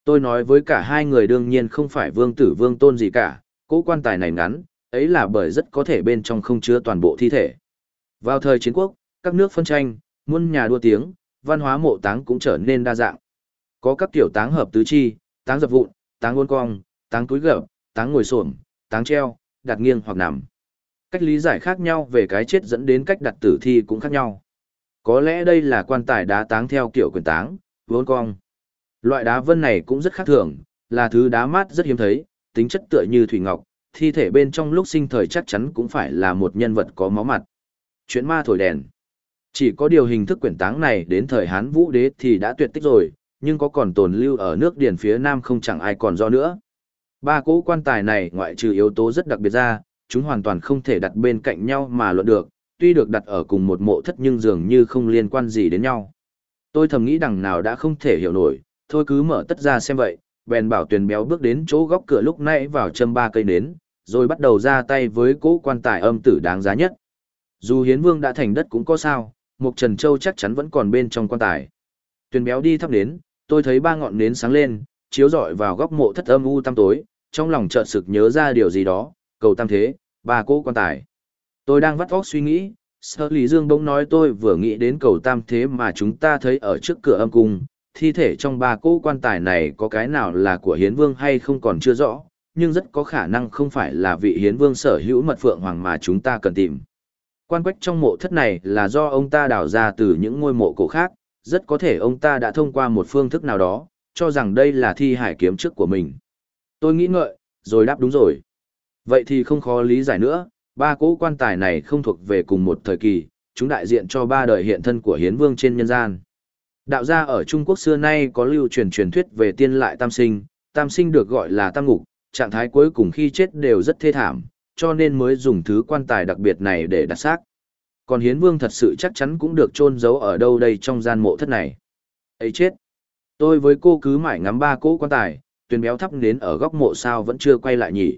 Tôi nói với cả hai người đương nhiên không phải vương tử vương tôn gì cả, cỗ quan tài này ngắn, ấy là bởi rất có thể bên trong không chứa toàn bộ thi thể. Vào thời chiến quốc, các nước phân tranh, muôn nhà đua tiếng, văn hóa mộ táng cũng trở nên đa dạng. Có các kiểu táng hợp tứ chi, táng dập vụn, táng uốn cong, táng túi gập, táng ngồi xổm, táng treo, đặt nghiêng hoặc nằm. Cách lý giải khác nhau về cái chết dẫn đến cách đặt tử thi cũng khác nhau. Có lẽ đây là quan tài đá táng theo kiểu quyền táng, uốn cong. Loại đá vân này cũng rất khác thường, là thứ đá mát rất hiếm thấy, tính chất tựa như thủy ngọc, thi thể bên trong lúc sinh thời chắc chắn cũng phải là một nhân vật có máu mặt. Chuyện ma thổi đèn. Chỉ có điều hình thức quyển táng này đến thời Hán Vũ Đế thì đã tuyệt tích rồi, nhưng có còn tồn lưu ở nước Điền phía Nam không chẳng ai còn do nữa. Ba cỗ quan tài này ngoại trừ yếu tố rất đặc biệt ra, chúng hoàn toàn không thể đặt bên cạnh nhau mà luận được, tuy được đặt ở cùng một mộ thất nhưng dường như không liên quan gì đến nhau. Tôi thầm nghĩ đằng nào đã không thể hiểu nổi, thôi cứ mở tất ra xem vậy, bèn bảo Tuyền Béo bước đến chỗ góc cửa lúc nãy vào châm 3 cây nến, rồi bắt đầu ra tay với cỗ quan tài âm tử đáng giá nhất. Dù Hiến Vương đã thành đất cũng có sao, Mục Trần Châu chắc chắn vẫn còn bên trong quan tài. Tuyền Béo đi thắp nến, tôi thấy 3 ngọn nến sáng lên, chiếu rọi vào góc mộ thất âm u tăm tối, trong lòng chợt sực nhớ ra điều gì đó, cầu tam thế, 3 cỗ quan tài. Tôi đang vắt óc suy nghĩ, Sở Lý Dương bỗng nói tôi vừa nghĩ đến cầu tam thế mà chúng ta thấy ở trước cửa âm cung, thi thể trong 3 cỗ quan tài này có cái nào là của Hiến Vương hay không còn chưa rõ, nhưng rất có khả năng không phải là vị Hiến Vương sở hữu mật phượng hoàng mà chúng ta cần tìm. Quan quách trong mộ thất này là do ông ta đào ra từ những ngôi mộ cổ khác, rất có thể ông ta đã thông qua một phương thức nào đó, cho rằng đây là thi hải kiếm trước của mình. Tôi nghĩ ngợi, rồi đáp đúng rồi. Vậy thì không khó lý giải nữa, 3 cỗ quan tài này không thuộc về cùng một thời kỳ, chúng đại diện cho 3 đời hiện thân của Hiến Vương trên nhân gian. Đạo gia ở Trung Quốc xưa nay có lưu truyền thuyết về tiên lại tam sinh được gọi là tam ngục, trạng thái cuối cùng khi chết đều rất thê thảm, cho nên mới dùng thứ quan tài đặc biệt này để đặt xác. Còn Hiến Vương thật sự chắc chắn cũng được chôn giấu ở đâu đây trong gian mộ thất này. Ấy chết! Tôi với cô cứ mãi ngắm 3 cỗ quan tài, Tuyền Béo thắp nến ở góc mộ sao vẫn chưa quay lại nhỉ.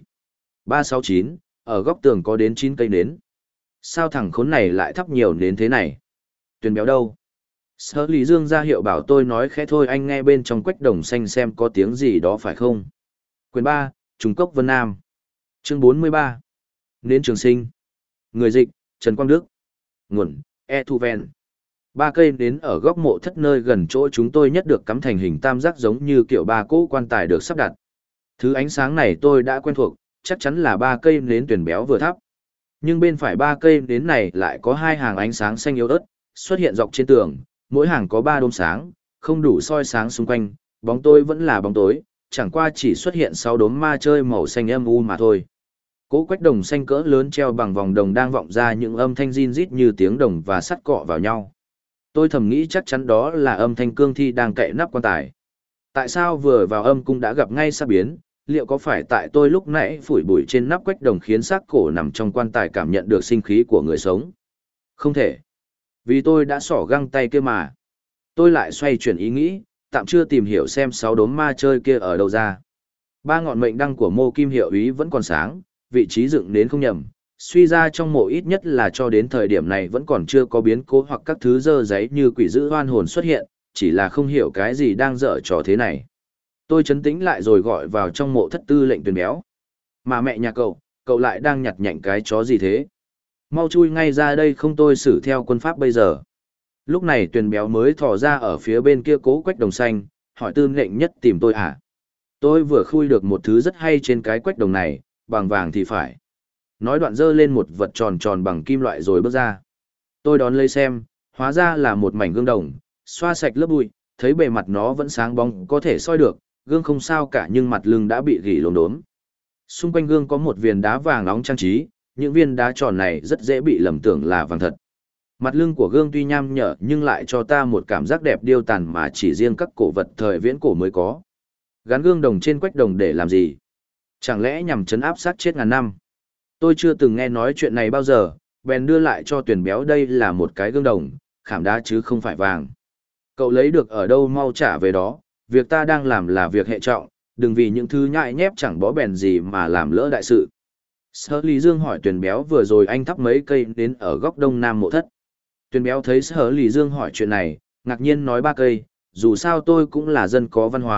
369, ở góc tường có đến 9 cây nến. Sao thằng khốn này lại thắp nhiều nến thế này? Tuyền Béo đâu? Sở Lý Dương ra hiệu bảo tôi nói khẽ thôi, anh nghe bên trong quách đồng xanh xem có tiếng gì đó phải không? Quyền 3, Trung Cốc Vân Nam. Chương 43. Nến Trường Sinh. Người dịch, Trần Quang Đức. Nguồn, E Thu Ven. 3 cây nến ở góc mộ thất nơi gần chỗ chúng tôi nhất được cắm thành hình tam giác giống như kiểu 3 cỗ quan tài được sắp đặt. Thứ ánh sáng này tôi đã quen thuộc, chắc chắn là 3 cây nến Tuyền Béo vừa thắp. Nhưng bên phải 3 cây nến này lại có 2 hàng ánh sáng xanh yếu ớt, xuất hiện dọc trên tường, mỗi hàng có 3 đốm sáng, không đủ soi sáng xung quanh, bóng tối vẫn là bóng tối, chẳng qua chỉ xuất hiện 6 đốm ma chơi màu xanh âm u mà thôi. Cỗ quách đồng xanh cỡ lớn treo bằng vòng đồng đang vọng ra những âm thanh rin rít như tiếng đồng và sắt cọ vào nhau. Tôi thầm nghĩ chắc chắn đó là âm thanh cương thi đang cậy nắp quan tài. Tại sao vừa vào âm cung đã gặp ngay sắp biến, liệu có phải tại tôi lúc nãy phủi bụi trên nắp quách đồng khiến xác cổ nằm trong quan tài cảm nhận được sinh khí của người sống? Không thể. Vì tôi đã xỏ găng tay kia mà. Tôi lại xoay chuyển ý nghĩ, tạm chưa tìm hiểu xem 6 đốm ma chơi kia ở đâu ra. 3 ngọn mệnh đăng của Mô Kim Hiệu Úy vẫn còn sáng, vị trí dựng đến không nhầm, suy ra trong mộ ít nhất là cho đến thời điểm này vẫn còn chưa có biến cố hoặc các thứ dơ giấy như quỷ dữ oan hồn xuất hiện, chỉ là không hiểu cái gì đang dở trò thế này. Tôi trấn tĩnh lại rồi gọi vào trong mộ thất tư lệnh Tuyền Béo. Mà mẹ nhà cậu lại đang nhặt nhạnh cái chó gì thế? Mau chui ngay ra đây không tôi xử theo quân pháp bây giờ. Lúc này Tuyền Béo mới thò ra ở phía bên kia cố quách đồng xanh, hỏi tư lệnh nhất tìm tôi hả? Tôi vừa khui được một thứ rất hay trên cái quách đồng này, bằng vàng thì phải. Nói đoạn dơ lên một vật tròn tròn bằng kim loại rồi bước ra. Tôi đón lấy xem, hóa ra là một mảnh gương đồng, xoa sạch lớp bụi, thấy bề mặt nó vẫn sáng bóng có thể soi được, gương không sao cả nhưng mặt lưng đã bị gỉ lốm đốm. Xung quanh gương có một viên đá vàng nóng trang trí, những viên đá tròn này rất dễ bị lầm tưởng là vàng thật. Mặt lưng của gương tuy nham nhở nhưng lại cho ta một cảm giác đẹp điêu tàn mà chỉ riêng các cổ vật thời viễn cổ mới có. Gắn gương đồng trên quách đồng để làm gì? Chẳng lẽ nhằm trấn áp sát chết ngàn năm? Tôi chưa từng nghe nói chuyện này bao giờ, bèn đưa lại cho Tuyền Béo đây là một cái gương đồng, khảm đá chứ không phải vàng. Cậu lấy được ở đâu mau trả về đó, việc ta đang làm là việc hệ trọng, đừng vì những thứ nhại nhép chẳng bó bèn gì mà làm lỡ đại sự. Sở Lý Dương hỏi Tuyền Béo vừa rồi anh thắp mấy cây đến ở góc đông nam mộ thất. Tuyền Béo thấy Sở Lý Dương hỏi chuyện này, ngạc nhiên nói 3 cây, dù sao tôi cũng là dân có văn hóa,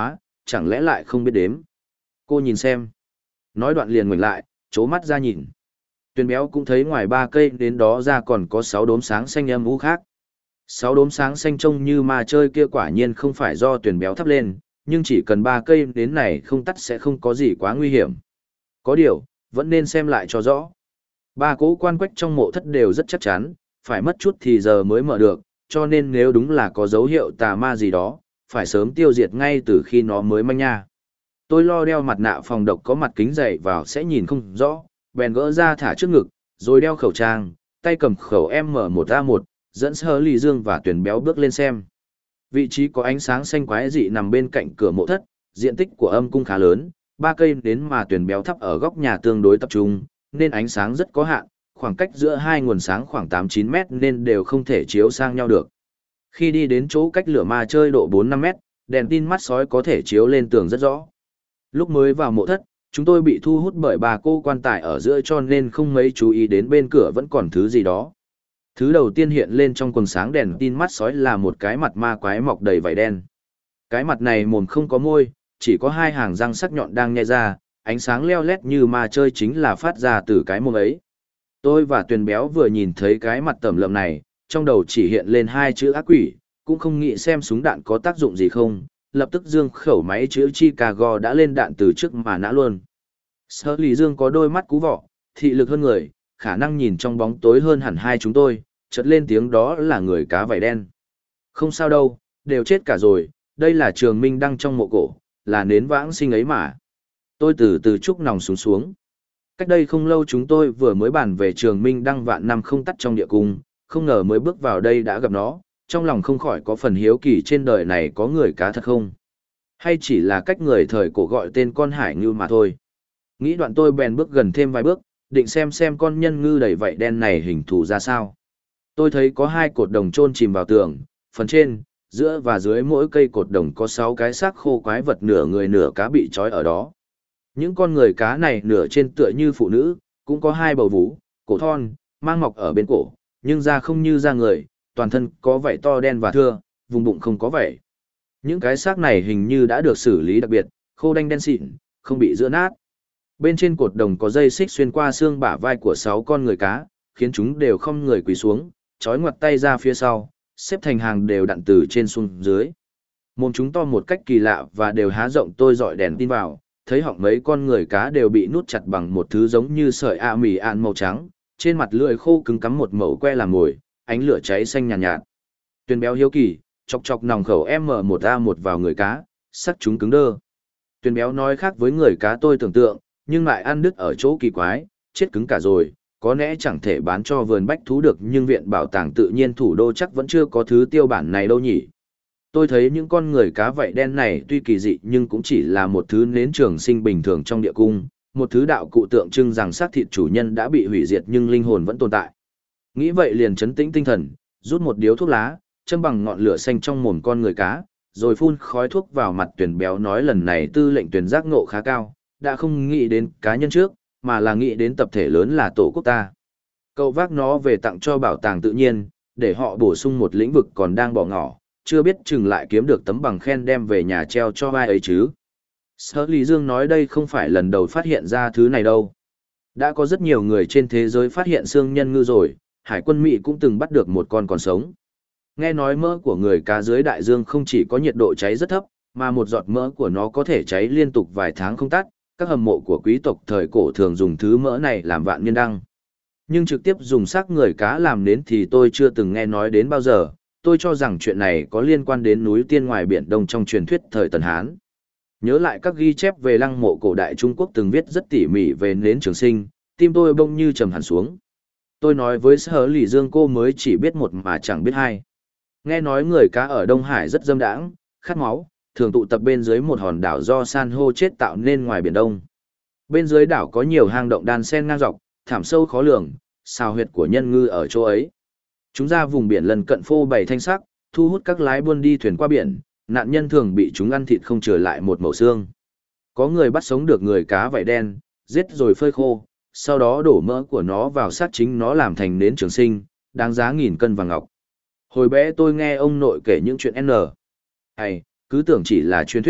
chẳng lẽ lại không biết đếm. Cô nhìn xem. Nói đoạn liền ngoảnh lại, chố mắt ra nhìn. Tuyền béo cũng thấy ngoài 3 cây đến đó ra còn có 6 đốm sáng xanh âm u khác. 6 đốm sáng xanh trông như ma chơi kia quả nhiên không phải do Tuyền béo thắp lên, nhưng chỉ cần 3 cây đến này không tắt sẽ không có gì quá nguy hiểm. Có điều, vẫn nên xem lại cho rõ. 3 cỗ quan quách trong mộ thất đều rất chắc chắn, phải mất chút thì giờ mới mở được, cho nên nếu đúng là có dấu hiệu tà ma gì đó, phải sớm tiêu diệt ngay từ khi nó mới manh nha. Tôi lo đeo mặt nạ phòng độc có mặt kính dày vào sẽ nhìn không rõ, bèn gỡ ra thả trước ngực, rồi đeo khẩu trang, tay cầm khẩu M1A1, dẫn Sơ Lì Dương và Tuyền béo bước lên xem. Vị trí có ánh sáng xanh quái dị nằm bên cạnh cửa mộ thất, diện tích của âm cung khá lớn, 3 cây đến mà Tuyền béo thắp ở góc nhà tương đối tập trung, nên ánh sáng rất có hạn, khoảng cách giữa hai nguồn sáng khoảng 8-9 mét nên đều không thể chiếu sang nhau được. Khi đi đến chỗ cách lửa ma chơi độ 4-5 mét, đèn tin mắt sói có thể chiếu lên tường rất rõ. Lúc mới vào mộ thất, chúng tôi bị thu hút bởi 3 cô quan tài ở giữa cho nên không mấy chú ý đến bên cửa vẫn còn thứ gì đó. Thứ đầu tiên hiện lên trong quần sáng đèn tin mắt sói là một cái mặt ma quái mọc đầy vảy đen. Cái mặt này mồm không có môi, chỉ có 2 hàng răng sắc nhọn đang nhe ra, ánh sáng leo lét như ma chơi chính là phát ra từ cái mồm ấy. Tôi và Tuyền béo vừa nhìn thấy cái mặt tẩm lợm này, trong đầu chỉ hiện lên 2 chữ ác quỷ, cũng không nghĩ xem súng đạn có tác dụng gì không, lập tức dương khẩu máy chữ Chicago đã lên đạn từ trước mà nã luôn. Sơ Lì Dương có đôi mắt cú vọ, thị lực hơn người, khả năng nhìn trong bóng tối hơn hẳn hai chúng tôi, chợt lên tiếng đó là người cá vảy đen. Không sao đâu, đều chết cả rồi, đây là Trường Minh Đăng trong mộ cổ, là nến vãng sinh ấy mà. Tôi từ từ trúc nòng xuống. Cách đây không lâu chúng tôi vừa mới bàn về Trường Minh Đăng vạn năm không tắt trong địa cung, không ngờ mới bước vào đây đã gặp nó, trong lòng không khỏi có phần hiếu kỳ trên đời này có người cá thật không? Hay chỉ là cách người thời cổ gọi tên con hải ngư mà thôi? Nghĩ đoạn tôi bèn bước gần thêm vài bước, định xem con nhân ngư đầy vảy đen này hình thù ra sao. Tôi thấy có 2 cột đồng chôn chìm vào tường, phần trên, giữa và dưới mỗi cây cột đồng có 6 cái xác khô quái vật nửa người nửa cá bị trói ở đó. Những con người cá này nửa trên tựa như phụ nữ, cũng có 2 bầu vú, cổ thon, mang mọc ở bên cổ, nhưng da không như da người, toàn thân có vảy to đen và thưa, vùng bụng không có vảy. Những cái xác này hình như đã được xử lý đặc biệt, khô đanh đen xịn, không bị rữa nát. Bên trên cột đồng có dây xích xuyên qua xương bả vai của 6 con người cá, khiến chúng đều không người quỳ xuống, trói ngoặt tay ra phía sau, xếp thành hàng đều đặn từ trên xuống dưới. Mồm chúng to một cách kỳ lạ và đều há rộng, tôi dọi đèn tin vào, thấy họng mấy con người cá đều bị nút chặt bằng một thứ giống như sợi mì ạn màu trắng, trên mặt lưỡi khô cứng cắm một mẩu que làm mồi, ánh lửa cháy xanh nhàn nhạt. Tuyền béo hiếu kỳ, chọc nòng khẩu M1A1 vào người cá, sắc chúng cứng đơ. Tuyền béo nói khác với người cá tôi tưởng tượng, nhưng lại ăn đứt ở chỗ kỳ quái, chết cứng cả rồi, có lẽ chẳng thể bán cho vườn bách thú được, nhưng viện bảo tàng tự nhiên thủ đô chắc vẫn chưa có thứ tiêu bản này đâu nhỉ. Tôi thấy những con người cá vảy đen này tuy kỳ dị nhưng cũng chỉ là một thứ nến trường sinh bình thường trong địa cung, một thứ đạo cụ tượng trưng rằng xác thịt chủ nhân đã bị hủy diệt nhưng linh hồn vẫn tồn tại. Nghĩ vậy liền trấn tĩnh tinh thần, rút một điếu thuốc lá, châm bằng ngọn lửa xanh trong mồm con người cá, rồi phun khói thuốc vào mặt. Tuyền béo nói lần này tư lệnh Tuyền giác ngộ khá cao, đã không nghĩ đến cá nhân trước, mà là nghĩ đến tập thể lớn là tổ quốc ta. Cậu vác nó về tặng cho bảo tàng tự nhiên, để họ bổ sung một lĩnh vực còn đang bỏ ngỏ, chưa biết chừng lại kiếm được tấm bằng khen đem về nhà treo cho ai ấy chứ. Sở Lý Dương nói đây không phải lần đầu phát hiện ra thứ này đâu. Đã có rất nhiều người trên thế giới phát hiện xương nhân ngư rồi, Hải quân Mỹ cũng từng bắt được một con còn sống. Nghe nói mỡ của người cá dưới đại dương không chỉ có nhiệt độ cháy rất thấp, mà một giọt mỡ của nó có thể cháy liên tục vài tháng không tắt. Các hầm mộ của quý tộc thời cổ thường dùng thứ mỡ này làm vạn niên đăng. Nhưng trực tiếp dùng xác người cá làm nến thì tôi chưa từng nghe nói đến bao giờ. Tôi cho rằng chuyện này có liên quan đến núi tiên ngoài Biển Đông trong truyền thuyết thời Tần Hán. Nhớ lại các ghi chép về lăng mộ cổ đại Trung Quốc từng viết rất tỉ mỉ về nến trường sinh, tim tôi bỗng như trầm hẳn xuống. Tôi nói với Sở Lỷ Dương cô mới chỉ biết một mà chẳng biết hai. Nghe nói người cá ở Đông Hải rất dâm đãng, khát máu, thường tụ tập bên dưới một hòn đảo do san hô chết tạo nên ngoài Biển Đông. Bên dưới đảo có nhiều hang động đan xen ngang dọc, thảm sâu khó lường, xào huyệt của nhân ngư ở chỗ ấy. Chúng ra vùng biển lần cận phô bày thanh sắc, thu hút các lái buôn đi thuyền qua biển, nạn nhân thường bị chúng ăn thịt không trở lại một mẩu xương. Có người bắt sống được người cá vảy đen, giết rồi phơi khô, sau đó đổ mỡ của nó vào xác chính nó làm thành nến trường sinh, đáng giá nghìn cân vàng ngọc. Hồi bé tôi nghe ông nội kể những chuyện N. Hay, cứ tưởng chỉ là truyền thuyết,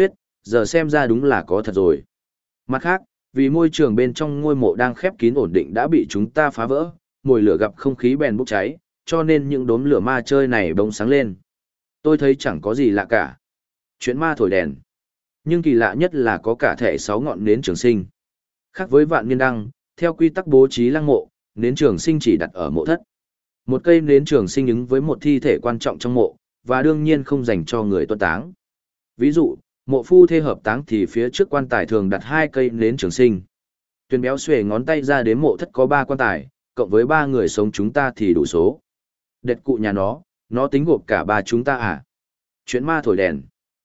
giờ xem ra đúng là có thật rồi. Mặt khác, vì môi trường bên trong ngôi mộ đang khép kín ổn định đã bị chúng ta phá vỡ, mồi lửa gặp không khí bèn bốc cháy, cho nên những đốm lửa ma chơi này bỗng sáng lên. Tôi thấy chẳng có gì lạ cả. Chuyện ma thổi đèn. Nhưng kỳ lạ nhất là có cả thệ 6 ngọn nến trường sinh. Khác với vạn niên đăng, theo quy tắc bố trí lăng mộ, nến trường sinh chỉ đặt ở mộ thất. Một cây nến trường sinh ứng với một thi thể quan trọng trong mộ, và đương nhiên không dành cho người tuân táng. Ví dụ, mộ phu thê hợp táng thì phía trước quan tài thường đặt 2 cây nến trường sinh. Tuyền béo xuề ngón tay ra đến mộ thất có 3 quan tài, cộng với 3 người sống chúng ta thì đủ số. Đệt cụ nhà nó tính gộp cả 3 chúng ta à? Chuyện ma thổi đèn.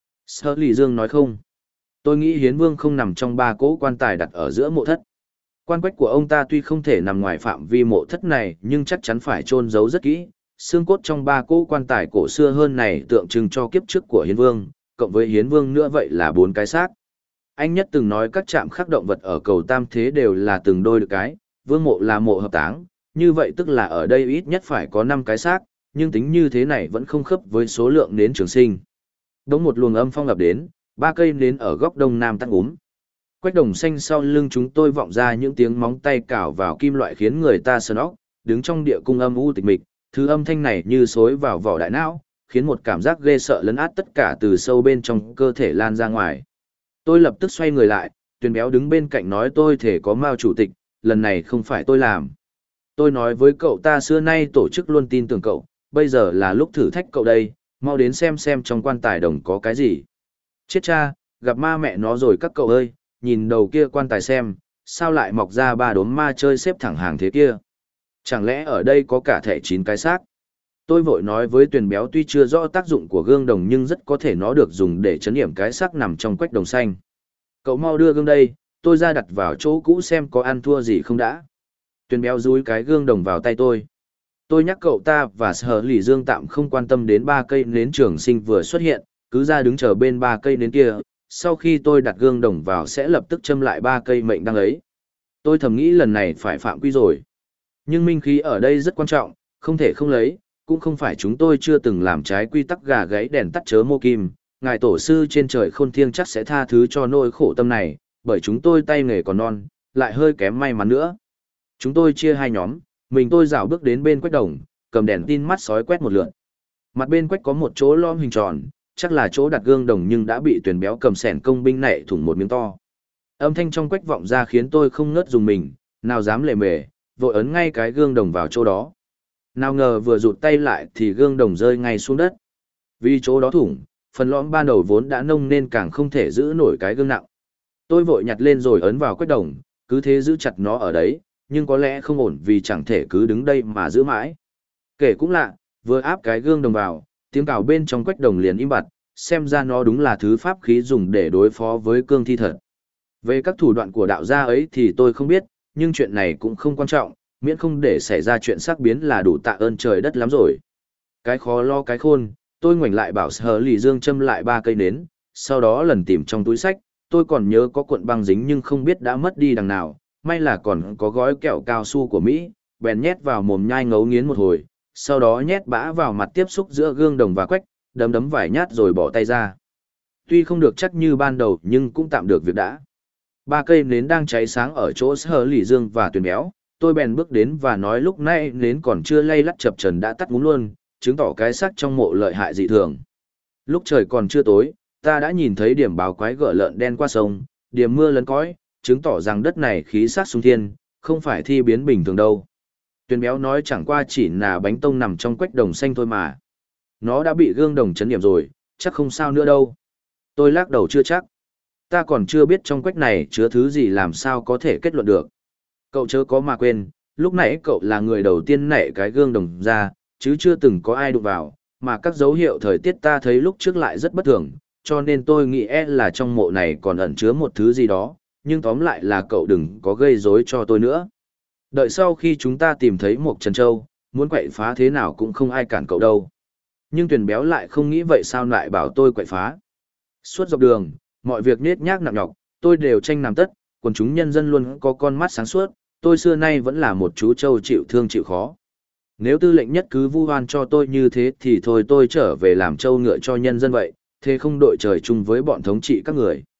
Sở Lì Dương nói không. Tôi nghĩ Hiến Vương không nằm trong 3 cỗ quan tài đặt ở giữa mộ thất. Quan quách của ông ta tuy không thể nằm ngoài phạm vi mộ thất này nhưng chắc chắn phải chôn giấu rất kỹ. Xương cốt trong 3 cỗ quan tài cổ xưa hơn này tượng trưng cho kiếp trước của Hiến Vương, cộng với Hiến Vương nữa vậy là 4 cái xác. Anh Nhất từng nói các trạm khắc động vật ở cầu Tam Thế đều là từng đôi được cái, vương mộ là mộ hợp táng, như vậy tức là ở đây ít nhất phải có 5 cái xác, nhưng tính như thế này vẫn không khớp với số lượng nến trường sinh. Đống một luồng âm phong ập đến, 3 cây nến ở góc đông nam tắt úm. Quách đồng xanh sau lưng chúng tôi vọng ra những tiếng móng tay cào vào kim loại khiến người ta sờn óc, đứng trong địa cung âm u tịch mịch, thứ âm thanh này như xối vào vỏ đại não, khiến một cảm giác ghê sợ lấn át tất cả từ sâu bên trong cơ thể lan ra ngoài. Tôi lập tức xoay người lại, Tuyền béo đứng bên cạnh nói tôi thể có Mao chủ tịch, lần này không phải tôi làm. Tôi nói với cậu ta xưa nay tổ chức luôn tin tưởng cậu, bây giờ là lúc thử thách cậu đây, mau đến xem trong quan tài đồng có cái gì. Chết cha, gặp ma mẹ nó rồi các cậu ơi, nhìn đầu kia quan tài xem, sao lại mọc ra 3 đốm ma chơi xếp thẳng hàng thế kia. Chẳng lẽ ở đây có cả thẻ 9 cái xác? Tôi vội nói với Tuyền béo tuy chưa rõ tác dụng của gương đồng nhưng rất có thể nó được dùng để chấn yểm cái xác nằm trong quách đồng xanh. Cậu mau đưa gương đây, tôi ra đặt vào chỗ cũ xem có ăn thua gì không đã. Tuyền béo dúi cái gương đồng vào tay tôi. Tôi nhắc cậu ta và Sở Lì Dương tạm không quan tâm đến 3 cây nến trường sinh vừa xuất hiện, cứ ra đứng chờ bên 3 cây nến kia, sau khi tôi đặt gương đồng vào sẽ lập tức châm lại 3 cây mệnh đăng ấy. Tôi thầm nghĩ lần này phải phạm quy rồi. Nhưng minh khí ở đây rất quan trọng, không thể không lấy, cũng không phải chúng tôi chưa từng làm trái quy tắc gà gáy đèn tắt chớ mô kim, ngài tổ sư trên trời khôn thiêng chắc sẽ tha thứ cho nỗi khổ tâm này, bởi chúng tôi tay nghề còn non, lại hơi kém may mắn nữa. Chúng tôi chia 2 nhóm, mình tôi dạo bước đến bên quách đồng, cầm đèn tin mắt sói quét một lượt. Mặt bên quách có một chỗ lõm hình tròn, chắc là chỗ đặt gương đồng nhưng đã bị Tuyền béo cầm sẻn công binh nảy thủng một miếng to. Âm thanh trong quách vọng ra khiến tôi không ngớt dùng mình, nào dám lề mề, vội ấn ngay cái gương đồng vào chỗ đó. Nào ngờ vừa rụt tay lại thì gương đồng rơi ngay xuống đất. Vì chỗ đó thủng, phần lõm ban đầu vốn đã nông nên càng không thể giữ nổi cái gương nặng. Tôi vội nhặt lên rồi ấn vào quách đồng, cứ thế giữ chặt nó ở đấy, nhưng có lẽ không ổn vì chẳng thể cứ đứng đây mà giữ mãi. Kể cũng lạ, vừa áp cái gương đồng vào, tiếng cào bên trong quách đồng liền im bặt, xem ra nó đúng là thứ pháp khí dùng để đối phó với cương thi thật. Về các thủ đoạn của đạo gia ấy thì tôi không biết, nhưng chuyện này cũng không quan trọng, miễn không để xảy ra chuyện sắc biến là đủ tạ ơn trời đất lắm rồi. Cái khó lo cái khôn, tôi ngoảnh lại bảo Sở Lì Dương châm lại 3 cây nến, sau đó lần tìm trong túi sách, tôi còn nhớ có cuộn băng dính nhưng không biết đã mất đi đằng nào, may là còn có gói kẹo cao su của Mỹ, bèn nhét vào mồm nhai ngấu nghiến một hồi, sau đó nhét bã vào mặt tiếp xúc giữa gương đồng và quách, đấm vài nhát rồi bỏ tay ra. Tuy không được chắc như ban đầu nhưng cũng tạm được việc đã. 3 cây nến đang cháy sáng ở chỗ Sở Lì Dương và Tuyền béo, tôi bèn bước đến và nói lúc nãy nến còn chưa lay lắt chập chờn đã tắt ngúm luôn, chứng tỏ cái xác trong mộ lợi hại dị thường. Lúc trời còn chưa tối, ta đã nhìn thấy điểm báo quái gở lợn đen qua sông, điểm mưa lấn cõi, chứng tỏ rằng đất này khí sát sung thiên, không phải thi biến bình thường đâu. Tuyền béo nói chẳng qua chỉ là bánh tông nằm trong quách đồng xanh thôi mà. Nó đã bị gương đồng chấn điểm rồi, chắc không sao nữa đâu. Tôi lắc đầu chưa chắc. Ta còn chưa biết trong quách này chứa thứ gì làm sao có thể kết luận được. Cậu chớ có mà quên, lúc nãy cậu là người đầu tiên nảy cái gương đồng ra, chứ chưa từng có ai đụng vào, mà các dấu hiệu thời tiết ta thấy lúc trước lại rất bất thường, cho nên tôi nghĩ là trong mộ này còn ẩn chứa một thứ gì đó, nhưng tóm lại là cậu đừng có gây rối cho tôi nữa. Đợi sau khi chúng ta tìm thấy một Trần Châu, muốn quậy phá thế nào cũng không ai cản cậu đâu. Nhưng Tuyền béo lại không nghĩ vậy sao lại bảo tôi quậy phá. Suốt dọc đường, mọi việc nết nhác nặng nhọc, tôi đều tranh làm tất, quần chúng nhân dân luôn có con mắt sáng suốt, tôi xưa nay vẫn là một chú trâu chịu thương chịu khó. Nếu tư lệnh nhất cứ vu oan cho tôi như thế thì thôi tôi trở về làm trâu ngựa cho nhân dân vậy, thế không đội trời chung với bọn thống trị các người.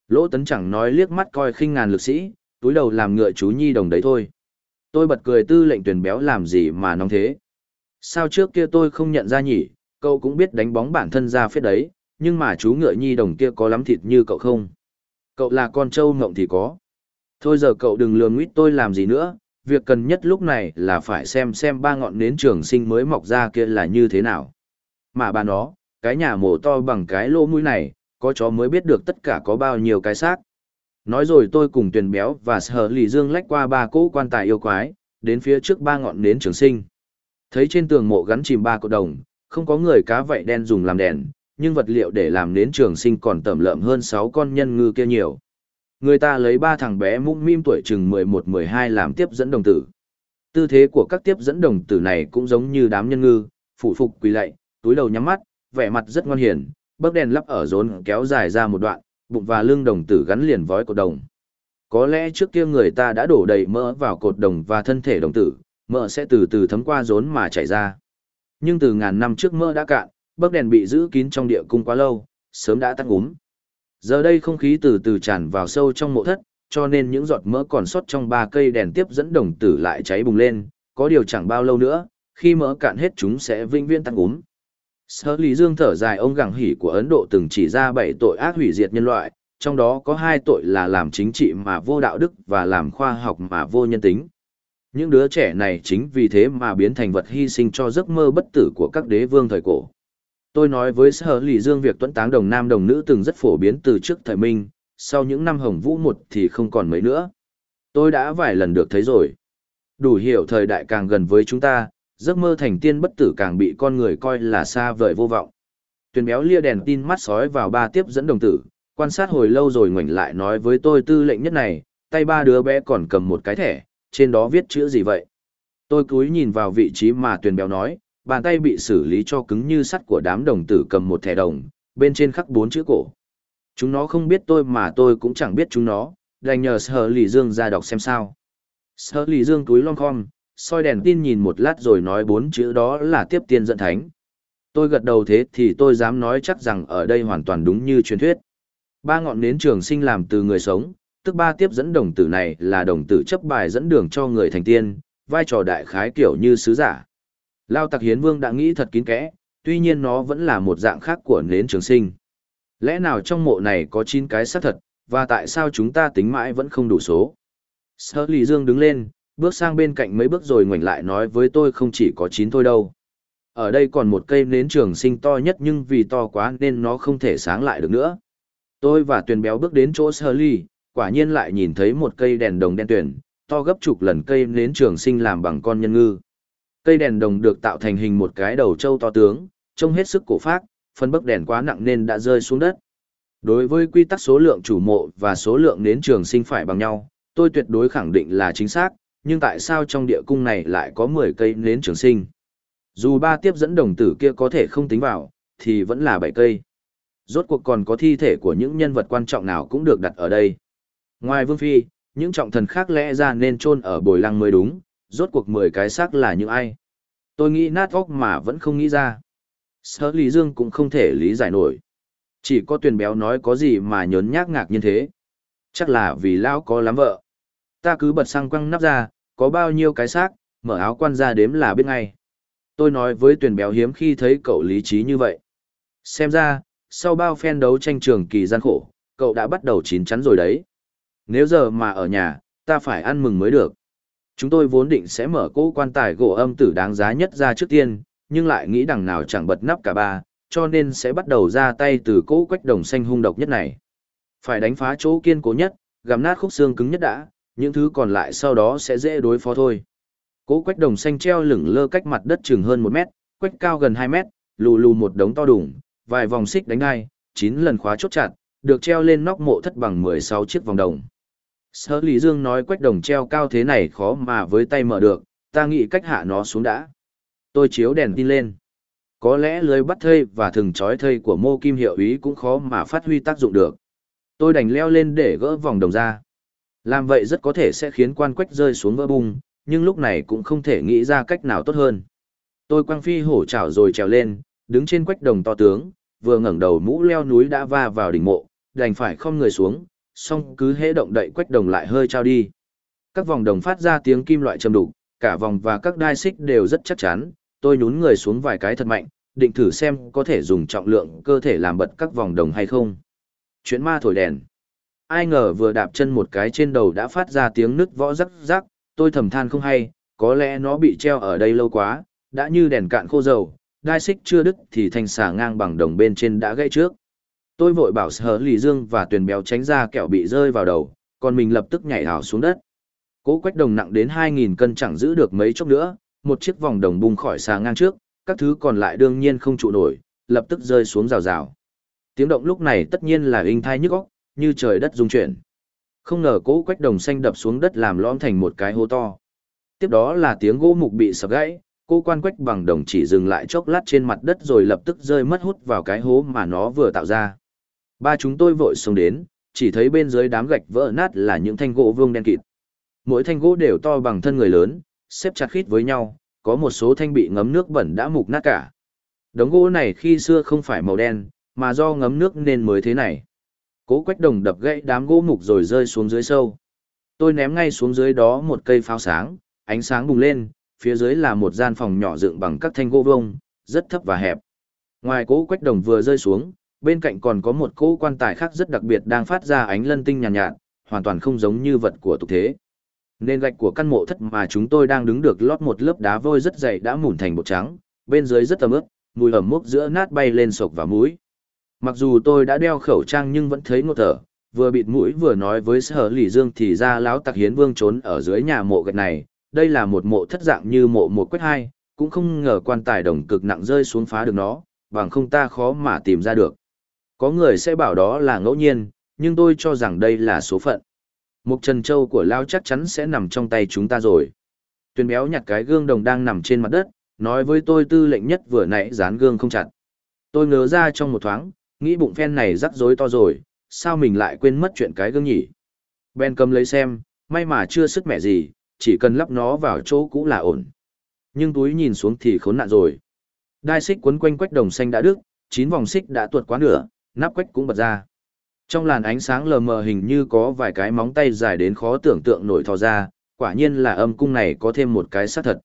Lỗ Tấn chẳng nói liếc mắt coi khinh ngàn lực sĩ, túi đầu làm ngựa chú nhi đồng đấy thôi. Tôi bật cười tư lệnh tuyển béo làm gì mà nóng thế. Sao trước kia tôi không nhận ra nhỉ, cậu cũng biết đánh bóng bản thân ra phết đấy, nhưng mà chú ngựa nhi đồng kia có lắm thịt như cậu không? Cậu là con trâu ngộng thì có. Thôi giờ cậu đừng lừa nguyết tôi làm gì nữa, việc cần nhất lúc này là phải xem ba ngọn nến trường sinh mới mọc ra kia là như thế nào. Mà bà nó, cái nhà mổ to bằng cái lỗ mũi này, có chó mới biết được tất cả có bao nhiêu cái xác. Nói rồi tôi cùng Tuyền Béo và Sở Lì Dương lách qua ba cỗ quan tài yêu quái, đến phía trước ba ngọn nến trường sinh. Thấy trên tường mộ gắn chìm ba cột đồng, không có người cá vảy đen dùng làm đèn, nhưng vật liệu để làm nến trường sinh còn tẩm lợm hơn 6 con nhân ngư kia nhiều. Người ta lấy ba thằng bé mũm mĩm tuổi chừng 11-12 làm tiếp dẫn đồng tử. Tư thế của các tiếp dẫn đồng tử này cũng giống như đám nhân ngư, phủ phục quỳ lạy, túi đầu nhắm mắt, vẻ mặt rất ngoan hiền, bấc đèn lắp ở rốn kéo dài ra một đoạn, bụng và lưng đồng tử gắn liền vói cột đồng. Có lẽ trước kia người ta đã đổ đầy mỡ vào cột đồng và thân thể đồng tử, mỡ sẽ từ từ thấm qua rốn mà chảy ra. Nhưng từ ngàn năm trước mỡ đã cạn, bấc đèn bị giữ kín trong địa cung quá lâu, sớm đã tắc úm. Giờ đây không khí từ từ tràn vào sâu trong mộ thất, cho nên những giọt mỡ còn sót trong ba cây đèn tiếp dẫn đồng tử lại cháy bùng lên, có điều chẳng bao lâu nữa, khi mỡ cạn hết chúng sẽ vĩnh viễn tắc úm. Sở Lý Dương thở dài, ông Gẳng Hỉ của Ấn Độ từng chỉ ra 7 tội ác hủy diệt nhân loại, trong đó có 2 tội là làm chính trị mà vô đạo đức và làm khoa học mà vô nhân tính. Những đứa trẻ này chính vì thế mà biến thành vật hy sinh cho giấc mơ bất tử của các đế vương thời cổ. Tôi nói với Sở Lý Dương việc tuẫn táng đồng nam đồng nữ từng rất phổ biến từ trước thời Minh, sau những năm Hồng Vũ một thì không còn mấy nữa. Tôi đã vài lần được thấy rồi. Đủ hiểu thời đại càng gần với chúng ta, giấc mơ thành tiên bất tử càng bị con người coi là xa vời vô vọng. Tuyền Béo lia đèn tin mắt sói vào ba tiếp dẫn đồng tử, quan sát hồi lâu rồi ngoảnh lại nói với tôi, tư lệnh nhất này, tay ba đứa bé còn cầm một cái thẻ, trên đó viết chữ gì vậy? Tôi cúi nhìn vào vị trí mà Tuyền Béo nói, bàn tay bị xử lý cho cứng như sắt của đám đồng tử cầm một thẻ đồng, bên trên khắc 4 chữ cổ. Chúng nó không biết tôi mà tôi cũng chẳng biết chúng nó, đành nhờ Sở Lý Dương ra đọc xem sao. Sở Lý Dương túi lom khom, soi đèn tin nhìn một lát rồi nói 4 chữ đó là tiếp tiên dẫn thánh. Tôi gật đầu, thế thì tôi dám nói chắc rằng ở đây hoàn toàn đúng như truyền thuyết. Ba ngọn nến trường sinh làm từ người sống, tức ba tiếp dẫn đồng tử này là đồng tử chấp bài dẫn đường cho người thành tiên, vai trò đại khái kiểu như sứ giả. Lao Tặc Hiến Vương đã nghĩ thật kín kẽ, tuy nhiên nó vẫn là một dạng khác của nến trường sinh. Lẽ nào trong mộ này có 9 cái xác thật, và tại sao chúng ta tính mãi vẫn không đủ số? Sở Lý Dương đứng lên, bước sang bên cạnh mấy bước rồi ngoảnh lại nói với tôi, không chỉ có 9 thôi đâu. Ở đây còn một cây nến trường sinh to nhất, nhưng vì to quá nên nó không thể sáng lại được nữa. Tôi và Tuyền Béo bước đến chỗ Sở Lý, quả nhiên lại nhìn thấy một cây đèn đồng đen tuyền, to gấp chục lần cây nến trường sinh làm bằng con nhân ngư. Cây đèn đồng được tạo thành hình một cái đầu trâu to tướng, trông hết sức cổ phác, phần bấc đèn quá nặng nên đã rơi xuống đất. Đối với quy tắc số lượng chủ mộ và số lượng nến trường sinh phải bằng nhau, tôi tuyệt đối khẳng định là chính xác, nhưng tại sao trong địa cung này lại có 10 cây nến trường sinh? Dù ba tiếp dẫn đồng tử kia có thể không tính vào, thì vẫn là 7 cây. Rốt cuộc còn có thi thể của những nhân vật quan trọng nào cũng được đặt ở đây. Ngoài Vương Phi, những trọng thần khác lẽ ra nên chôn ở Bồi Lăng mới đúng, rốt cuộc 10 cái xác là những ai? Tôi nghĩ nát óc mà vẫn không nghĩ ra. Sở Lý Dương cũng không thể lý giải nổi. Chỉ có Tuyền Béo nói có gì mà nhớn nhác ngạc nhiên thế. Chắc là vì lão có lắm vợ. Ta cứ bật xăng quăng nắp ra, có bao nhiêu cái xác, mở áo quan ra đếm là biết ngay. Tôi nói với Tuyền Béo hiếm khi thấy cậu lý trí như vậy. Xem ra, sau bao phen đấu tranh trường kỳ gian khổ, cậu đã bắt đầu chín chắn rồi đấy. Nếu giờ mà ở nhà, ta phải ăn mừng mới được. Chúng tôi vốn định sẽ mở cỗ quan tài gỗ âm tử đáng giá nhất ra trước tiên, nhưng lại nghĩ đằng nào chẳng bật nắp cả ba, cho nên sẽ bắt đầu ra tay từ cỗ quách đồng xanh hung độc nhất này. Phải đánh phá chỗ kiên cố nhất, gặm nát khúc xương cứng nhất đã, những thứ còn lại sau đó sẽ dễ đối phó thôi. Cỗ quách đồng xanh treo lửng lơ cách mặt đất chừng hơn 1 mét, quách cao gần 2 mét, lù lù một đống to đùng, vài vòng xích đánh gai, 9 lần khóa chốt chặt, được treo lên nóc mộ thất bằng 16 chiếc vòng đồng. Sở Lý Dương nói quách đồng treo cao thế này khó mà với tay mở được, ta nghĩ cách hạ nó xuống đã. Tôi chiếu đèn tin lên. Có lẽ lưới bắt thây và thừng trói thây của Mô Kim hiệu úy cũng khó mà phát huy tác dụng được. Tôi đành leo lên để gỡ vòng đồng ra. Làm vậy rất có thể sẽ khiến quan quách rơi xuống vỡ bung, nhưng lúc này cũng không thể nghĩ ra cách nào tốt hơn. Tôi quăng phi hổ chảo rồi trèo lên, đứng trên quách đồng to tướng, vừa ngẩng đầu mũ leo núi đã va vào đỉnh mộ, đành phải khom người xuống, song cứ hễ động đậy quách đồng lại hơi trao đi. Các vòng đồng phát ra tiếng kim loại trầm đục, cả vòng và các đai xích đều rất chắc chắn, tôi nhún người xuống vài cái thật mạnh, định thử xem có thể dùng trọng lượng cơ thể làm bật các vòng đồng hay không. Chuyện ma thổi đèn. Ai ngờ vừa đạp chân một cái trên đầu đã phát ra tiếng nứt võ rắc rắc, tôi thầm than không hay, có lẽ nó bị treo ở đây lâu quá, đã như đèn cạn khô dầu, đai xích chưa đứt thì thanh xà ngang bằng đồng bên trên đã gãy trước. Tôi vội bảo Sở Lì Dương và Tuyền Béo tránh ra kẻo bị rơi vào đầu, còn mình lập tức nhảy ảo xuống đất. Cỗ quách đồng nặng đến 2.000 cân chẳng giữ được mấy chốc nữa, một chiếc vòng đồng bung khỏi xà ngang trước, các thứ còn lại đương nhiên không trụ nổi, lập tức rơi xuống rào rào. Tiếng động lúc này tất nhiên là inh thai nhức óc, như trời đất rung chuyển. Không ngờ cỗ quách đồng xanh đập xuống đất làm lõm thành một cái hố to. Tiếp đó là tiếng gỗ mục bị sập gãy, cô quan quách bằng đồng chỉ dừng lại chốc lát trên mặt đất rồi lập tức rơi mất hút vào cái hố mà nó vừa tạo ra. Ba chúng tôi vội xông đến, chỉ thấy bên dưới đám gạch vỡ nát là những thanh gỗ vương đen kịt. Mỗi thanh gỗ đều to bằng thân người lớn, xếp chặt khít với nhau, có một số thanh bị ngấm nước bẩn đã mục nát cả. Đống gỗ này khi xưa không phải màu đen, mà do ngấm nước nên mới thế này. Cố quách đồng đập gãy đám gỗ mục rồi rơi xuống dưới sâu. Tôi ném ngay xuống dưới đó một cây pháo sáng, ánh sáng bùng lên, phía dưới là một gian phòng nhỏ dựng bằng các thanh gỗ vông, rất thấp và hẹp. Ngoài cố quách đồng vừa rơi xuống, bên cạnh còn có một cỗ quan tài khác rất đặc biệt đang phát ra ánh lân tinh nhàn nhạt, hoàn toàn không giống như vật của tục thế. Nền gạch của căn mộ thất mà chúng tôi đang đứng được lót một lớp đá vôi rất dày đã mủn thành bột trắng, bên dưới rất ẩm ướt, mùi ẩm mốc giữa nát bay lên sộc vào mũi. Mặc dù tôi đã đeo khẩu trang nhưng vẫn thấy ngột thở, vừa bịt mũi vừa nói với Sở Lỷ Dương thì ra láo tặc Hiến Vương trốn ở dưới nhà mộ gạch này, đây là một mộ thất dạng như mộ một quách hai, cũng không ngờ quan tài đồng cực nặng rơi xuống phá được nó, bằng không ta khó mà tìm ra được. Có người sẽ bảo đó là ngẫu nhiên, nhưng tôi cho rằng đây là số phận. Mục trần châu của Lao chắc chắn sẽ nằm trong tay chúng ta rồi. Tuyền Béo nhặt cái gương đồng đang nằm trên mặt đất, nói với tôi tư lệnh nhất vừa nãy dán gương không chặt. Tôi ngớ ra trong một thoáng, nghĩ bụng phen này rắc rối to rồi, sao mình lại quên mất chuyện cái gương nhỉ? Ben cầm lấy xem, may mà chưa sức mẻ gì, chỉ cần lắp nó vào chỗ cũ là ổn. Nhưng túi nhìn xuống thì khốn nạn rồi. Đai xích quấn quanh quách đồng xanh đã đứt, 9 vòng xích đã tuột quá nửa, nắp quách cũng bật ra. Trong làn ánh sáng lờ mờ hình như có vài cái móng tay dài đến khó tưởng tượng nổi thò ra, quả nhiên là âm cung này có thêm một cái xác thật.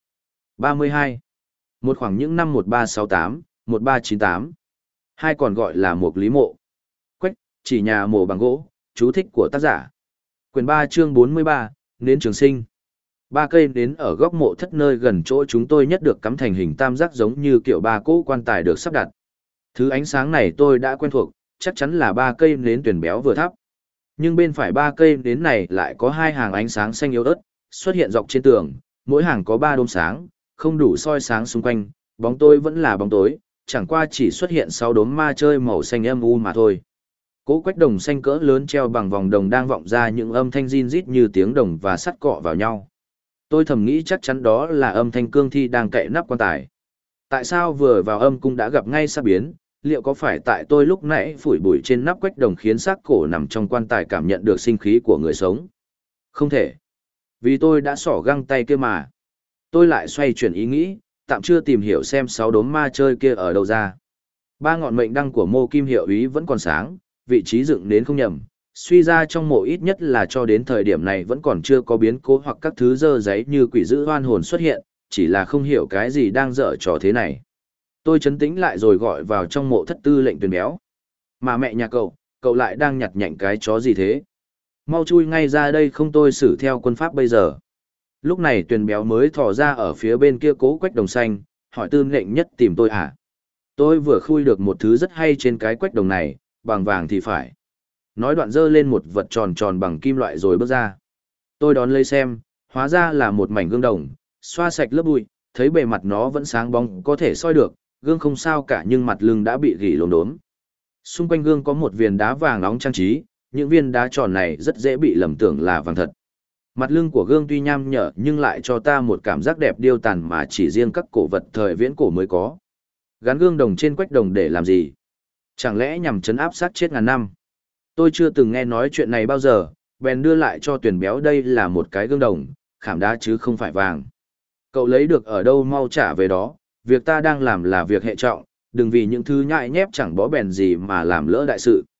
32. Một khoảng những năm 1368, 1398. Hai còn gọi là Mục Lý Mộ. Quách, chỉ nhà mộ bằng gỗ, chú thích của tác giả. Quyển 3 chương 43, Nến Trường Sinh. 3 cây nến ở góc mộ thất nơi gần chỗ chúng tôi nhất được cắm thành hình tam giác giống như kiểu 3 cỗ quan tài được sắp đặt. Thứ ánh sáng này tôi đã quen thuộc, chắc chắn là 3 cây nến Tuyền Béo vừa thắp. Nhưng bên phải 3 cây nến này lại có 2 hàng ánh sáng xanh yếu ớt, xuất hiện dọc trên tường, mỗi hàng có 3 đốm sáng, không đủ soi sáng xung quanh, bóng tối vẫn là bóng tối, chẳng qua chỉ xuất hiện 6 đốm ma chơi màu xanh âm u mà thôi. Cỗ quách đồng xanh cỡ lớn treo bằng vòng đồng đang vọng ra những âm thanh rin rít như tiếng đồng và sắt cọ vào nhau. Tôi thầm nghĩ chắc chắn đó là âm thanh cương thi đang cậy nắp quan tài. Tại sao vừa vào âm cung đã gặp ngay sắp biến, liệu có phải tại tôi lúc nãy phủi bụi trên nắp quách đồng khiến xác cổ nằm trong quan tài cảm nhận được sinh khí của người sống? Không thể. Vì tôi đã xỏ găng tay kia mà. Tôi lại xoay chuyển ý nghĩ, tạm chưa tìm hiểu xem 6 đốm ma chơi kia ở đâu ra. 3 ngọn mệnh đăng của Mô Kim Hiệu Úy vẫn còn sáng, vị trí dựng đến không nhầm. Suy ra trong mộ ít nhất là cho đến thời điểm này vẫn còn chưa có biến cố hoặc các thứ dơ giấy như quỷ dữ hoan hồn xuất hiện, chỉ là không hiểu cái gì đang dở trò thế này. Tôi trấn tĩnh lại rồi gọi vào trong mộ thất tư lệnh Tuyền Béo. Mà mẹ nhà cậu lại đang nhặt nhạnh cái chó gì thế? Mau chui ngay ra đây không tôi xử theo quân pháp bây giờ. Lúc này Tuyền Béo mới thò ra ở phía bên kia cố quách đồng xanh, hỏi tư lệnh nhất tìm tôi à? Tôi vừa khui được một thứ rất hay trên cái quách đồng này, bằng vàng thì phải. Nói đoạn dơ lên một vật tròn tròn bằng kim loại rồi bước ra. Tôi đón lấy xem, hóa ra là một mảnh gương đồng, xoa sạch lớp bụi, thấy bề mặt nó vẫn sáng bóng có thể soi được, gương không sao cả nhưng mặt lưng đã bị gỉ lốm đốm. Xung quanh gương có một viên đá vàng nóng trang trí, những viên đá tròn này rất dễ bị lầm tưởng là vàng thật. Mặt lưng của gương tuy nham nhở nhưng lại cho ta một cảm giác đẹp điêu tàn mà chỉ riêng các cổ vật thời viễn cổ mới có. Gắn gương đồng trên quách đồng để làm gì? Chẳng lẽ nhằm trấn áp sát chết ngàn năm? Tôi chưa từng nghe nói chuyện này bao giờ, bèn đưa lại cho Tuyền Béo đây là một cái gương đồng, khảm đá chứ không phải vàng. Cậu lấy được ở đâu mau trả về đó, việc ta đang làm là việc hệ trọng, đừng vì những thứ nhại nhép chẳng bó bèn gì mà làm lỡ đại sự.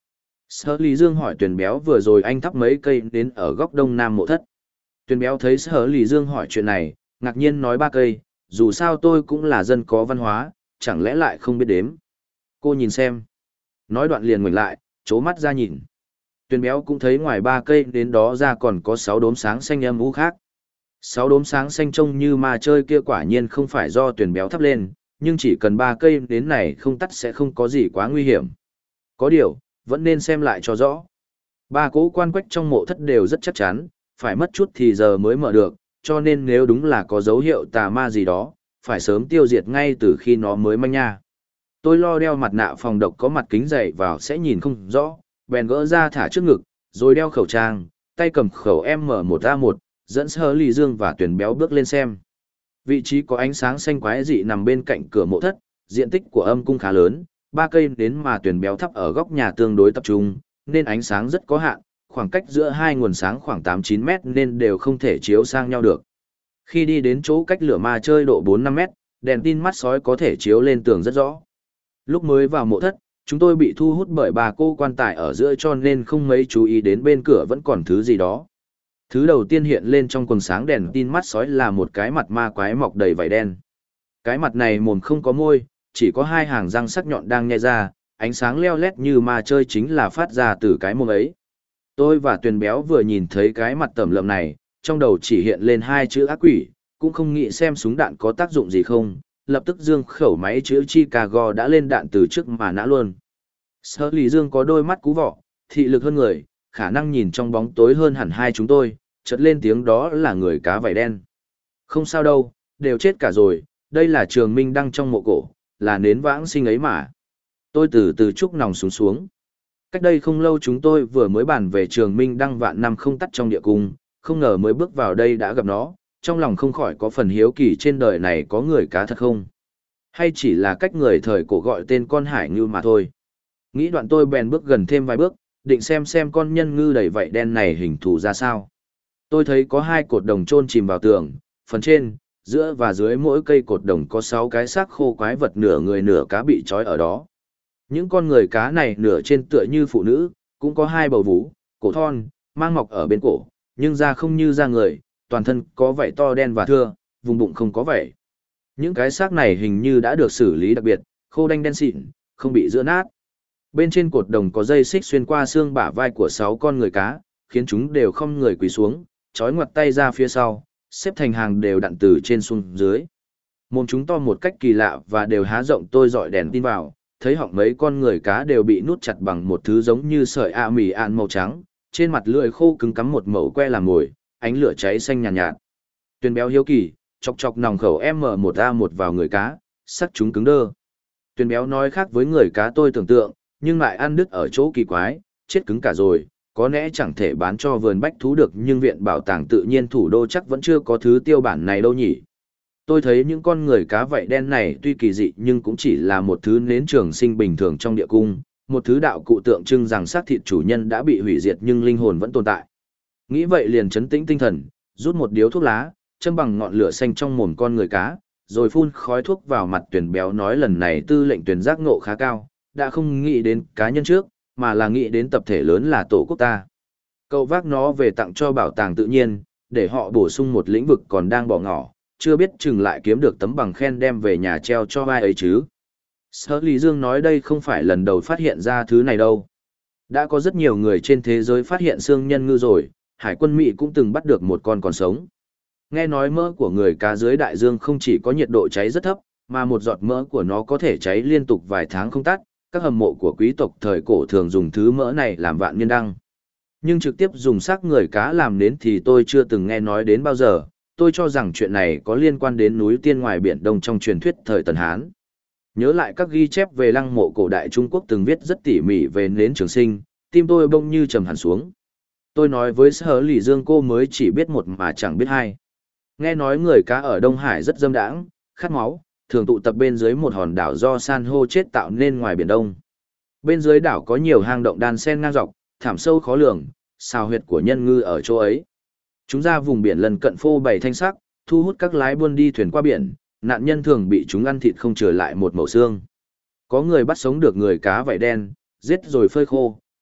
Sở Lý Dương hỏi Tuyền Béo vừa rồi anh thắp mấy cây đến ở góc đông nam mộ thất. Tuyền Béo thấy Sở Lý Dương hỏi chuyện này, ngạc nhiên nói 3 cây, dù sao tôi cũng là dân có văn hóa, chẳng lẽ lại không biết đếm. Cô nhìn xem. Nói đoạn liền ngoảnh lại, chố mắt ra nhìn. Tuyền Béo cũng thấy ngoài 3 cây đến đó ra còn có 6 đốm sáng xanh âm u khác. 6 đốm sáng xanh trông như ma chơi kia quả nhiên không phải do Tuyền Béo thắp lên, nhưng chỉ cần 3 cây đến này không tắt sẽ không có gì quá nguy hiểm. Có điều, vẫn nên xem lại cho rõ. 3 cỗ quan quách trong mộ thất đều rất chắc chắn, phải mất chút thì giờ mới mở được, cho nên nếu đúng là có dấu hiệu tà ma gì đó, phải sớm tiêu diệt ngay từ khi nó mới manh nha. Tôi lo đeo mặt nạ phòng độc có mặt kính dày vào sẽ nhìn không rõ, bèn gỡ ra thả trước ngực, rồi đeo khẩu trang, tay cầm khẩu M1A1, dẫn Sở Lý Dương và Tuyền Béo bước lên xem. Vị trí có ánh sáng xanh quái dị nằm bên cạnh cửa mộ thất, diện tích của âm cung khá lớn, 3 cây đến mà Tuyền Béo thắp ở góc nhà tương đối tập trung, nên ánh sáng rất có hạn, khoảng cách giữa hai nguồn sáng khoảng 8-9 mét nên đều không thể chiếu sang nhau được. Khi đi đến chỗ cách lửa ma chơi độ 4-5 mét, đèn tin mắt sói có thể chiếu lên tường rất rõ. Lúc mới vào mộ thất, chúng tôi bị thu hút bởi 3 cô quan tài ở giữa cho nên không mấy chú ý đến bên cửa vẫn còn thứ gì đó. Thứ đầu tiên hiện lên trong quần sáng đèn tin mắt sói là một cái mặt ma quái mọc đầy vảy đen. Cái mặt này mồm không có môi, chỉ có 2 hàng răng sắc nhọn đang nhe ra, ánh sáng leo lét như ma chơi chính là phát ra từ cái mồm ấy. Tôi và Tuyền Béo vừa nhìn thấy cái mặt tẩm lợm này, trong đầu chỉ hiện lên 2 chữ ác quỷ, cũng không nghĩ xem súng đạn có tác dụng gì không, lập tức dương khẩu máy chữ Chicago đã lên đạn từ trước mà nã luôn. Sở Lý Dương có đôi mắt cú vọ, thị lực hơn người, khả năng nhìn trong bóng tối hơn hẳn hai chúng tôi, chợt lên tiếng đó là người cá vảy đen. Không sao đâu, đều chết cả rồi, đây là Trường Minh Đăng trong mộ cổ, là nến vãng sinh ấy mà. Tôi từ từ trúc nòng xuống. Cách đây không lâu chúng tôi vừa mới bàn về Trường Minh Đăng vạn năm không tắt trong địa cung, không ngờ mới bước vào đây đã gặp nó, trong lòng không khỏi có phần hiếu kỳ trên đời này có người cá thật không? Hay chỉ là cách người thời cổ gọi tên con hải ngư mà thôi? Nghĩ đoạn tôi bèn bước gần thêm vài bước, định xem con nhân ngư đầy vảy đen này hình thù ra sao. Tôi thấy có 2 cột đồng chôn chìm vào tường, phần trên, giữa và dưới mỗi cây cột đồng có 6 cái xác khô quái vật nửa người nửa cá bị trói ở đó. Những con người cá này nửa trên tựa như phụ nữ, cũng có 2 bầu vú, cổ thon, mang mọc ở bên cổ, nhưng da không như da người, toàn thân có vảy to đen và thưa, vùng bụng không có vảy. Những cái xác này hình như đã được xử lý đặc biệt, khô đanh đen xịn, không bị giữa nát. Bên trên cột đồng có dây xích xuyên qua xương bả vai của 6 con người cá, khiến chúng đều không người quỳ xuống, trói ngoặt tay ra phía sau, xếp thành hàng đều đặn từ trên xuống dưới. Mồm chúng to một cách kỳ lạ và đều há rộng, tôi dọi đèn tin vào, thấy họng mấy con người cá đều bị nút chặt bằng một thứ giống như sợi mì ạn màu trắng, trên mặt lưỡi khô cứng cắm một mẩu que làm mồi, ánh lửa cháy xanh nhàn nhạt. Tuyền Béo hiếu kỳ, chọc nòng khẩu M1A1 vào người cá, sắc chúng cứng đơ. Tuyền Béo nói khác với người cá tôi tưởng tượng, nhưng lại ăn đứt ở chỗ kỳ quái, chết cứng cả rồi, có lẽ chẳng thể bán cho vườn bách thú được, nhưng viện bảo tàng tự nhiên thủ đô chắc vẫn chưa có thứ tiêu bản này đâu nhỉ. Tôi thấy những con người cá vảy đen này tuy kỳ dị nhưng cũng chỉ là một thứ nến trường sinh bình thường trong địa cung, một thứ đạo cụ tượng trưng rằng xác thịt chủ nhân đã bị hủy diệt nhưng linh hồn vẫn tồn tại. Nghĩ vậy liền trấn tĩnh tinh thần, rút một điếu thuốc lá, châm bằng ngọn lửa xanh trong mồm con người cá, rồi phun khói thuốc vào mặt Tuyền Béo, nói lần này tư lệnh Tuyền giác ngộ khá cao, đã không nghĩ đến cá nhân trước, mà là nghĩ đến tập thể lớn là tổ quốc ta. Cậu vác nó về tặng cho bảo tàng tự nhiên, để họ bổ sung một lĩnh vực còn đang bỏ ngỏ, chưa biết chừng lại kiếm được tấm bằng khen đem về nhà treo cho ai ấy chứ. Sở Lý Dương nói đây không phải lần đầu phát hiện ra thứ này đâu. Đã có rất nhiều người trên thế giới phát hiện xương nhân ngư rồi, Hải quân Mỹ cũng từng bắt được một con còn sống. Nghe nói mỡ của người cá dưới đại dương không chỉ có nhiệt độ cháy rất thấp, mà một giọt mỡ của nó có thể cháy liên tục vài tháng không tắt. Các hầm mộ của quý tộc thời cổ thường dùng thứ mỡ này làm vạn niên đăng. Nhưng trực tiếp dùng xác người cá làm nến thì tôi chưa từng nghe nói đến bao giờ. Tôi cho rằng chuyện này có liên quan đến núi Tiên ngoài Biển Đông trong truyền thuyết thời Tần Hán. Nhớ lại các ghi chép về lăng mộ cổ đại Trung Quốc từng viết rất tỉ mỉ về nến trường sinh, tim tôi bỗng như trầm hẳn xuống. Tôi nói với Sở Lý Dương cô mới chỉ biết một mà chẳng biết hai. Nghe nói người cá ở Đông Hải rất dâm đãng, khát máu, thường tụ tập bên dưới một hòn đảo do san hô chết tạo nên ngoài Biển Đông. Bên dưới đảo có nhiều hang động đan xen ngang dọc, thảm sâu khó lường, xào huyệt của nhân ngư ở chỗ ấy. Chúng ra vùng biển lần cận phô bày thanh sắc, thu hút các lái buôn đi thuyền qua biển, nạn nhân thường bị chúng ăn thịt không trở lại một mẩu xương. Có người bắt sống được người cá vảy đen, giết rồi phơi khô,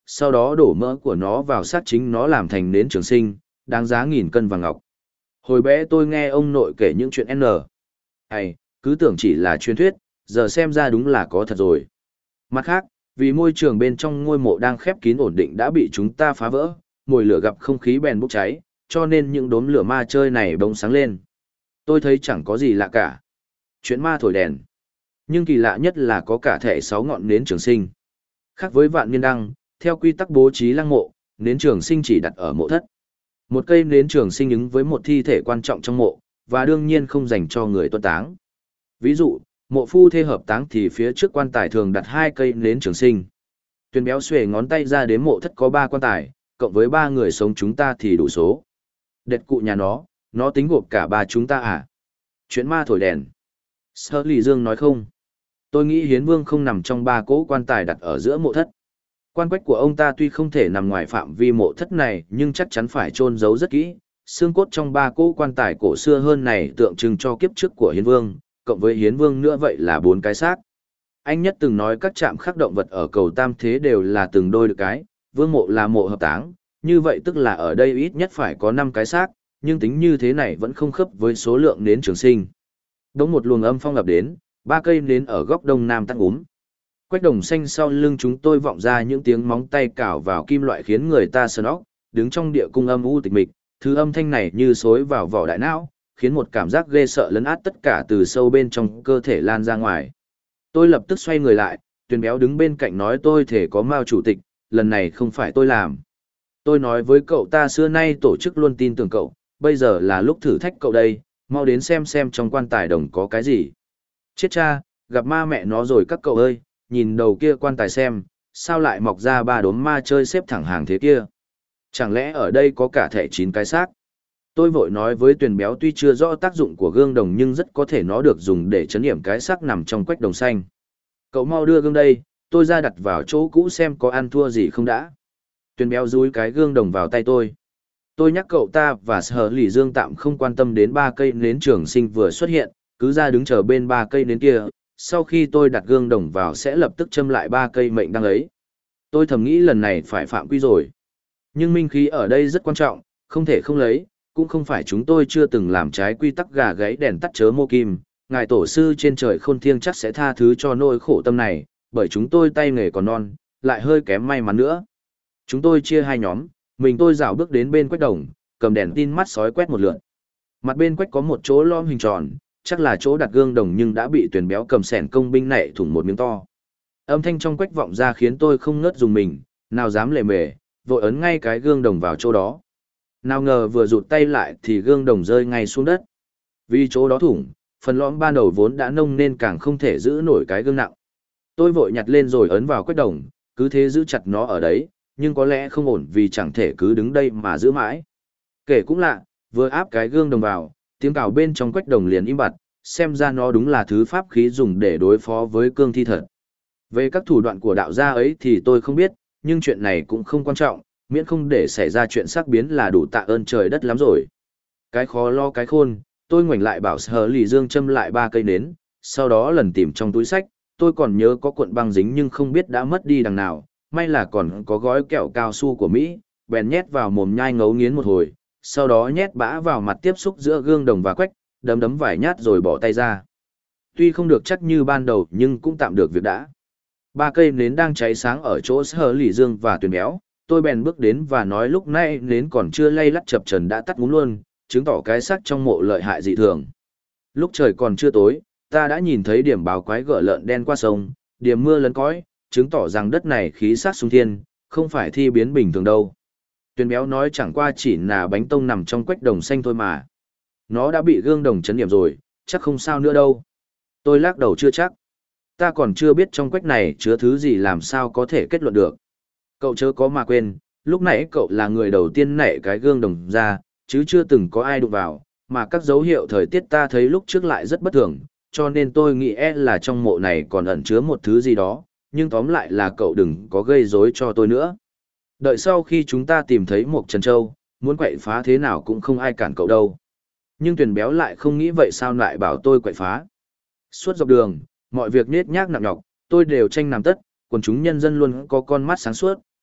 sau đó đổ mỡ của nó vào sát chính nó làm thành nến trường sinh, đáng giá nghìn cân vàng ngọc. Hồi bé tôi nghe ông nội kể những chuyện N. Hay, cứ tưởng chỉ là truyền thuyết, giờ xem ra đúng là có thật rồi. Mặt khác, vì môi trường bên trong ngôi mộ đang khép kín ổn định đã bị chúng ta phá vỡ, mồi lửa gặp không khí bèn bốc cháy, cho nên những đốm lửa ma chơi này bỗng sáng lên. Tôi thấy chẳng có gì lạ cả. Chuyện ma thổi đèn. Nhưng kỳ lạ nhất là có cả thẻ 6 ngọn nến trường sinh. Khác với vạn niên đăng, theo quy tắc bố trí lăng mộ, nến trường sinh chỉ đặt ở mộ thất. Một cây nến trường sinh ứng với một thi thể quan trọng trong mộ, và đương nhiên không dành cho người tuân táng. Ví dụ, mộ phu thê hợp táng thì phía trước quan tài thường đặt 2 cây nến trường sinh. Tuyền béo xuề ngón tay ra đến mộ thất có 3 quan tài, cộng với 3 người sống chúng ta thì đủ số. Đệt cụ nhà nó tính gộp cả 3 chúng ta à? Chuyện ma thổi đèn. Sở Lì Dương nói không. Tôi nghĩ Hiến Vương không nằm trong 3 cỗ quan tài đặt ở giữa mộ thất. Quan quách của ông ta tuy không thể nằm ngoài phạm vi mộ thất này nhưng chắc chắn phải chôn giấu rất kỹ. Xương cốt trong 3 cỗ quan tài cổ xưa hơn này tượng trưng cho kiếp trước của Hiến Vương, cộng với Hiến Vương nữa vậy là 4 cái xác. Anh Nhất từng nói các trạm khắc động vật ở cầu Tam Thế đều là từng đôi được cái, vương mộ là mộ hợp táng, như vậy tức là ở đây ít nhất phải có 5 cái xác, nhưng tính như thế này vẫn không khớp với số lượng nến trường sinh. Đống một luồng âm phong ập đến, 3 cây nến ở góc đông nam tắt úm. Quách đồng xanh sau lưng chúng tôi vọng ra những tiếng móng tay cào vào kim loại khiến người ta sờn óc, đứng trong địa cung âm u tịch mịch, thứ âm thanh này như xối vào vỏ đại não, khiến một cảm giác ghê sợ lấn át tất cả từ sâu bên trong cơ thể lan ra ngoài. Tôi lập tức xoay người lại, Tuyền béo đứng bên cạnh nói tôi thể có Mao chủ tịch, lần này không phải tôi làm. Tôi nói với cậu ta xưa nay tổ chức luôn tin tưởng cậu, bây giờ là lúc thử thách cậu đây, mau đến xem trong quan tài đồng có cái gì. Chết cha, gặp ma mẹ nó rồi các cậu ơi, nhìn đầu kia quan tài xem, sao lại mọc ra 3 đốm ma chơi xếp thẳng hàng thế kia. Chẳng lẽ ở đây có cả thẻ 9 cái xác? Tôi vội nói với Tuyền béo tuy chưa rõ tác dụng của gương đồng nhưng rất có thể nó được dùng để chấn yểm cái xác nằm trong quách đồng xanh. Cậu mau đưa gương đây, tôi ra đặt vào chỗ cũ xem có ăn thua gì không đã. Tuyền béo dúi cái gương đồng vào tay tôi. Tôi nhắc cậu ta và Sở Lì Dương tạm không quan tâm đến 3 cây nến trường sinh vừa xuất hiện, cứ ra đứng chờ bên 3 cây nến kia, sau khi tôi đặt gương đồng vào sẽ lập tức châm lại 3 cây mệnh đăng ấy. Tôi thầm nghĩ lần này phải phạm quy rồi. Nhưng minh khí ở đây rất quan trọng, không thể không lấy, cũng không phải chúng tôi chưa từng làm trái quy tắc gà gáy đèn tắt chớ mô kim, ngài tổ sư trên trời khôn thiêng chắc sẽ tha thứ cho nỗi khổ tâm này, bởi chúng tôi tay nghề còn non, lại hơi kém may mắn nữa. Chúng tôi chia 2 nhóm, mình tôi dạo bước đến bên quách đồng, cầm đèn tin mắt sói quét một lượt. Mặt bên quách có một chỗ lõm hình tròn, chắc là chỗ đặt gương đồng nhưng đã bị Tuyền béo cầm sẻn công binh nảy thủng một miếng to. Âm thanh trong quách vọng ra khiến tôi không ngớt dùng mình, nào dám lề mề, vội ấn ngay cái gương đồng vào chỗ đó. Nào ngờ vừa rụt tay lại thì gương đồng rơi ngay xuống đất. Vì chỗ đó thủng, phần lõm ban đầu vốn đã nông nên càng không thể giữ nổi cái gương nặng. Tôi vội nhặt lên rồi ấn vào quách đồng, cứ thế giữ chặt nó ở đấy, nhưng có lẽ không ổn vì chẳng thể cứ đứng đây mà giữ mãi. Kể cũng lạ, vừa áp cái gương đồng vào, tiếng cào bên trong quách đồng liền im bặt, xem ra nó đúng là thứ pháp khí dùng để đối phó với cương thi thật. Về các thủ đoạn của đạo gia ấy thì tôi không biết, nhưng chuyện này cũng không quan trọng, miễn không để xảy ra chuyện sắc biến là đủ tạ ơn trời đất lắm rồi. Cái khó lo cái khôn, tôi ngoảnh lại bảo Sở Lì Dương châm lại 3 cây nến, sau đó lần tìm trong túi sách, tôi còn nhớ có cuộn băng dính nhưng không biết đã mất đi đằng nào, may là còn có gói kẹo cao su của Mỹ, bèn nhét vào mồm nhai ngấu nghiến một hồi, sau đó nhét bã vào mặt tiếp xúc giữa gương đồng và quách, đấm vài nhát rồi bỏ tay ra. Tuy không được chắc như ban đầu nhưng cũng tạm được việc đã. 3 cây nến đang cháy sáng ở chỗ Sở Lì Dương và Tuyền béo, tôi bèn bước đến và nói lúc nãy nến còn chưa lay lắt chập chờn đã tắt ngúm luôn, chứng tỏ cái xác trong mộ lợi hại dị thường. Lúc trời còn chưa tối, ta đã nhìn thấy điểm báo quái gở lợn đen qua sông, điểm mưa lấn cõi, chứng tỏ rằng đất này khí sát sung thiên, không phải thi biến bình thường đâu. Tuyền béo nói chẳng qua chỉ là bánh tông nằm trong quách đồng xanh thôi mà. Nó đã bị gương đồng chấn điểm rồi, chắc không sao nữa đâu. Tôi lắc đầu chưa chắc. Ta còn chưa biết trong quách này chứa thứ gì làm sao có thể kết luận được. Cậu chớ có mà quên, lúc nãy cậu là người đầu tiên nảy cái gương đồng ra, chứ chưa từng có ai đụng vào, mà các dấu hiệu thời tiết ta thấy lúc trước lại rất bất thường, cho nên tôi nghĩ là trong mộ này còn ẩn chứa một thứ gì đó, nhưng tóm lại là cậu đừng có gây rối cho tôi nữa. Đợi sau khi chúng ta tìm thấy một Trần Châu, muốn quậy phá thế nào cũng không ai cản cậu đâu. Nhưng Tuyền béo lại không nghĩ vậy sao lại bảo tôi quậy phá. Suốt dọc đường, mọi việc nết nhác nặng nhọc, tôi đều tranh làm tất, quần chúng nhân dân luôn có con mắt sáng suốt,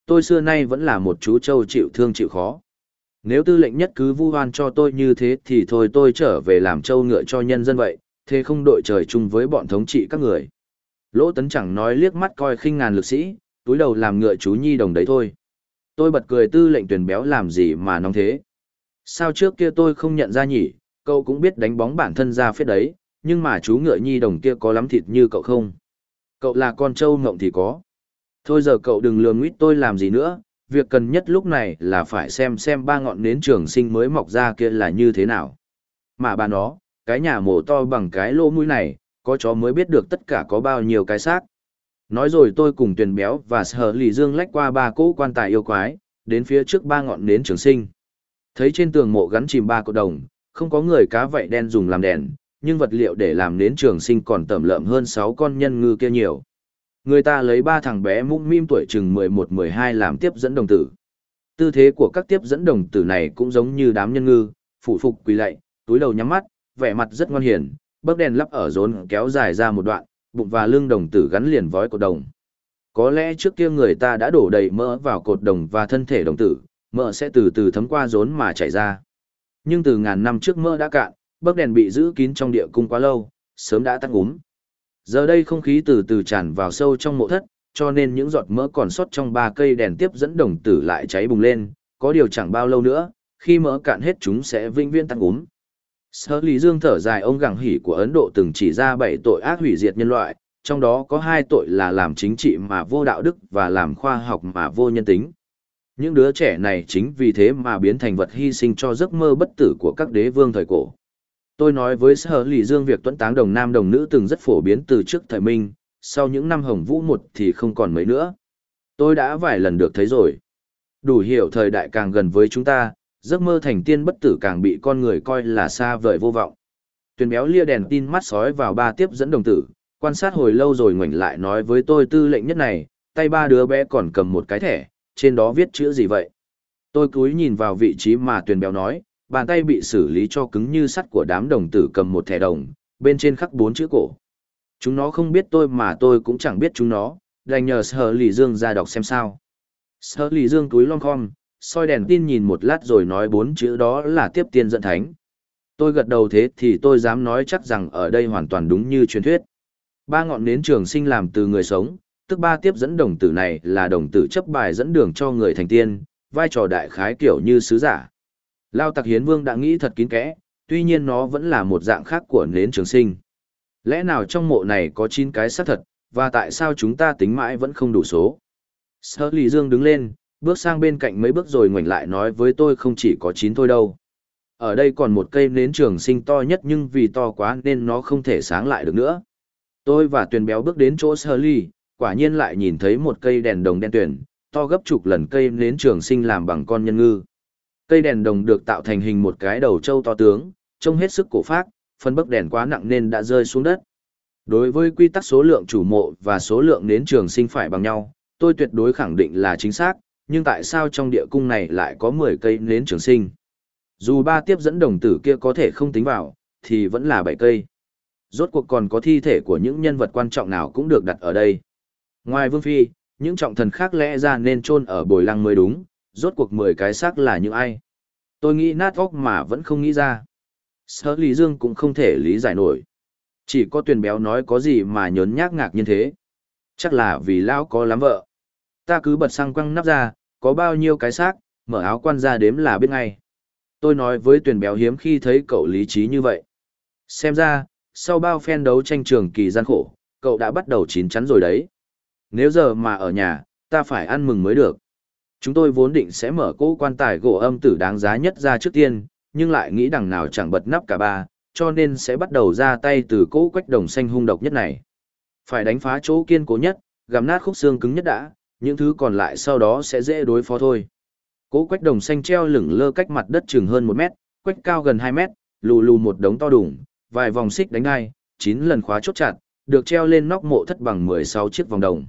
tôi xưa nay vẫn là một chú trâu chịu thương chịu khó. Nếu tư lệnh nhất cứ vu oan cho tôi như thế thì thôi tôi trở về làm trâu ngựa cho nhân dân vậy, thế không đội trời chung với bọn thống trị các người. Lỗ Tấn chẳng nói liếc mắt coi khinh ngàn lực sĩ, túi đầu làm ngựa chú nhi đồng đấy thôi. Tôi bật cười tư lệnh Tuyền Béo làm gì mà nóng thế. Sao trước kia tôi không nhận ra nhỉ, cậu cũng biết đánh bóng bản thân ra phết đấy, nhưng mà chú ngựa nhi đồng kia có lắm thịt như cậu không? Cậu là con trâu ngộng thì có. Thôi giờ cậu đừng lừa nguyết tôi làm gì nữa, việc cần nhất lúc này là phải xem ba ngọn nến trường sinh mới mọc ra kia là như thế nào. Mà bà nó, cái nhà mổ to bằng cái lỗ mũi này, có chó mới biết được tất cả có bao nhiêu cái xác. Nói rồi tôi cùng Tuyền Béo và Sở Lì Dương lách qua ba cỗ quan tài yêu quái, đến phía trước ba ngọn nến trường sinh. Thấy trên tường mộ gắn chìm ba cột đồng, không có người cá vảy đen dùng làm đèn, nhưng vật liệu để làm nến trường sinh còn tẩm lợm hơn 6 con nhân ngư kia nhiều. Người ta lấy ba thằng bé mũm mĩm tuổi chừng 11-12 làm tiếp dẫn đồng tử. Tư thế của các tiếp dẫn đồng tử này cũng giống như đám nhân ngư, phủ phục quỳ lạy, túi đầu nhắm mắt, vẻ mặt rất ngoan hiền, bấc đèn lắp ở rốn kéo dài ra một đoạn, bụng và lưng đồng tử gắn liền vói cột đồng. Có lẽ trước kia người ta đã đổ đầy mỡ vào cột đồng và thân thể đồng tử, mỡ sẽ từ từ thấm qua rốn mà chảy ra. Nhưng từ ngàn năm trước mỡ đã cạn, bấc đèn bị giữ kín trong địa cung quá lâu, sớm đã tắt ngúm. Giờ đây không khí từ từ tràn vào sâu trong mộ thất, cho nên những giọt mỡ còn sót trong ba cây đèn tiếp dẫn đồng tử lại cháy bùng lên, có điều chẳng bao lâu nữa, khi mỡ cạn hết chúng sẽ vĩnh viễn tắt ngúm. Sở Lý Dương thở dài, ông Gẳng Hỉ của Ấn Độ từng chỉ ra 7 tội ác hủy diệt nhân loại, trong đó có 2 tội là làm chính trị mà vô đạo đức và làm khoa học mà vô nhân tính. Những đứa trẻ này chính vì thế mà biến thành vật hy sinh cho giấc mơ bất tử của các đế vương thời cổ. Tôi nói với Sở Lý Dương việc tuẫn táng đồng nam đồng nữ từng rất phổ biến từ trước thời Minh, sau những năm Hồng Vũ một thì không còn mấy nữa. Tôi đã vài lần được thấy rồi. Đủ hiểu thời đại càng gần với chúng ta, giấc mơ thành tiên bất tử càng bị con người coi là xa vời vô vọng. Tuyền Béo lia đèn tin mắt sói vào ba tiếp dẫn đồng tử, quan sát hồi lâu rồi ngoảnh lại nói với tôi, tư lệnh nhất này, tay ba đứa bé còn cầm một cái thẻ, trên đó viết chữ gì vậy? Tôi cúi nhìn vào vị trí mà Tuyền Béo nói, bàn tay bị xử lý cho cứng như sắt của đám đồng tử cầm một thẻ đồng, bên trên khắc 4 chữ cổ. Chúng nó không biết tôi mà tôi cũng chẳng biết chúng nó, đành nhờ Sở Lì Dương ra đọc xem sao. Sở Lì Dương cúi lom khom, soi đèn tin nhìn một lát rồi nói 4 chữ đó là tiếp tiên dẫn thánh. Tôi gật đầu, thế thì tôi dám nói chắc rằng ở đây hoàn toàn đúng như truyền thuyết. Ba ngọn nến trường sinh làm từ người sống, tức ba tiếp dẫn đồng tử này là đồng tử chấp bài dẫn đường cho người thành tiên, vai trò đại khái kiểu như sứ giả. Lao Tặc Hiến Vương đã nghĩ thật kín kẽ, tuy nhiên nó vẫn là một dạng khác của nến trường sinh. Lẽ nào trong mộ này có 9 cái xác thật, và tại sao chúng ta tính mãi vẫn không đủ số? Sở Lý Dương đứng lên, bước sang bên cạnh mấy bước rồi ngoảnh lại nói với tôi, không chỉ có 9 thôi đâu. Ở đây còn một cây nến trường sinh to nhất, nhưng vì to quá nên nó không thể sáng lại được nữa. Tôi và Tuyền Béo bước đến chỗ Sở Lý, quả nhiên lại nhìn thấy một cây đèn đồng đen tuyền, to gấp chục lần cây nến trường sinh làm bằng con nhân ngư. Cây đèn đồng được tạo thành hình một cái đầu trâu to tướng, trông hết sức cổ phác, phần bấc đèn quá nặng nên đã rơi xuống đất. Đối với quy tắc số lượng chủ mộ và số lượng nến trường sinh phải bằng nhau, tôi tuyệt đối khẳng định là chính xác, nhưng tại sao trong địa cung này lại có 10 cây nến trường sinh? Dù ba tiếp dẫn đồng tử kia có thể không tính vào, thì vẫn là 7 cây. Rốt cuộc còn có thi thể của những nhân vật quan trọng nào cũng được đặt ở đây. Ngoài Vương Phi, những trọng thần khác lẽ ra nên chôn ở Bồi Lăng mới đúng, rốt cuộc 10 cái xác là những ai? Tôi nghĩ nát óc mà vẫn không nghĩ ra. Sở Lý Dương cũng không thể lý giải nổi. Chỉ có Tuyền Béo nói có gì mà nhớn nhác ngạc nhiên thế. Chắc là vì lão có lắm vợ. Ta cứ bật xăng quăng nắp ra, có bao nhiêu cái xác, mở áo quan ra đếm là biết ngay. Tôi nói với Tuyền Béo hiếm khi thấy cậu lý trí như vậy. Xem ra, sau bao phen đấu tranh trường kỳ gian khổ, cậu đã bắt đầu chín chắn rồi đấy. Nếu giờ mà ở nhà, ta phải ăn mừng mới được. Chúng tôi vốn định sẽ mở cỗ quan tài gỗ âm tử đáng giá nhất ra trước tiên, nhưng lại nghĩ đằng nào chẳng bật nắp cả ba, cho nên sẽ bắt đầu ra tay từ cỗ quách đồng xanh hung độc nhất này. Phải đánh phá chỗ kiên cố nhất, gặm nát khúc xương cứng nhất đã, những thứ còn lại sau đó sẽ dễ đối phó thôi. Cỗ quách đồng xanh treo lửng lơ cách mặt đất chừng hơn 1 mét, quách cao gần 2 mét, lù lù một đống to đùng, vài vòng xích đánh hai, 9 lần khóa chốt chặt, được treo lên nóc mộ thất bằng 16 chiếc vòng đồng.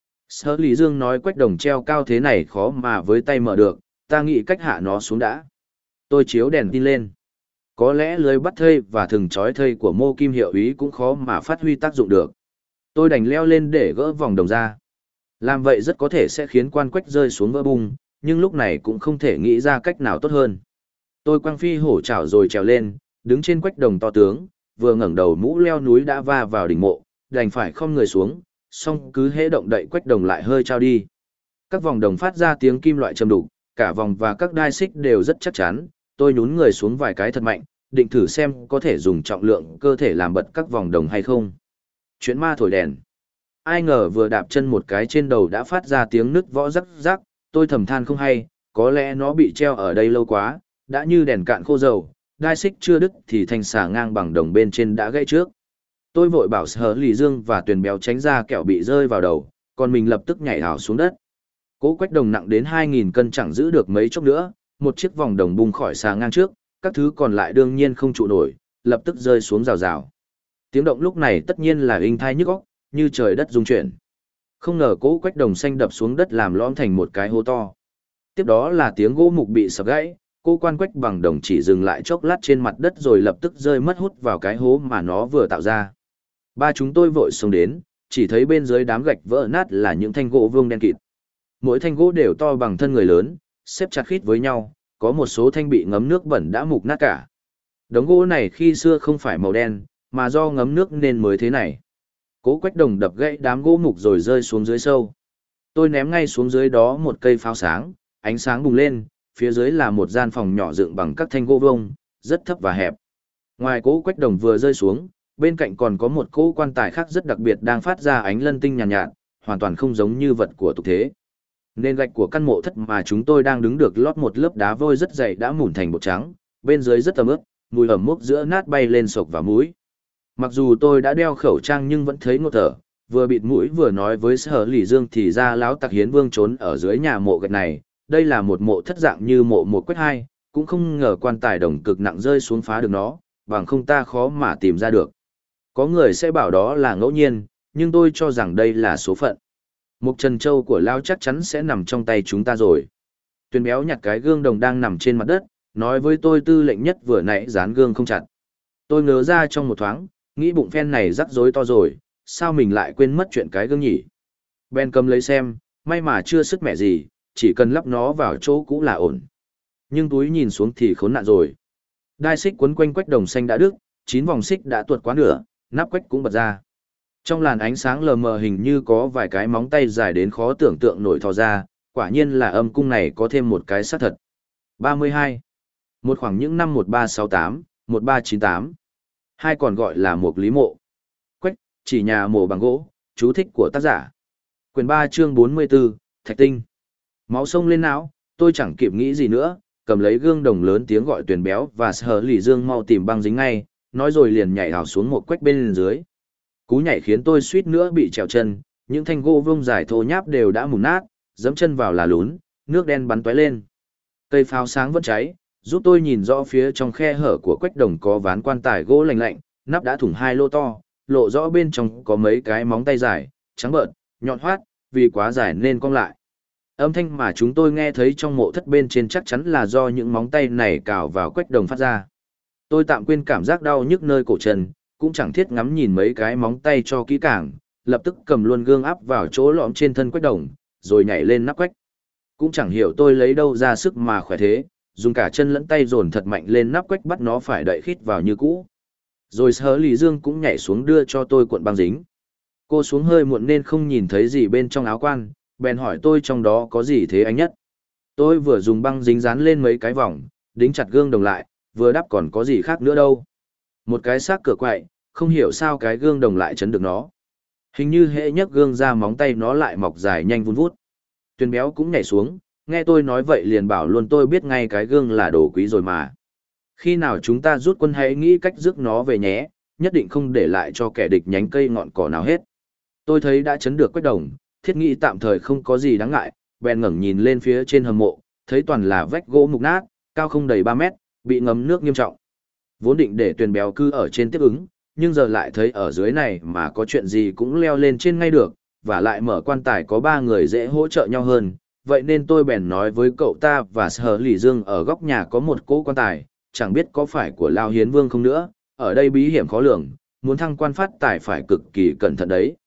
Sở Lý Dương nói quách đồng treo cao thế này khó mà với tay mở được, ta nghĩ cách hạ nó xuống đã. Tôi chiếu đèn tin lên. Có lẽ lưới bắt thây và thừng trói thây của Mô Kim hiệu ý cũng khó mà phát huy tác dụng được. Tôi đành leo lên để gỡ vòng đồng ra. Làm vậy rất có thể sẽ khiến quan quách rơi xuống vỡ bung, nhưng lúc này cũng không thể nghĩ ra cách nào tốt hơn. Tôi quăng phi hổ chảo rồi trèo lên, đứng trên quách đồng to tướng, vừa ngẩng đầu mũ leo núi đã va vào đỉnh mộ, đành phải không người xuống, song cứ hễ động đậy quách đồng lại hơi trao đi. Các vòng đồng phát ra tiếng kim loại trầm đục, cả vòng và các đai xích đều rất chắc chắn, tôi nhún người xuống vài cái thật mạnh, định thử xem có thể dùng trọng lượng cơ thể làm bật các vòng đồng hay không. Chuyện ma thổi đèn. Ai ngờ vừa đạp chân một cái trên đầu đã phát ra tiếng nứt võ rắc rắc, tôi thầm than không hay, có lẽ nó bị treo ở đây lâu quá, đã như đèn cạn khô dầu, đai xích chưa đứt thì thanh xà ngang bằng đồng bên trên đã gãy trước. Tôi vội bảo Sở Lì Dương và Tuyền Béo tránh ra kẻo bị rơi vào đầu, còn mình lập tức nhảy hào xuống đất. Cỗ quách đồng nặng đến 2.000 cân chẳng giữ được mấy chốc nữa, một chiếc vòng đồng bung khỏi xà ngang trước, các thứ còn lại đương nhiên không trụ nổi, lập tức rơi xuống rào rào. Tiếng động lúc này tất nhiên là inh thai nhức óc, như trời đất rung chuyển. Không ngờ cỗ quách đồng xanh đập xuống đất làm lõm thành một cái hố to. Tiếp đó là tiếng gỗ mục bị sập gãy, cô quan quách bằng đồng chỉ dừng lại chốc lát trên mặt đất rồi lập tức rơi mất hút vào cái hố mà nó vừa tạo ra. Ba chúng tôi vội xông đến, chỉ thấy bên dưới đám gạch vỡ nát là những thanh gỗ vuông đen kịt. Mỗi thanh gỗ đều to bằng thân người lớn, xếp chặt khít với nhau, có một số thanh bị ngấm nước bẩn đã mục nát cả. Đống gỗ này khi xưa không phải màu đen, mà do ngấm nước nên mới thế này. Cố quách đồng đập gãy đám gỗ mục rồi rơi xuống dưới sâu. Tôi ném ngay xuống dưới đó một cây pháo sáng, ánh sáng bùng lên, phía dưới là một gian phòng nhỏ dựng bằng các thanh gỗ vông, rất thấp và hẹp. Ngoài cố quách đồng vừa rơi xuống, bên cạnh còn có một cỗ quan tài khác rất đặc biệt đang phát ra ánh lân tinh nhàn nhạt, hoàn toàn không giống như vật của tục thế. Nền gạch của căn mộ thất mà chúng tôi đang đứng được lót một lớp đá vôi rất dày đã mủn thành bột trắng, bên dưới rất ẩm ướt, mùi ẩm mốc giữa nát bay lên sộc vào mũi. Mặc dù tôi đã đeo khẩu trang nhưng vẫn thấy ngột thở, vừa bịt mũi vừa nói với Sở Lỷ Dương thì ra lão tặc Hiến Vương trốn ở dưới nhà mộ gạch này, đây là một mộ thất dạng như mộ một quách hai, cũng không ngờ quan tài đồng cực nặng rơi xuống phá được nó, bằng không ta khó mà tìm ra được. Có người sẽ bảo đó là ngẫu nhiên, nhưng tôi cho rằng đây là số phận. Mục trần châu của Lao chắc chắn sẽ nằm trong tay chúng ta rồi. Tuyền Béo nhặt cái gương đồng đang nằm trên mặt đất, nói với tôi tư lệnh nhất vừa nãy dán gương không chặt. Tôi ngớ ra trong một thoáng, nghĩ bụng phen này rắc rối to rồi, sao mình lại quên mất chuyện cái gương nhỉ? Ben cầm lấy xem, may mà chưa sứt mẻ gì, chỉ cần lắp nó vào chỗ cũ là ổn. Nhưng túi nhìn xuống thì khốn nạn rồi. Đai xích quấn quanh quách đồng xanh đã đứt, 9 vòng xích đã tuột quá nửa, nắp quách cũng bật ra. Trong làn ánh sáng lờ mờ hình như có vài cái móng tay dài đến khó tưởng tượng nổi thò ra, quả nhiên là âm cung này có thêm một cái xác thật. 32. Một khoảng những năm 1368, 1398. Hai còn gọi là Mục Lý Mộ. Quách, chỉ nhà mộ bằng gỗ, chú thích của tác giả. Quyền 3 chương 44, Thạch Tinh. Máu sông lên não, tôi chẳng kịp nghĩ gì nữa, cầm lấy gương đồng lớn tiếng gọi Tuyền Béo và Sở Lỷ Dương mau tìm băng dính ngay, nói rồi liền nhảy hào xuống một quách bên dưới. Cú nhảy khiến tôi suýt nữa bị trèo chân, những thanh gỗ vông dài thô nháp đều đã mùn nát, dẫm chân vào là lún, nước đen bắn tóe lên. Cây pháo sáng vẫn cháy, giúp tôi nhìn rõ phía trong khe hở của quách đồng có ván quan tài gỗ lành lạnh, nắp đã thủng 2 lỗ to, lộ rõ bên trong có mấy cái móng tay dài, trắng bợn, nhọn hoắt, vì quá dài nên cong lại. Âm thanh mà chúng tôi nghe thấy trong mộ thất bên trên chắc chắn là do những móng tay này cào vào quách đồng phát ra. Tôi tạm quên cảm giác đau nhức nơi cổ chân, cũng chẳng thiết ngắm nhìn mấy cái móng tay cho kỹ càng, lập tức cầm luôn gương áp vào chỗ lõm trên thân quách đồng, rồi nhảy lên nắp quách. Cũng chẳng hiểu tôi lấy đâu ra sức mà khỏe thế, dùng cả chân lẫn tay dồn thật mạnh lên nắp quách bắt nó phải đậy khít vào như cũ. Rồi Sở Lỷ Dương cũng nhảy xuống đưa cho tôi cuộn băng dính. Cô xuống hơi muộn nên không nhìn thấy gì bên trong áo quan, bèn hỏi tôi trong đó có gì thế anh nhất. Tôi vừa dùng băng dính dán lên mấy cái vòng, đính chặt gương đồng lại, vừa đáp còn có gì khác nữa đâu. Một cái xác cửa quậy, không hiểu sao cái gương đồng lại chấn được nó. Hình như hễ nhấc gương ra móng tay nó lại mọc dài nhanh vun vút. Tuyền Béo cũng nhảy xuống, nghe tôi nói vậy liền bảo luôn tôi biết ngay cái gương là đồ quý rồi mà. Khi nào chúng ta rút quân hãy nghĩ cách rước nó về nhé, nhất định không để lại cho kẻ địch nhánh cây ngọn cỏ nào hết. Tôi thấy đã chấn được quách đồng, thiết nghĩ tạm thời không có gì đáng ngại, bèn ngẩng nhìn lên phía trên hầm mộ, thấy toàn là vách gỗ mục nát, cao không đầy 3 mét, bị ngấm nước nghiêm trọng. Vốn định để Tuyền Béo cư ở trên tiếp ứng, nhưng giờ lại thấy ở dưới này mà có chuyện gì cũng leo lên trên ngay được, và lại mở quan tài có 3 người dễ hỗ trợ nhau hơn. Vậy nên tôi bèn nói với cậu ta và Sở Lỷ Dương ở góc nhà có một cỗ quan tài, chẳng biết có phải của Lao Hiến Vương không nữa, ở đây bí hiểm khó lường, muốn thăng quan phát tài phải cực kỳ cẩn thận đấy.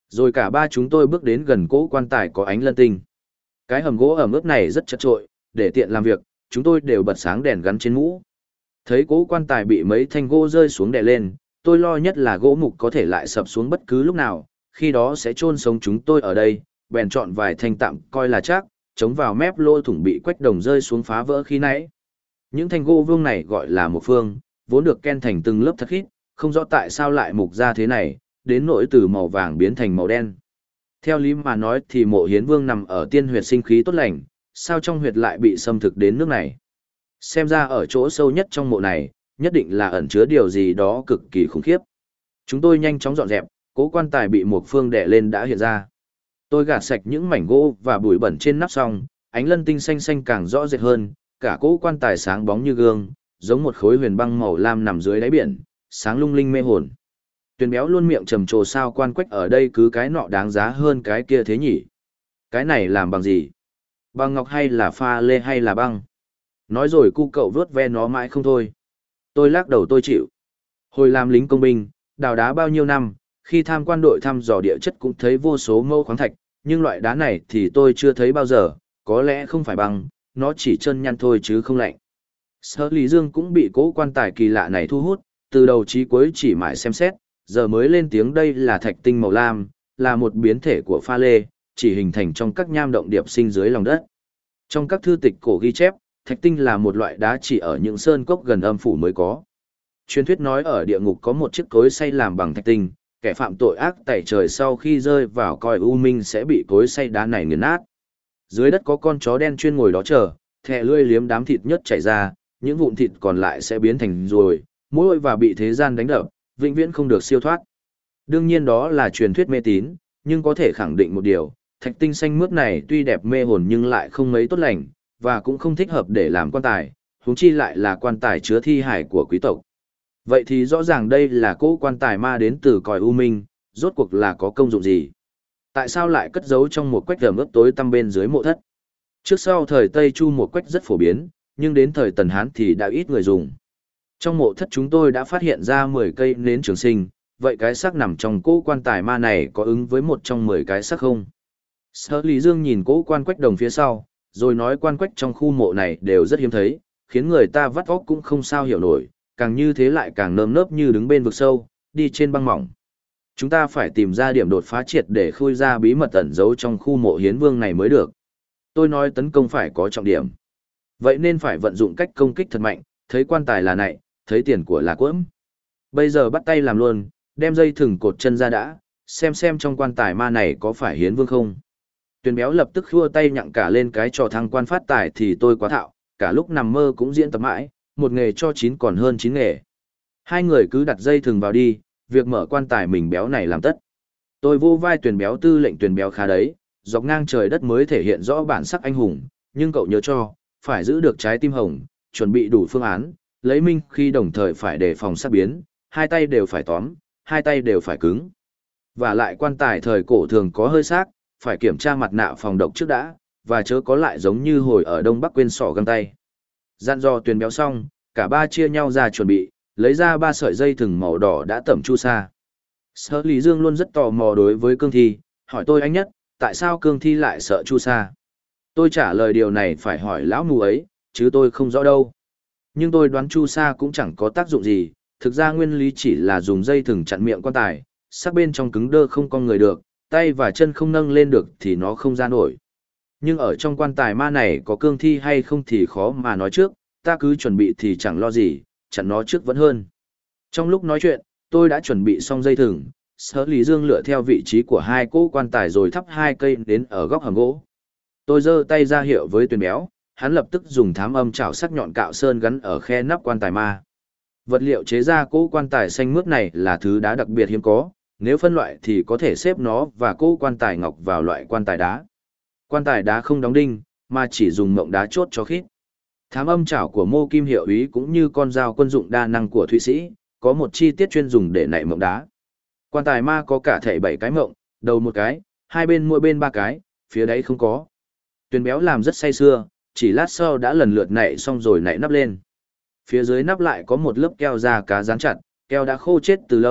Rồi cả ba chúng tôi bước đến gần cỗ quan tài có ánh lân tinh. Cái hầm gỗ ẩm ướt này rất chật trội, để tiện làm việc, chúng tôi đều bật sáng đèn gắn trên mũ. Thấy cỗ quan tài bị mấy thanh gỗ rơi xuống đè lên, tôi lo nhất là gỗ mục có thể lại sập xuống bất cứ lúc nào, khi đó sẽ chôn sống chúng tôi ở đây, bèn chọn vài thanh tạm coi là chắc, chống vào mép lỗ thủng bị quách đồng rơi xuống phá vỡ khi nãy. Những thanh gỗ vương này gọi là một phương, vốn được ken thành từng lớp thật khít, không rõ tại sao lại mục ra thế này, đến nỗi từ màu vàng biến thành màu đen. Theo lý mà nói thì mộ hiến vương nằm ở tiên huyệt sinh khí tốt lành, sao trong huyệt lại bị xâm thực đến nước này? Xem ra ở chỗ sâu nhất trong mộ này, nhất định là ẩn chứa điều gì đó cực kỳ khủng khiếp. Chúng tôi nhanh chóng dọn dẹp, cố quan tài bị một phương đè lên đã hiện ra. Tôi gạt sạch những mảnh gỗ và bụi bẩn trên nắp xong, ánh lân tinh xanh xanh càng rõ rệt hơn, cả cố quan tài sáng bóng như gương, giống một khối huyền băng màu lam nằm dưới đáy biển, sáng lung linh mê hồn. Tuyền béo luôn miệng trầm trồ sao quan quách ở đây cứ cái nọ đáng giá hơn cái kia thế nhỉ? Cái này làm bằng gì? Bằng ngọc hay là pha lê hay là băng? Nói rồi cu cậu vớt ve nó mãi không thôi. Tôi lắc đầu tôi chịu. Hồi làm lính công binh, đào đá bao nhiêu năm, khi tham quan đội thăm dò địa chất cũng thấy vô số mâu khoáng thạch, nhưng loại đá này thì tôi chưa thấy bao giờ, có lẽ không phải băng, nó chỉ chân nhăn thôi chứ không lạnh. Sở Lý Dương cũng bị cỗ quan tài kỳ lạ này thu hút, từ đầu chí cuối chỉ mãi xem xét, giờ mới lên tiếng đây là thạch tinh màu lam, là một biến thể của pha lê, chỉ hình thành trong các nham động điệp sinh dưới lòng đất. Trong các thư tịch cổ ghi chép, thạch tinh là một loại đá chỉ ở những sơn cốc gần âm phủ mới có. Truyền thuyết nói ở địa ngục có một chiếc cối xay làm bằng thạch tinh, kẻ phạm tội ác tẩy trời sau khi rơi vào cõi u minh sẽ bị cối xay đá này nghiền nát. Dưới đất có con chó đen chuyên ngồi đó chờ, thè lưỡi liếm đám thịt nhất chảy ra, những vụn thịt còn lại sẽ biến thành ruồi, muỗi và bị thế gian đánh đập, vĩnh viễn không được siêu thoát. Đương nhiên đó là truyền thuyết mê tín, nhưng có thể khẳng định một điều, thạch tinh xanh mướt này tuy đẹp mê hồn nhưng lại không mấy tốt lành, và cũng không thích hợp để làm quan tài, huống chi lại là quan tài chứa thi hài của quý tộc. Vậy thì rõ ràng đây là cỗ quan tài ma đến từ cõi u minh, rốt cuộc là có công dụng gì? Tại sao lại cất giấu trong một quách ẩm ướt tối tăm bên dưới mộ thất? Trước sau thời Tây Chu một quách rất phổ biến, nhưng đến thời Tần Hán thì đã ít người dùng. Trong mộ thất chúng tôi đã phát hiện ra 10 cây nến trường sinh, vậy cái xác nằm trong cỗ quan tài ma này có ứng với một trong 10 cái xác không? Sở Lý Dương nhìn cỗ quan quách đồng phía sau, rồi nói quan quách trong khu mộ này đều rất hiếm thấy, khiến người ta vắt óc cũng không sao hiểu nổi, càng như thế lại càng nơm nớp như đứng bên vực sâu, đi trên băng mỏng. Chúng ta phải tìm ra điểm đột phá triệt để khui ra bí mật ẩn giấu trong khu mộ hiến vương này mới được. Tôi nói tấn công phải có trọng điểm. Vậy nên phải vận dụng cách công kích thật mạnh, thấy quan tài là nại, thấy tiền của là quẫm. Bây giờ bắt tay làm luôn, đem dây thừng cột chân ra đã, xem trong quan tài ma này có phải hiến vương không. Tuyền béo lập tức khua tay nhặng cả lên cái trò thăng quan phát tài thì tôi quá thạo, cả lúc nằm mơ cũng diễn tập mãi, một nghề cho 9 còn hơn 9 nghề. Hai người cứ đặt dây thừng vào đi, việc mở quan tài mình béo này làm tất. Tôi vô vai Tuyền béo tư lệnh Tuyền béo khá đấy, dọc ngang trời đất mới thể hiện rõ bản sắc anh hùng, nhưng cậu nhớ cho, phải giữ được trái tim hồng, chuẩn bị đủ phương án, lấy minh khi đồng thời phải đề phòng sắc biến, hai tay đều phải tóm, hai tay đều phải cứng. Và lại quan tài thời cổ thường có hơi xác, phải kiểm tra mặt nạ phòng độc trước đã, và chớ có lại giống như hồi ở Đông Bắc quên sỏ găng tay. Dặn dò Tuyền béo xong, cả ba chia nhau ra chuẩn bị, lấy ra 3 sợi dây thừng màu đỏ đã tẩm chu sa. Sở Lý Dương luôn rất tò mò đối với cương thi, hỏi tôi anh nhất, tại sao cương thi lại sợ chu sa? Tôi trả lời điều này phải hỏi lão mù ấy, chứ tôi không rõ đâu. Nhưng tôi đoán chu sa cũng chẳng có tác dụng gì, thực ra nguyên lý chỉ là dùng dây thừng chặn miệng quan tài, sắc bên trong cứng đơ không con người được, tay và chân không nâng lên được thì nó không ra nổi. Nhưng ở trong quan tài ma này có cương thi hay không thì khó mà nói trước, ta cứ chuẩn bị thì chẳng lo gì, chặn nó trước vẫn hơn. Trong lúc nói chuyện, tôi đã chuẩn bị xong dây thừng, Sở Lý Dương lựa theo vị trí của hai cỗ quan tài rồi thắp 2 cây đến ở góc hầm gỗ. Tôi giơ tay ra hiệu với Tuyền béo, hắn lập tức dùng thám âm chảo sắc nhọn cạo sơn gắn ở khe nắp quan tài ma. Vật liệu chế ra cỗ quan tài xanh mướt này là thứ đá đặc biệt hiếm có, nếu phân loại thì có thể xếp nó và cỗ quan tài ngọc vào loại quan tài đá. Quan tài đá không đóng đinh, mà chỉ dùng mộng đá chốt cho khít. Thám âm chảo của Mô Kim hiệu úy cũng như con dao quân dụng đa năng của Thụy Sĩ, có một chi tiết chuyên dùng để nảy mộng đá. Quan tài ma có cả thảy 7 cái mộng, đầu một cái, hai bên mỗi bên 3 cái, phía đáy không có. Tuyền béo làm rất say sưa, chỉ lát sau đã lần lượt nảy xong rồi nảy nắp lên. Phía dưới nắp lại có một lớp keo da cá dán chặt, keo đã khô chết từ lâu,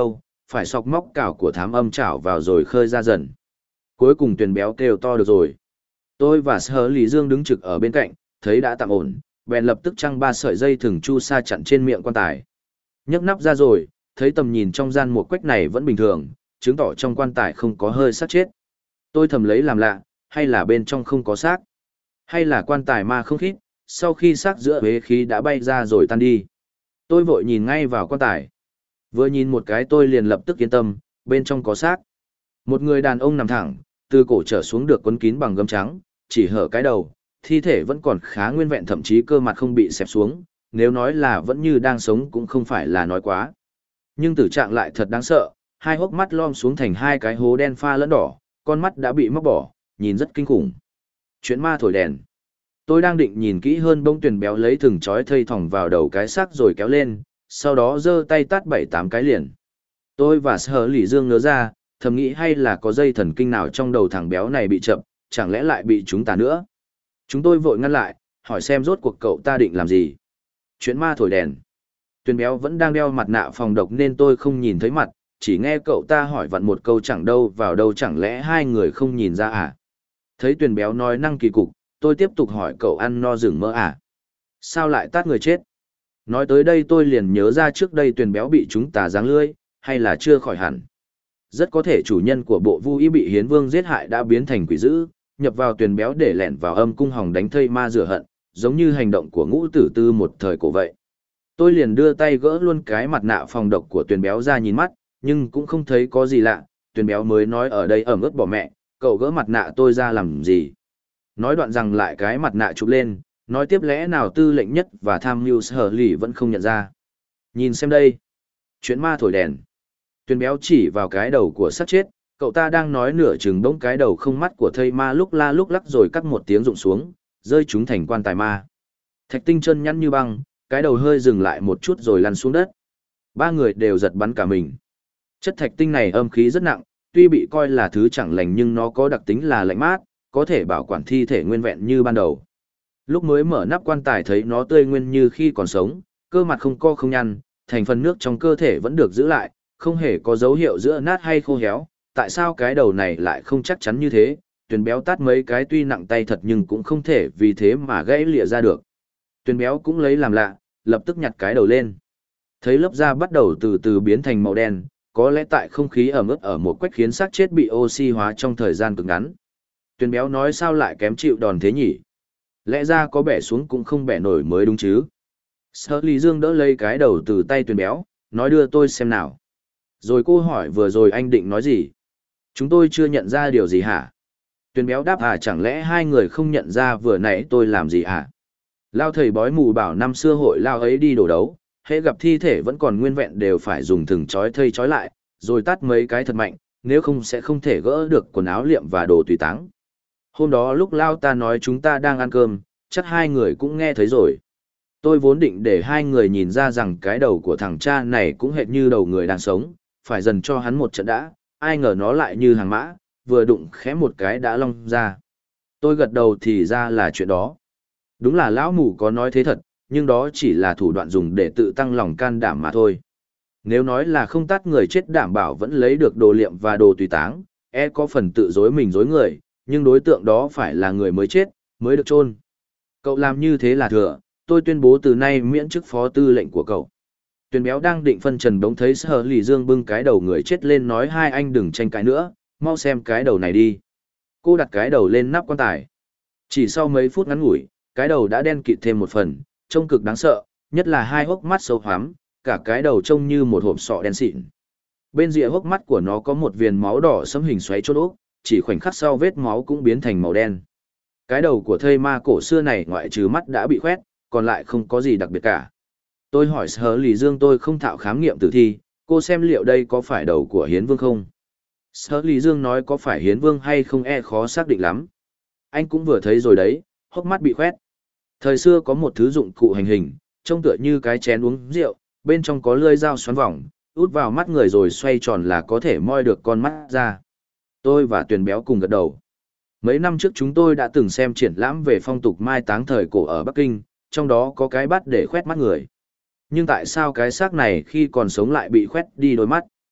phải sọc móc cào của thám âm chảo vào rồi khơi ra dần. Cuối cùng Tuyền Béo kêu to được rồi. Tôi và Sở Lý Dương đứng trực ở bên cạnh, thấy đã tạm ổn, bèn lập tức trăng 3 sợi dây thừng chu sa chặn trên miệng quan tài. Nhấc nắp ra rồi, thấy tầm nhìn trong gian một quách này vẫn bình thường, chứng tỏ trong quan tài không có hơi xác chết. Tôi thầm lấy làm lạ, hay là bên trong không có xác? Hay là quan tài ma không khít, sau khi xác giữa huế khí đã bay ra rồi tan đi? Tôi vội nhìn ngay vào quan tài. Vừa nhìn một cái tôi liền lập tức yên tâm, bên trong có xác. Một người đàn ông nằm thẳng, từ cổ trở xuống được quấn kín bằng gấm trắng, chỉ hở cái đầu, thi thể vẫn còn khá nguyên vẹn, thậm chí cơ mặt không bị xẹp xuống, nếu nói là vẫn như đang sống cũng không phải là nói quá. Nhưng tử trạng lại thật đáng sợ, hai hốc mắt lom xuống thành hai cái hố đen pha lẫn đỏ, con mắt đã bị móc bỏ, nhìn rất kinh khủng. Chuyện ma thổi đèn. Tôi đang định nhìn kỹ hơn, bông Tuyền Béo lấy thừng trói thây thòng vào đầu cái xác rồi kéo lên, sau đó giơ tay tát 7-8 cái liền. Tôi và Sở Lý Dương ngớ ra, thầm nghĩ hay là có dây thần kinh nào trong đầu thằng béo này bị chậm, chẳng lẽ lại bị chúng ta nữa. Chúng tôi vội ngăn lại, hỏi xem rốt cuộc cậu ta định làm gì. Chuyện ma thổi đèn. Tuyền Béo vẫn đang đeo mặt nạ phòng độc nên tôi không nhìn thấy mặt, chỉ nghe cậu ta hỏi vặn một câu chẳng đâu vào đâu, chẳng lẽ hai người không nhìn ra à? Thấy Tuyền Béo nói năng kỳ cục, tôi tiếp tục hỏi cậu ăn no rừng mỡ à? Sao lại tát người chết? Nói tới đây tôi liền nhớ ra trước đây Tuyền Béo bị chúng ta giáng lưỡi, hay là chưa khỏi hẳn. Rất có thể chủ nhân của bộ Vu Y bị Hiến Vương giết hại đã biến thành quỷ dữ, nhập vào Tuyền Béo để lẻn vào âm cung hòng đánh thây ma rửa hận, giống như hành động của Ngũ Tử Tư một thời cổ vậy. Tôi liền đưa tay gỡ luôn cái mặt nạ phòng độc của Tuyền Béo ra nhìn mắt, nhưng cũng không thấy có gì lạ. Tuyền Béo mới nói ở đây ẩm ướt bỏ mẹ, cậu gỡ mặt nạ tôi ra làm gì? Nói đoạn rằng lại cái mặt nạ chụp lên, nói tiếp lẽ nào Tư lệnh nhất và tham mưu Sở Lý vẫn không nhận ra. Nhìn xem đây. Chuyện ma thổi đèn. Tuyền Béo chỉ vào cái đầu của xác chết, cậu ta đang nói nửa chừng bỗng cái đầu không mắt của thây ma lúc la lúc lắc rồi cắt một tiếng rụng xuống, rơi chúng thành quan tài ma. Thạch Tinh chân nhăn như băng, cái đầu hơi dừng lại một chút rồi lăn xuống đất. Ba người đều giật bắn cả mình. Chất thạch tinh này âm khí rất nặng, tuy bị coi là thứ chẳng lành nhưng nó có đặc tính là lạnh mát, có thể bảo quản thi thể nguyên vẹn như ban đầu. Lúc mới mở nắp quan tài thấy nó tươi nguyên như khi còn sống, cơ mặt không co không nhăn, thành phần nước trong cơ thể vẫn được giữ lại, không hề có dấu hiệu giữa nát hay khô héo. Tại sao cái đầu này lại không chắc chắn như thế? Tuyền Béo tát mấy cái tuy nặng tay thật nhưng cũng không thể vì thế mà gãy lìa ra được. Tuyền Béo cũng lấy làm lạ, lập tức nhặt cái đầu lên. Thấy lớp da bắt đầu từ từ biến thành màu đen, có lẽ tại không khí ẩm ướt ở một quách khiến xác chết bị oxy hóa trong thời gian cực ngắn. Tuyền Béo nói sao lại kém chịu đòn thế nhỉ? Lẽ ra có bẻ xuống cũng không bẻ nổi mới đúng chứ. Sở Lý Dương đỡ lấy cái đầu từ tay Tuyền Béo, nói đưa tôi xem nào. Rồi cô hỏi vừa rồi anh định nói gì? Chúng tôi chưa nhận ra điều gì hả? Tuyền Béo đáp chẳng lẽ hai người không nhận ra vừa nãy tôi làm gì hả? Lao thầy bói mù bảo năm xưa hội Lao ấy đi đổ đấu, hễ gặp thi thể vẫn còn nguyên vẹn đều phải dùng thừng trói thây trói lại, rồi tát mấy cái thật mạnh, nếu không sẽ không thể gỡ được quần áo liệm và đồ tùy táng. Hôm đó lúc Lao ta nói chúng ta đang ăn cơm, chắc hai người cũng nghe thấy rồi. Tôi vốn định để hai người nhìn ra rằng cái đầu của thằng cha này cũng hệt như đầu người đang sống, phải dần cho hắn một trận đã, ai ngờ nó lại như hàng mã, vừa đụng khẽ một cái đã long ra. Tôi gật đầu thì ra là chuyện đó. Đúng là lão mù có nói thế thật, nhưng đó chỉ là thủ đoạn dùng để tự tăng lòng can đảm mà thôi. Nếu nói là không tát người chết đảm bảo vẫn lấy được đồ liệm và đồ tùy táng, có phần tự dối mình dối người, nhưng đối tượng đó phải là người mới chết, mới được chôn. Cậu làm như thế là thừa, tôi tuyên bố từ nay miễn chức phó tư lệnh của cậu. Tuyền Béo đang định phân trần bỗng thấy Sở Lý Dương bưng cái đầu người chết lên nói hai anh đừng tranh cãi nữa, mau xem cái đầu này đi. Cô đặt cái đầu lên nắp quan tài. Chỉ sau mấy phút ngắn ngủi, cái đầu đã đen kịt thêm một phần, trông cực đáng sợ, nhất là hai hốc mắt sâu hoắm, cả cái đầu trông như một hộp sọ đen xịn. Bên rìa hốc mắt của nó có một viền máu đỏ sẫm hình xoáy chốt ốc, chỉ khoảnh khắc sau vết máu cũng biến thành màu đen. Cái đầu của thây ma cổ xưa này ngoại trừ mắt đã bị khoét, còn lại không có gì đặc biệt cả. Tôi hỏi Sở Lý Dương tôi không thạo khám nghiệm tử thi, cô xem liệu đây có phải đầu của Hiến Vương không? Sở Lý Dương nói có phải Hiến Vương hay không khó xác định lắm. Anh cũng vừa thấy rồi đấy, hốc mắt bị khoét. Thời xưa có một thứ dụng cụ hành hình, trông tựa như cái chén uống rượu, bên trong có lưỡi dao xoắn vòng, út vào mắt người rồi xoay tròn là có thể moi được con mắt ra. Tôi và Tuyền Béo cùng gật đầu. Mấy năm trước chúng tôi đã từng xem triển lãm về phong tục mai táng thời cổ ở Bắc Kinh, trong đó có cái bát để khoét mắt người. Nhưng tại sao cái xác này khi còn sống lại bị khoét đi đôi mắt?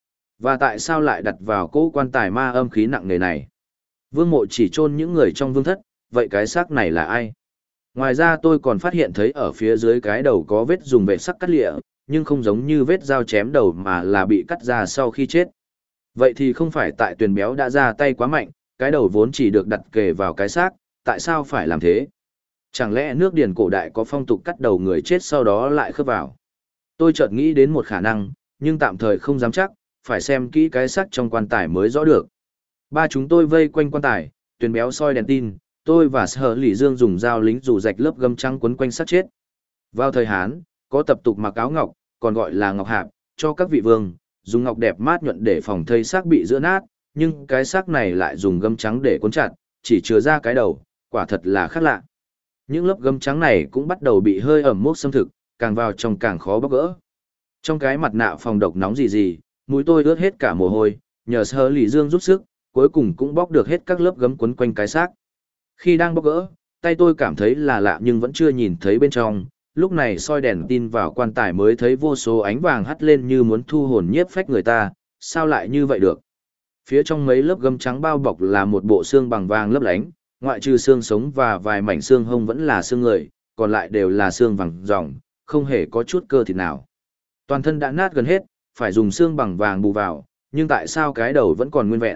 Và tại sao lại đặt vào cỗ quan tài ma âm khí nặng nề này? Vương mộ chỉ chôn những người trong vương thất, vậy cái xác này là ai? Ngoài ra tôi còn phát hiện thấy ở phía dưới cái đầu có vết dùng vệ sắc cắt lịa, nhưng không giống như vết dao chém đầu mà là bị cắt ra sau khi chết. Vậy thì không phải tại Tuyền Béo đã ra tay quá mạnh, cái đầu vốn chỉ được đặt kề vào cái xác, tại sao phải làm thế? Chẳng lẽ nước Điền cổ đại có phong tục cắt đầu người chết sau đó lại khớp vào? Tôi chợt nghĩ đến một khả năng, nhưng tạm thời không dám chắc, phải xem kỹ cái xác trong quan tài mới rõ được. Ba chúng tôi vây quanh quan tài, Tuyền Béo soi đèn tin, tôi và Sở Lỷ Dương dùng dao lính dù rạch lớp gấm trắng quấn quanh xác chết. Vào thời Hán, có tập tục mặc áo ngọc, còn gọi là ngọc hạp, cho các vị vương, dùng ngọc đẹp mát nhuận để phòng thây xác bị giữa nát, nhưng cái xác này lại dùng gấm trắng để cuốn chặt, chỉ chừa ra cái đầu, quả thật là khác lạ. Những lớp gấm trắng này cũng bắt đầu bị hơi ẩm mốc xâm thực, càng vào trong càng khó bóc gỡ. Trong cái mặt nạ phòng độc nóng gì, mũi tôi ướt hết cả mồ hôi, nhờ Sở Lỷ Dương giúp sức, cuối cùng cũng bóc được hết các lớp gấm quấn quanh cái xác. Khi đang bóc gỡ, tay tôi cảm thấy là lạ nhưng vẫn chưa nhìn thấy bên trong, lúc này soi đèn tin vào quan tài mới thấy vô số ánh vàng hắt lên như muốn thu hồn nhiếp phách người ta, sao lại như vậy được? Phía trong mấy lớp gấm trắng bao bọc là một bộ xương bằng vàng lấp lánh, ngoại trừ xương sống và vài mảnh xương hông vẫn là xương người, còn lại đều là xương vàng ròng, không hề có chút cơ thịt nào. Toàn thân đã nát gần hết, phải dùng xương bằng vàng bù vào, nhưng tại sao cái đầu vẫn còn nguyên vẹn?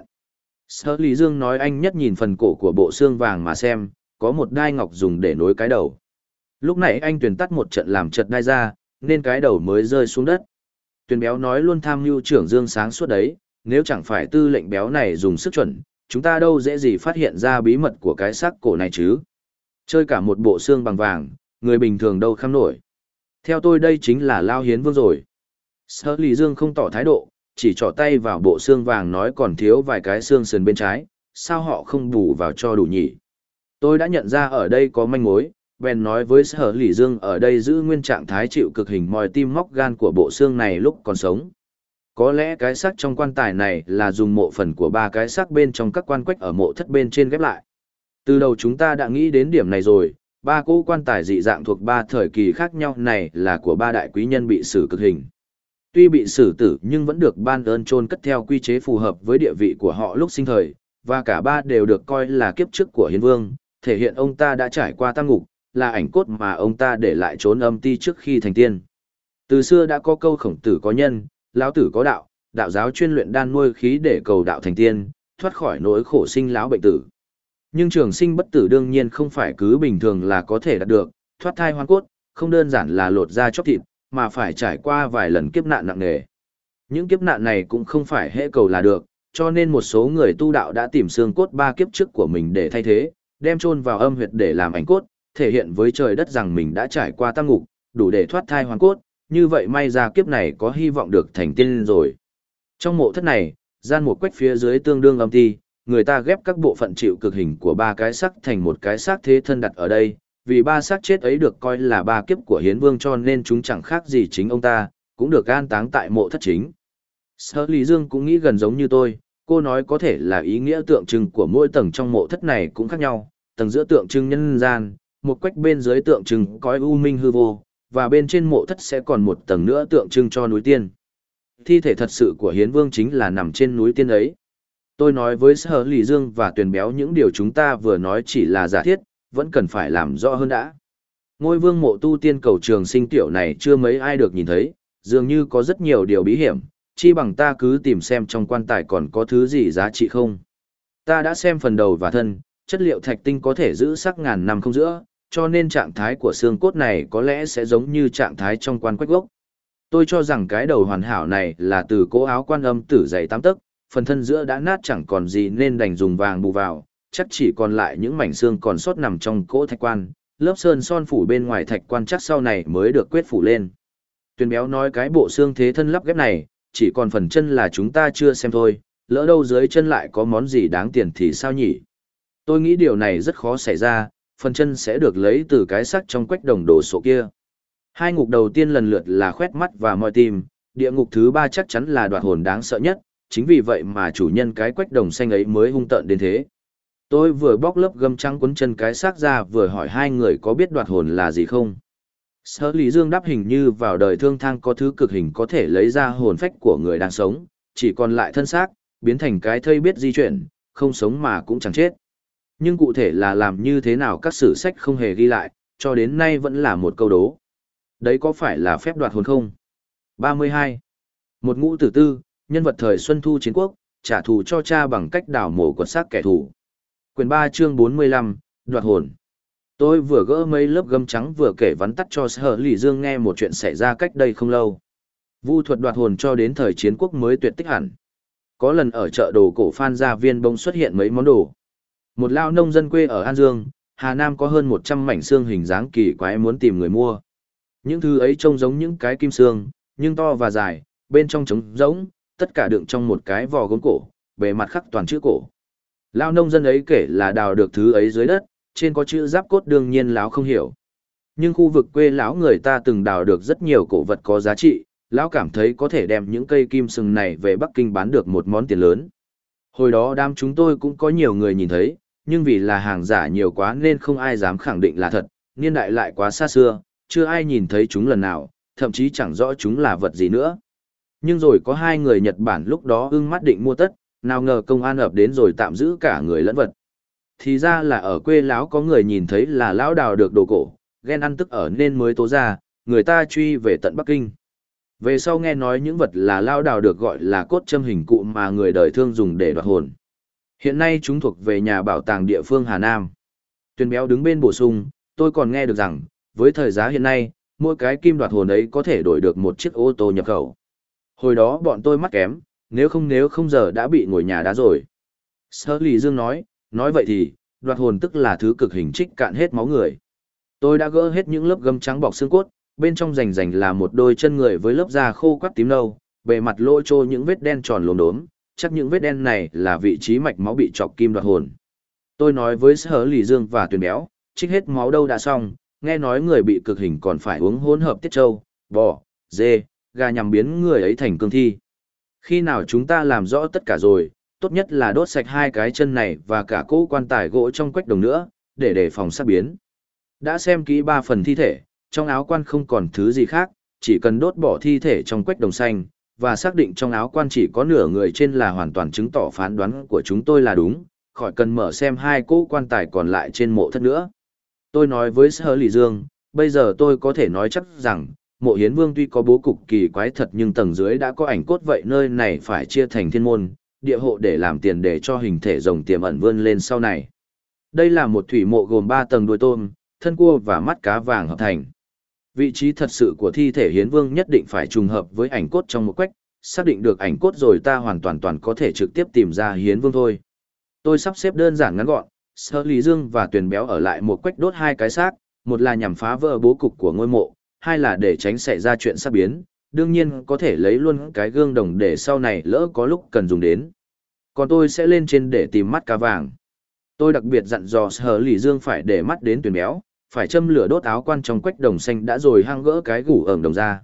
Sở Lý Dương nói anh nhất nhìn phần cổ của bộ xương vàng mà xem, có một đai ngọc dùng để nối cái đầu. Lúc nãy anh Tuyền tắt một trận làm chật đai ra, nên cái đầu mới rơi xuống đất. Tuyền Béo nói luôn tham mưu trưởng Dương sáng suốt đấy, nếu chẳng phải tư lệnh Béo này dùng sức chuẩn, chúng ta đâu dễ gì phát hiện ra bí mật của cái xác cổ này chứ. Chơi cả một bộ xương bằng vàng, người bình thường đâu kham nổi. Theo tôi đây chính là Lao Hiến Vương rồi. Sở Lý Dương không tỏ thái độ, chỉ trỏ tay vào bộ xương vàng nói còn thiếu vài cái xương sườn bên trái, sao họ không bù vào cho đủ nhỉ? Tôi đã nhận ra ở đây có manh mối, bèn nói với Sở Lỷ Dương ở đây giữ nguyên trạng thái chịu cực hình mòi tim móc gan của bộ xương này lúc còn sống. Có lẽ cái xác trong quan tài này là dùng mộ phần của ba cái xác bên trong các quan quách ở mộ thất bên trên ghép lại. Từ đầu chúng ta đã nghĩ đến điểm này rồi, ba cỗ quan tài dị dạng thuộc ba thời kỳ khác nhau này là của ba đại quý nhân bị xử cực hình. Tuy bị xử tử nhưng vẫn được ban ơn chôn cất theo quy chế phù hợp với địa vị của họ lúc sinh thời, và cả ba đều được coi là kiếp trước của Hiến Vương, thể hiện ông ta đã trải qua tam ngục, là ảnh cốt mà ông ta để lại trốn âm ti trước khi thành tiên. Từ xưa đã có câu khổng tử có nhân, lão tử có đạo, đạo giáo chuyên luyện đan nuôi khí để cầu đạo thành tiên, thoát khỏi nỗi khổ sinh lão bệnh tử. Nhưng trường sinh bất tử đương nhiên không phải cứ bình thường là có thể đạt được, thoát thai hoang cốt, không đơn giản là lột da chóc thịt, mà phải trải qua vài lần kiếp nạn nặng nề. Những kiếp nạn này cũng không phải hễ cầu là được, cho nên một số người tu đạo đã tìm xương cốt ba kiếp trước của mình để thay thế, đem chôn vào âm huyệt để làm ảnh cốt, thể hiện với trời đất rằng mình đã trải qua tam ngục, đủ để thoát thai hoang cốt, như vậy may ra kiếp này có hy vọng được thành tiên rồi. Trong mộ thất này, gian một quách phía dưới tương đương âm ti, người ta ghép các bộ phận chịu cực hình của ba cái xác thành một cái xác thế thân đặt ở đây, vì ba xác chết ấy được coi là ba kiếp của Hiến Vương cho nên chúng chẳng khác gì chính ông ta, cũng được an táng tại mộ thất chính. Sở Lý Dương cũng nghĩ gần giống như tôi, cô nói có thể là ý nghĩa tượng trưng của mỗi tầng trong mộ thất này cũng khác nhau, tầng giữa tượng trưng nhân gian, một quách bên dưới tượng trưng cõi u minh hư vô, và bên trên mộ thất sẽ còn một tầng nữa tượng trưng cho núi tiên. Thi thể thật sự của Hiến Vương chính là nằm trên núi tiên ấy. Tôi nói với Sở Lý Dương và Tuyền Béo những điều chúng ta vừa nói chỉ là giả thiết, vẫn cần phải làm rõ hơn đã. Ngôi vương mộ tu tiên cầu trường sinh tiểu này chưa mấy ai được nhìn thấy, dường như có rất nhiều điều bí hiểm, chi bằng ta cứ tìm xem trong quan tài còn có thứ gì giá trị không. Ta đã xem phần đầu và thân, chất liệu thạch tinh có thể giữ sắc ngàn năm không giữa, cho nên trạng thái của xương cốt này có lẽ sẽ giống như trạng thái trong quan quách gốc. Tôi cho rằng cái đầu hoàn hảo này là từ cỗ áo quan âm tử dày 8 tấc, phần thân giữa đã nát chẳng còn gì nên đành dùng vàng bù vào, chắc chỉ còn lại những mảnh xương còn sót nằm trong cỗ thạch quan, lớp sơn son phủ bên ngoài thạch quan chắc sau này mới được quét phủ lên. Tuyền Béo nói cái bộ xương thế thân lắp ghép này, chỉ còn phần chân là chúng ta chưa xem thôi, lỡ đâu dưới chân lại có món gì đáng tiền thì sao nhỉ? Tôi nghĩ điều này rất khó xảy ra, phần chân sẽ được lấy từ cái xác trong quách đồng đồ sộ kia. Hai ngục đầu tiên lần lượt là khoét mắt và moi tim, địa ngục thứ ba chắc chắn là đoạt hồn đáng sợ nhất, chính vì vậy mà chủ nhân cái quách đồng xanh ấy mới hung tợn đến thế. Tôi vừa bóc lớp gấm trắng quấn chân cái xác ra vừa hỏi hai người có biết đoạt hồn là gì không. Sở Lý Dương đáp hình như vào đời thương thang có thứ cực hình có thể lấy ra hồn phách của người đang sống, chỉ còn lại thân xác, biến thành cái thây biết di chuyển, không sống mà cũng chẳng chết. Nhưng cụ thể là làm như thế nào các sử sách không hề ghi lại, cho đến nay vẫn là một câu đố. Đấy có phải là phép đoạt hồn không? 32. Một ngũ tử tư, nhân vật thời Xuân Thu chiến quốc, trả thù cho cha bằng cách đào mổ quật xác kẻ thù. Quyền 3 chương 45, đoạt hồn. Tôi vừa gỡ mấy lớp gấm trắng vừa kể vắn tắt cho Sở Lỷ Dương nghe một chuyện xảy ra cách đây không lâu. Vu thuật đoạt hồn cho đến thời chiến quốc mới tuyệt tích hẳn. Có lần ở chợ đồ cổ Phan Gia Viên bỗng xuất hiện mấy món đồ. Một lao nông dân quê ở An Dương, Hà Nam có hơn 100 mảnh xương hình dáng kỳ quái muốn tìm người mua. Những thứ ấy trông giống những cái kim xương, nhưng to và dài, bên trong trống rỗng, tất cả đựng trong một cái vò gốm cổ, bề mặt khắc toàn chữ cổ. Lao nông dân ấy kể là đào được thứ ấy dưới đất, trên có chữ giáp cốt, đương nhiên lão không hiểu. Nhưng khu vực quê lão người ta từng đào được rất nhiều cổ vật có giá trị, lão cảm thấy có thể đem những cây kim sừng này về Bắc Kinh bán được một món tiền lớn. Hồi đó đám chúng tôi cũng có nhiều người nhìn thấy, nhưng vì là hàng giả nhiều quá nên không ai dám khẳng định là thật, niên đại lại quá xa xưa, chưa ai nhìn thấy chúng lần nào, thậm chí chẳng rõ chúng là vật gì nữa. Nhưng rồi có hai người Nhật Bản lúc đó ưng mắt định mua tất, nào ngờ công an ập đến rồi tạm giữ cả người lẫn vật. Thì ra là ở quê lão có người nhìn thấy là lão đào được đồ cổ, ghen ăn tức ở nên mới tố ra, người ta truy về tận Bắc Kinh. Về sau nghe nói những vật là lão đào được gọi là cốt châm hình cụ mà người đời thương dùng để đoạt hồn. Hiện nay chúng thuộc về nhà bảo tàng địa phương Hà Nam. Tuyền Béo đứng bên bổ sung, tôi còn nghe được rằng, với thời giá hiện nay, mỗi cái kim đoạt hồn ấy có thể đổi được một chiếc ô tô nhập khẩu. Hồi đó bọn tôi mắt kém, nếu không giờ đã bị ngồi nhà đá rồi. Sở Lý Dương nói vậy thì, đoạt hồn tức là thứ cực hình trích cạn hết máu người. Tôi đã gỡ hết những lớp gấm trắng bọc xương cốt, bên trong rành rành là một đôi chân người với lớp da khô quắt tím nâu, bề mặt lỗ trô những vết đen tròn lốm đốm, chắc những vết đen này là vị trí mạch máu bị chọc kim đoạt hồn. Tôi nói với Sở Lý Dương và Tuyền Béo, trích hết máu đâu đã xong, nghe nói người bị cực hình còn phải uống hỗn hợp tiết trâu, bò, dê, gà nhằm biến người ấy thành cương thi. Khi nào chúng ta làm rõ tất cả rồi, tốt nhất là đốt sạch hai cái chân này và cả cỗ quan tài gỗ trong quách đồng nữa, để đề phòng sắp biến. Đã xem kỹ 3 phần thi thể, trong áo quan không còn thứ gì khác, chỉ cần đốt bỏ thi thể trong quách đồng xanh, và xác định trong áo quan chỉ có nửa người trên là hoàn toàn chứng tỏ phán đoán của chúng tôi là đúng, khỏi cần mở xem hai cỗ quan tài còn lại trên mộ thất nữa. Tôi nói với Sở Lý Dương, bây giờ tôi có thể nói chắc rằng, mộ Hiến Vương tuy có bố cục kỳ quái thật nhưng tầng dưới đã có ảnh cốt, vậy nơi này phải chia thành thiên môn, địa hộ để làm tiền để cho hình thể rồng tiềm ẩn vươn lên sau này. Đây là một thủy mộ gồm 3 tầng đuôi tôm, thân cua và mắt cá vàng hợp thành. Vị trí thật sự của thi thể Hiến Vương nhất định phải trùng hợp với ảnh cốt trong một quách, xác định được ảnh cốt rồi ta hoàn toàn có thể trực tiếp tìm ra Hiến Vương thôi. Tôi sắp xếp đơn giản ngắn gọn, Sở Lý Dương và Tuyền Béo ở lại một quách đốt hai cái xác, một là nhằm phá vỡ bố cục của ngôi mộ, hai là để tránh xảy ra chuyện sắp biến, đương nhiên có thể lấy luôn cái gương đồng để sau này lỡ có lúc cần dùng đến. Còn tôi sẽ lên trên để tìm mắt cá vàng. Tôi đặc biệt dặn dò Sở Lý Dương phải để mắt đến Tuyền Béo, phải châm lửa đốt áo quan trong quách đồng xanh đã rồi hang gỡ cái gủ ẩm đồng ra.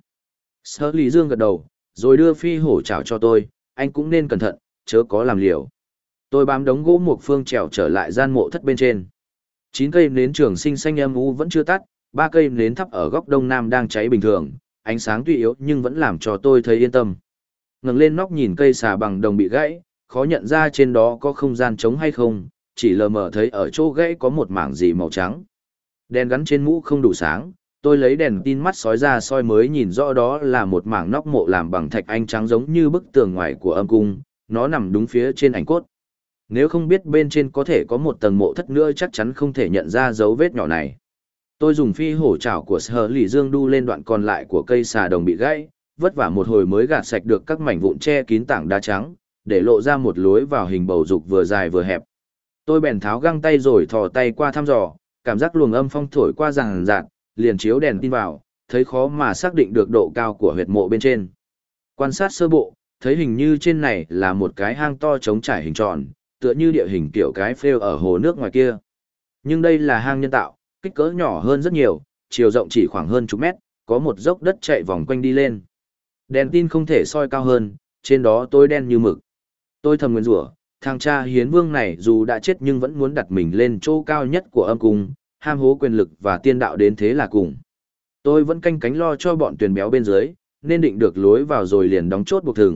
Sở Lý Dương gật đầu, rồi đưa phi hổ chảo cho tôi, anh cũng nên cẩn thận, chớ có làm liều. Tôi bám đống gỗ mục phương trèo trở lại gian mộ thất bên trên. 9 cây nến trường sinh xanh âm u vẫn chưa tắt, 3 cây nến thắp ở góc đông nam đang cháy bình thường, ánh sáng tuy yếu nhưng vẫn làm cho tôi thấy yên tâm. Ngẩng lên nóc nhìn cây xà bằng đồng bị gãy, khó nhận ra trên đó có không gian trống hay không, chỉ lờ mờ thấy ở chỗ gãy có một mảng gì màu trắng. Đèn gắn trên mũ không đủ sáng, tôi lấy đèn tin mắt sói ra soi mới nhìn rõ đó là một mảng nóc mộ làm bằng thạch anh trắng giống như bức tường ngoài của âm cung, nó nằm đúng phía trên ảnh cốt. Nếu không biết bên trên có thể có một tầng mộ thất nữa chắc chắn không thể nhận ra dấu vết nhỏ này. Tôi dùng phi hổ chảo của Sở Lý Dương đu lên đoạn còn lại của cây xà đồng bị gãy, vất vả một hồi mới gạt sạch được các mảnh vụn che kín tảng đá trắng, để lộ ra một lối vào hình bầu dục vừa dài vừa hẹp. Tôi bèn tháo găng tay rồi thò tay qua thăm dò, cảm giác luồng âm phong thổi qua ràng rạt, liền chiếu đèn tin vào, thấy khó mà xác định được độ cao của huyệt mộ bên trên. Quan sát sơ bộ, thấy hình như trên này là một cái hang to trống trải hình tròn, tựa như địa hình kiểu cái phêu ở hồ nước ngoài kia. Nhưng đây là hang nhân tạo, kích cỡ nhỏ hơn rất nhiều, chiều rộng chỉ khoảng hơn chục mét, có một dốc đất chạy vòng quanh đi lên. Đèn tin không thể soi cao hơn, trên đó tối đen như mực. Tôi thầm nguyền rủa, thằng cha Hiến Vương này dù đã chết nhưng vẫn muốn đặt mình lên chỗ cao nhất của âm cung, ham hố quyền lực và tiên đạo đến thế là cùng. Tôi vẫn canh cánh lo cho bọn Tuyền Béo bên dưới, nên định được lối vào rồi liền đóng chốt buộc thừng,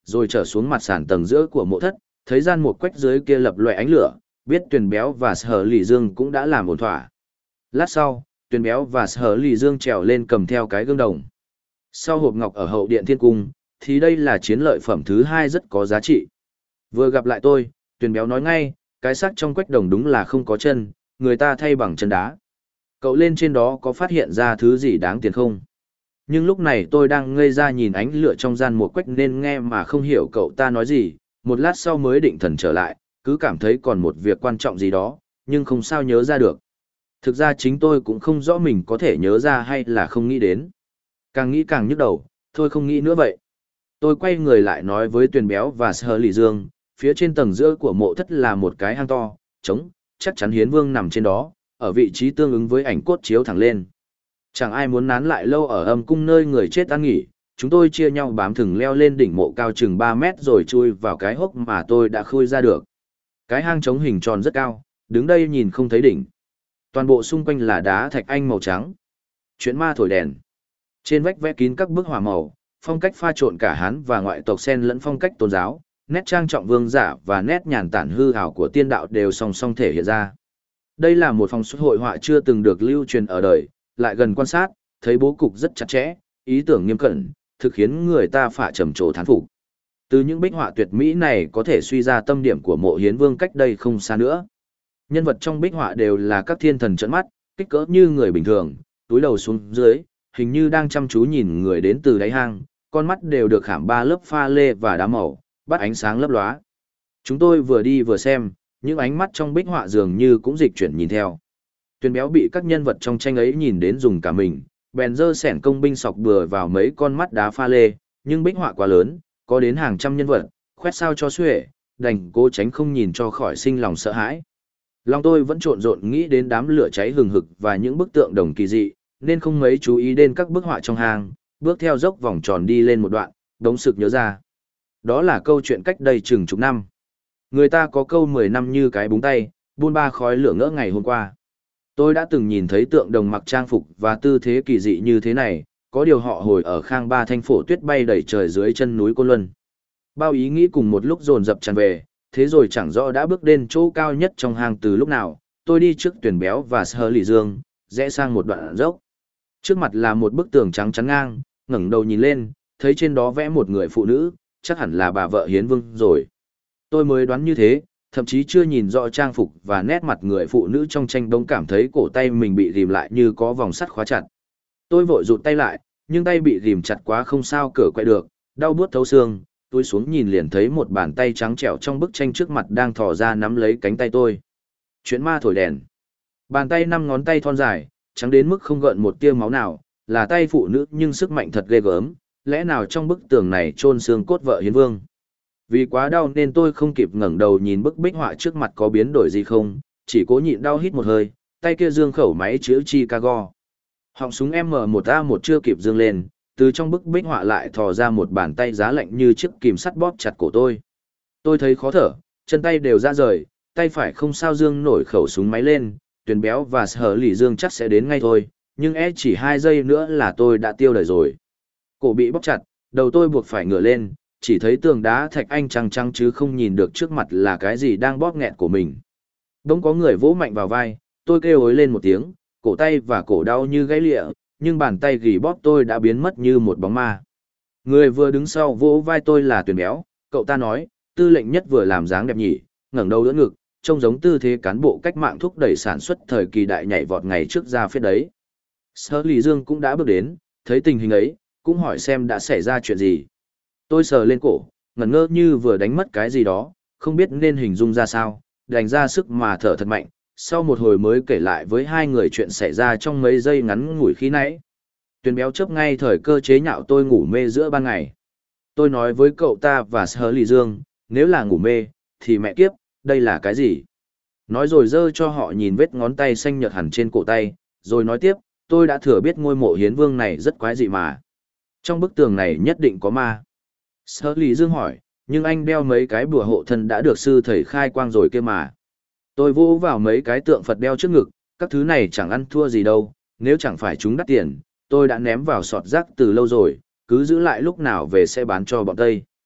rồi trở xuống mặt sàn tầng giữa của mộ thất, thấy gian một quách dưới kia lập loè ánh lửa, biết Tuyền Béo và Sở Lì Dương cũng đã làm ổn thỏa. Lát sau, Tuyền Béo và Sở Lì Dương trèo lên cầm theo cái gương đồng. Sau hộp ngọc ở hậu điện thiên cung, thì đây là chiến lợi phẩm thứ hai rất có giá trị. Vừa gặp lại tôi, Tuyền Béo nói ngay, cái xác trong quách đồng đúng là không có chân, người ta thay bằng chân đá. Cậu lên trên đó có phát hiện ra thứ gì đáng tiền không? Nhưng lúc này tôi đang ngây ra nhìn ánh lửa trong gian một quách nên nghe mà không hiểu cậu ta nói gì, một lát sau mới định thần trở lại, cứ cảm thấy còn một việc quan trọng gì đó, nhưng không sao nhớ ra được. Thực ra chính tôi cũng không rõ mình có thể nhớ ra hay là không nghĩ đến. Càng nghĩ càng nhức đầu, thôi không nghĩ nữa vậy. Tôi quay người lại nói với Tuyền Béo và Sở Lì Dương, phía trên tầng giữa của mộ thất là một cái hang to, trống, chắc chắn Hiến Vương nằm trên đó, ở vị trí tương ứng với ảnh cốt chiếu thẳng lên. Chẳng ai muốn nán lại lâu ở âm cung nơi người chết an nghỉ, chúng tôi chia nhau bám thừng leo lên đỉnh mộ cao chừng 3 mét rồi chui vào cái hốc mà tôi đã khui ra được. Cái hang trống hình tròn rất cao, đứng đây nhìn không thấy đỉnh. Toàn bộ xung quanh là đá thạch anh màu trắng. Chuyện ma thổi đèn. Trên vách vẽ kín các bức họa màu, phong cách pha trộn cả Hán và ngoại tộc xen lẫn phong cách tôn giáo, nét trang trọng vương giả và nét nhàn tản hư ảo của tiên đạo đều song song thể hiện ra. Đây là một phòng xuất hội họa chưa từng được lưu truyền ở đời, lại gần quan sát, thấy bố cục rất chặt chẽ, ý tưởng nghiêm cẩn, thực khiến người ta phải trầm trồ thán phục. Từ những bích họa tuyệt mỹ này có thể suy ra tâm điểm của mộ Hiến Vương cách đây không xa nữa. Nhân vật trong bích họa đều là các thiên thần trợn mắt, kích cỡ như người bình thường, túi đầu xuống dưới, hình như đang chăm chú nhìn người đến từ đáy hang, con mắt đều được khảm 3 lớp pha lê và đá màu, bắt ánh sáng lấp lóa. Chúng tôi vừa đi vừa xem, những ánh mắt trong bích họa dường như cũng dịch chuyển nhìn theo. Tuyền Béo bị các nhân vật trong tranh ấy nhìn đến dùng cả mình, bèn dơ sẻn công binh sọc bừa vào mấy con mắt đá pha lê, nhưng bích họa quá lớn, có đến hàng trăm nhân vật, khoét sao cho xuể, đành cố tránh không nhìn cho khỏi sinh lòng sợ hãi. Lòng tôi vẫn trộn rộn nghĩ đến đám lửa cháy hừng hực và những bức tượng đồng kỳ dị, nên không mấy chú ý đến các bức họa trong hang, bước theo dốc vòng tròn đi lên một đoạn, đống sực nhớ ra. Đó là câu chuyện cách đây chừng chục năm. Người ta có câu 10 năm như cái búng tay, buôn ba khói lửa ngỡ ngày hôm qua. Tôi đã từng nhìn thấy tượng đồng mặc trang phục và tư thế kỳ dị như thế này, có điều họ hồi ở Khang Ba Thanh phổ tuyết bay đầy trời dưới chân núi Côn Luân. Bao ý nghĩ cùng một lúc dồn dập tràn về, thế rồi chẳng rõ đã bước đến chỗ cao nhất trong hang từ lúc nào, tôi đi trước Tuyền Béo và Sở Lì Dương, rẽ sang một đoạn dốc. Trước mặt là một bức tường trắng chắn ngang, ngẩng đầu nhìn lên, thấy trên đó vẽ một người phụ nữ, chắc hẳn là bà vợ Hiến Vương rồi. Tôi mới đoán như thế, thậm chí chưa nhìn rõ trang phục và nét mặt người phụ nữ trong tranh bỗng cảm thấy cổ tay mình bị ghim lại như có vòng sắt khóa chặt. Tôi vội rụt tay lại, nhưng tay bị ghim chặt quá không sao cử quay được, đau buốt thấu xương, tôi xuống nhìn liền thấy một bàn tay trắng trẻo trong bức tranh trước mặt đang thò ra nắm lấy cánh tay tôi. Chuyện ma thổi đèn. Bàn tay 5 ngón tay thon dài, trắng đến mức không gợn một tia máu nào, là tay phụ nữ nhưng sức mạnh thật ghê gớm, lẽ nào trong bức tường này chôn xương cốt vợ Hiến Vương. Vì quá đau nên tôi không kịp ngẩng đầu nhìn bức bích họa trước mặt có biến đổi gì không, chỉ cố nhịn đau hít một hơi, tay kia dương khẩu máy chữa Chicago. Họng súng M1A1 chưa kịp dương lên, từ trong bức bích họa lại thò ra một bàn tay giá lạnh như chiếc kìm sắt bóp chặt cổ tôi. Tôi thấy khó thở, chân tay đều ra rời, tay phải không sao dương nổi khẩu súng máy lên, Tuyền Béo và Sở Lì Dương chắc sẽ đến ngay thôi, nhưng chỉ 2 giây nữa là tôi đã tiêu đời rồi. Cổ bị bóp chặt, đầu tôi buộc phải ngửa lên, chỉ thấy tường đá thạch anh trăng trăng chứ không nhìn được trước mặt là cái gì đang bóp nghẹt của mình. Đống có người vỗ mạnh vào vai, tôi kêu ối lên một tiếng, cổ tay và cổ đau như gãy lịa, nhưng bàn tay gỉ bóp tôi đã biến mất như một bóng ma. Người vừa đứng sau vỗ vai tôi là Tuyền Béo, cậu ta nói, tư lệnh nhất vừa làm dáng đẹp nhỉ, ngẩng đầu đỡ ngực, trông giống tư thế cán bộ cách mạng thúc đẩy sản xuất thời kỳ đại nhảy vọt ngày trước ra phết đấy. Sở Lì Dương cũng đã bước đến, thấy tình hình ấy, cũng hỏi xem đã xảy ra chuyện gì. Tôi sờ lên cổ, ngẩn ngơ như vừa đánh mất cái gì đó, không biết nên hình dung ra sao, đành ra sức mà thở thật mạnh, sau một hồi mới kể lại với hai người chuyện xảy ra trong mấy giây ngắn ngủi khi nãy. Tuyền Béo chớp ngay thời cơ chế nhạo tôi ngủ mê giữa ban ngày. Tôi nói với cậu ta và Sở Lì Dương, nếu là ngủ mê, thì mẹ kiếp, đây là cái gì? Nói rồi giơ cho họ nhìn vết ngón tay xanh nhợt hẳn trên cổ tay, rồi nói tiếp, tôi đã thừa biết ngôi mộ Hiến Vương này rất quái dị mà. Trong bức tường này nhất định có ma. Sở Lì Dương hỏi, nhưng anh đeo mấy cái bùa hộ thân đã được sư thầy khai quang rồi kia mà. Tôi vỗ vào mấy cái tượng Phật đeo trước ngực, các thứ này chẳng ăn thua gì đâu, nếu chẳng phải chúng đắt tiền, tôi đã ném vào sọt rác từ lâu rồi, cứ giữ lại lúc nào về sẽ bán cho bọn Tây.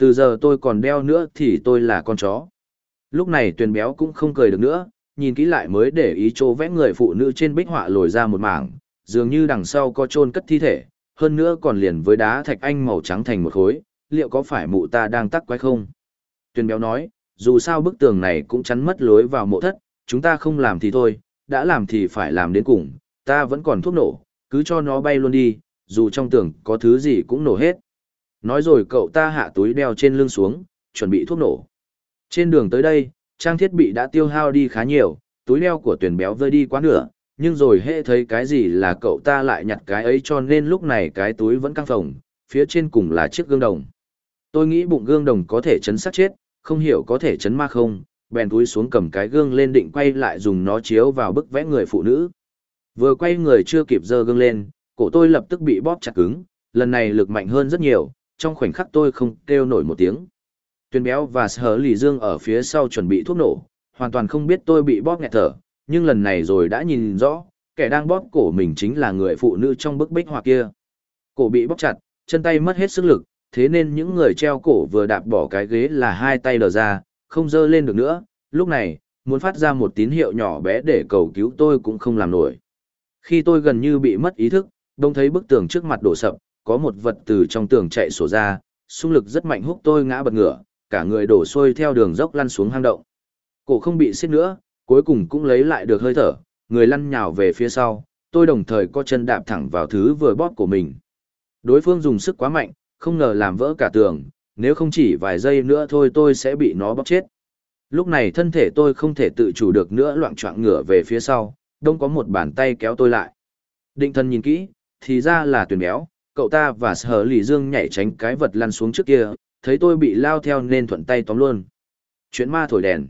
Từ giờ tôi còn đeo nữa thì tôi là con chó. Lúc này Tuyền Béo cũng không cười được nữa, nhìn kỹ lại mới để ý chỗ vẽ người phụ nữ trên bích họa lồi ra một mảng, dường như đằng sau có chôn cất thi thể, hơn nữa còn liền với đá thạch anh màu trắng thành một khối, liệu có phải mụ ta đang tắc quái không? Tuyền Béo nói, dù sao bức tường này cũng chắn mất lối vào mộ thất, chúng ta không làm thì thôi, đã làm thì phải làm đến cùng, ta vẫn còn thuốc nổ, cứ cho nó bay luôn đi, dù trong tường có thứ gì cũng nổ hết. Nói rồi cậu ta hạ túi đeo trên lưng xuống, chuẩn bị thuốc nổ. Trên đường tới đây, trang thiết bị đã tiêu hao đi khá nhiều, túi đeo của Tuyền Béo vơi đi quá nửa, nhưng rồi hễ thấy cái gì là cậu ta lại nhặt cái ấy, cho nên lúc này cái túi vẫn căng phồng, phía trên cùng là chiếc gương đồng. Tôi nghĩ bụng gương đồng có thể chấn xác chết, không hiểu có thể chấn ma không, bèn túi xuống cầm cái gương lên định quay lại dùng nó chiếu vào bức vẽ người phụ nữ. Vừa quay người chưa kịp giơ gương lên, cổ tôi lập tức bị bóp chặt cứng, lần này lực mạnh hơn rất nhiều, trong khoảnh khắc tôi không kêu nổi một tiếng. Tuyền Béo và Sở Lì Dương ở phía sau chuẩn bị thuốc nổ, hoàn toàn không biết tôi bị bóp nghẹt thở, nhưng lần này rồi đã nhìn rõ, kẻ đang bóp cổ mình chính là người phụ nữ trong bức bích họa kia. Cổ bị bóp chặt, chân tay mất hết sức lực, thế nên những người treo cổ vừa đạp bỏ cái ghế là hai tay đờ ra, không dơ lên được nữa. Lúc này, muốn phát ra một tín hiệu nhỏ bé để cầu cứu tôi cũng không làm nổi. Khi tôi gần như bị mất ý thức, đông thấy bức tường trước mặt đổ sập, có một vật từ trong tường chạy sổ ra, xung lực rất mạnh húc tôi ngã bật ngửa, cả người đổ xuôi theo đường dốc lăn xuống hang động. Cổ không bị xiết nữa, cuối cùng cũng lấy lại được hơi thở, người lăn nhào về phía sau, tôi đồng thời có chân đạp thẳng vào thứ vừa bóp của mình. Đối phương dùng sức quá mạnh, không ngờ làm vỡ cả tường, nếu không chỉ vài giây nữa thôi tôi sẽ bị nó bóp chết. Lúc này thân thể tôi không thể tự chủ được nữa, loạng choạng ngửa về phía sau, đông có một bàn tay kéo tôi lại. Định thần nhìn kỹ, thì ra là Tuyền Béo, cậu ta và Sở Lì Dương nhảy tránh cái vật lăn xuống trước kia, thấy tôi bị lao theo nên thuận tay tóm luôn. Chuyện ma thổi đèn.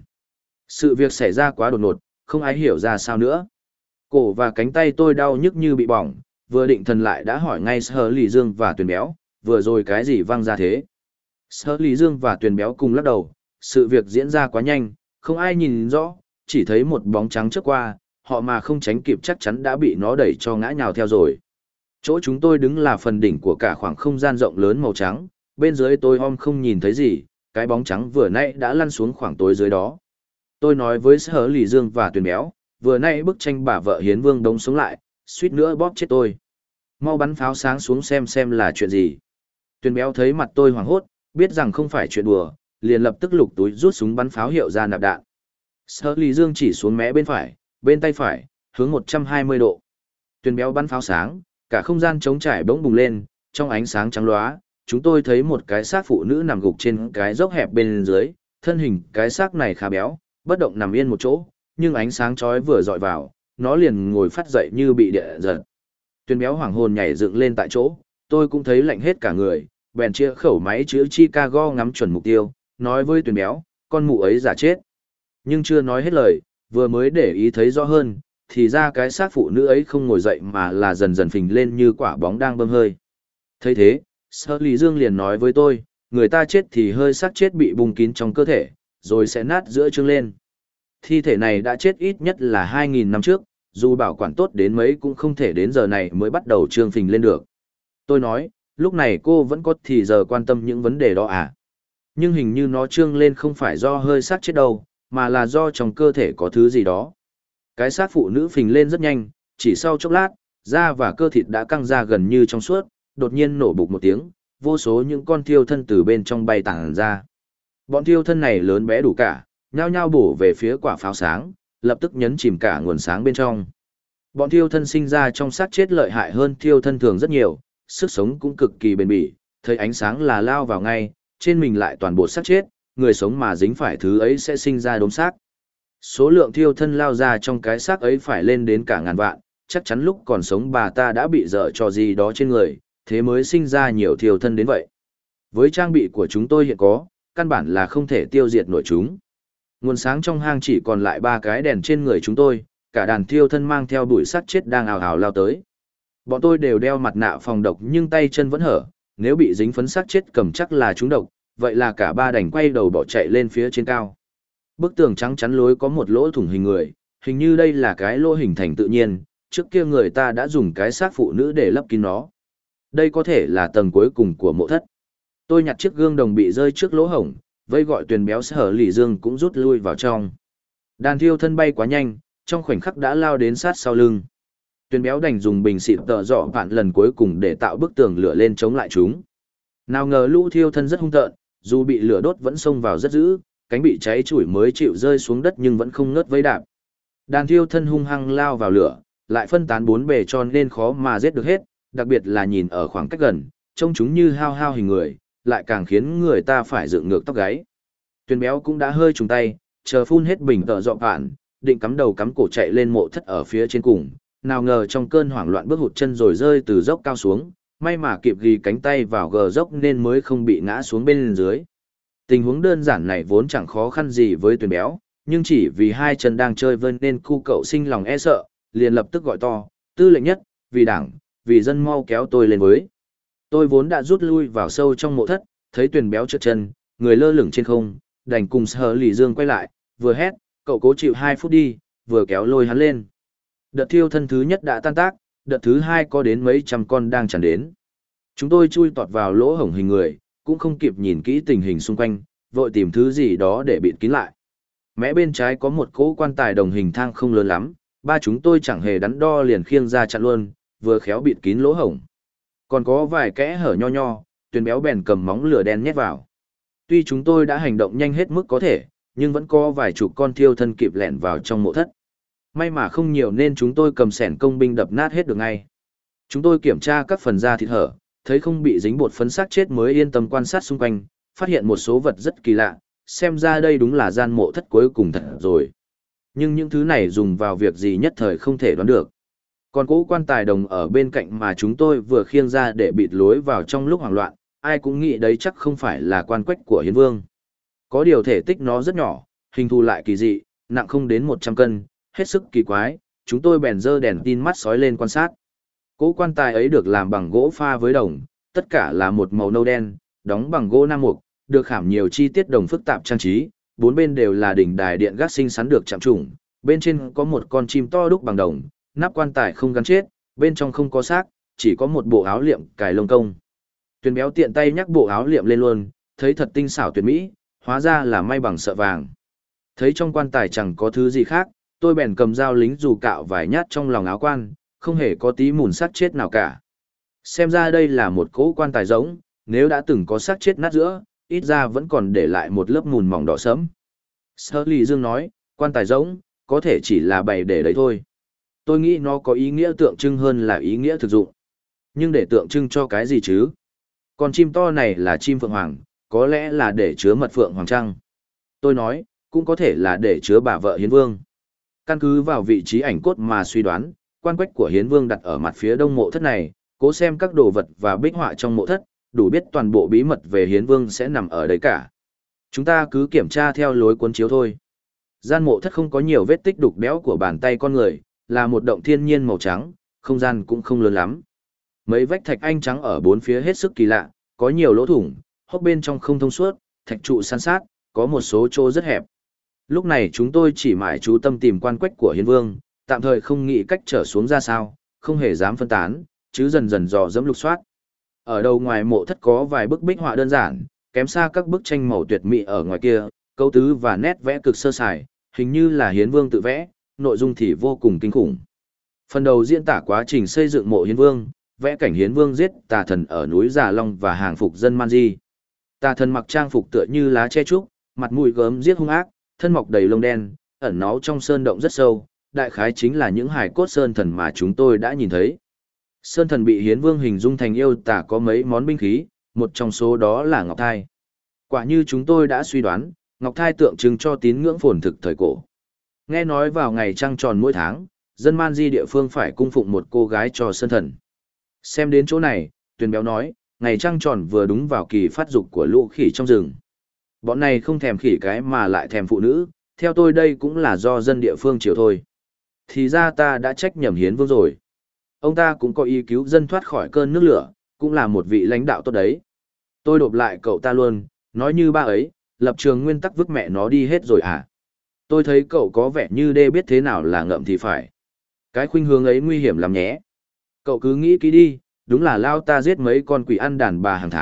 Sự việc xảy ra quá đột ngột, không ai hiểu ra sao nữa. Cổ và cánh tay tôi đau nhức như bị bỏng, vừa định thần lại đã hỏi ngay Sở Lì Dương và Tuyền Béo, vừa rồi cái gì văng ra thế? Sở Lì Dương và Tuyền Béo cùng lắc đầu, sự việc diễn ra quá nhanh, không ai nhìn rõ, chỉ thấy một bóng trắng trước qua, họ mà không tránh kịp chắc chắn đã bị nó đẩy cho ngã nhào theo rồi. Chỗ chúng tôi đứng là phần đỉnh của cả khoảng không gian rộng lớn màu trắng, bên dưới tôi không nhìn thấy gì, cái bóng trắng vừa nãy đã lăn xuống khoảng tối dưới đó. Tôi nói với Sở Lì Dương và Tuyền Béo, vừa nãy bức tranh bà vợ Hiến Vương đống sống lại, suýt nữa bóp chết tôi. Mau bắn pháo sáng xuống xem là chuyện gì. Tuyền Béo thấy mặt tôi hoảng hốt, biết rằng không phải chuyện đùa, liền lập tức lục túi rút súng bắn pháo hiệu ra nạp đạn. Sở Lì Dương chỉ xuống mé bên phải, bên tay phải, hướng 120 độ. Tuyền Béo bắn pháo sáng, cả không gian trống trải bỗng bùng lên, trong ánh sáng trắng lóa, chúng tôi thấy một cái xác phụ nữ nằm gục trên cái dốc hẹp bên dưới, thân hình cái xác này khá béo, bất động nằm yên một chỗ, nhưng ánh sáng chói vừa dọi vào, nó liền ngồi phát dậy như bị địa giật. Tuyền Béo hoảng hồn nhảy dựng lên tại chỗ, tôi cũng thấy lạnh hết cả người, bèn chia khẩu máy chữa Chicago ngắm chuẩn mục tiêu, nói với Tuyền Béo, con mụ ấy giả chết. Nhưng chưa nói hết lời, vừa mới để ý thấy rõ hơn, thì ra cái xác phụ nữ ấy không ngồi dậy mà là dần dần phình lên như quả bóng đang bơm hơi. Thấy thế, Sở Lì Dương liền nói với tôi, người ta chết thì hơi xác chết bị bung kín trong cơ thể, rồi sẽ nát giữa trương lên. Thi thể này đã chết ít nhất là 2.000 năm trước, dù bảo quản tốt đến mấy cũng không thể đến giờ này mới bắt đầu trương phình lên được. Tôi nói, lúc này cô vẫn có thì giờ quan tâm những vấn đề đó à? Nhưng hình như nó trương lên không phải do hơi xác chết đâu, mà là do trong cơ thể có thứ gì đó. Cái xác phụ nữ phình lên rất nhanh, chỉ sau chốc lát, da và cơ thịt đã căng ra gần như trong suốt, đột nhiên nổ bục một tiếng, vô số những con thiêu thân từ bên trong bay tản ra. Bọn thiêu thân này lớn bé đủ cả, nhao nhao bổ về phía quả pháo sáng, lập tức nhấn chìm cả nguồn sáng bên trong. Bọn thiêu thân sinh ra trong xác chết lợi hại hơn thiêu thân thường rất nhiều, sức sống cũng cực kỳ bền bỉ, thấy ánh sáng là lao vào ngay, trên mình lại toàn bộ xác chết, người sống mà dính phải thứ ấy sẽ sinh ra đốm xác. Số lượng thiêu thân lao ra trong cái xác ấy phải lên đến cả ngàn vạn, chắc chắn lúc còn sống bà ta đã bị dở trò gì đó trên người, thế mới sinh ra nhiều thiêu thân đến vậy. Với trang bị của chúng tôi hiện có, căn bản là không thể tiêu diệt nổi chúng. Nguồn sáng trong hang chỉ còn lại 3 cái đèn trên người chúng tôi, cả đàn thiêu thân mang theo bụi sắt chết đang ào ào lao tới. Bọn tôi đều đeo mặt nạ phòng độc nhưng tay chân vẫn hở, nếu bị dính phấn xác chết cầm chắc là chúng độc, vậy là cả 3 đành quay đầu bỏ chạy lên phía trên cao. Bức tường trắng chắn lối có một lỗ thủng hình người, hình như đây là cái lỗ hình thành tự nhiên, trước kia người ta đã dùng cái xác phụ nữ để lấp kín nó. Đây có thể là tầng cuối cùng của mộ thất. Tôi nhặt chiếc gương đồng bị rơi trước lỗ hổng, vây gọi Tuyền Béo Sở Lì Dương cũng rút lui vào trong. Đàn thiêu thân bay quá nhanh, trong khoảnh khắc đã lao đến sát sau lưng. Tuyền Béo đành dùng bình xịt tợ dọ vạn lần cuối cùng để tạo bức tường lửa lên chống lại chúng. Nào ngờ lũ thiêu thân rất hung tợn, dù bị lửa đốt vẫn xông vào rất dữ, cánh bị cháy chủi mới chịu rơi xuống đất nhưng vẫn không ngớt vây đạp. Đàn thiêu thân hung hăng lao vào lửa, lại phân tán bốn bề cho nên khó mà giết được hết, đặc biệt là nhìn ở khoảng cách gần, trông chúng như hao hao hình người, lại càng khiến người ta phải dựng ngược tóc gáy. Tuyền Béo cũng đã hơi trùng tay, chờ phun hết bình tợ dọ vạn, định cắm đầu cắm cổ chạy lên mộ thất ở phía trên cùng, nào ngờ trong cơn hoảng loạn bước hụt chân rồi rơi từ dốc cao xuống, may mà kịp ghi cánh tay vào gờ dốc nên mới không bị ngã xuống bên dưới. Tình huống đơn giản này vốn chẳng khó khăn gì với Tuyền Béo, nhưng chỉ vì hai chân đang chơi vơi nên cu cậu sinh lòng e sợ, liền lập tức gọi to, tư lệnh nhất, vì đảng, vì dân mau kéo tôi lên với. Tôi vốn đã rút lui vào sâu trong mộ thất, thấy Tuyền Béo trượt chân, người lơ lửng trên không, đành cùng Sở Lì Dương quay lại, vừa hét, cậu cố chịu 2 phút đi, vừa kéo lôi hắn lên. Đợt thiêu thân thứ nhất đã tan tác, đợt thứ hai có đến mấy trăm con đang tràn đến. Chúng tôi chui tọt vào lỗ hổng hình người, cũng không kịp nhìn kỹ tình hình xung quanh, vội tìm thứ gì đó để bịt kín lại. Mé bên trái có một cỗ quan tài đồng hình thang không lớn lắm, ba chúng tôi chẳng hề đắn đo liền khiêng ra chặn luôn, vừa khéo bịt kín lỗ hổng. Còn có vài kẽ hở nho nho, Tuyền Béo bèn cầm móng lửa đen nhét vào. Tuy chúng tôi đã hành động nhanh hết mức có thể, nhưng vẫn có vài chục con thiêu thân kịp lẻn vào trong mộ thất. May mà không nhiều nên chúng tôi cầm xẻng công binh đập nát hết được ngay. Chúng tôi kiểm tra các phần da thịt hở, thấy không bị dính bột phấn xác chết mới yên tâm quan sát xung quanh, phát hiện một số vật rất kỳ lạ, xem ra đây đúng là gian mộ thất cuối cùng thật rồi. Nhưng những thứ này dùng vào việc gì nhất thời không thể đoán được. Còn cỗ quan tài đồng ở bên cạnh mà chúng tôi vừa khiêng ra để bịt lối vào trong lúc hoảng loạn, ai cũng nghĩ đấy chắc không phải là quan quách của Hiến Vương. Có điều thể tích nó rất nhỏ, hình thù lại kỳ dị, nặng không đến 100 cân, hết sức kỳ quái, chúng tôi bèn dơ đèn tin mắt sói lên quan sát. Cỗ quan tài ấy được làm bằng gỗ pha với đồng, tất cả là một màu nâu đen, đóng bằng gỗ nam mục, được khảm nhiều chi tiết đồng phức tạp trang trí, bốn bên đều là đỉnh đài điện gác xinh xắn được chạm trùng, bên trên có một con chim to đúc bằng đồng, nắp quan tài không gắn chết, bên trong không có xác, chỉ có một bộ áo liệm cài lông công. Tuyền Béo tiện tay nhắc bộ áo liệm lên luôn, thấy thật tinh xảo tuyệt mỹ, hóa ra là may bằng sợ vàng. Thấy trong quan tài chẳng có thứ gì khác, tôi bèn cầm dao lính dù cạo vài nhát trong lòng áo quan, không hề có tí mùn xác chết nào cả. Xem ra đây là một cỗ quan tài rỗng, nếu đã từng có xác chết nát giữa, ít ra vẫn còn để lại một lớp mùn mỏng đỏ sẫm. Sở Lì Dương nói, quan tài rỗng, có thể chỉ là bày để đấy thôi. Tôi nghĩ nó có ý nghĩa tượng trưng hơn là ý nghĩa thực dụng. Nhưng để tượng trưng cho cái gì chứ? Con chim to này là chim phượng hoàng, có lẽ là để chứa mật phượng hoàng trăng. Tôi nói, cũng có thể là để chứa bà vợ Hiến Vương. Căn cứ vào vị trí ảnh cốt mà suy đoán, quan quách của Hiến Vương đặt ở mặt phía đông mộ thất này, cố xem các đồ vật và bích họa trong mộ thất, đủ biết toàn bộ bí mật về Hiến Vương sẽ nằm ở đấy cả. Chúng ta cứ kiểm tra theo lối cuốn chiếu thôi. Gian mộ thất không có nhiều vết tích đục đẽo của bàn tay con người, là một động thiên nhiên màu trắng, không gian cũng không lớn lắm. Mấy vách thạch anh trắng ở bốn phía hết sức kỳ lạ, có nhiều lỗ thủng, hốc bên trong không thông suốt, thạch trụ san sát, có một số chỗ rất hẹp. Lúc này chúng tôi chỉ mải chú tâm tìm quan quách của Hiến Vương, tạm thời không nghĩ cách trở xuống ra sao, không hề dám phân tán, chứ dần dần dò dẫm lục soát. Ở đầu ngoài mộ thất có vài bức bích họa đơn giản, kém xa các bức tranh màu tuyệt mỹ ở ngoài kia, câu tứ và nét vẽ cực sơ sài, hình như là Hiến Vương tự vẽ, nội dung thì vô cùng kinh khủng. Phần đầu diễn tả quá trình xây dựng mộ Hiến Vương, vẽ cảnh Hiến Vương giết tà thần ở núi Già Long và hàng phục dân Man Di. Tà thần mặc trang phục tựa như lá che trúc, mặt mũi gớm giết hung ác, thân mọc đầy lông đen, ẩn náu trong sơn động rất sâu, đại khái chính là những hài cốt sơn thần mà chúng tôi đã nhìn thấy. Sơn thần bị Hiến Vương hình dung thành yêu tà có mấy món binh khí, một trong số đó là ngọc thai. Quả như chúng tôi đã suy đoán, ngọc thai tượng trưng cho tín ngưỡng phồn thực thời cổ. Nghe nói vào ngày trăng tròn mỗi tháng, dân Man Di địa phương phải cung phụng một cô gái cho sơn thần. Xem đến chỗ này, Tuyền Béo nói, ngày trăng tròn vừa đúng vào kỳ phát dục của lũ khỉ trong rừng. Bọn này không thèm khỉ cái mà lại thèm phụ nữ, theo tôi đây cũng là do dân địa phương chiều thôi. Thì ra ta đã trách nhầm Hiến Vương rồi. Ông ta cũng có ý cứu dân thoát khỏi cơn nước lửa, cũng là một vị lãnh đạo tốt đấy. Tôi đột lại cậu ta luôn, nói như ba ấy, lập trường nguyên tắc vứt mẹ nó đi hết rồi à. Tôi thấy cậu có vẻ như đê biết thế nào là ngậm thì phải. Cái khuynh hướng ấy nguy hiểm lắm nhé. Cậu cứ nghĩ kỹ đi, đúng là lao ta giết mấy con quỷ ăn đàn bà hàng tháng,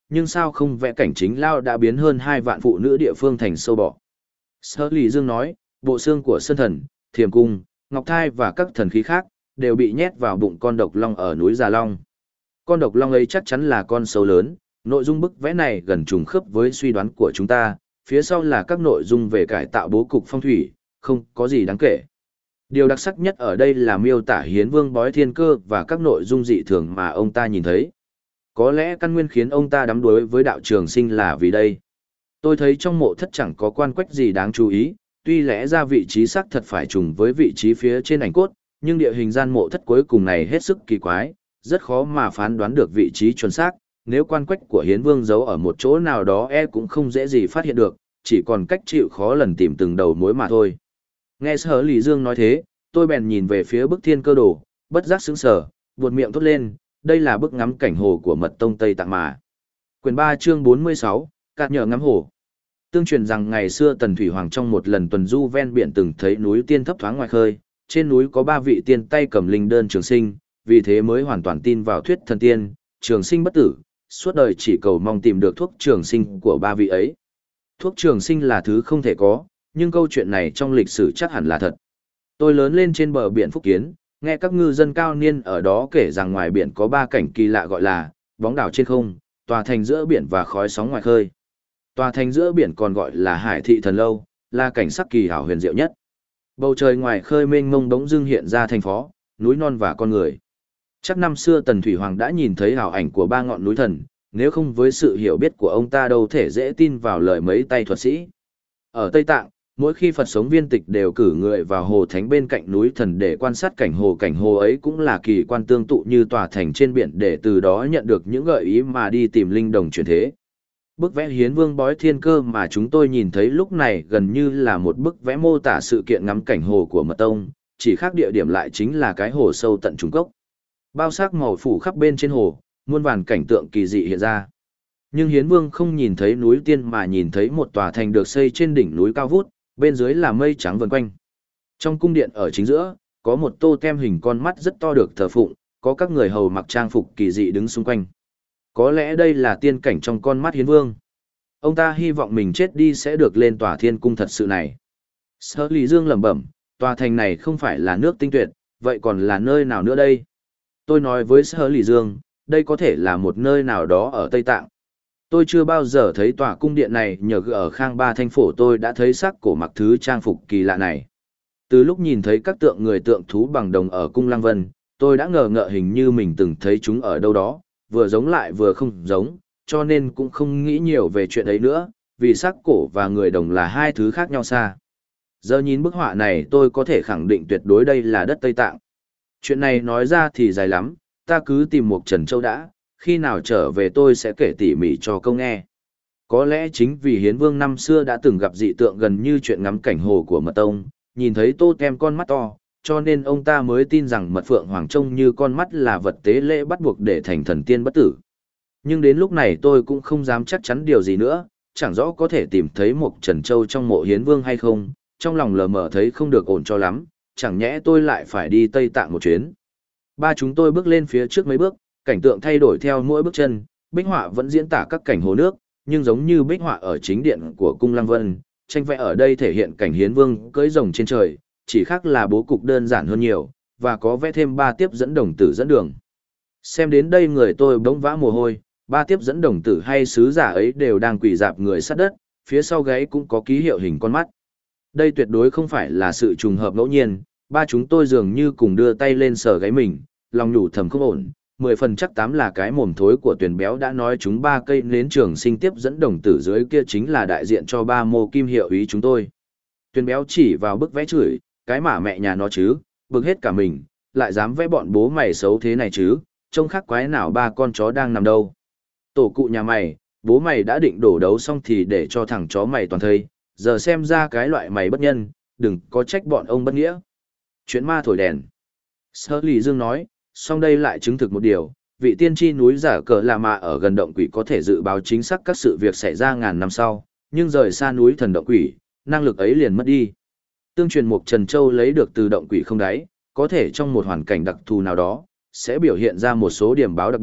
nhưng sao không vẽ cảnh chính lao đã biến hơn 2 vạn phụ nữ địa phương thành sâu bọ. Sở Lý Dương nói, bộ xương của Sơn Thần, Thiềm Cung, Ngọc Thai và các thần khí khác, đều bị nhét vào bụng con độc long ở núi Già Long. Con độc long ấy chắc chắn là con sâu lớn, nội dung bức vẽ này gần trùng khớp với suy đoán của chúng ta, phía sau là các nội dung về cải tạo bố cục phong thủy, không có gì đáng kể. Điều đặc sắc nhất ở đây là miêu tả Hiến Vương bói thiên cơ và các nội dung dị thường mà ông ta nhìn thấy. Có lẽ căn nguyên khiến ông ta đắm đuối với đạo trường sinh là vì đây. Tôi thấy trong mộ thất chẳng có quan quách gì đáng chú ý, tuy lẽ ra vị trí xác thật phải trùng với vị trí phía trên ảnh cốt, nhưng địa hình gian mộ thất cuối cùng này hết sức kỳ quái, rất khó mà phán đoán được vị trí chuẩn xác. Nếu quan quách của Hiến Vương giấu ở một chỗ nào đó cũng không dễ gì phát hiện được, chỉ còn cách chịu khó lần tìm từng đầu mối mà thôi. Nghe Sở Lý Dương nói thế, tôi bèn nhìn về phía bức thiên cơ đồ, bất giác sững sờ, buột miệng thốt lên, đây là bức ngắm cảnh hồ của Mật Tông Tây Tạng mà. Quyển 3 chương 46, Cạt nhờ ngắm hồ. Tương truyền rằng ngày xưa Tần Thủy Hoàng trong một lần tuần du ven biển từng thấy núi tiên thấp thoáng ngoài khơi, trên núi có 3 vị tiên tay cầm linh đơn trường sinh, vì thế mới hoàn toàn tin vào thuyết thần tiên, trường sinh bất tử, suốt đời chỉ cầu mong tìm được thuốc trường sinh của 3 vị ấy. Thuốc trường sinh là thứ không thể có, nhưng câu chuyện này trong lịch sử chắc hẳn là thật. Tôi lớn lên trên bờ biển Phúc Kiến, nghe các ngư dân cao niên ở đó kể rằng ngoài biển có 3 cảnh kỳ lạ gọi là bóng đảo trên không, tòa thành giữa biển và khói sóng ngoài khơi. Tòa thành giữa biển còn gọi là Hải Thị Thần Lâu, là cảnh sắc kỳ hảo huyền diệu nhất. Bầu trời ngoài khơi mênh mông bỗng dưng hiện ra thành phố, núi non và con người. Chắc năm xưa Tần Thủy Hoàng đã nhìn thấy hào ảnh của 3 ngọn núi thần, nếu không với sự hiểu biết của ông ta đâu thể dễ tin vào lời mấy tay thuật sĩ. Ở Tây Tạng, mỗi khi Phật sống viên tịch đều cử người vào hồ thánh bên cạnh núi thần để quan sát cảnh hồ ấy cũng là kỳ quan tương tự như tòa thành trên biển để từ đó nhận được những gợi ý mà đi tìm linh đồng chuyển thế. Bức vẽ Hiến Vương bói thiên cơ mà chúng tôi nhìn thấy lúc này gần như là một bức vẽ mô tả sự kiện ngắm cảnh hồ của Mật Tông, chỉ khác địa điểm lại chính là cái hồ sâu tận trùng cốc. Bao sắc màu phủ khắp bên trên hồ, muôn vàn cảnh tượng kỳ dị hiện ra. Nhưng Hiến Vương không nhìn thấy núi tiên mà nhìn thấy một tòa thành được xây trên đỉnh núi cao vút, bên dưới là mây trắng vần quanh. Trong cung điện ở chính giữa, có một tô tem hình con mắt rất to được thờ phụng, có các người hầu mặc trang phục kỳ dị đứng xung quanh. Có lẽ đây là tiên cảnh trong con mắt Hiến Vương. Ông ta hy vọng mình chết đi sẽ được lên tòa thiên cung thật sự này. Sở Lý Dương lẩm bẩm, tòa thành này không phải là nước tinh tuyệt, vậy còn là nơi nào nữa đây? Tôi nói với Sở Lý Dương, đây có thể là một nơi nào đó ở Tây Tạng. Tôi chưa bao giờ thấy tòa cung điện này, nhờ ở Khang Ba Thanh Phổ tôi đã thấy sắc cổ mặc thứ trang phục kỳ lạ này. Từ lúc nhìn thấy các tượng người tượng thú bằng đồng ở cung Lăng Vân, tôi đã ngờ ngợ hình như mình từng thấy chúng ở đâu đó, vừa giống lại vừa không giống, cho nên cũng không nghĩ nhiều về chuyện ấy nữa, vì sắc cổ và người đồng là hai thứ khác nhau xa. Giờ nhìn bức họa này tôi có thể khẳng định tuyệt đối đây là đất Tây Tạng. Chuyện này nói ra thì dài lắm, ta cứ tìm Mục Trần Châu đã, khi nào trở về tôi sẽ kể tỉ mỉ cho câu nghe. Có lẽ chính vì Hiến Vương năm xưa đã từng gặp dị tượng gần như chuyện ngắm cảnh hồ của Mật Tông, nhìn thấy tô tem con mắt to, cho nên ông ta mới tin rằng Mật Phượng Hoàng trông như con mắt là vật tế lễ bắt buộc để thành thần tiên bất tử. Nhưng đến lúc này tôi cũng không dám chắc chắn điều gì nữa, chẳng rõ có thể tìm thấy Mục Trần Châu trong mộ Hiến Vương hay không, trong lòng lờ mờ thấy không được ổn cho lắm, chẳng nhẽ tôi lại phải đi Tây Tạng một chuyến. Ba chúng tôi bước lên phía trước mấy bước, cảnh tượng thay đổi theo mỗi bước chân, bích họa vẫn diễn tả các cảnh hồ nước, nhưng giống như bích họa ở chính điện của cung Lăng Vân, tranh vẽ ở đây thể hiện cảnh Hiến Vương cưỡi rồng trên trời, chỉ khác là bố cục đơn giản hơn nhiều, và có vẽ thêm 3 tiếp dẫn đồng tử dẫn đường. Xem đến đây người tôi bỗng vã mồ hôi, 3 tiếp dẫn đồng tử hay sứ giả ấy đều đang quỳ dạp người sát đất, phía sau gáy cũng có ký hiệu hình con mắt. Đây tuyệt đối không phải là sự trùng hợp ngẫu nhiên, ba chúng tôi dường như cùng đưa tay lên sờ gáy mình, lòng nhủ thầm không ổn, 10 phần chắc 8 là cái mồm thối của Tuyền Béo đã nói chúng 3 cây nến trường sinh tiếp dẫn đồng tử dưới kia chính là đại diện cho 3 mô kim hiệu ý chúng tôi. Tuyền Béo chỉ vào bức vẽ chửi, cái mả mẹ nhà nó chứ, bực hết cả mình, lại dám vẽ bọn bố mày xấu thế này chứ, trông khác quái nào 3 con chó đang nằm đâu. Tổ cụ nhà mày, bố mày đã định đổ đấu xong thì để cho thằng chó mày toàn thây, giờ xem ra cái loại mày bất nhân, đừng có trách bọn ông bất nghĩa. Chuyện ma thổi đèn. Sở Lý Dương nói, song đây lại chứng thực một điều, vị tiên tri núi giả cờ là mà ở gần động quỷ có thể dự báo chính xác các sự việc xảy ra ngàn năm sau, nhưng rời xa núi thần động quỷ, năng lực ấy liền mất đi. Tương truyền Mục Trần Châu lấy được từ động quỷ không đáy, có thể trong một hoàn cảnh đặc thù nào đó, sẽ biểu hiện ra một số điểm báo đặc biệt,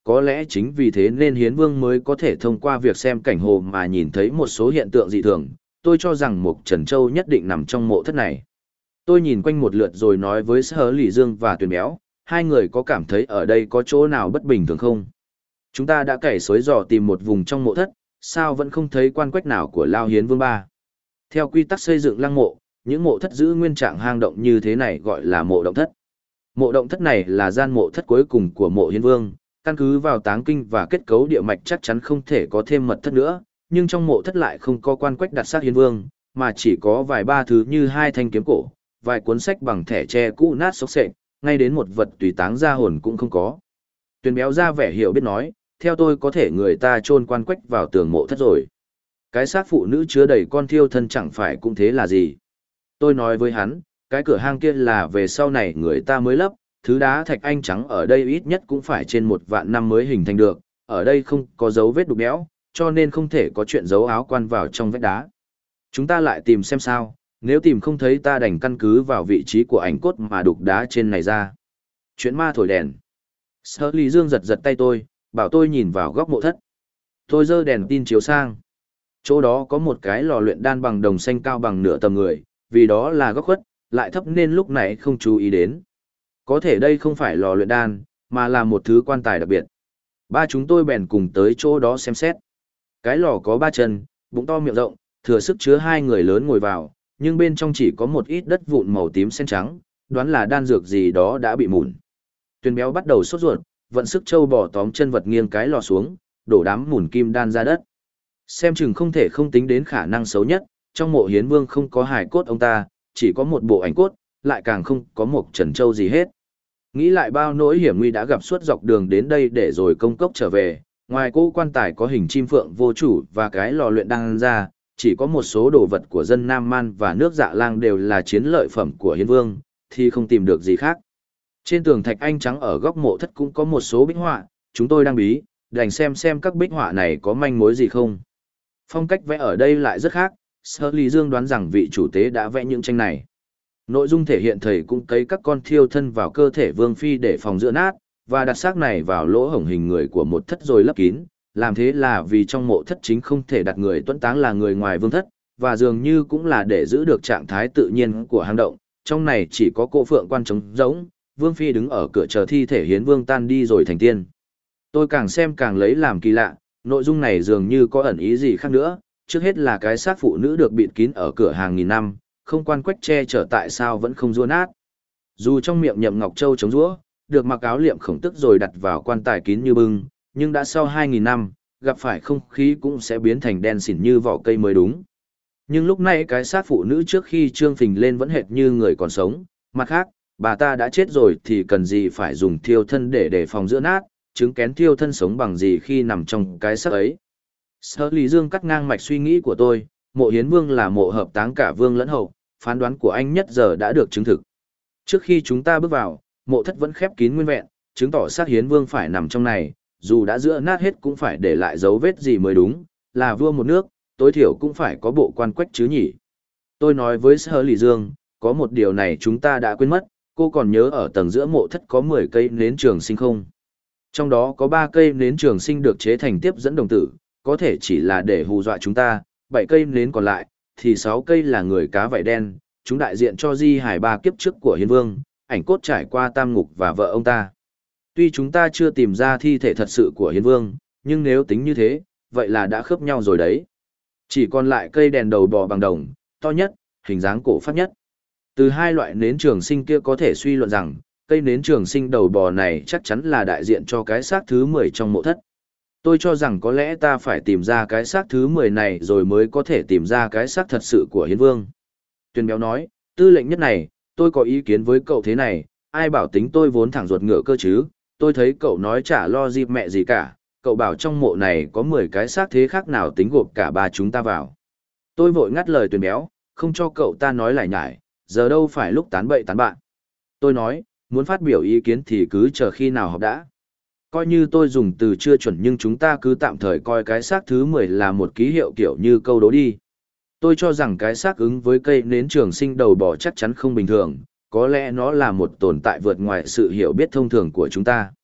có lẽ chính vì thế nên hiến vương mới có thể thông qua việc xem cảnh hồ mà nhìn thấy một số hiện tượng dị thường. Tôi cho rằng Mục Trần Châu nhất định nằm trong mộ thất này. Tôi nhìn quanh một lượt rồi nói với Sở Lỷ Dương và Tuyền Béo, hai người có cảm thấy ở đây có chỗ nào bất bình thường không? Chúng ta đã cày xới dò tìm một vùng trong mộ thất, sao vẫn không thấy quan quách nào của Lao Hiến Vương ba? Theo quy tắc xây dựng lăng mộ, những mộ thất giữ nguyên trạng hang động như thế này gọi là mộ động thất. Mộ động thất này là gian mộ thất cuối cùng của mộ Hiến Vương, căn cứ vào táng kinh và kết cấu địa mạch chắc chắn không thể có thêm mật thất nữa, nhưng trong mộ thất lại không có quan quách đặt xác Hiến Vương, mà chỉ có vài ba thứ như hai thanh kiếm cổ, vài cuốn sách bằng thẻ tre cũ nát xốc xệch, ngay đến một vật tùy táng ra hồn cũng không có. Tuyền Béo ra vẻ hiểu biết nói, theo tôi có thể người ta chôn quan quách vào tường mộ thất rồi. Cái xác phụ nữ chứa đầy con thiêu thân chẳng phải cũng thế là gì. Tôi nói với hắn, cái cửa hang kia là về sau này người ta mới lấp, thứ đá thạch anh trắng ở đây ít nhất cũng phải trên 1 vạn năm mới hình thành được, ở đây không có dấu vết đục đẽo, cho nên không thể có chuyện giấu áo quan vào trong vách đá. Chúng ta lại tìm xem sao, nếu tìm không thấy ta đành căn cứ vào vị trí của ảnh cốt mà đục đá trên này ra. Chuyện ma thổi đèn. Sở Lý Dương giật giật tay tôi, bảo tôi nhìn vào góc mộ thất. Tôi giơ đèn tin chiếu sang. Chỗ đó có một cái lò luyện đan bằng đồng xanh cao bằng nửa tầm người, vì đó là góc khuất, lại thấp nên lúc này không chú ý đến. Có thể đây không phải lò luyện đan, mà là một thứ quan tài đặc biệt. Ba chúng tôi bèn cùng tới chỗ đó xem xét. Cái lò có 3 chân, bụng to miệng rộng, thừa sức chứa 2 người lớn ngồi vào, nhưng bên trong chỉ có một ít đất vụn màu tím xen trắng, đoán là đan dược gì đó đã bị mủn. Tuyền Béo bắt đầu sốt ruột, vận sức trâu bò tóm chân vật nghiêng cái lò xuống, đổ đám mủn kim đan ra đất. Xem chừng không thể không tính đến khả năng xấu nhất, trong mộ Hiến Vương không có hài cốt ông ta, chỉ có một bộ ảnh cốt, lại càng không có một Trần Châu gì hết. Nghĩ lại bao nỗi hiểm nguy đã gặp suốt dọc đường đến đây để rồi công cốc trở về, ngoài cỗ quan tài có hình chim phượng vô chủ và cái lò luyện đan ra, chỉ có một số đồ vật của dân Nam Man và nước Dạ Lang đều là chiến lợi phẩm của Hiến Vương, thì không tìm được gì khác. Trên tường thạch anh trắng ở góc mộ thất cũng có một số bích họa, chúng tôi đang bí, đành xem các bích họa này có manh mối gì không. Phong cách vẽ ở đây lại rất khác, Sở Lý Dương đoán rằng vị chủ tế đã vẽ những tranh này. Nội dung thể hiện thầy cũng cấy các con thiêu thân vào cơ thể Vương Phi để phòng giữa nát, và đặt xác này vào lỗ hổng hình người của một thất rồi lấp kín. Làm thế là vì trong mộ thất chính không thể đặt người tuẫn táng là người ngoài vương thất, và dường như cũng là để giữ được trạng thái tự nhiên của hang động. Trong này chỉ có cô Phượng Quan trống rỗng, Vương Phi đứng ở cửa chờ thi thể Hiến Vương tan đi rồi thành tiên. Tôi càng xem càng lấy làm kỳ lạ, nội dung này dường như có ẩn ý gì khác nữa. Trước hết là cái xác phụ nữ được bịt kín ở cửa hàng nghìn năm, không quan quách che chở tại sao vẫn không rua nát. Dù trong miệng nhậm ngọc châu chống rũa, được mặc áo liệm khổng tức rồi đặt vào quan tài kín như bưng, nhưng đã sau 2.000 năm, gặp phải không khí cũng sẽ biến thành đen xỉn như vỏ cây mới đúng. Nhưng lúc này cái xác phụ nữ trước khi trương phình lên vẫn hệt như người còn sống, mặt khác, bà ta đã chết rồi thì cần gì phải dùng thiêu thân để đề phòng giữa nát, chứng kén thiêu thân sống bằng gì khi nằm trong cái xác ấy. Sở Lý Dương cắt ngang mạch suy nghĩ của tôi, mộ Hiến Vương là mộ hợp táng cả vương lẫn hậu, phán đoán của anh nhất giờ đã được chứng thực. Trước khi chúng ta bước vào, mộ thất vẫn khép kín nguyên vẹn, chứng tỏ xác Hiến Vương phải nằm trong này, dù đã giữa nát hết cũng phải để lại dấu vết gì mới đúng, là vua một nước, tối thiểu cũng phải có bộ quan quách chứ nhỉ. Tôi nói với Sở Lý Dương, có một điều này chúng ta đã quên mất, cô còn nhớ ở tầng giữa mộ thất có 10 cây nến trường sinh không? Trong đó có 3 cây nến trường sinh được chế thành tiếp dẫn đồng tử, có thể chỉ là để hù dọa chúng ta, 7 cây nến còn lại, thì 6 cây là người cá vảy đen, chúng đại diện cho di hài 3 kiếp trước của Hiến Vương, ảnh cốt trải qua tam ngục và vợ ông ta. Tuy chúng ta chưa tìm ra thi thể thật sự của Hiến Vương, nhưng nếu tính như thế, vậy là đã khớp nhau rồi đấy. Chỉ còn lại cây đèn đầu bò bằng đồng, to nhất, hình dáng cổ phát nhất. Từ hai loại nến trường sinh kia có thể suy luận rằng, cây nến trường sinh đầu bò này chắc chắn là đại diện cho cái xác thứ 10 trong mộ thất. Tôi cho rằng có lẽ ta phải tìm ra cái xác thứ 10 này rồi mới có thể tìm ra cái xác thật sự của Hiến Vương. Tuyền Béo nói, tư lệnh nhất này, tôi có ý kiến với cậu thế này, ai bảo tính tôi vốn thẳng ruột ngựa cơ chứ, tôi thấy cậu nói chả lo dịp mẹ gì cả, cậu bảo trong mộ này có 10 cái xác thế khác nào tính gộp cả ba chúng ta vào. Tôi vội ngắt lời Tuyền Béo, không cho cậu ta nói lại nhải, giờ đâu phải lúc tán bậy tán bạn. Tôi nói, muốn phát biểu ý kiến thì cứ chờ khi nào họp đã. Coi như tôi dùng từ chưa chuẩn nhưng chúng ta cứ tạm thời coi cái xác thứ 10 là một ký hiệu kiểu như câu đố đi. Tôi cho rằng cái xác ứng với cây nến trường sinh đầu bò chắc chắn không bình thường, có lẽ nó là một tồn tại vượt ngoài sự hiểu biết thông thường của chúng ta.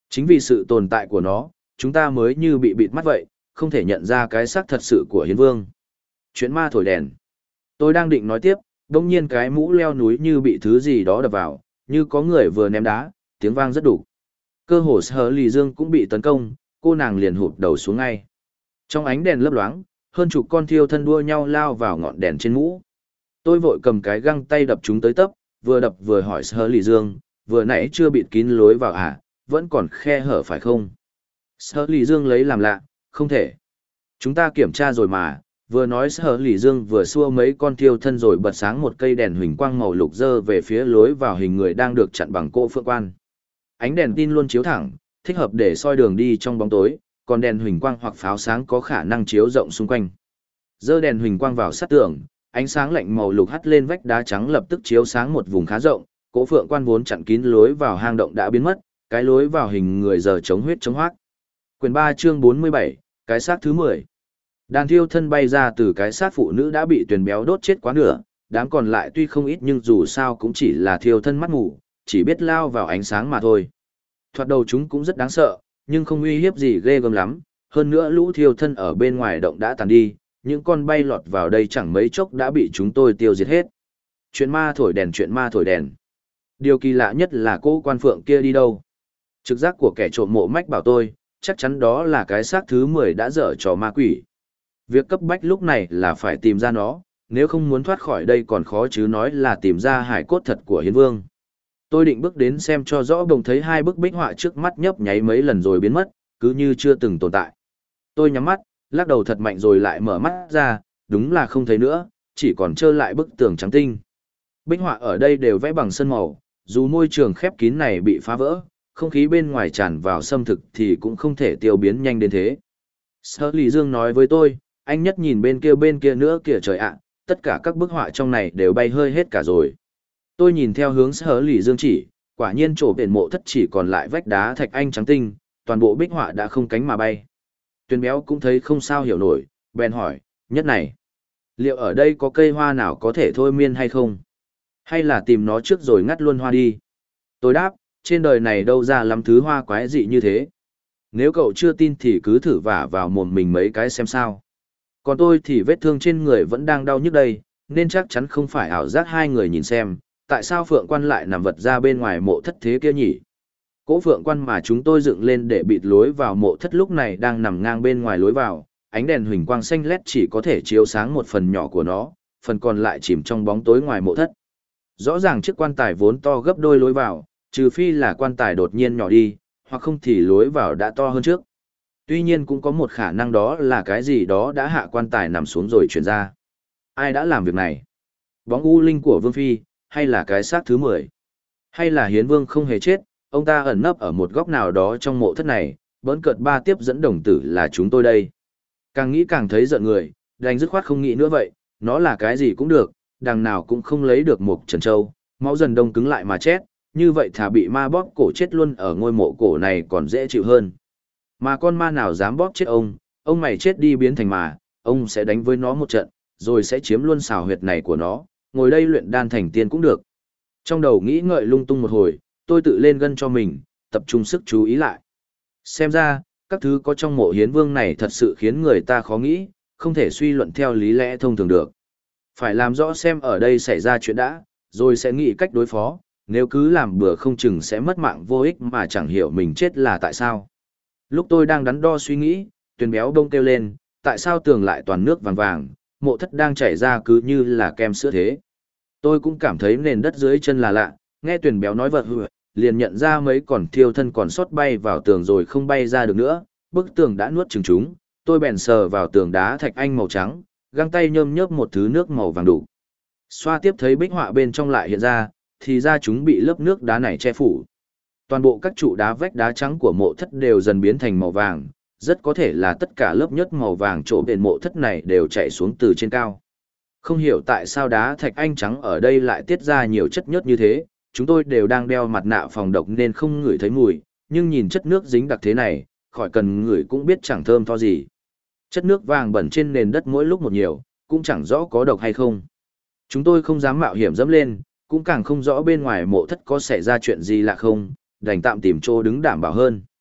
Chính vì sự tồn tại của nó, chúng ta mới như bị bịt mắt vậy, không thể nhận ra cái xác thật sự của hiến vương. Chuyện ma thổi đèn. Tôi đang định nói tiếp, đông nhiên cái mũ leo núi như bị thứ gì đó đập vào, như có người vừa ném đá, tiếng vang rất đủ. Cơ hồ Sở Lì Dương cũng bị tấn công, cô nàng liền hụt đầu xuống ngay. Trong ánh đèn lấp loáng, hơn chục con thiêu thân đua nhau lao vào ngọn đèn trên mũ. Tôi vội cầm cái găng tay đập chúng tới tấp, vừa đập vừa hỏi Sở Lì Dương, vừa nãy chưa bịt kín lối vào à, vẫn còn khe hở phải không? Sở Lì Dương lấy làm lạ, không thể. Chúng ta kiểm tra rồi mà, vừa nói Sở Lì Dương vừa xua mấy con thiêu thân rồi bật sáng một cây đèn huỳnh quang màu lục dơ về phía lối vào hình người đang được chặn bằng cỗ phượng quan. Ánh đèn tin luôn chiếu thẳng, thích hợp để soi đường đi trong bóng tối, còn đèn huỳnh quang hoặc pháo sáng có khả năng chiếu rộng xung quanh. Dơ đèn huỳnh quang vào sát tường, ánh sáng lạnh màu lục hắt lên vách đá trắng lập tức chiếu sáng một vùng khá rộng, cỗ phượng quan vốn chặn kín lối vào hang động đã biến mất, cái lối vào hình người giờ chống huyết chống hoác. Quyển 3 chương 47, cái xác thứ 10. Đàn thiêu thân bay ra từ cái xác phụ nữ đã bị tuyền béo đốt chết quá nửa, đám còn lại tuy không ít nhưng dù sao cũng chỉ là thiêu thân mắt ngủ, chỉ biết lao vào ánh sáng mà thôi. Thoạt đầu chúng cũng rất đáng sợ, nhưng không uy hiếp gì ghê gớm lắm, hơn nữa lũ thiêu thân ở bên ngoài động đã tàn đi, những con bay lọt vào đây chẳng mấy chốc đã bị chúng tôi tiêu diệt hết. Chuyện ma thổi đèn, chuyện ma thổi đèn. Điều kỳ lạ nhất là cô quan phượng kia đi đâu. Trực giác của kẻ trộm mộ mách bảo tôi, chắc chắn đó là cái xác thứ 10 đã dở trò ma quỷ. Việc cấp bách lúc này là phải tìm ra nó, nếu không muốn thoát khỏi đây còn khó chứ nói là tìm ra hải cốt thật của hiến vương. Tôi định bước đến xem cho rõ, bỗng thấy hai bức bích họa trước mắt nhấp nháy mấy lần rồi biến mất, cứ như chưa từng tồn tại. Tôi nhắm mắt, lắc đầu thật mạnh rồi lại mở mắt ra, đúng là không thấy nữa, chỉ còn trơ lại bức tường trắng tinh. Bích họa ở đây đều vẽ bằng sơn màu, dù môi trường khép kín này bị phá vỡ, không khí bên ngoài tràn vào xâm thực thì cũng không thể tiêu biến nhanh đến thế. Sở Lý Dương nói với tôi, anh nhất nhìn bên kia nữa kìa trời ạ, tất cả các bức họa trong này đều bay hơi hết cả rồi. Tôi nhìn theo hướng Sở Lý Dương chỉ, quả nhiên chỗ biển mộ thất chỉ còn lại vách đá thạch anh trắng tinh, toàn bộ bích họa đã không cánh mà bay. Tuyền béo cũng thấy không sao hiểu nổi, bèn hỏi, nhất này, liệu ở đây có cây hoa nào có thể thôi miên hay không? Hay là tìm nó trước rồi ngắt luôn hoa đi? Tôi đáp, trên đời này đâu ra lắm thứ hoa quái dị như thế. Nếu cậu chưa tin thì cứ thử vả vào mồm mình mấy cái xem sao. Còn tôi thì vết thương trên người vẫn đang đau nhức đây, nên chắc chắn không phải ảo giác hai người nhìn xem, tại sao phượng quan lại nằm vật ra bên ngoài mộ thất thế kia nhỉ? Cỗ phượng quan mà chúng tôi dựng lên để bịt lối vào mộ thất lúc này đang nằm ngang bên ngoài lối vào, ánh đèn huỳnh quang xanh lét chỉ có thể chiếu sáng một phần nhỏ của nó, phần còn lại chìm trong bóng tối ngoài mộ thất. Rõ ràng chiếc quan tài vốn to gấp đôi lối vào, trừ phi là quan tài đột nhiên nhỏ đi, hoặc không thì lối vào đã to hơn trước. Tuy nhiên cũng có một khả năng đó là cái gì đó đã hạ quan tài nằm xuống rồi chuyển ra. Ai đã làm việc này? Bóng u linh của Vương Phi, hay là cái xác thứ 10? Hay là Hiến Vương không hề chết, ông ta ẩn nấp ở một góc nào đó trong mộ thất này, bỡn cợt ba tiếp dẫn đồng tử là chúng tôi đây. Càng nghĩ càng thấy giận người, đành dứt khoát không nghĩ nữa vậy, nó là cái gì cũng được, đằng nào cũng không lấy được một trần châu, máu dần đông cứng lại mà chết, như vậy thà bị ma bóp cổ chết luôn ở ngôi mộ cổ này còn dễ chịu hơn. Mà con ma nào dám bóp chết ông mày chết đi biến thành mà, ông sẽ đánh với nó một trận, rồi sẽ chiếm luôn xào huyệt này của nó, ngồi đây luyện đan thành tiên cũng được. Trong đầu nghĩ ngợi lung tung một hồi, tôi tự lên gân cho mình, tập trung sức chú ý lại. Xem ra, các thứ có trong mộ hiến vương này thật sự khiến người ta khó nghĩ, không thể suy luận theo lý lẽ thông thường được. Phải làm rõ xem ở đây xảy ra chuyện đã, rồi sẽ nghĩ cách đối phó, nếu cứ làm bừa không chừng sẽ mất mạng vô ích mà chẳng hiểu mình chết là tại sao. Lúc tôi đang đắn đo suy nghĩ, Tuyền béo đông kêu lên, tại sao tường lại toàn nước vàng vàng, mộ thất đang chảy ra cứ như là kem sữa thế. Tôi cũng cảm thấy nền đất dưới chân là lạ, nghe Tuyền béo nói vật liền nhận ra mấy còn thiêu thân còn sót bay vào tường rồi không bay ra được nữa, bức tường đã nuốt chửng chúng, tôi bèn sờ vào tường đá thạch anh màu trắng, găng tay nhơm nhớp một thứ nước màu vàng đủ. Xoa tiếp thấy bích họa bên trong lại hiện ra, thì ra chúng bị lớp nước đá này che phủ. Toàn bộ các trụ đá vách đá trắng của mộ thất đều dần biến thành màu vàng, rất có thể là tất cả lớp nhớt màu vàng chỗ bên mộ thất này đều chảy xuống từ trên cao. Không hiểu tại sao đá thạch anh trắng ở đây lại tiết ra nhiều chất nhớt như thế, chúng tôi đều đang đeo mặt nạ phòng độc nên không ngửi thấy mùi, nhưng nhìn chất nước dính đặc thế này, khỏi cần ngửi cũng biết chẳng thơm tho gì. Chất nước vàng bẩn trên nền đất mỗi lúc một nhiều, cũng chẳng rõ có độc hay không. Chúng tôi không dám mạo hiểm dẫm lên, cũng càng không rõ bên ngoài mộ thất có xảy ra chuyện gì lạ không, đành tạm tìm chỗ đứng đảm bảo hơn.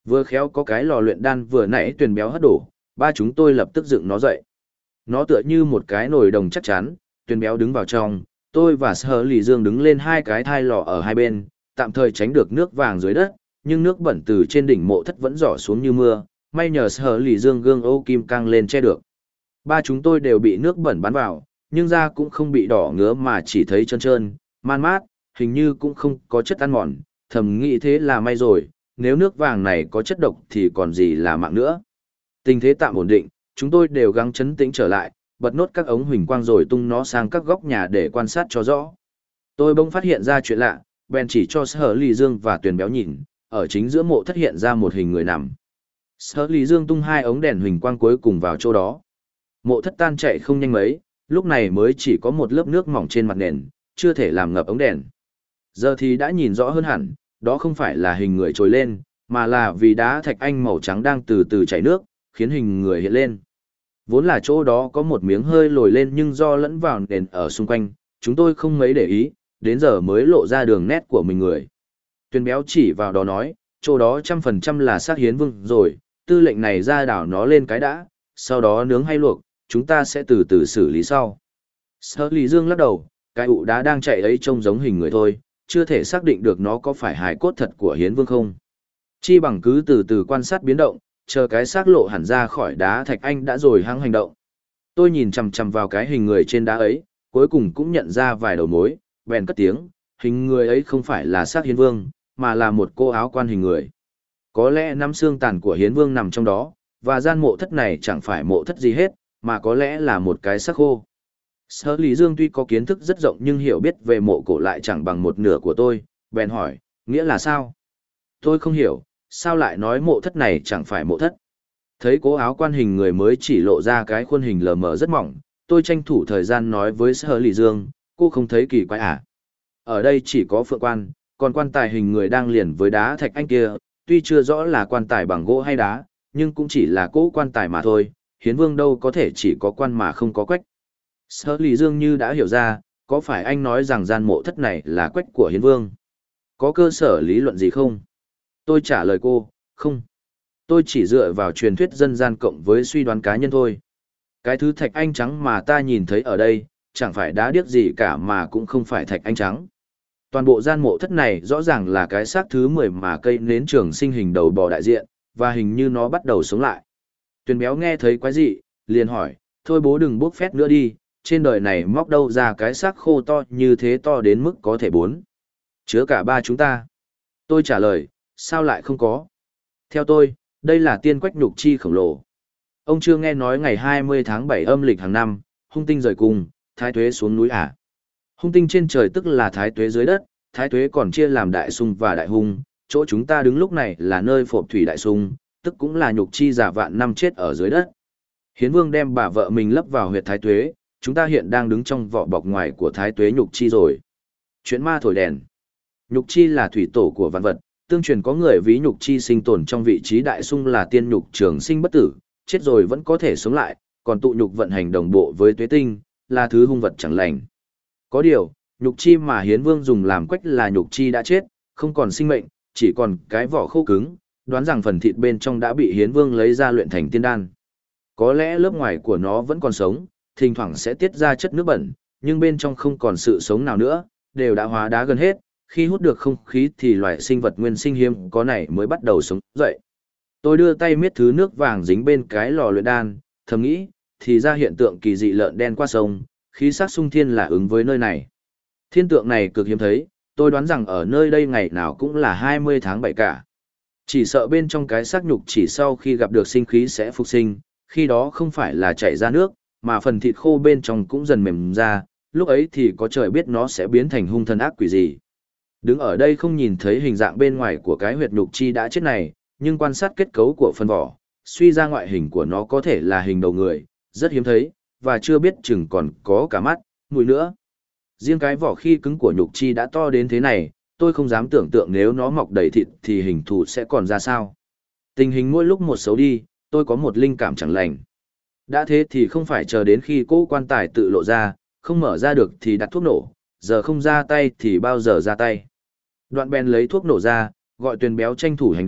Vừa khéo có cái lò luyện đan vừa nãy Tuyền Béo hất đổ, ba chúng tôi lập tức dựng nó dậy. Nó tựa như một cái nồi đồng chắc chắn, Tuyền Béo đứng vào trong, tôi và Sở Lì Dương đứng lên hai cái thai lò ở hai bên, tạm thời tránh được nước vàng dưới đất, nhưng nước bẩn từ trên đỉnh mộ thất vẫn rỏ xuống như mưa, may nhờ Sở Lì Dương gương ô kim căng lên che được. Ba chúng tôi đều bị nước bẩn bắn vào, nhưng da cũng không bị đỏ ngứa mà chỉ thấy trơn trơn, man mát, hình như cũng không có chất ăn mòn, thầm nghĩ thế là may rồi, nếu nước vàng này có chất độc thì còn gì là mạng nữa. Tình thế tạm ổn định, chúng tôi đều gắng trấn tĩnh trở lại, bật nốt các ống huỳnh quang rồi tung nó sang các góc nhà để quan sát cho rõ. Tôi bỗng phát hiện ra chuyện lạ, bèn chỉ cho Sở Lì Dương và Tuyền Béo nhìn, ở chính giữa mộ thất hiện ra một hình người nằm. Sở Lì Dương tung hai ống đèn huỳnh quang cuối cùng vào chỗ đó. Mộ thất tan chạy không nhanh mấy, lúc này mới chỉ có một lớp nước mỏng trên mặt nền, chưa thể làm ngập ống đèn. Giờ thì đã nhìn rõ hơn hẳn, đó không phải là hình người trồi lên, mà là vì đá thạch anh màu trắng đang từ từ chảy nước, khiến hình người hiện lên. Vốn là chỗ đó có một miếng hơi lồi lên nhưng do lẫn vào nền ở xung quanh, chúng tôi không mấy để ý, đến giờ mới lộ ra đường nét của mình người. Tuyền Béo chỉ vào đó nói, chỗ đó 100% là xác hiến vương rồi, tư lệnh này ra đảo nó lên cái đã, sau đó nướng hay luộc, chúng ta sẽ từ từ xử lý sau. Sở Lý Dương lắc đầu, cái ụ đá đang chạy ấy trông giống hình người thôi, chưa thể xác định được nó có phải hài cốt thật của hiến vương không. Chi bằng cứ từ từ quan sát biến động, chờ cái xác lộ hẳn ra khỏi đá thạch anh đã rồi hăng hành động. Tôi nhìn chằm chằm vào cái hình người trên đá ấy, cuối cùng cũng nhận ra vài đầu mối, bèn cất tiếng, hình người ấy không phải là xác hiến vương, mà là một cô áo quan hình người. Có lẽ nắm xương tàn của hiến vương nằm trong đó, và gian mộ thất này chẳng phải mộ thất gì hết, mà có lẽ là một cái xác khô. Sở Lý Dương tuy có kiến thức rất rộng nhưng hiểu biết về mộ cổ lại chẳng bằng một nửa của tôi, bèn hỏi, nghĩa là sao? Tôi không hiểu, sao lại nói mộ thất này chẳng phải mộ thất? Thấy cố áo quan hình người mới chỉ lộ ra cái khuôn hình lờ mờ rất mỏng, tôi tranh thủ thời gian nói với Sở Lý Dương, cô không thấy kỳ quái à? Ở đây chỉ có phượng quan, còn quan tài hình người đang liền với đá thạch anh kia, tuy chưa rõ là quan tài bằng gỗ hay đá, nhưng cũng chỉ là cỗ quan tài mà thôi, hiến vương đâu có thể chỉ có quan mà không có quách. Sở Lý Dương như đã hiểu ra, có phải anh nói rằng gian mộ thất này là quách của hiến vương? Có cơ sở lý luận gì không? Tôi trả lời cô, không. Tôi chỉ dựa vào truyền thuyết dân gian cộng với suy đoán cá nhân thôi. Cái thứ thạch anh trắng mà ta nhìn thấy ở đây, chẳng phải đá điếc gì cả mà cũng không phải thạch anh trắng. Toàn bộ gian mộ thất này rõ ràng là cái xác thứ 10 mà cây nến trường sinh hình đầu bò đại diện, và hình như nó bắt đầu sống lại. Tuyền Béo nghe thấy quái dị, liền hỏi, thôi bố đừng bốc phét nữa đi, trên đời này móc đâu ra cái xác khô to như thế, to đến mức có thể bốn chứa cả ba chúng ta. Tôi trả lời, sao lại không có? Theo tôi, đây là tiên quách nhục chi khổng lồ. Ông chưa nghe nói ngày 20 tháng 7 âm lịch hàng năm, hung tinh rời cung, thái tuế xuống núi à? Hung tinh trên trời tức là thái tuế dưới đất, thái tuế còn chia làm đại sung và đại hung, chỗ chúng ta đứng lúc này là nơi phộp thủy đại sung, tức cũng là nhục chi giả vạn năm chết ở dưới đất. Hiến vương đem bà vợ mình lấp vào huyệt thái tuế, chúng ta hiện đang đứng trong vỏ bọc ngoài của thái tuế nhục chi rồi. Chuyện ma thổi đèn. Nhục chi là thủy tổ của vạn vật, tương truyền có người ví nhục chi sinh tồn trong vị trí đại sung là tiên nhục trường sinh bất tử, chết rồi vẫn có thể sống lại, còn tụ nhục vận hành đồng bộ với tuế tinh, là thứ hung vật chẳng lành. Có điều, nhục chi mà hiến vương dùng làm quách là nhục chi đã chết, không còn sinh mệnh, chỉ còn cái vỏ khô cứng, đoán rằng phần thịt bên trong đã bị hiến vương lấy ra luyện thành tiên đan. Có lẽ lớp ngoài của nó vẫn còn sống, thỉnh thoảng sẽ tiết ra chất nước bẩn, nhưng bên trong không còn sự sống nào nữa, đều đã hóa đá gần hết, khi hút được không khí thì loài sinh vật nguyên sinh hiếm có này mới bắt đầu sống dậy. Tôi đưa tay miết thứ nước vàng dính bên cái lò luyện đan, thầm nghĩ, thì ra hiện tượng kỳ dị lợn đen qua sông, khí sắc sung thiên là ứng với nơi này. Thiên tượng này cực hiếm thấy, tôi đoán rằng ở nơi đây ngày nào cũng là 20 tháng 7 cả. Chỉ sợ bên trong cái xác nhục chỉ sau khi gặp được sinh khí sẽ phục sinh, khi đó không phải là chảy ra nước, mà phần thịt khô bên trong cũng dần mềm ra, lúc ấy thì có trời biết nó sẽ biến thành hung thần ác quỷ gì. Đứng ở đây không nhìn thấy hình dạng bên ngoài của cái huyệt nhục chi đã chết này, nhưng quan sát kết cấu của phần vỏ, suy ra ngoại hình của nó có thể là hình đầu người, rất hiếm thấy, và chưa biết chừng còn có cả mắt, mũi nữa. Riêng cái vỏ khi cứng của nhục chi đã to đến thế này, tôi không dám tưởng tượng nếu nó mọc đầy thịt thì hình thù sẽ còn ra sao. Tình hình mỗi lúc một xấu đi, tôi có một linh cảm chẳng lành. Đã thế thì không phải chờ đến khi cỗ quan tài tự lộ ra, không mở ra được thì đặt thuốc nổ, giờ không ra tay thì bao giờ ra tay. Đoạn bèn lấy thuốc nổ ra, gọi Tuyền Béo tranh thủ hành động,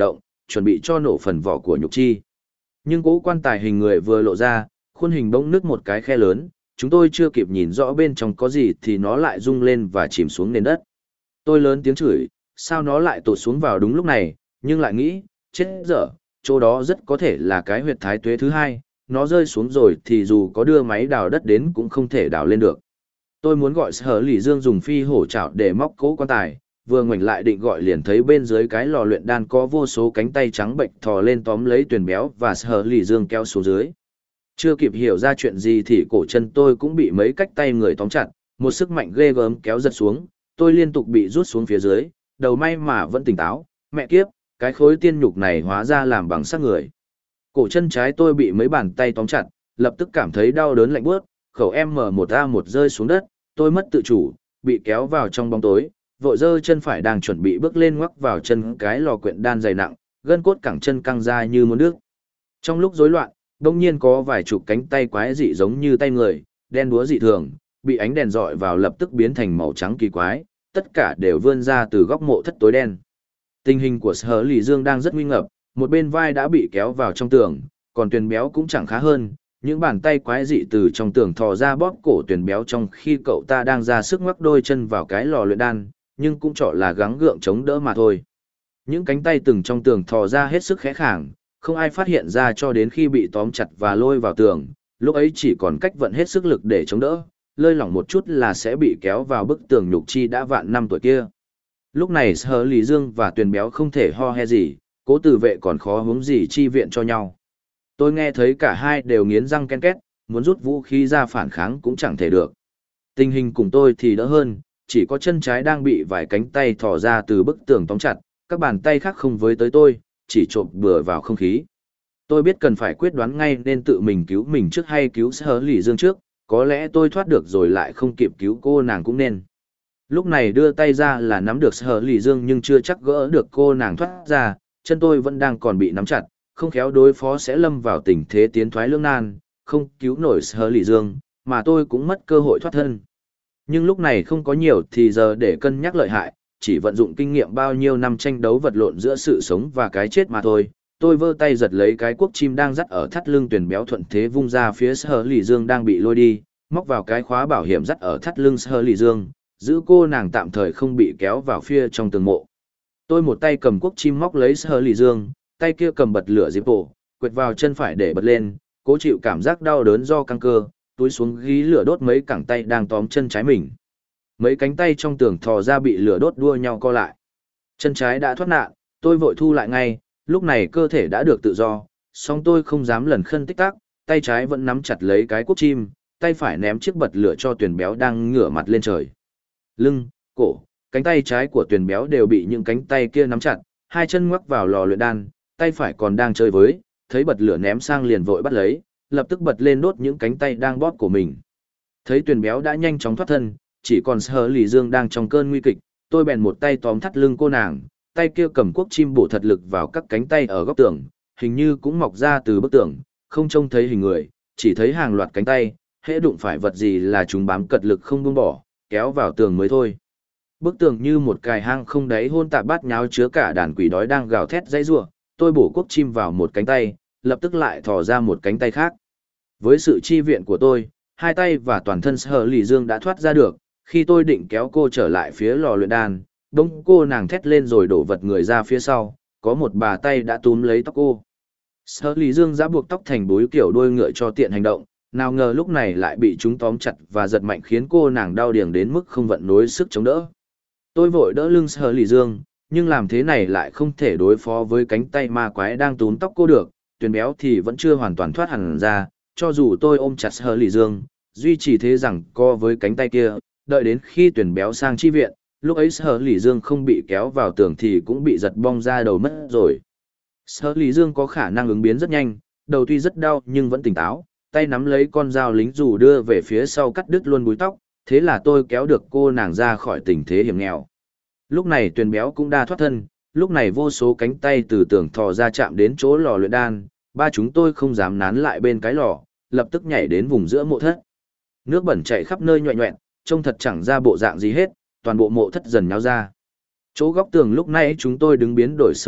chuẩn bị cho nổ phần vỏ của nhục chi. Nhưng cỗ quan tài hình người vừa lộ ra, khuôn hình bỗng nứt một cái khe lớn, chúng tôi chưa kịp nhìn rõ bên trong có gì thì nó lại rung lên và chìm xuống nền đất. Tôi lớn tiếng chửi, sao nó lại tụt xuống vào đúng lúc này, nhưng lại nghĩ, chết dở, chỗ đó rất có thể là cái huyệt thái tuế thứ hai, nó rơi xuống rồi thì dù có đưa máy đào đất đến cũng không thể đào lên được. Tôi muốn gọi Sở Lỷ Dương dùng phi hổ chảo để móc cỗ quan tài, vừa ngoảnh lại định gọi liền thấy bên dưới cái lò luyện đan có vô số cánh tay trắng bệnh thò lên tóm lấy Tuyền Béo và Sở Lỷ Dương kéo xuống dưới. Chưa kịp hiểu ra chuyện gì thì cổ chân tôi cũng bị mấy cách tay người tóm chặt, một sức mạnh ghê gớm kéo giật xuống, tôi liên tục bị rút xuống phía dưới, đầu may mà vẫn tỉnh táo, mẹ kiếp, cái khối tiên nhục này hóa ra làm bằng xác người. Cổ chân trái tôi bị mấy bàn tay tóm chặt, lập tức cảm thấy đau đớn lạnh buốt, khẩu M1A1 rơi xuống đất, tôi mất tự chủ, bị kéo vào trong bóng tối, vội giơ chân phải đang chuẩn bị bước lên ngoắc vào chân cái lò quyện đan dày nặng, gân cốt cẳng chân căng ra như muốn nước. Trong lúc rối loạn, đông nhiên có vài chục cánh tay quái dị giống như tay người, đen đúa dị thường, bị ánh đèn rọi vào lập tức biến thành màu trắng kỳ quái, tất cả đều vươn ra từ góc mộ thất tối đen. Tình hình của Sở Lỷ Dương đang rất nguy ngập, một bên vai đã bị kéo vào trong tường, còn Tuyền Béo cũng chẳng khá hơn, những bàn tay quái dị từ trong tường thò ra bóp cổ Tuyền Béo trong khi cậu ta đang ra sức ngoắc đôi chân vào cái lò luyện đan, nhưng cũng chọn là gắng gượng chống đỡ mà thôi. Những cánh tay từng trong tường thò ra hết sức khẽ khàng, không ai phát hiện ra cho đến khi bị tóm chặt và lôi vào tường, lúc ấy chỉ còn cách vận hết sức lực để chống đỡ, lơi lỏng một chút là sẽ bị kéo vào bức tường nhục chi đã vạn năm tuổi kia. Lúc này Sở Lỷ Dương và Tuyền Béo không thể ho he gì, Cố Tử Vệ còn khó huống gì chi viện cho nhau. Tôi nghe thấy cả hai đều nghiến răng ken két, muốn rút vũ khí ra phản kháng cũng chẳng thể được. Tình hình cùng tôi thì đỡ hơn, chỉ có chân trái đang bị vài cánh tay thò ra từ bức tường tóm chặt, các bàn tay khác không với tới tôi, chỉ chộp bừa vào không khí. Tôi biết cần phải quyết đoán ngay nên tự mình cứu mình trước hay cứu Sở Lỷ Dương trước, có lẽ tôi thoát được rồi lại không kịp cứu cô nàng cũng nên. Lúc này đưa tay ra là nắm được Sở Lỷ Dương nhưng chưa chắc gỡ được cô nàng thoát ra, chân tôi vẫn đang còn bị nắm chặt, không khéo đối phó sẽ lâm vào tình thế tiến thoái lưỡng nan, không cứu nổi Sở Lỷ Dương, mà tôi cũng mất cơ hội thoát thân. Nhưng lúc này không có nhiều thì giờ để cân nhắc lợi hại, chỉ vận dụng kinh nghiệm bao nhiêu năm tranh đấu vật lộn giữa sự sống và cái chết mà thôi. Tôi vơ tay giật lấy cái cuốc chim đang dắt ở thắt lưng Tuyền Béo thuận thế vung ra phía Sở Lỷ Dương đang bị lôi đi, móc vào cái khóa bảo hiểm dắt ở thắt lưng Sở Lỷ Dương, giữ cô nàng tạm thời không bị kéo vào phía trong tường mộ. Tôi một tay cầm cuốc chim móc lấy Sở Lỷ Dương, tay kia cầm bật lửa dịp bộ, quệt vào chân phải để bật lên, cố chịu cảm giác đau đớn do căng cơ, túi xuống gí lửa đốt mấy cẳng tay đang tóm chân trái mình. Mấy cánh tay trong tường thò ra bị lửa đốt đua nhau co lại. Chân trái đã thoát nạn, tôi vội thu lại ngay, lúc này cơ thể đã được tự do, song tôi không dám lần khân tích tắc, tay trái vẫn nắm chặt lấy cái cuốc chim, tay phải ném chiếc bật lửa cho Tuyền Béo đang ngửa mặt lên trời. Lưng, cổ, cánh tay trái của Tuyền Béo đều bị những cánh tay kia nắm chặt, hai chân ngoắc vào lò luyện đan, tay phải còn đang chơi với, thấy bật lửa ném sang liền vội bắt lấy, lập tức bật lên đốt những cánh tay đang bóp của mình. Thấy Tuyền Béo đã nhanh chóng thoát thân, chỉ còn Sở Lỷ Dương đang trong cơn nguy kịch, tôi bèn một tay tóm thắt lưng cô nàng, tay kia cầm cuốc chim bổ thật lực vào các cánh tay ở góc tường, hình như cũng mọc ra từ bức tường, không trông thấy hình người, chỉ thấy hàng loạt cánh tay, hễ đụng phải vật gì là chúng bám cật lực không buông bỏ, kéo vào tường mới thôi. Bức tường như một cái hang không đáy hôn tạp bát nháo chứa cả đàn quỷ đói đang gào thét dãy rủa, tôi bổ cuốc chim vào một cánh tay, lập tức lại thò ra một cánh tay khác. Với sự chi viện của tôi, hai tay và toàn thân Sở Lỷ Dương đã thoát ra được, khi tôi định kéo cô trở lại phía lò luyện đan, bỗng cô nàng thét lên rồi đổ vật người ra phía sau, có một bà tay đã túm lấy tóc cô. Sở Lỷ Dương giã buộc tóc thành búi kiểu đuôi ngựa cho tiện hành động, nào ngờ lúc này lại bị chúng tóm chặt và giật mạnh khiến cô nàng đau điềng đến mức không vận nối sức chống đỡ. Tôi vội đỡ lưng Sở Lỷ Dương, nhưng làm thế này lại không thể đối phó với cánh tay ma quái đang túm tóc cô được, Tuyền Béo thì vẫn chưa hoàn toàn thoát hẳn ra, cho dù tôi ôm chặt Sở Lỷ Dương, duy trì thế rằng co với cánh tay kia, đợi đến khi Tuyền Béo sang chi viện, lúc ấy Sở Lỷ Dương không bị kéo vào tường thì cũng bị giật bong ra đầu mất rồi. Sở Lỷ Dương có khả năng ứng biến rất nhanh, đầu tuy rất đau nhưng vẫn tỉnh táo, tay nắm lấy con dao lính dù đưa về phía sau cắt đứt luôn búi tóc, thế là tôi kéo được cô nàng ra khỏi tình thế hiểm nghèo. Lúc này Tuyền Béo cũng đã thoát thân, lúc này vô số cánh tay từ tường thò ra chạm đến chỗ lò luyện đan, ba chúng tôi không dám nán lại bên cái lò, lập tức nhảy đến vùng giữa mộ thất. Nước bẩn chảy khắp nơi nhoẹn nhoẹn, trông thật chẳng ra bộ dạng gì hết, toàn bộ mộ thất dần nháo ra. Chỗ góc tường lúc nãy chúng tôi đứng biến đổi sớm nhất,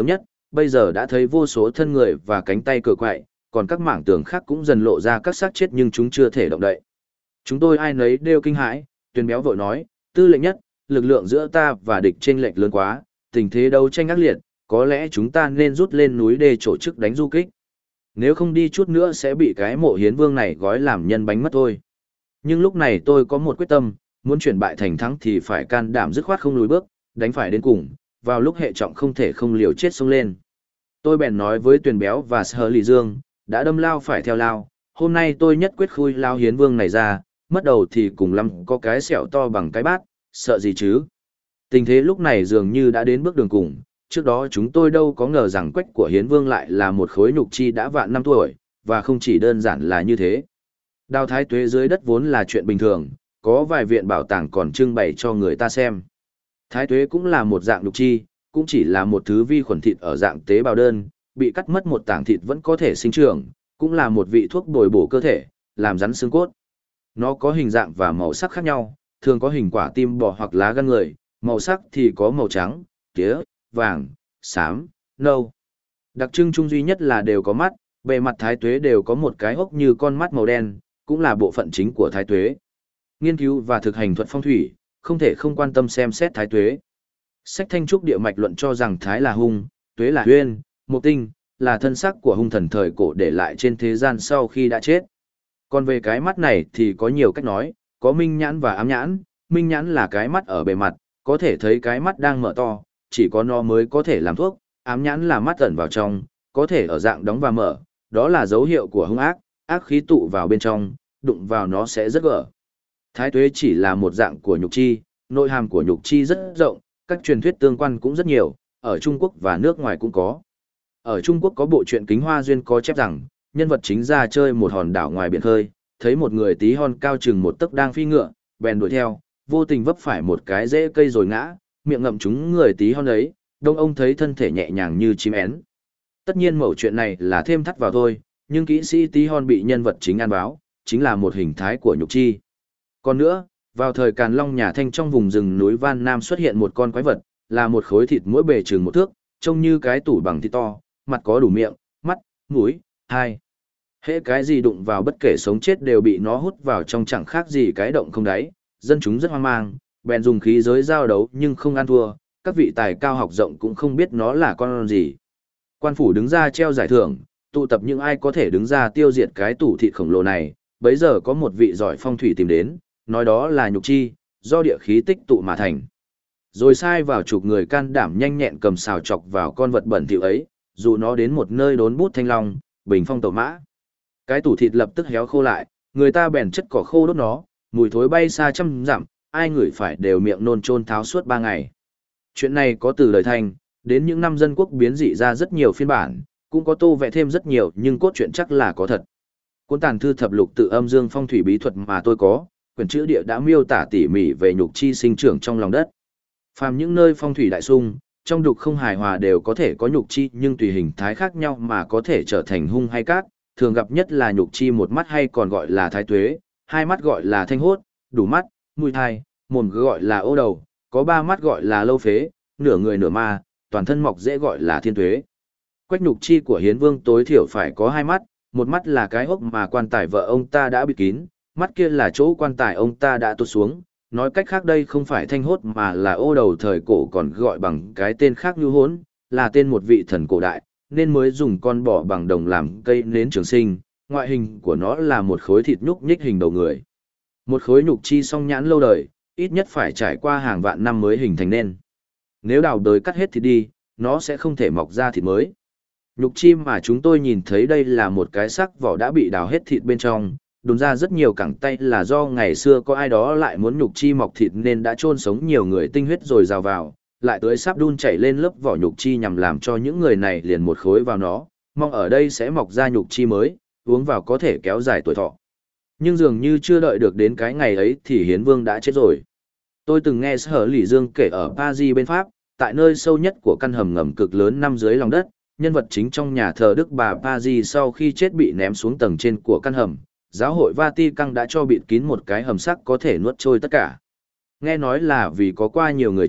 bây giờ đã thấy vô số thân người và cánh tay cựa quậy, còn các mảng tường khác cũng dần lộ ra các xác chết nhưng chúng chưa thể động đậy. Chúng tôi ai nấy đều kinh hãi, Tuyền Béo vội nói, tư lệnh nhất, lực lượng giữa ta và địch chênh lệch lớn quá, tình thế đấu tranh ác liệt, có lẽ chúng ta nên rút lên núi để tổ chức đánh du kích. Nếu không đi chút nữa sẽ bị cái mộ hiến vương này gói làm nhân bánh mất thôi. Nhưng lúc này tôi có một quyết tâm, muốn chuyển bại thành thắng thì phải can đảm dứt khoát không lùi bước, đánh phải đến cùng, vào lúc hệ trọng không thể không liều chết xông lên. Tôi bèn nói với Tuyền Béo và Sở Lì Dương, đã đâm lao phải theo lao, hôm nay tôi nhất quyết khui lao hiến vương này ra, mất đầu thì cùng lắm có cái sẹo to bằng cái bát, sợ gì chứ. Tình thế lúc này dường như đã đến bước đường cùng, trước đó chúng tôi đâu có ngờ rằng quách của hiến vương lại là một khối nhục chi đã vạn năm tuổi, và không chỉ đơn giản là như thế. Đào thái tuế dưới đất vốn là chuyện bình thường, có vài viện bảo tàng còn trưng bày cho người ta xem. Thái tuế cũng là một dạng nhục chi, cũng chỉ là một thứ vi khuẩn thịt ở dạng tế bào đơn, bị cắt mất một tảng thịt vẫn có thể sinh trưởng, cũng là một vị thuốc bồi bổ cơ thể, làm rắn xương cốt. Nó có hình dạng và màu sắc khác nhau, thường có hình quả tim bò hoặc lá gan người, màu sắc thì có màu trắng, tía, vàng, xám, nâu. Đặc trưng chung duy nhất là đều có mắt, bề mặt thái tuế đều có một cái hốc như con mắt màu đen, cũng là bộ phận chính của thái tuế. Nghiên cứu và thực hành thuật phong thủy, không thể không quan tâm xem xét thái tuế. Sách Thanh Trúc Địa Mạch luận cho rằng thái là hung, tuế là huyên, mộc tinh, là thân sắc của hung thần thời cổ để lại trên thế gian sau khi đã chết. Còn về cái mắt này thì có nhiều cách nói, có minh nhãn và ám nhãn, minh nhãn là cái mắt ở bề mặt, có thể thấy cái mắt đang mở to, chỉ có nó mới có thể làm thuốc, ám nhãn là mắt ẩn vào trong, có thể ở dạng đóng và mở, đó là dấu hiệu của hung ác, ác khí tụ vào bên trong, đụng vào nó sẽ rất gở. Thái tuế chỉ là một dạng của nhục chi, nội hàm của nhục chi rất rộng, các truyền thuyết tương quan cũng rất nhiều, ở Trung Quốc và nước ngoài cũng có. Ở Trung Quốc có bộ truyện Kính Hoa Duyên có chép rằng, nhân vật chính ra chơi một hòn đảo ngoài biển khơi, thấy một người tí hon cao chừng một tấc đang phi ngựa, bèn đuổi theo, vô tình vấp phải một cái rễ cây rồi ngã, miệng ngậm trúng người tí hon ấy, đông ông thấy thân thể nhẹ nhàng như chim én. Tất nhiên mẩu chuyện này là thêm thắt vào thôi, nhưng kỹ sĩ tí hon bị nhân vật chính ăn báo, chính là một hình thái của nhục chi. Còn nữa, vào thời Càn Long nhà Thanh trong vùng rừng núi Van Nam xuất hiện một con quái vật, là một khối thịt mỗi bề chừng một thước, trông như cái tủ bằng thịt to, mặt có đủ miệng, mắt, mũi, hai. Hễ cái gì đụng vào bất kể sống chết đều bị nó hút vào trong chẳng khác gì cái động không đáy, dân chúng rất hoang mang, bèn dùng khí giới giao đấu nhưng không ăn thua, các vị tài cao học rộng cũng không biết nó là con gì. Quan phủ đứng ra treo giải thưởng, tụ tập những ai có thể đứng ra tiêu diệt cái tủ thịt khổng lồ này, bấy giờ có một vị giỏi phong thủy tìm đến, nói đó là nhục chi, do địa khí tích tụ mà thành. Rồi sai vào chục người can đảm nhanh nhẹn cầm xào chọc vào con vật bẩn thỉu ấy, dù nó đến một nơi đốn bút thanh long, bình phong tẩu mã. Cái tủ thịt lập tức héo khô lại, người ta bèn chất cỏ khô đốt nó, mùi thối bay xa trăm dặm, ai ngửi phải đều miệng nôn chôn tháo suốt 3 ngày. Chuyện này có từ đời Thanh, đến những năm dân quốc biến dị ra rất nhiều phiên bản, cũng có tô vẽ thêm rất nhiều nhưng cốt truyện chắc là có thật. Cuốn tàn thư thập lục tự âm dương phong thủy bí thuật mà tôi có, quyển chữ địa đã miêu tả tỉ mỉ về nhục chi sinh trưởng trong lòng đất. Phàm những nơi phong thủy đại sung, trong đục không hài hòa đều có thể có nhục chi nhưng tùy hình thái khác nhau mà có thể trở thành hung hay cát, thường gặp nhất là nhục chi một mắt hay còn gọi là thái tuế, hai mắt gọi là thanh hốt, đủ mắt, mũi thai, mồm gọi là ô đầu, có 3 mắt gọi là lâu phế, nửa người nửa ma, toàn thân mọc dễ gọi là thiên tuế. Quách nhục chi của hiến vương tối thiểu phải có 2 mắt, một mắt là cái hốc mà quan tài vợ ông ta đã bị kín, mắt kia là chỗ quan tài ông ta đã tuột xuống. Nói cách khác đây không phải thanh hốt mà là ô đầu thời cổ còn gọi bằng cái tên khác như hốn, là tên một vị thần cổ đại, nên mới dùng con bò bằng đồng làm cây nến trường sinh, ngoại hình của nó là một khối thịt nhúc nhích hình đầu người. Một khối nhục chi song nhãn lâu đời, ít nhất phải trải qua hàng vạn năm mới hình thành nên. Nếu đào đới cắt hết thịt đi, nó sẽ không thể mọc ra thịt mới. Nhục chi mà chúng tôi nhìn thấy đây là một cái xác vỏ đã bị đào hết thịt bên trong, đùn ra rất nhiều cẳng tay là do ngày xưa có ai đó lại muốn nhục chi mọc thịt nên đã chôn sống nhiều người tinh huyết rồi rào vào, lại tưới sáp đun chảy lên lớp vỏ nhục chi nhằm làm cho những người này liền một khối vào nó, mong ở đây sẽ mọc ra nhục chi mới, uống vào có thể kéo dài tuổi thọ. Nhưng dường như chưa đợi được đến cái ngày ấy thì Hiến Vương đã chết rồi. Tôi từng nghe Sở Lỷ Dương kể ở Paris bên Pháp, tại nơi sâu nhất của căn hầm ngầm cực lớn nằm dưới lòng đất, nhân vật chính trong nhà thờ Đức Bà Paris sau khi chết bị ném xuống tầng trên của căn hầm, giáo hội Vatican đã cho bịt kín một cái hầm sắt có thể nuốt trôi tất cả. Nghe nói là vì có qua nhiều người chết,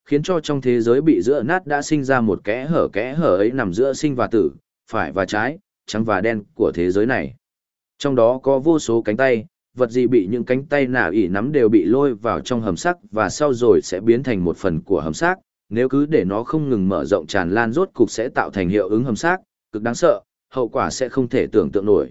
khiến cho trong thế giới bị giữa nát đã sinh ra một kẽ hở ấy nằm giữa sinh và tử, phải và trái, trắng và đen của thế giới này. Trong đó có vô số cánh tay, vật gì bị những cánh tay nào ỉ nắm đều bị lôi vào trong hầm xác và sau rồi sẽ biến thành một phần của hầm xác. Nếu cứ để nó không ngừng mở rộng tràn lan rốt cục sẽ tạo thành hiệu ứng hầm xác, cực đáng sợ, hậu quả sẽ không thể tưởng tượng nổi.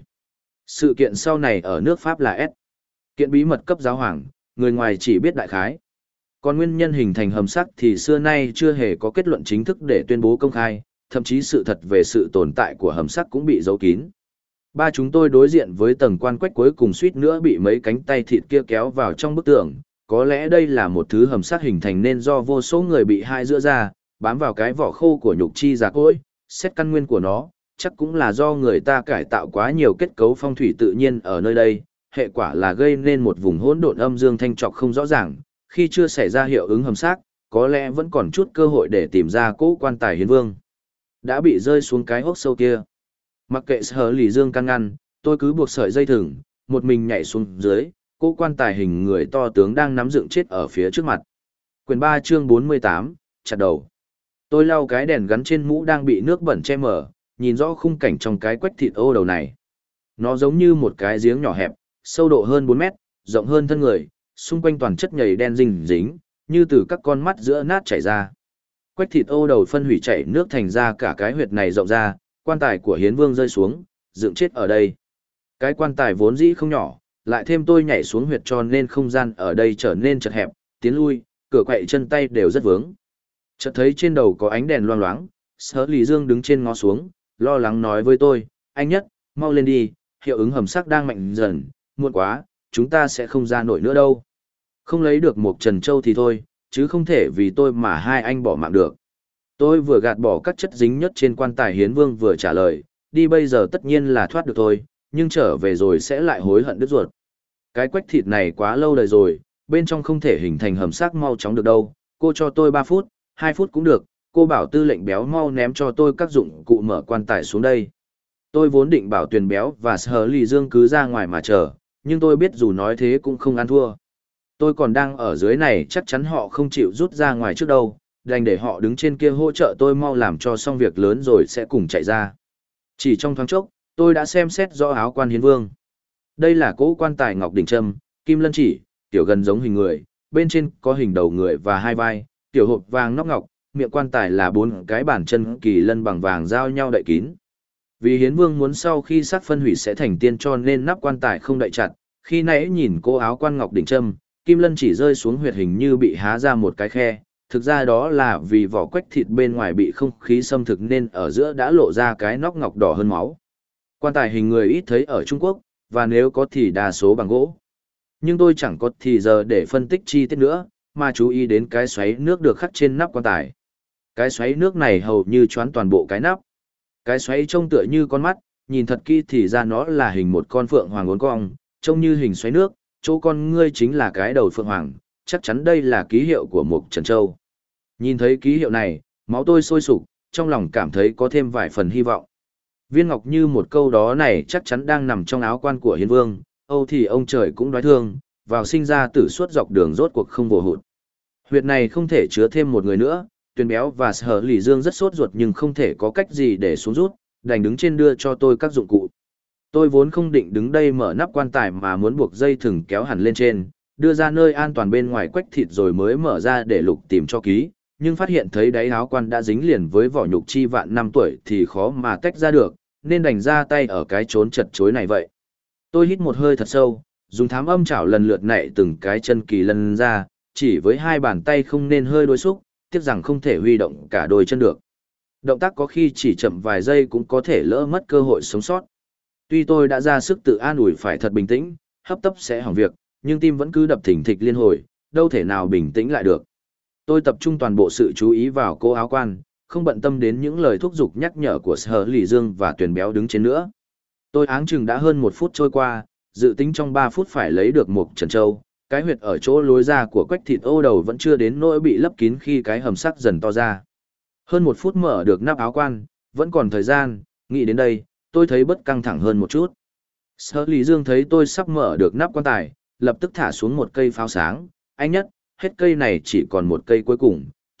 Sự kiện sau này ở nước Pháp là S. Kiện bí mật cấp giáo hoàng, người ngoài chỉ biết đại khái. Còn nguyên nhân hình thành hầm xác thì xưa nay chưa hề có kết luận chính thức để tuyên bố công khai, thậm chí sự thật về sự tồn tại của hầm xác cũng bị giấu kín. Ba chúng tôi đối diện với tầng quan quách cuối cùng suýt nữa bị mấy cánh tay thịt kia kéo vào trong bức tường. Có lẽ đây là một thứ hầm xác hình thành nên do vô số người bị hai giữa ra, bám vào cái vỏ khô của nhục chi già cỗi, xét căn nguyên của nó, chắc cũng là do người ta cải tạo quá nhiều kết cấu phong thủy tự nhiên ở nơi đây, hệ quả là gây nên một vùng hỗn độn âm dương thanh trọc không rõ ràng, khi chưa xảy ra hiệu ứng hầm xác, có lẽ vẫn còn chút cơ hội để tìm ra cỗ quan tài hiến vương. Đã bị rơi xuống cái hốc sâu kia. Mặc kệ Sở Lì Dương can ngăn, tôi cứ buộc sợi dây thừng, một mình nhảy xuống dưới, cỗ quan tài hình người to tướng đang nắm dựng chết ở phía trước mặt. Quyển 3 chương 48, chặt đầu. Tôi lau cái đèn gắn trên mũ đang bị nước bẩn che mờ, nhìn rõ khung cảnh trong cái quách thịt ô đầu này. Nó giống như một cái giếng nhỏ hẹp, sâu độ hơn 4 mét, rộng hơn thân người, xung quanh toàn chất nhầy đen dính dính, như từ các con mắt giữa nát chảy ra. Quách thịt ô đầu phân hủy chảy nước thành ra cả cái huyệt này rộng ra, quan tài của hiến vương rơi xuống, dựng chết ở đây. Cái quan tài vốn dĩ không nhỏ, lại thêm tôi nhảy xuống huyệt cho nên không gian ở đây trở nên chật hẹp, tiến lui, cửa quậy chân tay đều rất vướng. Chợt thấy trên đầu có ánh đèn loang loáng, Sở Lý Dương đứng trên ngó xuống, lo lắng nói với tôi, anh Nhất, mau lên đi, hiệu ứng hầm xác đang mạnh dần, muộn quá, chúng ta sẽ không ra nổi nữa đâu. Không lấy được một Trần Châu thì thôi, chứ không thể vì tôi mà hai anh bỏ mạng được. Tôi vừa gạt bỏ các chất dính nhất trên quan tài hiến vương vừa trả lời, đi bây giờ tất nhiên là thoát được thôi, nhưng trở về rồi sẽ lại hối hận đứt ruột. Cái quách thịt này quá lâu đời rồi, bên trong không thể hình thành hầm xác mau chóng được đâu, cô cho tôi 3 phút, 2 phút cũng được, cô bảo tư lệnh béo mau ném cho tôi các dụng cụ mở quan tài xuống đây. Tôi vốn định bảo Tuyền béo và Sở Lì Dương cứ ra ngoài mà chờ, nhưng tôi biết dù nói thế cũng không ăn thua. Tôi còn đang ở dưới này chắc chắn họ không chịu rút ra ngoài trước đâu, đành để họ đứng trên kia hỗ trợ tôi mau làm cho xong việc lớn rồi sẽ cùng chạy ra. Chỉ trong thoáng chốc, tôi đã xem xét rõ áo quan hiến vương. Đây là cỗ quan tài ngọc đỉnh trâm, kim lân chỉ, tiểu gần giống hình người, bên trên có hình đầu người và 2 vai, tiểu hộp vàng nóc ngọc, miệng quan tài là 4 cái bàn chân kỳ lân bằng vàng giao nhau đậy kín. Vì hiến vương muốn sau khi xác phân hủy sẽ thành tiên cho nên nắp quan tài không đậy chặt, khi nãy nhìn cô áo quan ngọc đỉnh trâm, kim lân chỉ rơi xuống huyệt hình như bị há ra một cái khe, thực ra đó là vì vỏ quách thịt bên ngoài bị không khí xâm thực nên ở giữa đã lộ ra cái nóc ngọc đỏ hơn máu. Quan tài hình người ít thấy ở Trung Quốc, và nếu có thì đa số bằng gỗ. Nhưng tôi chẳng có thì giờ để phân tích chi tiết nữa, mà chú ý đến cái xoáy nước được khắc trên nắp quan tài. Cái xoáy nước này hầu như choán toàn bộ cái nắp. Cái xoáy trông tựa như con mắt, nhìn thật kỹ thì ra nó là hình một con phượng hoàng uốn cong, trông như hình xoáy nước, chỗ con ngươi chính là cái đầu phượng hoàng, chắc chắn đây là ký hiệu của Mộc Trần Châu. Nhìn thấy ký hiệu này, máu tôi sôi sục, trong lòng cảm thấy có thêm vài phần hy vọng. Viên ngọc như một câu đó này chắc chắn đang nằm trong áo quan của hiến vương, âu thì ông trời cũng đoái thương, vào sinh ra tử suốt dọc đường rốt cuộc không vô hụt. Huyệt này không thể chứa thêm một người nữa, Tuyền béo và Sở Lì Dương rất sốt ruột nhưng không thể có cách gì để xuống rút, đành đứng trên đưa cho tôi các dụng cụ. Tôi vốn không định đứng đây mở nắp quan tài mà muốn buộc dây thừng kéo hẳn lên trên, đưa ra nơi an toàn bên ngoài quách thịt rồi mới mở ra để lục tìm cho ký, nhưng phát hiện thấy đáy áo quan đã dính liền với vỏ nhục chi vạn năm tuổi thì khó mà tách ra được, nên đành ra tay ở cái trốn chật chối này vậy. Tôi hít một hơi thật sâu, dùng thám âm chảo lần lượt nạy từng cái chân kỳ lân ra, chỉ với 2 bàn tay không nên hơi đối xúc, tiếc rằng không thể huy động cả đôi chân được. Động tác có khi chỉ chậm vài giây cũng có thể lỡ mất cơ hội sống sót. Tuy tôi đã ra sức tự an ủi phải thật bình tĩnh, hấp tấp sẽ hỏng việc, nhưng tim vẫn cứ đập thình thịch liên hồi, đâu thể nào bình tĩnh lại được. Tôi tập trung toàn bộ sự chú ý vào cô áo quan, không bận tâm đến những lời thúc giục nhắc nhở của Sở Lì Dương và Tuyền béo đứng trên nữa. Tôi áng chừng đã hơn 1 phút trôi qua, dự tính trong 3 phút phải lấy được Mộc Trần Châu. Cái huyệt ở chỗ lối ra của quách thịt ô đầu vẫn chưa đến nỗi bị lấp kín khi cái hầm sắc dần to ra. Hơn 1 phút mở được nắp áo quan, vẫn còn thời gian, nghĩ đến đây, tôi thấy bất căng thẳng hơn một chút. Sở Lý Dương thấy tôi sắp mở được nắp quan tài, lập tức thả xuống một cây pháo sáng, anh Nhất, hết cây này chỉ còn một cây cuối cùng,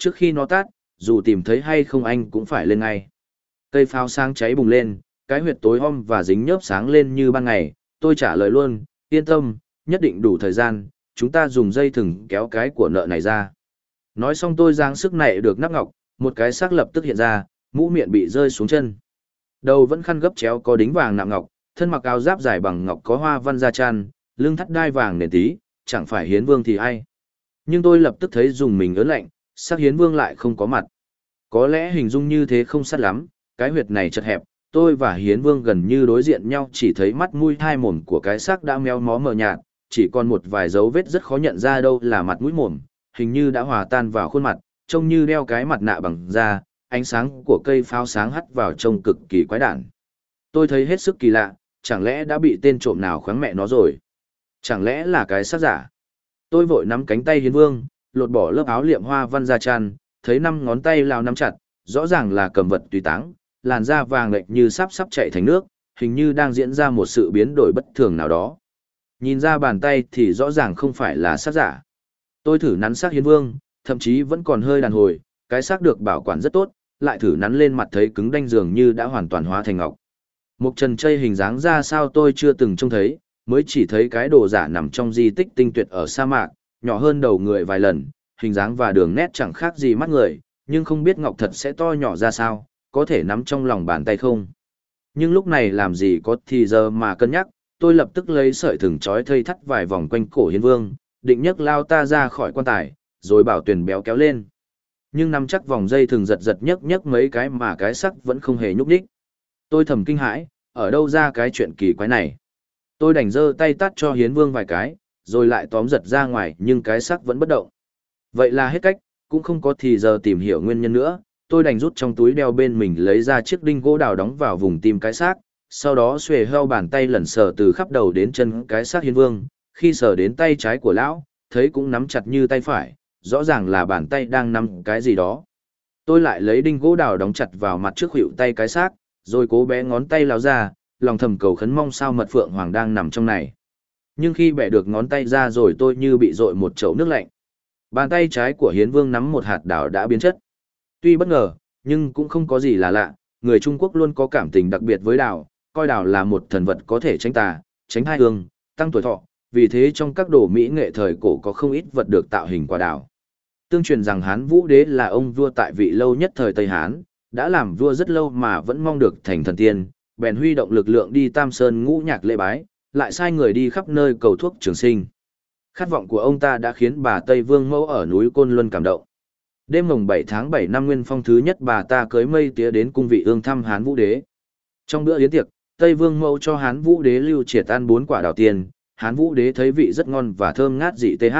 Trước khi nó tắt, dù tìm thấy hay không anh cũng phải lên ngay. Cây pháo sáng cháy bùng lên, cái huyệt tối om và dính nhớp sáng lên như ban ngày, tôi trả lời luôn, yên tâm, nhất định đủ thời gian, chúng ta dùng dây thừng kéo cái của nợ này ra. Nói xong tôi giáng sức nảy được nắp ngọc, một cái xác lập tức hiện ra, mũ miệng bị rơi xuống chân. Đầu vẫn khăn gấp chéo có đính vàng nạm ngọc, thân mặc áo giáp dài bằng ngọc có hoa văn da chan, lưng thắt đai vàng nền tí, chẳng phải Hiến Vương thì ai. Nhưng tôi lập tức thấy dùng mình ớn lạnh, xác Hiến Vương lại không có mặt. Có lẽ hình dung như thế không sát lắm, cái huyệt này chật hẹp, tôi và Hiến Vương gần như đối diện nhau, chỉ thấy mắt mũi hai mồm của cái xác đã méo mó mờ nhạt, chỉ còn một vài dấu vết rất khó nhận ra đâu là mặt mũi mồm, hình như đã hòa tan vào khuôn mặt, trông như đeo cái mặt nạ bằng da, ánh sáng của cây pháo sáng hắt vào trông cực kỳ quái đản. Tôi thấy hết sức kỳ lạ, chẳng lẽ đã bị tên trộm nào khoáng mẹ nó rồi? Chẳng lẽ là cái xác giả? Tôi vội nắm cánh tay Hiến Vương, lột bỏ lớp áo liệm hoa văn da chan, thấy 5 ngón tay lao nắm chặt, rõ ràng là cầm vật tùy táng, làn da vàng lệch như sắp chảy thành nước, hình như đang diễn ra một sự biến đổi bất thường nào đó. Nhìn ra bàn tay thì rõ ràng không phải là xác giả. Tôi thử nắn xác Hiến Vương, thậm chí vẫn còn hơi đàn hồi, cái xác được bảo quản rất tốt, lại thử nắn lên mặt thấy cứng đanh dường như đã hoàn toàn hóa thành ngọc. Một trần chây hình dáng ra sao tôi chưa từng trông thấy, mới chỉ thấy cái đồ giả nằm trong di tích tinh tuyệt ở sa mạc, nhỏ hơn đầu người vài lần, hình dáng và đường nét chẳng khác gì mắt người, nhưng không biết ngọc thật sẽ to nhỏ ra sao, có thể nắm trong lòng bàn tay không. Nhưng lúc này làm gì có thì giờ mà cân nhắc, tôi lập tức lấy sợi thừng trói thây thắt vài vòng quanh cổ Hiến Vương, định nhấc lao ta ra khỏi quan tài, rồi bảo Tuyền Béo kéo lên. Nhưng nắm chắc vòng dây thừng giật giật nhấc nhấc mấy cái mà cái sắc vẫn không hề nhúc nhích. Tôi thầm kinh hãi, ở đâu ra cái chuyện kỳ quái này. Tôi đành giơ tay tát cho Hiến Vương vài cái, rồi lại tóm giật ra ngoài nhưng cái sắc vẫn bất động. Vậy là hết cách, cũng không có thì giờ tìm hiểu nguyên nhân nữa, tôi đành rút trong túi đeo bên mình lấy ra chiếc đinh gỗ đào đóng vào vùng tim cái xác, sau đó xuề heo bàn tay lẩn sờ từ khắp đầu đến chân cái xác Hiến Vương, khi sờ đến tay trái của lão, thấy cũng nắm chặt như tay phải, rõ ràng là bàn tay đang nắm cái gì đó. Tôi lại lấy đinh gỗ đào đóng chặt vào mặt trước khuỷu tay cái xác, rồi cố bé ngón tay lao ra, lòng thầm cầu khấn mong sao mật phượng hoàng đang nằm trong này. Nhưng khi bẻ được ngón tay ra rồi tôi như bị dội một chậu nước lạnh. Bàn tay trái của Hiến Vương nắm một hạt đào đã biến chất. Tuy bất ngờ, nhưng cũng không có gì là lạ, người Trung Quốc luôn có cảm tình đặc biệt với đào, coi đào là một thần vật có thể tránh tà, tránh hai hương, tăng tuổi thọ, vì thế trong các đồ mỹ nghệ thời cổ có không ít vật được tạo hình quả đào. Tương truyền rằng Hán Vũ Đế là ông vua tại vị lâu nhất thời Tây Hán, đã làm vua rất lâu mà vẫn mong được thành thần tiên, bèn huy động lực lượng đi Tam Sơn Ngũ Nhạc lễ bái, lại sai người đi khắp nơi cầu thuốc trường sinh. Khát vọng của ông ta đã khiến bà Tây Vương Mẫu ở núi Côn Luân cảm động. Đêm mồng 7 tháng 7 năm Nguyên Phong thứ nhất, bà ta cưới mây tía đến cung vị ương thăm Hán Vũ Đế. Trong bữa yến tiệc, Tây Vương Mẫu cho Hán Vũ Đế lưu triệt ăn 4 quả đào tiền, Hán Vũ Đế thấy vị rất ngon và thơm ngát dị th.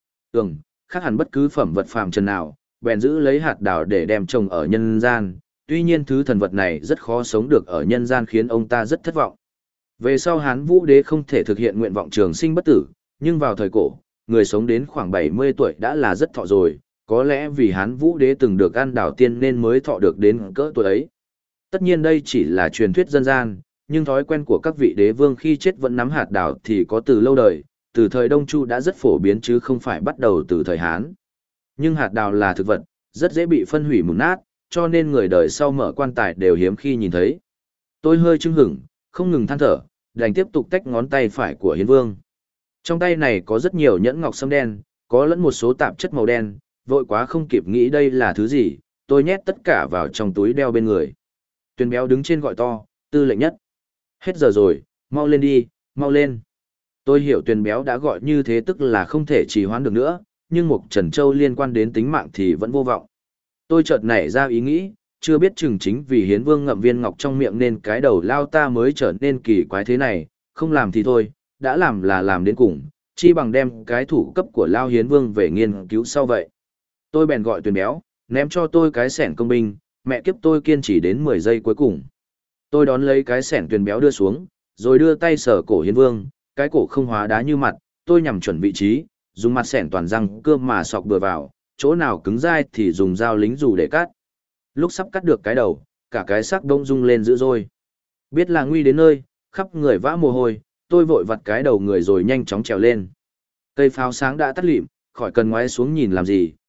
Khác hẳn bất cứ phẩm vật phàm trần nào, bèn giữ lấy hạt đào để đem trồng ở nhân gian. Tuy nhiên thứ thần vật này rất khó sống được ở nhân gian khiến ông ta rất thất vọng. Về sau Hán Vũ Đế không thể thực hiện nguyện vọng trường sinh bất tử, nhưng vào thời cổ, người sống đến khoảng 70 tuổi đã là rất thọ rồi, có lẽ vì Hán Vũ Đế từng được ăn đào tiên nên mới thọ được đến cỡ tuổi ấy. Tất nhiên đây chỉ là truyền thuyết dân gian, nhưng thói quen của các vị đế vương khi chết vẫn nắm hạt đào thì có từ lâu đời, từ thời Đông Chu đã rất phổ biến chứ không phải bắt đầu từ thời Hán. Nhưng hạt đào là thực vật, rất dễ bị phân hủy mục nát, cho nên người đời sau mở quan tài đều hiếm khi nhìn thấy. Tôi hơi chưng hửng, không ngừng than thở, đành tiếp tục tách ngón tay phải của Hiến Vương. Trong tay này có rất nhiều nhẫn ngọc sâm đen, có lẫn một số tạp chất màu đen, vội quá không kịp nghĩ đây là thứ gì, tôi nhét tất cả vào trong túi đeo bên người. Tuyền Béo đứng trên gọi to, Tư lệnh nhất. Hết giờ rồi, mau lên đi, mau lên. Tôi hiểu Tuyền Béo đã gọi như thế tức là không thể trì hoãn được nữa, nhưng Mục Trần Châu liên quan đến tính mạng thì vẫn vô vọng. Tôi chợt nảy ra ý nghĩ, chưa biết chừng chính vì Hiến Vương ngậm viên ngọc trong miệng nên cái đầu lao ta mới trở nên kỳ quái thế này, không làm thì thôi, đã làm là làm đến cùng, chi bằng đem cái thủ cấp của lao Hiến Vương về nghiên cứu sau vậy. Tôi bèn gọi Tuyền Béo, ném cho tôi cái xẻng công binh, mẹ kiếp tôi kiên trì đến 10 giây cuối cùng. Tôi đón lấy cái xẻng Tuyền Béo đưa xuống, rồi đưa tay sờ cổ Hiến Vương, cái cổ không hóa đá như mặt, tôi nhằm chuẩn vị trí, dùng mặt xẻng toàn răng cưa mà sọc bừa vào, chỗ nào cứng dai thì dùng dao lính dù để cắt. Lúc sắp cắt được cái đầu, cả cái xác đông rung lên dữ dội. Biết là nguy đến nơi, khắp người vã mồ hôi, tôi vội vặt cái đầu người rồi nhanh chóng trèo lên. Cây pháo sáng đã tắt lịm, khỏi cần ngoái xuống nhìn làm gì,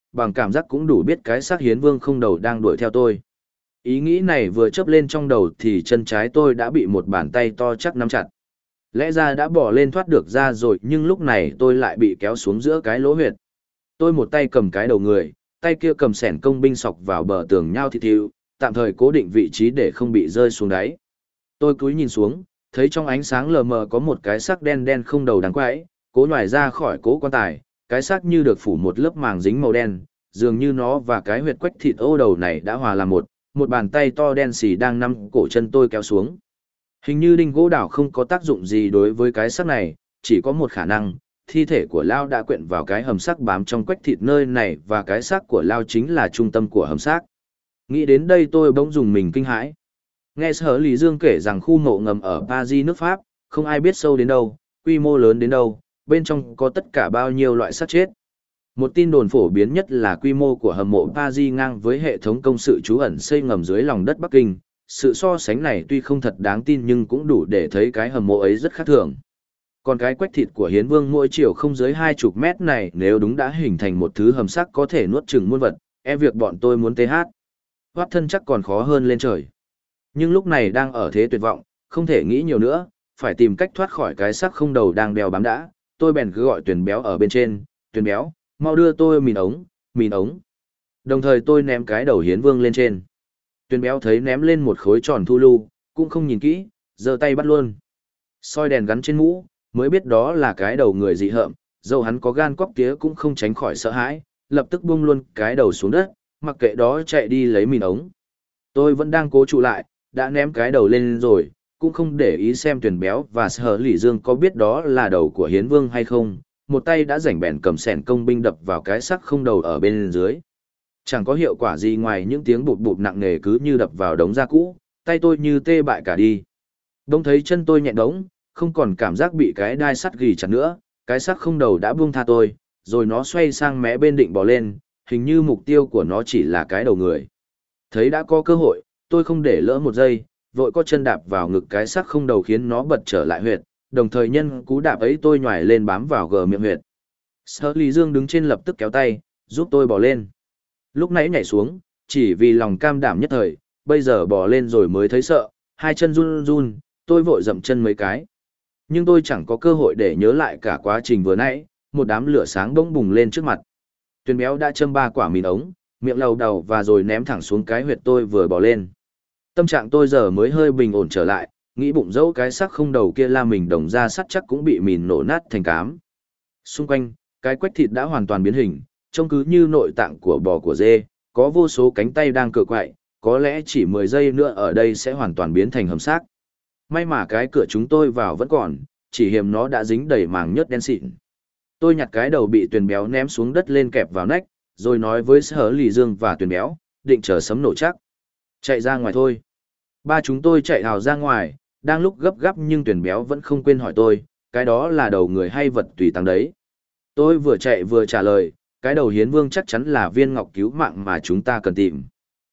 bằng cảm giác cũng đủ biết cái xác hiến vương không đầu đang đuổi theo tôi. Ý nghĩ này vừa chớp lên trong đầu thì chân trái tôi đã bị một bàn tay to chắc nắm chặt. Lẽ ra đã bỏ lên thoát được ra rồi, nhưng lúc này tôi lại bị kéo xuống giữa cái lỗ huyệt. Tôi một tay cầm cái đầu người, tay kia cầm xẻng công binh sọc vào bờ tường nhau thịt thịu, tạm thời cố định vị trí để không bị rơi xuống đáy. Tôi cúi nhìn xuống, thấy trong ánh sáng lờ mờ có một cái xác đen đen không đầu đáng quái, cố nhòi ra khỏi cố quan tài, cái xác như được phủ một lớp màng dính màu đen, dường như nó và cái huyệt quách thịt ô đầu này đã hòa làm một bàn tay to đen xì đang nắm cổ chân tôi kéo xuống. Hình như đinh gỗ đào không có tác dụng gì đối với cái xác này, chỉ có một khả năng, thi thể của Lao đã quyện vào cái hầm xác bám trong quách thịt nơi này và cái xác của Lao chính là trung tâm của hầm xác. Nghĩ đến đây tôi bỗng dùng mình kinh hãi. Nghe Sở Lý Dương kể rằng khu mộ ngầm ở Paris nước Pháp, không ai biết sâu đến đâu, quy mô lớn đến đâu, bên trong có tất cả bao nhiêu loại xác chết. Một tin đồn phổ biến nhất là quy mô của hầm mộ Paris ngang với hệ thống công sự trú ẩn xây ngầm dưới lòng đất Bắc Kinh. Sự so sánh này tuy không thật đáng tin nhưng cũng đủ để thấy cái hầm mộ ấy rất khác thường. Còn cái quách thịt của hiến vương mỗi chiều không dưới 20 mét này nếu đúng đã hình thành một thứ hầm xác có thể nuốt chửng muôn vật, việc bọn tôi muốn thoát thân chắc còn khó hơn lên trời. Nhưng lúc này đang ở thế tuyệt vọng, không thể nghĩ nhiều nữa, phải tìm cách thoát khỏi cái xác không đầu đang đeo bám đã. Tôi bèn cứ gọi Tuyền Béo ở bên trên, Tuyền Béo, mau đưa tôi mìn ống. Đồng thời tôi ném cái đầu hiến vương lên trên. Tuyền Béo thấy ném lên một khối tròn thu lu, cũng không nhìn kỹ, giơ tay bắt luôn. Soi đèn gắn trên mũ, mới biết đó là cái đầu người dị hợm, dẫu hắn có gan cóc tía cũng không tránh khỏi sợ hãi, lập tức buông luôn cái đầu xuống đất, mặc kệ đó chạy đi lấy mìn ống. Tôi vẫn đang cố trụ lại, đã ném cái đầu lên rồi, cũng không để ý xem Tuyền Béo và Sở Lý Dương có biết đó là đầu của hiến vương hay không, một tay đã rảnh bèn cầm xẻng công binh đập vào cái xác không đầu ở bên dưới. Chẳng có hiệu quả gì ngoài những tiếng bụp bụp nặng nề cứ như đập vào đống da cũ, tay tôi như tê bại cả đi. Đông thấy chân tôi nhẹ đống, không còn cảm giác bị cái đai sắt ghì chặt nữa, cái xác không đầu đã buông tha tôi, rồi nó xoay sang mé bên định bò lên, hình như mục tiêu của nó chỉ là cái đầu người. Thấy đã có cơ hội, tôi không để lỡ một giây, vội có chân đạp vào ngực cái xác không đầu khiến nó bật trở lại huyệt, đồng thời nhân cú đạp ấy tôi nhoài lên bám vào gờ miệng huyệt. Sở Lý Dương đứng trên lập tức kéo tay, giúp tôi bò lên. Lúc nãy nhảy xuống, chỉ vì lòng cam đảm nhất thời, bây giờ bò lên rồi mới thấy sợ, hai chân run run, tôi vội dậm chân mấy cái. Nhưng tôi chẳng có cơ hội để nhớ lại cả quá trình vừa nãy, một đám lửa sáng bỗng bùng lên trước mặt. Tuyền Béo đã châm 3 quả mìn ống, miệng lầu đầu và rồi ném thẳng xuống cái huyệt tôi vừa bò lên. Tâm trạng tôi giờ mới hơi bình ổn trở lại, nghĩ bụng dẫu cái xác không đầu kia la mình đồng ra sắt chắc cũng bị mìn nổ nát thành cám. Xung quanh, cái quách thịt đã hoàn toàn biến hình, trông cứ như nội tạng của bò của dê, có vô số cánh tay đang cựa quậy, có lẽ chỉ 10 giây nữa ở đây sẽ hoàn toàn biến thành hầm xác. May mà cái cửa chúng tôi vào vẫn còn, chỉ hiềm nó đã dính đầy màng nhớt đen xịn. Tôi nhặt cái đầu bị Tuyền Béo ném xuống đất lên kẹp vào nách, rồi nói với Sở Lý Dương và Tuyền Béo, định chờ sấm nổ chắc. Chạy ra ngoài thôi. Ba chúng tôi chạy hào ra ngoài, đang lúc gấp gáp nhưng Tuyền Béo vẫn không quên hỏi tôi, cái đó là đầu người hay vật tùy tàng đấy. Tôi vừa chạy vừa trả lời, cái đầu hiến vương chắc chắn là viên ngọc cứu mạng mà chúng ta cần tìm.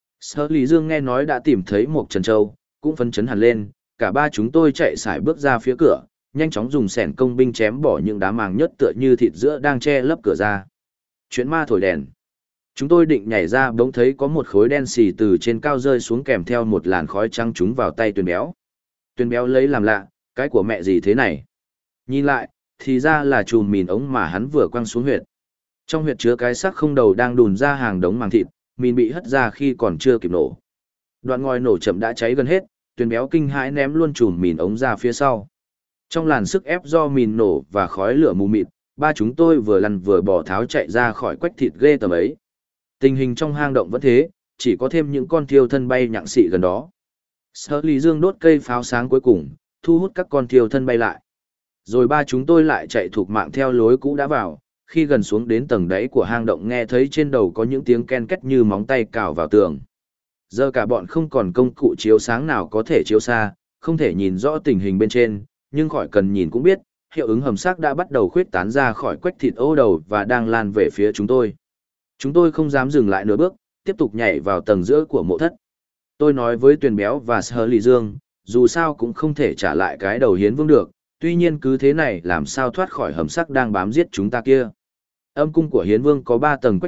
Sở Lý Dương nghe nói đã tìm thấy một Trần Châu, cũng phấn chấn hẳn lên, cả ba chúng tôi chạy sải bước ra phía cửa, nhanh chóng dùng xẻng công binh chém bỏ những đá màng nhất tựa như thịt giữa đang che lấp cửa ra. Chuyện ma thổi đèn. Chúng tôi định nhảy ra bỗng thấy có một khối đen xì từ trên cao rơi xuống kèm theo một làn khói trắng trúng vào tay Tuyền Béo. Tuyền Béo lấy làm lạ, cái của mẹ gì thế này? Nhìn lại, thì ra là chùm mìn ống mà hắn vừa quăng xuống huyệt. Trong huyệt chứa cái xác không đầu đang đùn ra hàng đống màng thịt, mìn bị hất ra khi còn chưa kịp nổ. Đoạn ngòi nổ chậm đã cháy gần hết, Tuyền Béo kinh hãi ném luôn chùm mìn ống ra phía sau. Trong làn sức ép do mìn nổ và khói lửa mù mịt, ba chúng tôi vừa lăn vừa bò tháo chạy ra khỏi quách thịt ghê tầm ấy. Tình hình trong hang động vẫn thế, chỉ có thêm những con thiêu thân bay nhặng xị gần đó. Sở Lý Dương đốt cây pháo sáng cuối cùng, thu hút các con thiêu thân bay lại. Rồi ba chúng tôi lại chạy thục mạng theo lối cũ đã vào, khi gần xuống đến tầng đáy của hang động nghe thấy trên đầu có những tiếng ken két như móng tay cào vào tường. Giờ cả bọn không còn công cụ chiếu sáng nào có thể chiếu xa, không thể nhìn rõ tình hình bên trên, nhưng khỏi cần nhìn cũng biết, hiệu ứng hầm xác đã bắt đầu khuyết tán ra khỏi quách thịt ô đầu và đang lan về phía chúng tôi. Chúng tôi không dám dừng lại nửa bước, tiếp tục nhảy vào tầng giữa của mộ thất. Tôi nói với Tuyền Béo và Sở Lý Dương, dù sao cũng không thể trả lại cái đầu hiến vương được, tuy nhiên cứ thế này làm sao thoát khỏi hầm xác đang bám giết chúng ta kia. Âm cung của hiến vương có 3 tầng quách thất,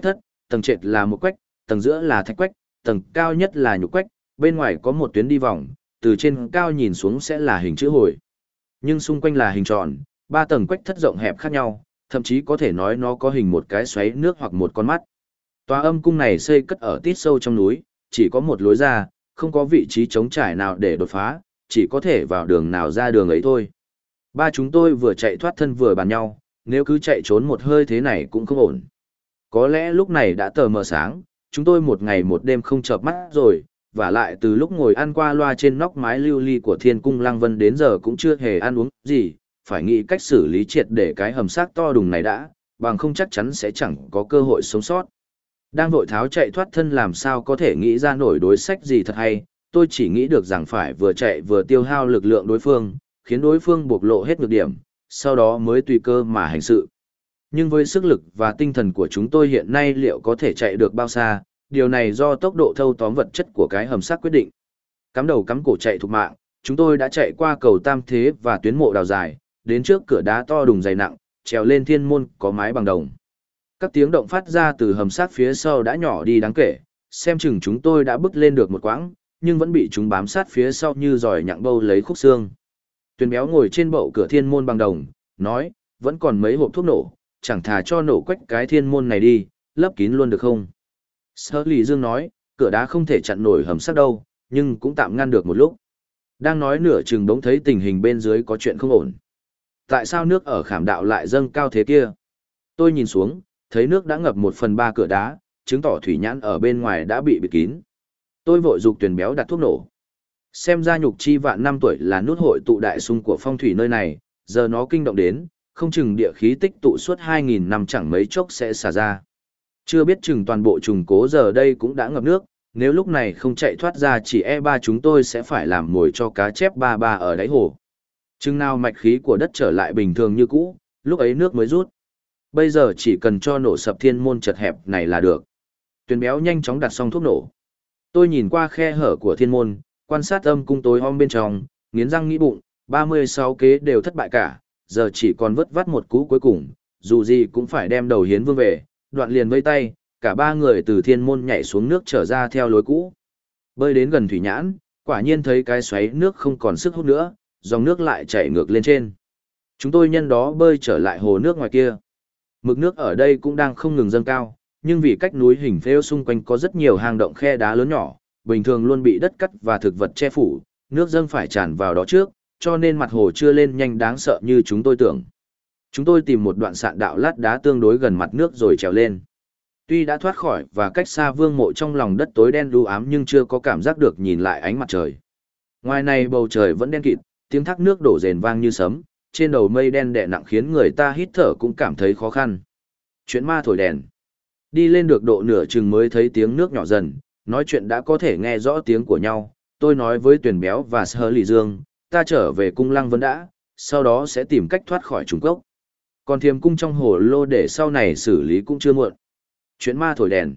tầng trệt là một quách, tầng giữa là thạch quách, tầng cao nhất là nhục quách, bên ngoài có một tuyến đi vòng, từ trên cao nhìn xuống sẽ là hình chữ hồi. Nhưng xung quanh là hình tròn, 3 tầng quách thất rộng hẹp khác nhau, thậm chí có thể nói nó có hình một cái xoáy nước hoặc một con mắt. Tòa âm cung này xây cất ở tít sâu trong núi, chỉ có một lối ra, không có vị trí trống trải nào để đột phá, chỉ có thể vào đường nào ra đường ấy thôi. Ba chúng tôi vừa chạy thoát thân vừa bàn nhau, nếu cứ chạy trốn một hơi thế này cũng không ổn. Có lẽ lúc này đã tờ mờ sáng, chúng tôi một ngày một đêm không chợp mắt rồi, và lại từ lúc ngồi ăn qua loa trên nóc mái lưu ly của Thiên Cung Lăng Vân đến giờ cũng chưa hề ăn uống gì, phải nghĩ cách xử lý triệt để cái hầm xác to đùng này đã, bằng không chắc chắn sẽ chẳng có cơ hội sống sót. Đang vội tháo chạy thoát thân làm sao có thể nghĩ ra nổi đối sách gì thật hay, tôi chỉ nghĩ được rằng phải vừa chạy vừa tiêu hao lực lượng đối phương, khiến đối phương bộc lộ hết nhược điểm, sau đó mới tùy cơ mà hành sự. Nhưng với sức lực và tinh thần của chúng tôi hiện nay liệu có thể chạy được bao xa, điều này do tốc độ thâu tóm vật chất của cái hầm xác quyết định. Cắm đầu cắm cổ chạy thục mạng, chúng tôi đã chạy qua cầu Tam Thế và tuyến mộ đào dài, đến trước cửa đá to đùng dày nặng, trèo lên thiên môn có mái bằng đồng. Các tiếng động phát ra từ hầm xác phía sau đã nhỏ đi đáng kể, xem chừng chúng tôi đã bước lên được một quãng, nhưng vẫn bị chúng bám sát phía sau như giỏi nhặng bâu lấy khúc xương. Tuyền béo ngồi trên bậu cửa thiên môn bằng đồng, nói, vẫn còn mấy hộp thuốc nổ, chẳng thà cho nổ quách cái thiên môn này đi, lấp kín luôn được không? Sở Lý Dương nói, cửa đá không thể chặn nổi hầm xác đâu, nhưng cũng tạm ngăn được một lúc. Đang nói nửa chừng bỗng thấy tình hình bên dưới có chuyện không ổn. Tại sao nước ở khảm đạo lại dâng cao thế kia? Tôi nhìn xuống, thấy nước đã ngập 1/3 cửa đá, chứng tỏ thủy nhãn ở bên ngoài đã bị bịt kín. Tôi vội giục Tuyền béo đặt thuốc nổ. Xem ra Nhục Chi Vạn năm tuổi là nút hội tụ đại xung của phong thủy nơi này, giờ nó kinh động đến, không chừng địa khí tích tụ suốt 2.000 năm chẳng mấy chốc sẽ xả ra. Chưa biết chừng toàn bộ trùng cố giờ đây cũng đã ngập nước, nếu lúc này không chạy thoát ra chỉ ba chúng tôi sẽ phải làm mồi cho cá chép ba ở đáy hồ. Chừng nào mạch khí của đất trở lại bình thường như cũ, lúc ấy nước mới rút. Bây giờ chỉ cần cho nổ sập thiên môn chật hẹp này là được. Tuyền béo nhanh chóng đặt xong thuốc nổ. Tôi nhìn qua khe hở của thiên môn, quan sát âm cung tối om bên trong, nghiến răng nghĩ bụng, 36 kế đều thất bại cả, giờ chỉ còn vất vát một cú cuối cùng, dù gì cũng phải đem đầu hiến vương về, đoạn liền vây tay, cả 3 người từ thiên môn nhảy xuống nước trở ra theo lối cũ. Bơi đến gần thủy nhãn, quả nhiên thấy cái xoáy nước không còn sức hút nữa, dòng nước lại chảy ngược lên trên. Chúng tôi nhân đó bơi trở lại hồ nước ngoài kia. Mực nước ở đây cũng đang không ngừng dâng cao, nhưng vì cách núi hình phêu xung quanh có rất nhiều hang động khe đá lớn nhỏ, bình thường luôn bị đất cắt và thực vật che phủ, nước dâng phải tràn vào đó trước, cho nên mặt hồ chưa lên nhanh đáng sợ như chúng tôi tưởng. Chúng tôi tìm một đoạn sạn đạo lát đá tương đối gần mặt nước rồi trèo lên. Tuy đã thoát khỏi và cách xa vương mộ trong lòng đất tối đen đu ám nhưng chưa có cảm giác được nhìn lại ánh mặt trời. Ngoài này bầu trời vẫn đen kịt, tiếng thác nước đổ rền vang như sấm, trên đầu mây đen đè nặng khiến người ta hít thở cũng cảm thấy khó khăn. Chuyện ma thổi đèn. Đi lên được độ nửa chừng mới thấy tiếng nước nhỏ dần, nói chuyện đã có thể nghe rõ tiếng của nhau. Tôi nói với Tuyền béo và Sở Lý Dương, ta trở về cung Lăng Vân đã, sau đó sẽ tìm cách thoát khỏi Trung Cốc. Còn thiềm cung trong hồ lô để sau này xử lý cũng chưa muộn. Chuyện ma thổi đèn.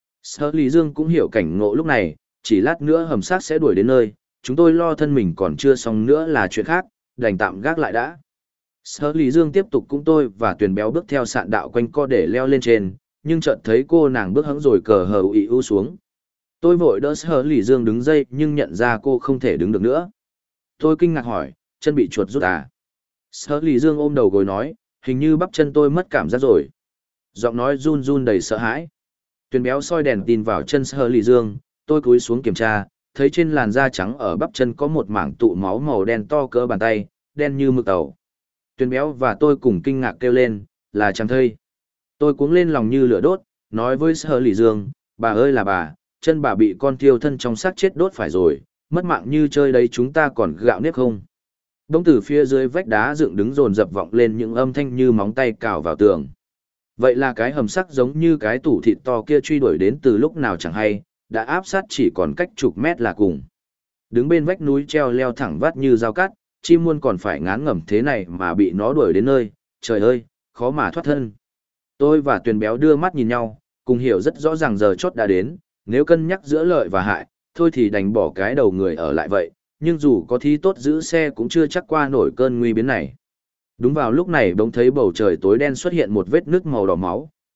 Sở Lý Dương cũng hiểu cảnh ngộ lúc này, chỉ lát nữa hầm xác sẽ đuổi đến nơi, chúng tôi lo thân mình còn chưa xong nữa là chuyện khác, đành tạm gác lại đã. Sở Lý Dương tiếp tục cũng tôi và Tuyền béo bước theo sạn đạo quanh co để leo lên trên, nhưng chợt thấy cô nàng bước hững rồi cờ hờ ị u xuống. Tôi vội đỡ Sở Lý Dương đứng dậy nhưng nhận ra cô không thể đứng được nữa. Tôi kinh ngạc hỏi, chân bị chuột rút à? Sở Lý Dương ôm đầu gối nói, hình như bắp chân tôi mất cảm giác rồi. Giọng nói run run đầy sợ hãi. Tuyền béo soi đèn tin vào chân Sở Lý Dương, tôi cúi xuống kiểm tra, thấy trên làn da trắng ở bắp chân có một mảng tụ máu màu đen to cỡ bàn tay, đen như mực tàu. Tuyền béo và tôi cùng kinh ngạc kêu lên, là chàng thây. Tôi cuống lên lòng như lửa đốt, nói với Sở Lý Dương, bà ơi là bà, chân bà bị con thiêu thân trong xác chết đốt phải rồi, mất mạng như chơi đấy chúng ta còn gạo nếp không. Đông từ phía dưới vách đá dựng đứng dồn dập vọng lên những âm thanh như móng tay cào vào tường. Vậy là cái hầm xác giống như cái tủ thịt to kia truy đuổi đến từ lúc nào chẳng hay, đã áp sát chỉ còn cách chục mét là cùng. Đứng bên vách núi treo leo thẳng vắt như dao cắt, chim muôn còn phải ngán ngẩm thế này mà bị nó đuổi đến nơi, trời ơi, khó mà thoát thân. Tôi và Tuyền béo đưa mắt nhìn nhau, cùng hiểu rất rõ ràng giờ chót đã đến, nếu cân nhắc giữa lợi và hại, thôi thì đành bỏ cái đầu người ở lại vậy, nhưng dù có thí tốt giữ xe cũng chưa chắc qua nổi cơn nguy biến này. Đúng vào lúc này bỗng thấy bầu trời tối đen xuất hiện một vết nước màu đỏ máu,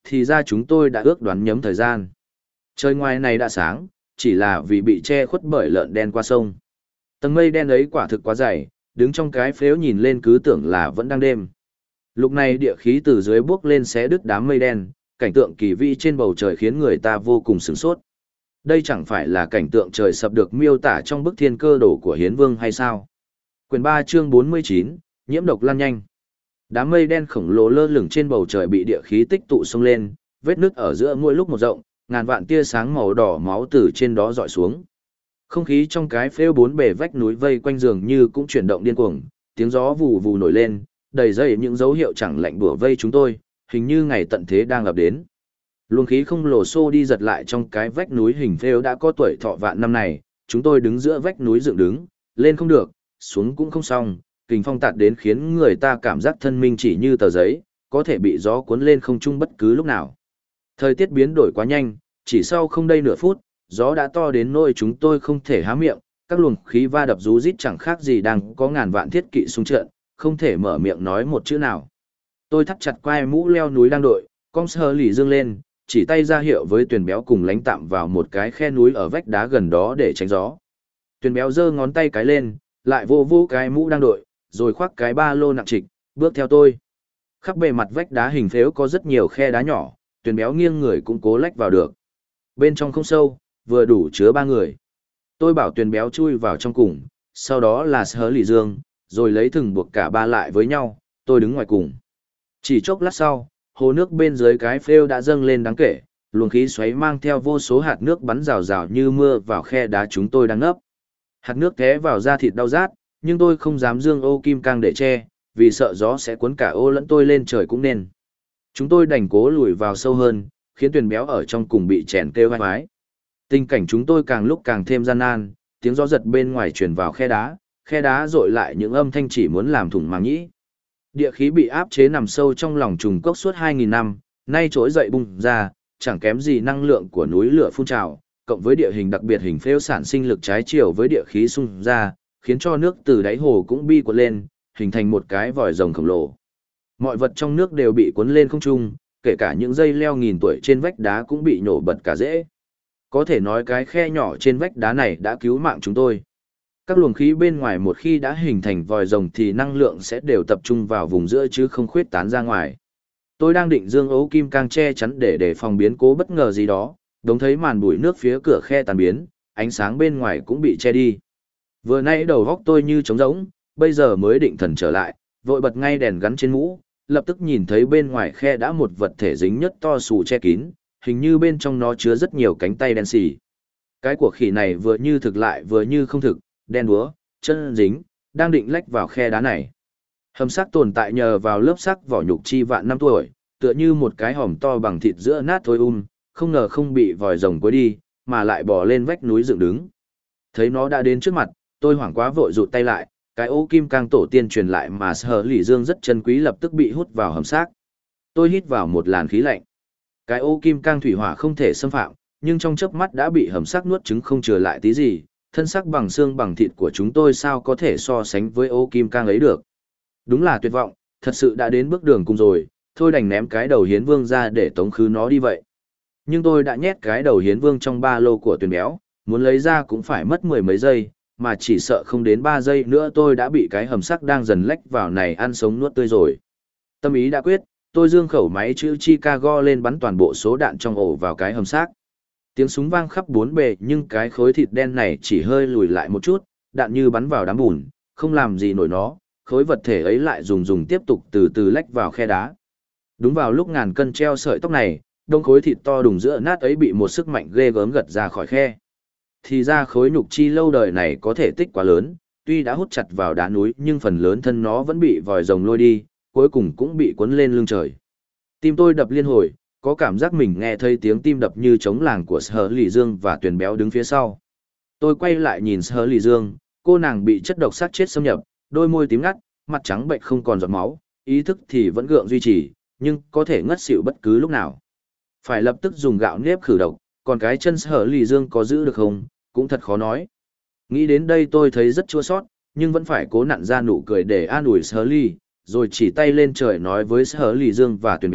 thì ra chúng tôi đã ước đoán nhấm thời gian. Trời ngoài này đã sáng, chỉ là vì bị che khuất bởi lợn đen qua sông. Tầng mây đen ấy quả thực quá dày, đứng trong cái phếu nhìn lên cứ tưởng là vẫn đang đêm. Lúc này địa khí từ dưới buốc lên xé đứt đám mây đen, cảnh tượng kỳ vĩ trên bầu trời khiến người ta vô cùng sửng sốt. Đây chẳng phải là cảnh tượng trời sập được miêu tả trong bức thiên cơ đồ của Hiến Vương hay sao? Quyển 3 chương 49, nhiễm độc lan nhanh. Đám mây đen khổng lồ lơ lửng trên bầu trời bị địa khí tích tụ xông lên, vết nứt ở giữa mỗi lúc một rộng, ngàn vạn tia sáng màu đỏ máu từ trên đó dọi xuống. Không khí trong cái phếu bốn bề vách núi vây quanh giường như cũng chuyển động điên cuồng, tiếng gió vù vù nổi lên, đầy dây những dấu hiệu chẳng lạnh bủa vây chúng tôi, hình như ngày tận thế đang ập đến. Luồng khí không lồ xô đi giật lại trong cái vách núi hình phếu đã có tuổi thọ vạn năm này, chúng tôi đứng giữa vách núi dựng đứng, lên không được, xuống cũng không xong, kình phong tạt đến khiến người ta cảm giác thân mình chỉ như tờ giấy, có thể bị gió cuốn lên không trung bất cứ lúc nào. Thời tiết biến đổi quá nhanh, chỉ sau không đầy nửa phút, gió đã to đến nỗi chúng tôi không thể há miệng, các luồng khí va đập rú rít chẳng khác gì đang có ngàn vạn thiết kỵ xung trận, không thể mở miệng nói một chữ nào. Tôi thắt chặt quai mũ leo núi đang đội, cong sơ lì dương lên, chỉ tay ra hiệu với Tuyền Béo cùng lánh tạm vào một cái khe núi ở vách đá gần đó để tránh gió. Tuyền Béo giơ ngón tay cái lên, lại vô vô cái mũ đang đội, rồi khoác cái ba lô nặng trịch, bước theo tôi. Khắp bề mặt vách đá hình phếu có rất nhiều khe đá nhỏ, Tuyền Béo nghiêng người cũng cố lách vào được. Bên trong không sâu, vừa đủ chứa ba người. Tôi bảo Tuyền Béo chui vào trong cùng, sau đó là Sơ Lì Dương, rồi lấy thừng buộc cả ba lại với nhau, tôi đứng ngoài cùng. Chỉ chốc lát sau, hồ nước bên dưới cái phêu đã dâng lên đáng kể, luồng khí xoáy mang theo vô số hạt nước bắn rào rào như mưa vào khe đá chúng tôi đang nấp. Hạt nước té vào da thịt đau rát, nhưng tôi không dám dương ô kim cang để che, vì sợ gió sẽ cuốn cả ô lẫn tôi lên trời cũng nên. Chúng tôi đành cố lùi vào sâu hơn, khiến Tuyền Béo ở trong cùng bị chèn kêu vai vái. Tình cảnh chúng tôi càng lúc càng thêm gian nan, tiếng gió giật bên ngoài truyền vào khe đá dội lại những âm thanh chỉ muốn làm thủng màng nhĩ. Địa khí bị áp chế nằm sâu trong lòng trùng cốc suốt 2.000 năm, nay trỗi dậy bung ra, chẳng kém gì năng lượng của núi lửa phun trào, cộng với địa hình đặc biệt hình phêu sản sinh lực trái chiều với địa khí xung ra, khiến cho nước từ đáy hồ cũng bi cuộn lên, hình thành một cái vòi rồng khổng lồ. Mọi vật trong nước đều bị cuốn lên không trung, kể cả những dây leo nghìn tuổi trên vách đá cũng bị nổ bật cả rễ. Có thể nói cái khe nhỏ trên vách đá này đã cứu mạng chúng tôi. Các luồng khí bên ngoài một khi đã hình thành vòi rồng thì năng lượng sẽ đều tập trung vào vùng giữa chứ không khuyết tán ra ngoài. Tôi đang định dương ấu kim cang che chắn để đề phòng biến cố bất ngờ gì đó, đống thấy màn bụi nước phía cửa khe tàn biến, ánh sáng bên ngoài cũng bị che đi. Vừa nãy đầu góc tôi như trống rỗng, bây giờ mới định thần trở lại, vội bật ngay đèn gắn trên mũ, lập tức nhìn thấy bên ngoài khe đã một vật thể dính nhất to xù che kín, hình như bên trong nó chứa rất nhiều cánh tay đen xì. Cái của khỉ này vừa như thực lại vừa như không thực, đen đúa, chân dính, đang định lách vào khe đá này. Hầm xác tồn tại nhờ vào lớp xác vỏ nhục chi vạn năm tuổi, tựa như một cái hòm to bằng thịt giữa nát thôi không ngờ không bị vòi rồng quấy đi, mà lại bò lên vách núi dựng đứng. Thấy nó đã đến trước mặt, tôi hoảng quá vội rụt tay lại, cái ô kim cang tổ tiên truyền lại mà Sở Lỷ Dương rất chân quý lập tức bị hút vào hầm xác. Tôi hít vào một làn khí lạnh. Cái ô kim cang thủy hỏa không thể xâm phạm, nhưng trong chớp mắt đã bị hầm xác nuốt trứng không chừa lại tí gì, thân xác bằng xương bằng thịt của chúng tôi sao có thể so sánh với ô kim cang ấy được. Đúng là tuyệt vọng, thật sự đã đến bước đường cùng rồi, thôi đành ném cái đầu hiến vương ra để tống khứ nó đi vậy. Nhưng tôi đã nhét cái đầu hiến vương trong ba lô của Tuyền Béo, muốn lấy ra cũng phải mất mười mấy giây, mà chỉ sợ không đến 3 giây nữa tôi đã bị cái hầm xác đang dần lách vào này ăn sống nuốt tươi rồi. Tâm ý đã quyết, tôi dương khẩu máy chữ Chicago lên bắn toàn bộ số đạn trong ổ vào cái hầm xác. Tiếng súng vang khắp bốn bề nhưng cái khối thịt đen này chỉ hơi lùi lại một chút, đạn như bắn vào đám bùn, không làm gì nổi nó, khối vật thể ấy lại dùng tiếp tục từ từ lách vào khe đá. Đúng vào lúc ngàn cân treo sợi tóc này, đông khối thịt to đùng giữa nát ấy bị một sức mạnh ghê gớm gật ra khỏi khe. Thì ra khối nhục chi lâu đời này có thể tích quá lớn, tuy đã hút chặt vào đá núi nhưng phần lớn thân nó vẫn bị vòi rồng lôi đi, cuối cùng cũng bị cuốn lên lưng trời. Tim tôi đập liên hồi, có cảm giác mình nghe thấy tiếng tim đập như trống làng của Sở Lỷ Dương và Tuyền Béo đứng phía sau. Tôi quay lại nhìn Sở Lỷ Dương, cô nàng bị chất độc sát chết xâm nhập, đôi môi tím ngắt, mặt trắng bệnh không còn giọt máu, ý thức thì vẫn gượng duy trì, nhưng có thể ngất xỉu bất cứ lúc nào. Phải lập tức dùng gạo nếp khử độc, còn cái chân Sở Lỷ Dương có giữ được không, cũng thật khó nói. Nghĩ đến đây tôi thấy rất chua sót, nhưng vẫn phải cố nặn ra nụ cười để an ủi Sở Lỷ, rồi chỉ tay lên trời nói với Sở Lỷ Dương và Tuyền Béo,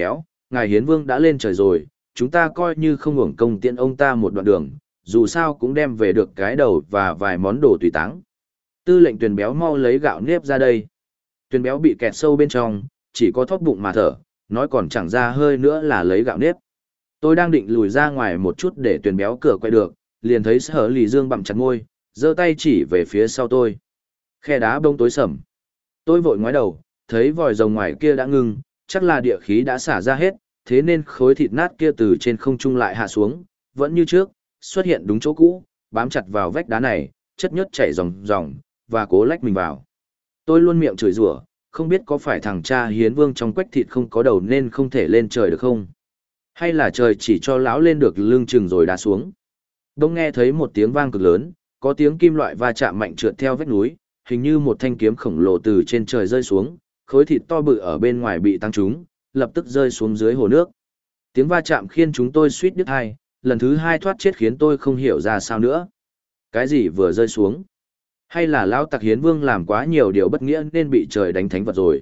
ngài hiến vương đã lên trời rồi, chúng ta coi như không hưởng công tiện ông ta một đoạn đường, dù sao cũng đem về được cái đầu và vài món đồ tùy táng. Tư lệnh Tuyền Béo mau lấy gạo nếp ra đây. Tuyền Béo bị kẹt sâu bên trong, chỉ có thóp bụng mà thở, nói còn chẳng ra hơi nữa là lấy gạo nếp. Tôi đang định lùi ra ngoài một chút để Tuyền Béo cửa quay được, liền thấy Sở Lì Dương bặm chặt môi, giơ tay chỉ về phía sau tôi. Khe đá bông tối sầm. Tôi vội ngoái đầu, thấy vòi rồng ngoài kia đã ngưng, chắc là địa khí đã xả ra hết, thế nên khối thịt nát kia từ trên không trung lại hạ xuống, vẫn như trước, xuất hiện đúng chỗ cũ, bám chặt vào vách đá này, chất nhớt chảy ròng ròng, và cố lách mình vào. Tôi luôn miệng chửi rủa, không biết có phải thằng cha hiến vương trong quách thịt không có đầu nên không thể lên trời được không? Hay là trời chỉ cho lão lên được lưng chừng rồi đá xuống? Đông nghe thấy một tiếng vang cực lớn, có tiếng kim loại va chạm mạnh trượt theo vách núi, hình như một thanh kiếm khổng lồ từ trên trời rơi xuống, khối thịt to bự ở bên ngoài bị tăng trúng, lập tức rơi xuống dưới hồ nước. Tiếng va chạm khiến chúng tôi suýt đứt hai, lần thứ hai thoát chết khiến tôi không hiểu ra sao nữa. Cái gì vừa rơi xuống? Hay là lão tặc hiến vương làm quá nhiều điều bất nghĩa nên bị trời đánh thánh vật rồi?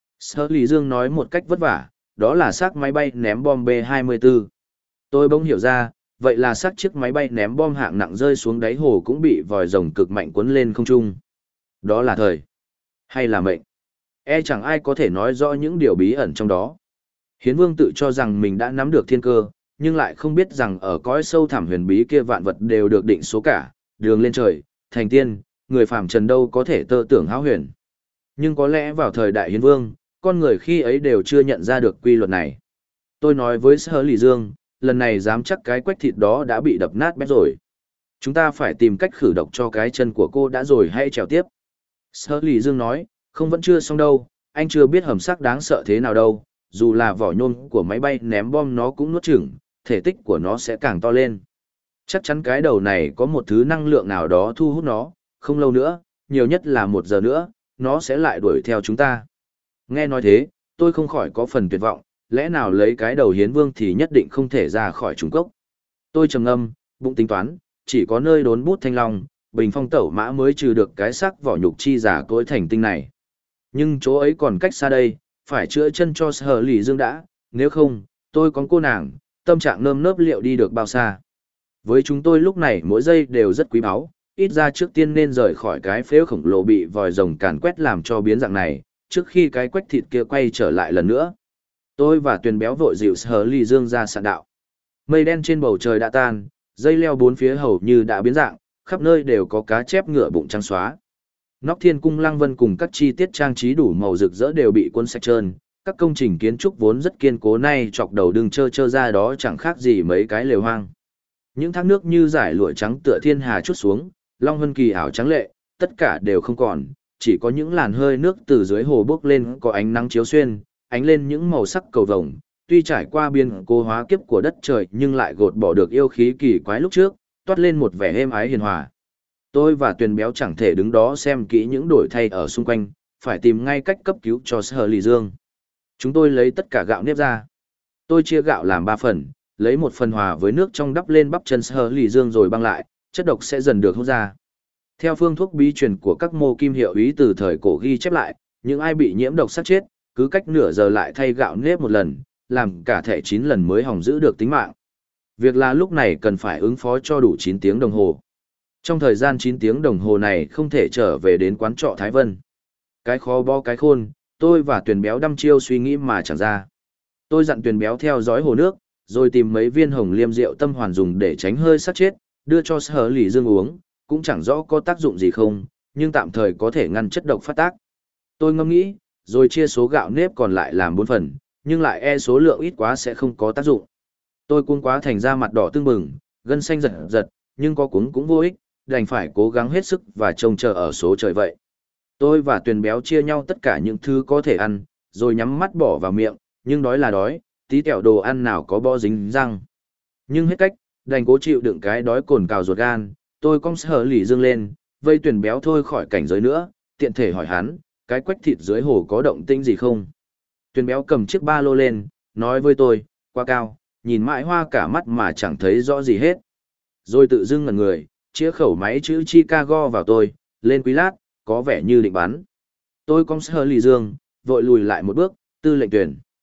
Sở Lý Dương nói một cách vất vả, đó là xác máy bay ném bom B-24. Tôi bỗng hiểu ra, vậy là xác chiếc máy bay ném bom hạng nặng rơi xuống đáy hồ cũng bị vòi rồng cực mạnh cuốn lên không trung. Đó là thời, hay là mệnh? Chẳng ai có thể nói rõ những điều bí ẩn trong đó. Hiến vương tự cho rằng mình đã nắm được thiên cơ, nhưng lại không biết rằng ở cõi sâu thẳm huyền bí kia vạn vật đều được định số cả, đường lên trời, thành tiên, người phàm trần đâu có thể tơ tưởng hão huyền. Nhưng có lẽ vào thời đại hiến vương, con người khi ấy đều chưa nhận ra được quy luật này. Tôi nói với Sở Lý Dương, lần này dám chắc cái quách thịt đó đã bị đập nát bét rồi. Chúng ta phải tìm cách khử độc cho cái chân của cô đã rồi hay trèo tiếp. Sở Lý Dương nói, không vẫn chưa xong đâu, anh chưa biết hầm sắc đáng sợ thế nào đâu, dù là vỏ nhôm của máy bay ném bom nó cũng nuốt chửng, thể tích của nó sẽ càng to lên. Chắc chắn cái đầu này có một thứ năng lượng nào đó thu hút nó, không lâu nữa, nhiều nhất là 1 giờ nữa, nó sẽ lại đuổi theo chúng ta. Nghe nói thế, tôi không khỏi có phần tuyệt vọng, lẽ nào lấy cái đầu hiến vương thì nhất định không thể ra khỏi Trung Cốc. Tôi trầm ngâm, bụng tính toán, chỉ có nơi đốn bút thanh long, bình phong tẩu mã mới trừ được cái xác vỏ nhục chi giả cối thành tinh này. Nhưng chỗ ấy còn cách xa đây, phải chữa chân cho Sở Lý Dương đã, nếu không, tôi có cô nàng, tâm trạng nơm nớp liệu đi được bao xa. Với chúng tôi lúc này mỗi giây đều rất quý báu, ít ra trước tiên nên rời khỏi cái phếu khổng lồ bị vòi rồng càn quét làm cho biến dạng này, trước khi cái quách thịt kia quay trở lại lần nữa. Tôi và Tuyền Béo vội dịu Sở Lý Dương ra sạn đạo. Mây đen trên bầu trời đã tan, dây leo bốn phía hầu như đã biến dạng, khắp nơi đều có cá chép ngựa bụng trắng xóa. Nóc thiên cung lăng vân cùng các chi tiết trang trí đủ màu rực rỡ đều bị cuốn sạch trơn, các công trình kiến trúc vốn rất kiên cố nay chọc đầu đừng trơ ra đó chẳng khác gì mấy cái lều hoang. Những thác nước như dải lụa trắng tựa thiên hà chút xuống, long vân kỳ ảo trắng lệ, tất cả đều không còn, chỉ có những làn hơi nước từ dưới hồ bốc lên có ánh nắng chiếu xuyên, ánh lên những màu sắc cầu vồng, tuy trải qua biến cố hóa kiếp của đất trời nhưng lại gột bỏ được yêu khí kỳ quái lúc trước, toát lên một vẻ êm ái hiền hòa. Tôi và Tuyền Béo chẳng thể đứng đó xem kỹ những đổi thay ở xung quanh, phải tìm ngay cách cấp cứu cho Sở Lý Dương. Chúng tôi lấy tất cả gạo nếp ra. Tôi chia gạo làm 3 phần, lấy 1 phần hòa với nước trong đắp lên bắp chân Sở Lý Dương rồi băng lại, chất độc sẽ dần được hút ra. Theo phương thuốc bí truyền của các mô kim hiệu ý từ thời cổ ghi chép lại, những ai bị nhiễm độc sát chết, cứ cách nửa giờ lại thay gạo nếp một lần, làm cả thể 9 lần mới hòng giữ được tính mạng. Việc là lúc này cần phải ứng phó cho đủ 9 tiếng đồng hồ. Trong thời gian 9 tiếng đồng hồ này không thể trở về đến quán trọ Thái Vân. Cái khó bo cái khôn, tôi và Tuyền Béo đăm chiêu suy nghĩ mà chẳng ra. Tôi dặn Tuyền Béo theo dõi hồ nước, rồi tìm mấy viên hồng liêm rượu tâm hoàn dùng để tránh hơi sát chết, đưa cho Sở Lý Dương uống, cũng chẳng rõ có tác dụng gì không, nhưng tạm thời có thể ngăn chất độc phát tác. Tôi ngẫm nghĩ, rồi chia số gạo nếp còn lại làm 4 phần, nhưng lại số lượng ít quá sẽ không có tác dụng. Tôi cuống quá thành ra mặt đỏ tưng bừng, gân xanh giật giật, nhưng có cuống cũng vô ích, đành phải cố gắng hết sức và trông chờ ở số trời vậy. Tôi và Tuyền Béo chia nhau tất cả những thứ có thể ăn, rồi nhắm mắt bỏ vào miệng, nhưng đói là đói, tí kẹo đồ ăn nào có bó dính răng. Nhưng hết cách, đành cố chịu đựng cái đói cồn cào ruột gan, tôi cong Sở Lý Dương lên, vây Tuyền Béo thôi khỏi cảnh giới nữa, tiện thể hỏi hắn, cái quách thịt dưới hồ có động tĩnh gì không? Tuyền Béo cầm chiếc ba lô lên, nói với tôi, quá cao, nhìn mãi hoa cả mắt mà chẳng thấy rõ gì hết. Rồi tự dưng ngẩn người, chĩa khẩu máy chữ Chicago vào tôi, lên quý lát, có vẻ như định bắn. Tôi cong Sở Lý Dương, vội lùi lại một bước, tư lệnh Tuyền.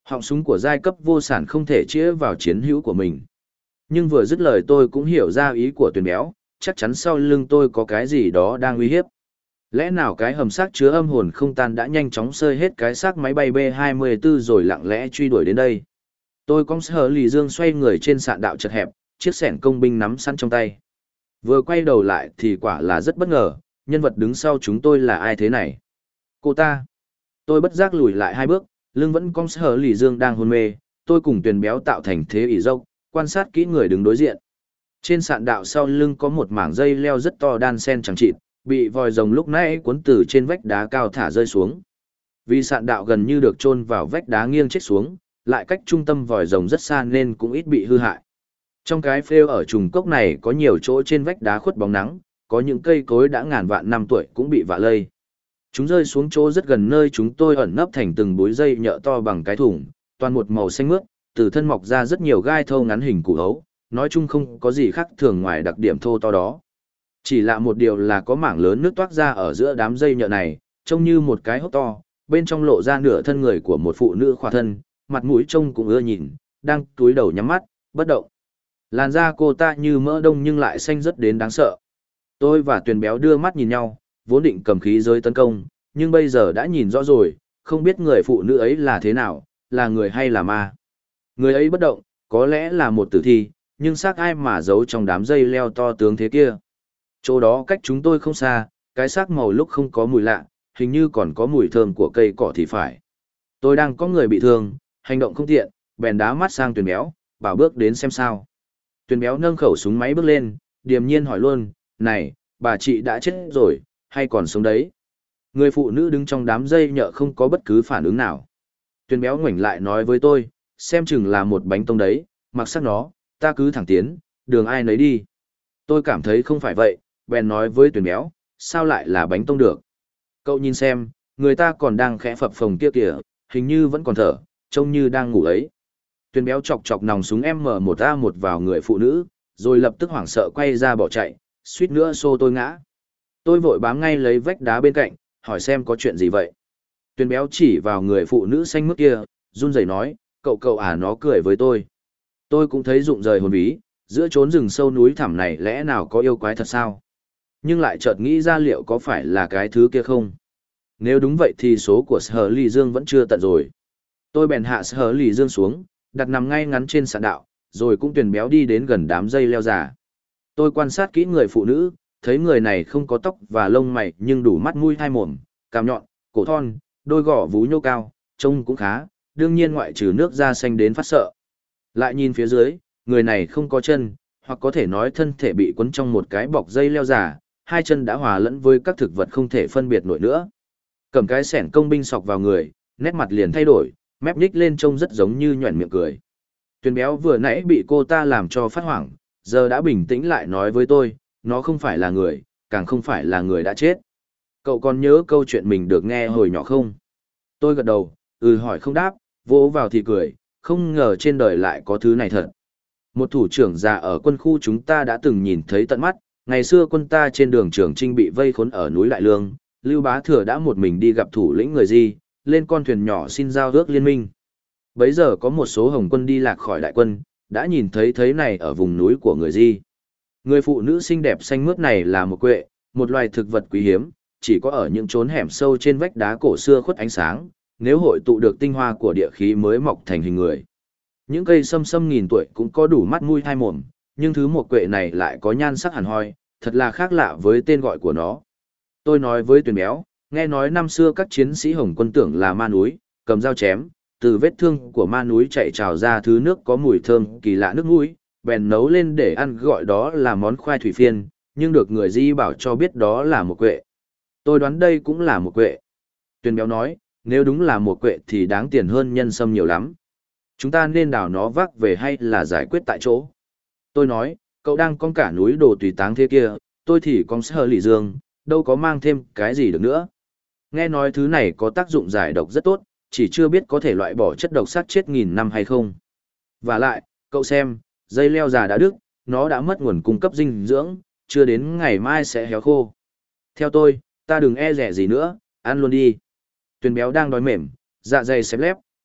Họng súng của giai cấp vô sản không thể chĩa vào chiến hữu của mình. Nhưng vừa dứt lời tôi cũng hiểu ra ý của Tuyền Béo, chắc chắn sau lưng tôi có cái gì đó đang uy hiếp. Lẽ nào cái hầm xác chứa âm hồn không tan đã nhanh chóng xơi hết cái xác máy bay B-24 rồi lặng lẽ truy đuổi đến đây. Tôi cong Sở Lì Dương xoay người trên sạn đạo chật hẹp, chiếc xẻng công binh nắm sẵn trong tay. Vừa quay đầu lại thì quả là rất bất ngờ, nhân vật đứng sau chúng tôi là ai thế này? Cô ta. Tôi bất giác lùi lại 2 bước, lưng vẫn cong Sở Lì Dương đang hôn mê, tôi cùng Tuyền Béo tạo thành thế ỷ dốc, quan sát kỹ người đứng đối diện. Trên sạn đạo sau lưng có một mảng dây leo rất to đan sen chẳng chịt, bị vòi rồng lúc nãy cuốn từ trên vách đá cao thả rơi xuống. Vì sạn đạo gần như được chôn vào vách đá nghiêng chết xuống, lại cách trung tâm vòi rồng rất xa nên cũng ít bị hư hại. Trong cái phêu ở trùng cốc này có nhiều chỗ trên vách đá khuất bóng nắng, có những cây cối đã ngàn vạn năm tuổi cũng bị vạ lây. Chúng rơi xuống chỗ rất gần nơi chúng tôi ẩn nấp thành từng búi dây nhợ to bằng cái thùng, toàn một màu xanh mướt, từ thân mọc ra rất nhiều gai thâu ngắn hình củ hấu, nói chung không có gì khác thường ngoài đặc điểm thô to đó. Chỉ lạ một điều là có mảng lớn nước toát ra ở giữa đám dây nhợ này, trông như một cái hốc to, bên trong lộ ra nửa thân người của một phụ nữ khỏa thân, mặt mũi trông cũng ưa nhìn, đang cúi đầu nhắm mắt, bất động. Làn da cô ta như mỡ đông nhưng lại xanh rất đến đáng sợ. Tôi và Tuyền Béo đưa mắt nhìn nhau, vốn định cầm khí giới tấn công, nhưng bây giờ đã nhìn rõ rồi, không biết người phụ nữ ấy là thế nào, là người hay là ma. Người ấy bất động, có lẽ là một tử thi, nhưng xác ai mà giấu trong đám dây leo to tướng thế kia. Chỗ đó cách chúng tôi không xa, cái xác màu lúc không có mùi lạ, hình như còn có mùi thơm của cây cỏ thì phải. Tôi đang có người bị thương, hành động không tiện, bèn đá mắt sang Tuyền Béo, bảo bước đến xem sao. Tuyền Béo nâng khẩu súng máy bước lên, điềm nhiên hỏi luôn, này, bà chị đã chết rồi, hay còn sống đấy? Người phụ nữ đứng trong đám dây nhợ không có bất cứ phản ứng nào. Tuyền Béo ngoảnh lại nói với tôi, xem chừng là một bánh tông đấy, mặc sắc nó, ta cứ thẳng tiến, đường ai nấy đi. Tôi cảm thấy không phải vậy, bèn nói với Tuyền Béo, sao lại là bánh tông được? Cậu nhìn xem, người ta còn đang khẽ phập phồng kia kìa, hình như vẫn còn thở, trông như đang ngủ ấy. Tuyền Béo chọc chọc nòng súng M1A1 vào người phụ nữ, rồi lập tức hoảng sợ quay ra bỏ chạy, suýt nữa xô tôi ngã. Tôi vội bám ngay lấy vách đá bên cạnh, hỏi xem có chuyện gì vậy. Tuyền Béo chỉ vào người phụ nữ xanh mướt kia, run rẩy nói, cậu à, nó cười với tôi. Tôi cũng thấy rụng rời hồn ví, giữa chốn rừng sâu núi thẳm này lẽ nào có yêu quái thật sao? Nhưng lại chợt nghĩ ra liệu có phải là cái thứ kia không? Nếu đúng vậy thì số của Sở Lì Dương vẫn chưa tận rồi. Tôi bèn hạ Sở Lì Dương xuống, đặt nằm ngay ngắn trên sạn đạo, rồi cũng Tuyền Béo đi đến gần đám dây leo già. Tôi quan sát kỹ người phụ nữ, thấy người này không có tóc và lông mày nhưng đủ mắt mũi hai mồm, cằm nhọn, cổ thon, đôi gò vú nhô cao, trông cũng khá, đương nhiên ngoại trừ nước da xanh đến phát sợ. Lại nhìn phía dưới, người này không có chân, hoặc có thể nói thân thể bị quấn trong một cái bọc dây leo già, hai chân đã hòa lẫn với các thực vật không thể phân biệt nổi nữa. Cầm cái xẻng công binh sọc vào người, nét mặt liền thay đổi, mép nhích lên trông rất giống như nhoẻn miệng cười. Tuyền Béo vừa nãy bị cô ta làm cho phát hoảng, giờ đã bình tĩnh lại nói với tôi, nó không phải là người, càng không phải là người đã chết. Cậu còn nhớ câu chuyện mình được nghe hồi nhỏ không? Tôi gật đầu, hỏi không đáp, vỗ vào thì cười, không ngờ trên đời lại có thứ này thật. Một thủ trưởng già ở quân khu chúng ta đã từng nhìn thấy tận mắt, ngày xưa quân ta trên đường Trường Trinh bị vây khốn ở núi Đại Lương, Lưu Bá Thừa đã một mình đi gặp thủ lĩnh người Di, lên con thuyền nhỏ xin giao ước liên minh. Bấy giờ có một số Hồng quân đi lạc khỏi đại quân, đã nhìn thấy này ở vùng núi của người Di. Người phụ nữ xinh đẹp xanh mướt này là một quệ, một loài thực vật quý hiếm, chỉ có ở những chốn hẻm sâu trên vách đá cổ xưa khuất ánh sáng, nếu hội tụ được tinh hoa của địa khí mới mọc thành hình người. Những cây sâm sâm nghìn tuổi cũng có đủ mắt mũi hai mồm, nhưng thứ một quệ này lại có nhan sắc hẳn hoi, thật là khác lạ với tên gọi của nó. Tôi nói với Tuyền Béo, nghe nói năm xưa các chiến sĩ Hồng quân tưởng là ma núi, cầm dao chém, từ vết thương của ma núi chạy trào ra thứ nước có mùi thơm kỳ lạ nước mũi, bèn nấu lên để ăn gọi đó là món khoai thủy phiên, nhưng được người Di bảo cho biết đó là một quệ. Tôi đoán đây cũng là một quệ. Tuyền Béo nói, nếu đúng là một quệ thì đáng tiền hơn nhân sâm nhiều lắm. Chúng ta nên đào nó vác về hay là giải quyết tại chỗ? Tôi nói, cậu đang con cả núi đồ tùy táng thế kia, tôi thì con Sở Lì Dương, đâu có mang thêm cái gì được nữa. Nghe nói thứ này có tác dụng giải độc rất tốt, chỉ chưa biết có thể loại bỏ chất độc sát chết nghìn năm hay không. Và lại, cậu xem, dây leo già đã đứt, nó đã mất nguồn cung cấp dinh dưỡng, chưa đến ngày mai sẽ héo khô. Theo tôi, ta đừng e rẻ gì nữa, ăn luôn đi. Tuyền Béo đang đói mềm, dạ dày xém lép,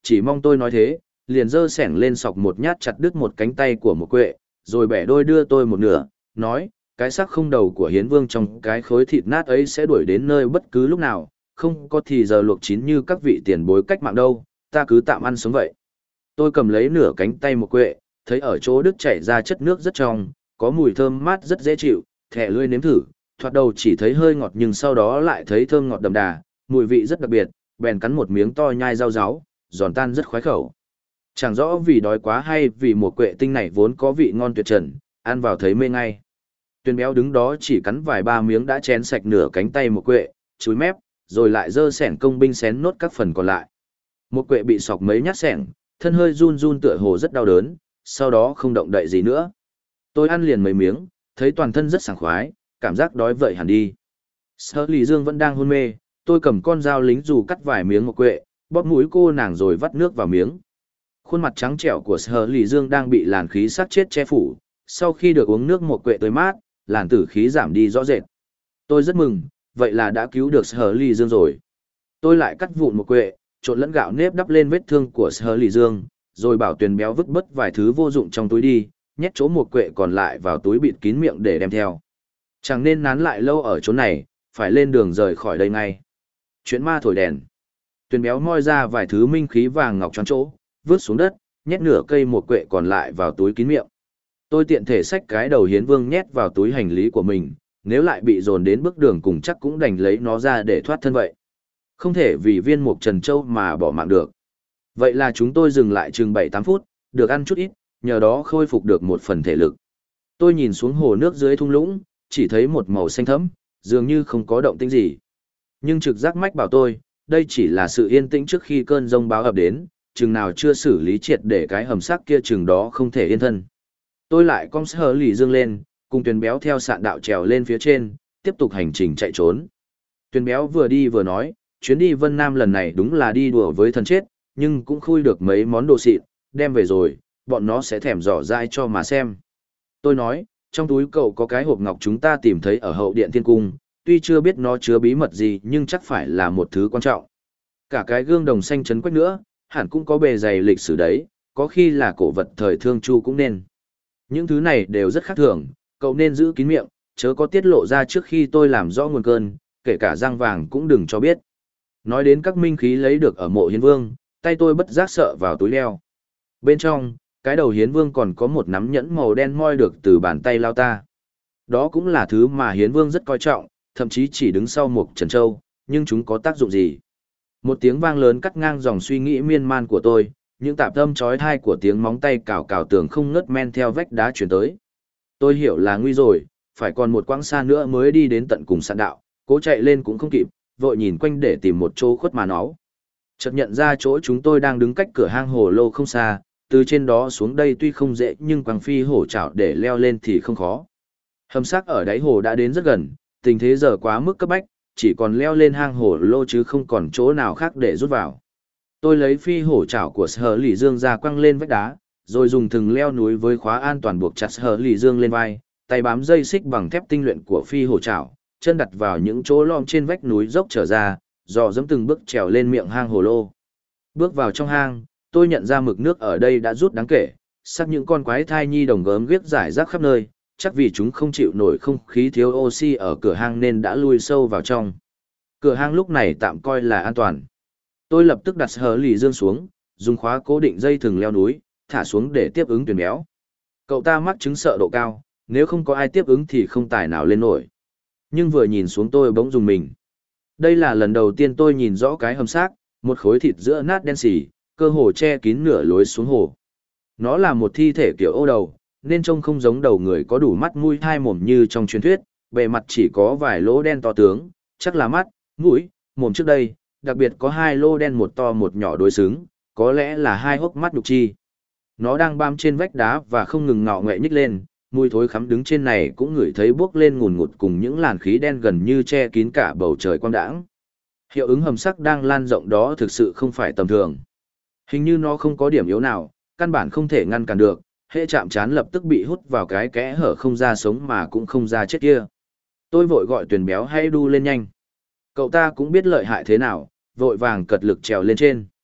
Chỉ mong tôi nói thế, liền giơ sẻng lên sọc một nhát chặt đứt một cánh tay của một quệ, rồi bẻ đôi đưa tôi một nửa, nói, cái xác không đầu của hiến vương trong cái khối thịt nát ấy sẽ đuổi đến nơi bất cứ lúc nào, không có thì giờ luộc chín như các vị tiền bối cách mạng đâu, ta cứ tạm ăn sống vậy. Tôi cầm lấy nửa cánh tay một quệ, thấy ở chỗ đứt chảy ra chất nước rất trong, có mùi thơm mát rất dễ chịu, thẻ lưỡi nếm thử, thoạt đầu chỉ thấy hơi ngọt nhưng sau đó lại thấy thơm ngọt đậm đà, mùi vị rất đặc biệt, bèn cắn một miếng to nhai rau ráu, giòn tan rất khoái khẩu. Chẳng rõ vì đói quá hay vì một quệ tinh này vốn có vị ngon tuyệt trần, ăn vào thấy mê ngay. Tuyền béo đứng đó chỉ cắn vài ba miếng đã chén sạch nửa cánh tay một quệ, chúi mép, rồi lại giơ sẻng công binh xén nốt các phần còn lại. Một quệ bị sọc mấy nhát sẻng, thân hơi run run tựa hồ rất đau đớn, sau đó không động đậy gì nữa. Tôi ăn liền mấy miếng, thấy toàn thân rất sảng khoái, cảm giác đói vậy hẳn đi. Sở Lý Dương vẫn đang hôn mê, tôi cầm con dao lính dù cắt vài miếng một quệ, bóp mũi cô nàng rồi vắt nước vào miếng. Khuôn mặt trắng trẻo của Sở Lý Dương đang bị làn khí sát chết che phủ, sau khi được uống nước một quệ tươi mát, làn tử khí giảm đi rõ rệt. Tôi rất mừng, vậy là đã cứu được Sở Lý Dương rồi. Tôi lại cắt vụn một quệ, trộn lẫn gạo nếp đắp lên vết thương của Sở Lý Dương, rồi bảo Tuyền béo vứt bớt vài thứ vô dụng trong túi đi, nhét chỗ một quệ còn lại vào túi bịt kín miệng để đem theo. Chẳng nên nán lại lâu ở chỗ này, phải lên đường rời khỏi đây ngay. Chuyện ma thổi đèn. Tuyền béo moi ra vài thứ minh khí vàng ngọc tròn chỗ, vứt xuống đất, nhét nửa cây một quệ còn lại vào túi kín miệng. Tôi tiện thể xách cái đầu hiến vương nhét vào túi hành lý của mình, nếu lại bị dồn đến bước đường cùng chắc cũng đành lấy nó ra để thoát thân vậy. Không thể vì viên mục trần châu mà bỏ mạng được. Vậy là chúng tôi dừng lại chừng 7-8 phút, được ăn chút ít, nhờ đó khôi phục được một phần thể lực. Tôi nhìn xuống hồ nước dưới thung lũng, chỉ thấy một màu xanh thẫm, dường như không có động tĩnh gì. Nhưng trực giác mách bảo tôi, đây chỉ là sự yên tĩnh trước khi cơn giông báo ập đến, chừng nào chưa xử lý triệt để cái hầm xác kia chừng đó không thể yên thân. Tôi lại cong Sở Lý Dương lên, cùng Tuyền béo theo sạn đạo trèo lên phía trên, tiếp tục hành trình chạy trốn. Tuyền béo vừa đi vừa nói, chuyến đi Vân Nam lần này đúng là đi đùa với thần chết, nhưng cũng khui được mấy món đồ xịn, đem về rồi, bọn nó sẽ thèm dò dai cho mà xem. Tôi nói, trong túi cậu có cái hộp ngọc chúng ta tìm thấy ở hậu điện thiên cung, tuy chưa biết nó chứa bí mật gì nhưng chắc phải là một thứ quan trọng. Cả cái gương đồng xanh trấn quách nữa, hẳn cũng có bề dày lịch sử đấy, có khi là cổ vật thời Thương Chu cũng nên. Những thứ này đều rất khác thường, cậu nên giữ kín miệng, chớ có tiết lộ ra trước khi tôi làm rõ nguồn cơn, kể cả giang vàng cũng đừng cho biết. Nói đến các minh khí lấy được ở mộ hiến vương, tay tôi bất giác sợ vào túi leo. Bên trong, cái đầu hiến vương còn có một nắm nhẫn màu đen moi được từ bàn tay lao ta. Đó cũng là thứ mà hiến vương rất coi trọng, thậm chí chỉ đứng sau một trần châu, nhưng chúng có tác dụng gì? Một tiếng vang lớn cắt ngang dòng suy nghĩ miên man của tôi, những tạp âm chói tai của tiếng móng tay cào cào tường không ngớt men theo vách đá chuyển tới. Tôi hiểu là nguy rồi, phải còn một quãng xa nữa mới đi đến tận cùng sạn đạo, cố chạy lên cũng không kịp, vội nhìn quanh để tìm một chỗ khuất mà nó. Chợt nhận ra chỗ chúng tôi đang đứng cách cửa hang hồ lô không xa, từ trên đó xuống đây tuy không dễ nhưng quàng phi hổ chảo để leo lên thì không khó. Hầm xác ở đáy hồ đã đến rất gần, tình thế giờ quá mức cấp bách, chỉ còn leo lên hang hồ lô chứ không còn chỗ nào khác để rút vào. Tôi lấy phi hổ chảo của Sở Lý Dương ra quăng lên vách đá, rồi dùng thừng leo núi với khóa an toàn buộc chặt Sở Lý Dương lên vai, tay bám dây xích bằng thép tinh luyện của phi hổ chảo, chân đặt vào những chỗ lõm trên vách núi dốc trở ra, dò dẫm từng bước trèo lên miệng hang hồ lô. Bước vào trong hang, tôi nhận ra mực nước ở đây đã rút đáng kể, sắc những con quái thai nhi đồng gớm ghiếc rải rác khắp nơi, chắc vì chúng không chịu nổi không khí thiếu oxy ở cửa hang nên đã lui sâu vào trong. Cửa hang lúc này tạm coi là an toàn. Tôi lập tức đặt Sở Lý Dương xuống, dùng khóa cố định dây thừng leo núi, thả xuống để tiếp ứng Tuyền béo. Cậu ta mắc chứng sợ độ cao, nếu không có ai tiếp ứng thì không tài nào lên nổi. Nhưng vừa nhìn xuống tôi bỗng dùng mình. Đây là lần đầu tiên tôi nhìn rõ cái hầm xác, một khối thịt giữa nát đen xỉ, cơ hồ che kín nửa lối xuống hồ. Nó là một thi thể kiểu ô đầu, nên trông không giống đầu người có đủ mắt mũi hai mồm như trong truyền thuyết, bề mặt chỉ có vài lỗ đen to tướng, chắc là mắt, mũi, mồm trước đây, đặc biệt có hai lỗ đen một to một nhỏ đối xứng, có lẽ là hai hốc mắt nhục chi. Nó đang bám trên vách đá và không ngừng ngọ ngoẹ nhích lên, mùi thối khắm đứng trên này cũng ngửi thấy bốc lên ngùn ngụt cùng những làn khí đen gần như che kín cả bầu trời quang đãng. Hiệu ứng hầm sắc đang lan rộng đó thực sự không phải tầm thường. Hình như nó không có điểm yếu nào, căn bản không thể ngăn cản được, hễ chạm trán lập tức bị hút vào cái kẽ hở không ra sống mà cũng không ra chết kia. Tôi vội gọi Tuyền béo hay đu lên nhanh. Cậu ta cũng biết lợi hại thế nào, vội vàng cật lực trèo lên trên.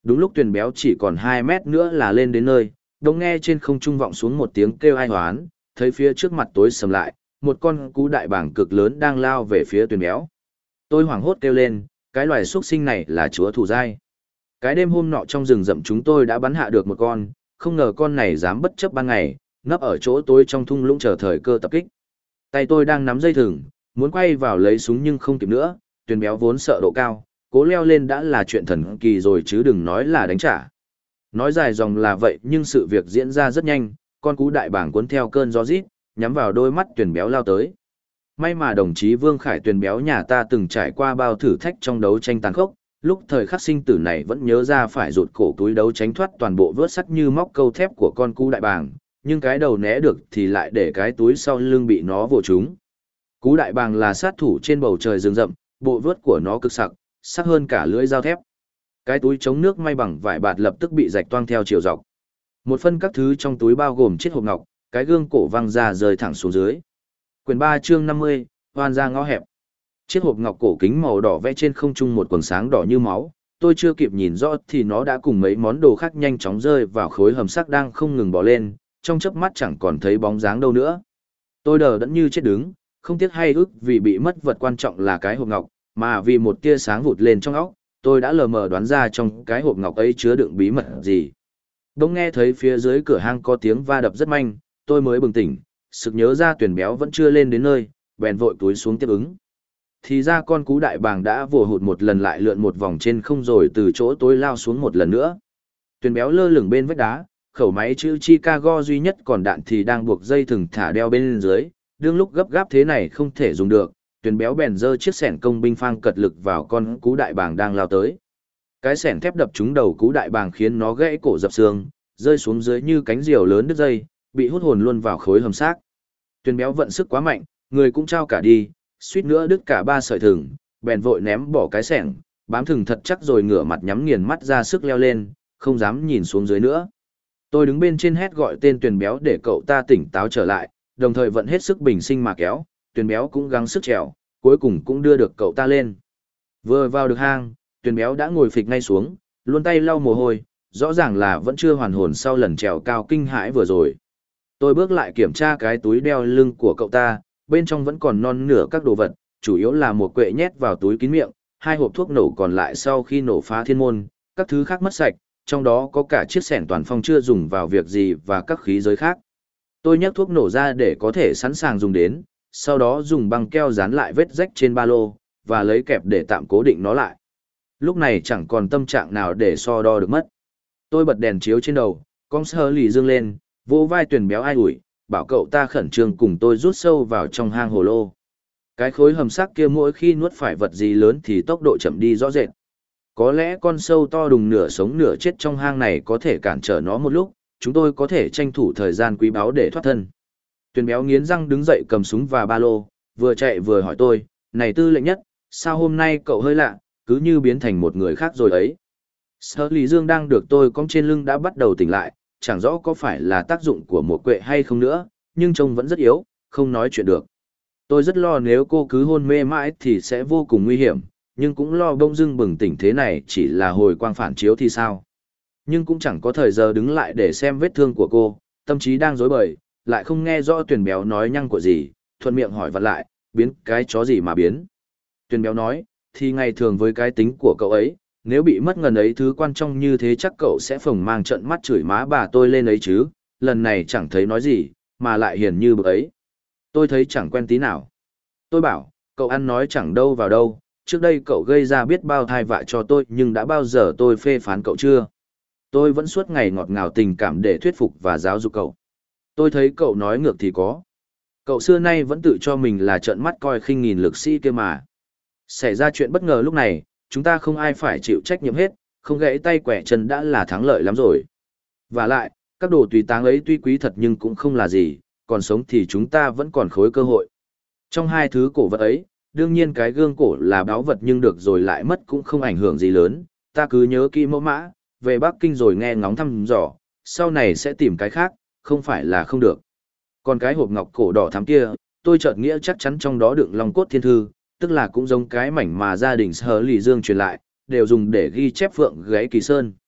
Đúng lúc Tuyền Béo chỉ còn 2 mét nữa là lên đến nơi, đồng nghe trên không trung vọng xuống một tiếng kêu ai hoán, thấy phía trước mặt tối sầm lại, một con cú đại bàng cực lớn đang lao về phía Tuyền Béo. Tôi hoảng hốt kêu lên, cái loài xuất sinh này là chúa thủ giai. Cái đêm hôm nọ trong rừng rậm chúng tôi đã bắn hạ được một con, không ngờ con này dám bất chấp ban ngày, nấp ở chỗ tối trong thung lũng chờ thời cơ tập kích. Tay tôi đang nắm dây thừng, muốn quay vào lấy súng nhưng không kịp nữa, Tuyền Béo vốn sợ độ cao, cố leo lên đã là chuyện thần kỳ rồi chứ đừng nói là đánh trả. Nói dài dòng là vậy nhưng sự việc diễn ra rất nhanh, con cú đại bàng cuốn theo cơn gió rít, nhắm vào đôi mắt Tuyền Béo lao tới. May mà đồng chí Vương Khải Tuyền Béo nhà ta từng trải qua bao thử thách trong đấu tranh tàn khốc, lúc thời khắc sinh tử này vẫn nhớ ra phải rụt cổ túi đấu tránh thoát toàn bộ vớt sắt như móc câu thép của con cú đại bàng, nhưng cái đầu né được thì lại để cái túi sau lưng bị nó vồ trúng. Cú đại bàng là sát thủ trên bầu trời rừng rậm, bộ vớt của nó cực sắc hơn cả lưỡi dao thép. Cái túi chống nước may bằng vải bạt lập tức bị rạch toang theo chiều dọc. Một phân các thứ trong túi bao gồm chiếc hộp ngọc, cái gương cổ văng ra rơi thẳng xuống dưới. Quyển 3 chương 50, hoan ra ngõ hẹp. Chiếc hộp ngọc cổ kính màu đỏ vẽ trên không trung một quầng sáng đỏ như máu, tôi chưa kịp nhìn rõ thì nó đã cùng mấy món đồ khác nhanh chóng rơi vào khối hầm sắt đang không ngừng bò lên, trong chớp mắt chẳng còn thấy bóng dáng đâu nữa. Tôi đờ đẫn như chết đứng, không tiếc hay ức vì bị mất vật quan trọng là cái hộp ngọc, mà vì một tia sáng vụt lên trong óc, tôi đã lờ mờ đoán ra trong cái hộp ngọc ấy chứa đựng bí mật gì. Bỗng nghe thấy phía dưới cửa hang có tiếng va đập rất manh, tôi mới bừng tỉnh, sực nhớ ra Tuyền Béo vẫn chưa lên đến nơi, bèn vội túi xuống tiếp ứng. Thì ra con cú đại bàng đã vồ hụt một lần lại lượn một vòng trên không rồi từ chỗ tối lao xuống một lần nữa. Tuyền Béo lơ lửng bên vách đá, khẩu máy chữ Chicago duy nhất còn đạn thì đang buộc dây thừng thả đeo bên dưới, đương lúc gấp gáp thế này không thể dùng được, Tuyền Béo bèn giơ chiếc xẻng công binh phang cật lực vào con cú đại bàng đang lao tới. Cái xẻng thép đập trúng đầu cú đại bàng khiến nó gãy cổ dập xương, rơi xuống dưới như cánh diều lớn đứt dây, bị hút hồn luôn vào khối hầm xác. Tuyền Béo vận sức quá mạnh, người cũng trao cả đi, suýt nữa đứt cả 3 sợi thừng, bèn vội ném bỏ cái xẻng, bám thừng thật chắc rồi ngửa mặt nhắm nghiền mắt ra sức leo lên, không dám nhìn xuống dưới nữa. Tôi đứng bên trên hét gọi tên Tuyền Béo để cậu ta tỉnh táo trở lại, đồng thời vận hết sức bình sinh mà kéo, Tuyền Béo cũng gắng sức trèo, cuối cùng cũng đưa được cậu ta lên. Vừa vào được hang, Tuyền Béo đã ngồi phịch ngay xuống, luôn tay lau mồ hôi, rõ ràng là vẫn chưa hoàn hồn sau lần trèo cao kinh hãi vừa rồi. Tôi bước lại kiểm tra cái túi đeo lưng của cậu ta, bên trong vẫn còn non nửa các đồ vật, chủ yếu là một quệ nhét vào túi kín miệng, 2 hộp thuốc nổ còn lại sau khi nổ phá thiên môn, các thứ khác mất sạch, trong đó có cả chiếc xẻng toàn phong chưa dùng vào việc gì và các khí giới khác. Tôi nhấc thuốc nổ ra để có thể sẵn sàng dùng đến, sau đó dùng băng keo dán lại vết rách trên ba lô, và lấy kẹp để tạm cố định nó lại. Lúc này chẳng còn tâm trạng nào để so đo được mất. Tôi bật đèn chiếu trên đầu, con sơ lì dương lên, vỗ vai Tuyền Béo ai ủi, bảo cậu ta khẩn trương cùng tôi rút sâu vào trong hang hồ lô. Cái khối hầm xác kia mỗi khi nuốt phải vật gì lớn thì tốc độ chậm đi rõ rệt. Có lẽ con sâu to đùng nửa sống nửa chết trong hang này có thể cản trở nó một lúc, chúng tôi có thể tranh thủ thời gian quý báu để thoát thân. Tuyền Béo nghiến răng đứng dậy cầm súng và ba lô, vừa chạy vừa hỏi tôi, này tư lệnh nhất, sao hôm nay cậu hơi lạ, cứ như biến thành một người khác rồi ấy. Sở Lý Dương đang được tôi cong trên lưng đã bắt đầu tỉnh lại, chẳng rõ có phải là tác dụng của một quệ hay không nữa, nhưng trông vẫn rất yếu, không nói chuyện được. Tôi rất lo nếu cô cứ hôn mê mãi thì sẽ vô cùng nguy hiểm, nhưng cũng lo bỗng dưng bừng tỉnh thế này chỉ là hồi quang phản chiếu thì sao. Nhưng cũng chẳng có thời giờ đứng lại để xem vết thương của cô, tâm trí đang rối bời, lại không nghe rõ Tuyền Béo nói nhăng của gì, thuận miệng hỏi vặn lại, biến cái chó gì mà biến. Tuyền Béo nói, thì ngày thường với cái tính của cậu ấy, nếu bị mất ngần ấy thứ quan trọng như thế chắc cậu sẽ phồng mang trận mắt chửi má bà tôi lên ấy chứ, lần này chẳng thấy nói gì, mà lại hiền như bực ấy. Tôi thấy chẳng quen tí nào. Tôi bảo, cậu ăn nói chẳng đâu vào đâu, trước đây cậu gây ra biết bao thai vạ cho tôi nhưng đã bao giờ tôi phê phán cậu chưa? Tôi vẫn suốt ngày ngọt ngào tình cảm để thuyết phục và giáo dục cậu. Tôi thấy cậu nói ngược thì có. Cậu xưa nay vẫn tự cho mình là trợn mắt coi khinh nghìn lực sĩ kia mà. Xảy ra chuyện bất ngờ lúc này, chúng ta không ai phải chịu trách nhiệm hết, không gãy tay quẻ chân đã là thắng lợi lắm rồi. Và lại, các đồ tùy táng ấy tuy quý thật nhưng cũng không là gì, còn sống thì chúng ta vẫn còn khối cơ hội. Trong 2 thứ cổ vật ấy, đương nhiên cái gương cổ là báu vật nhưng được rồi lại mất cũng không ảnh hưởng gì lớn, ta cứ nhớ kỹ mẫu mã, về Bắc Kinh rồi nghe ngóng thăm dò, sau này sẽ tìm cái khác, không phải là không được. Còn cái hộp ngọc cổ đỏ thắm kia, tôi chợt nghĩa chắc chắn trong đó đựng Long cốt thiên thư, tức là cũng giống cái mảnh mà gia đình Sở Lì Dương truyền lại, đều dùng để ghi chép phượng gáy kỳ sơn.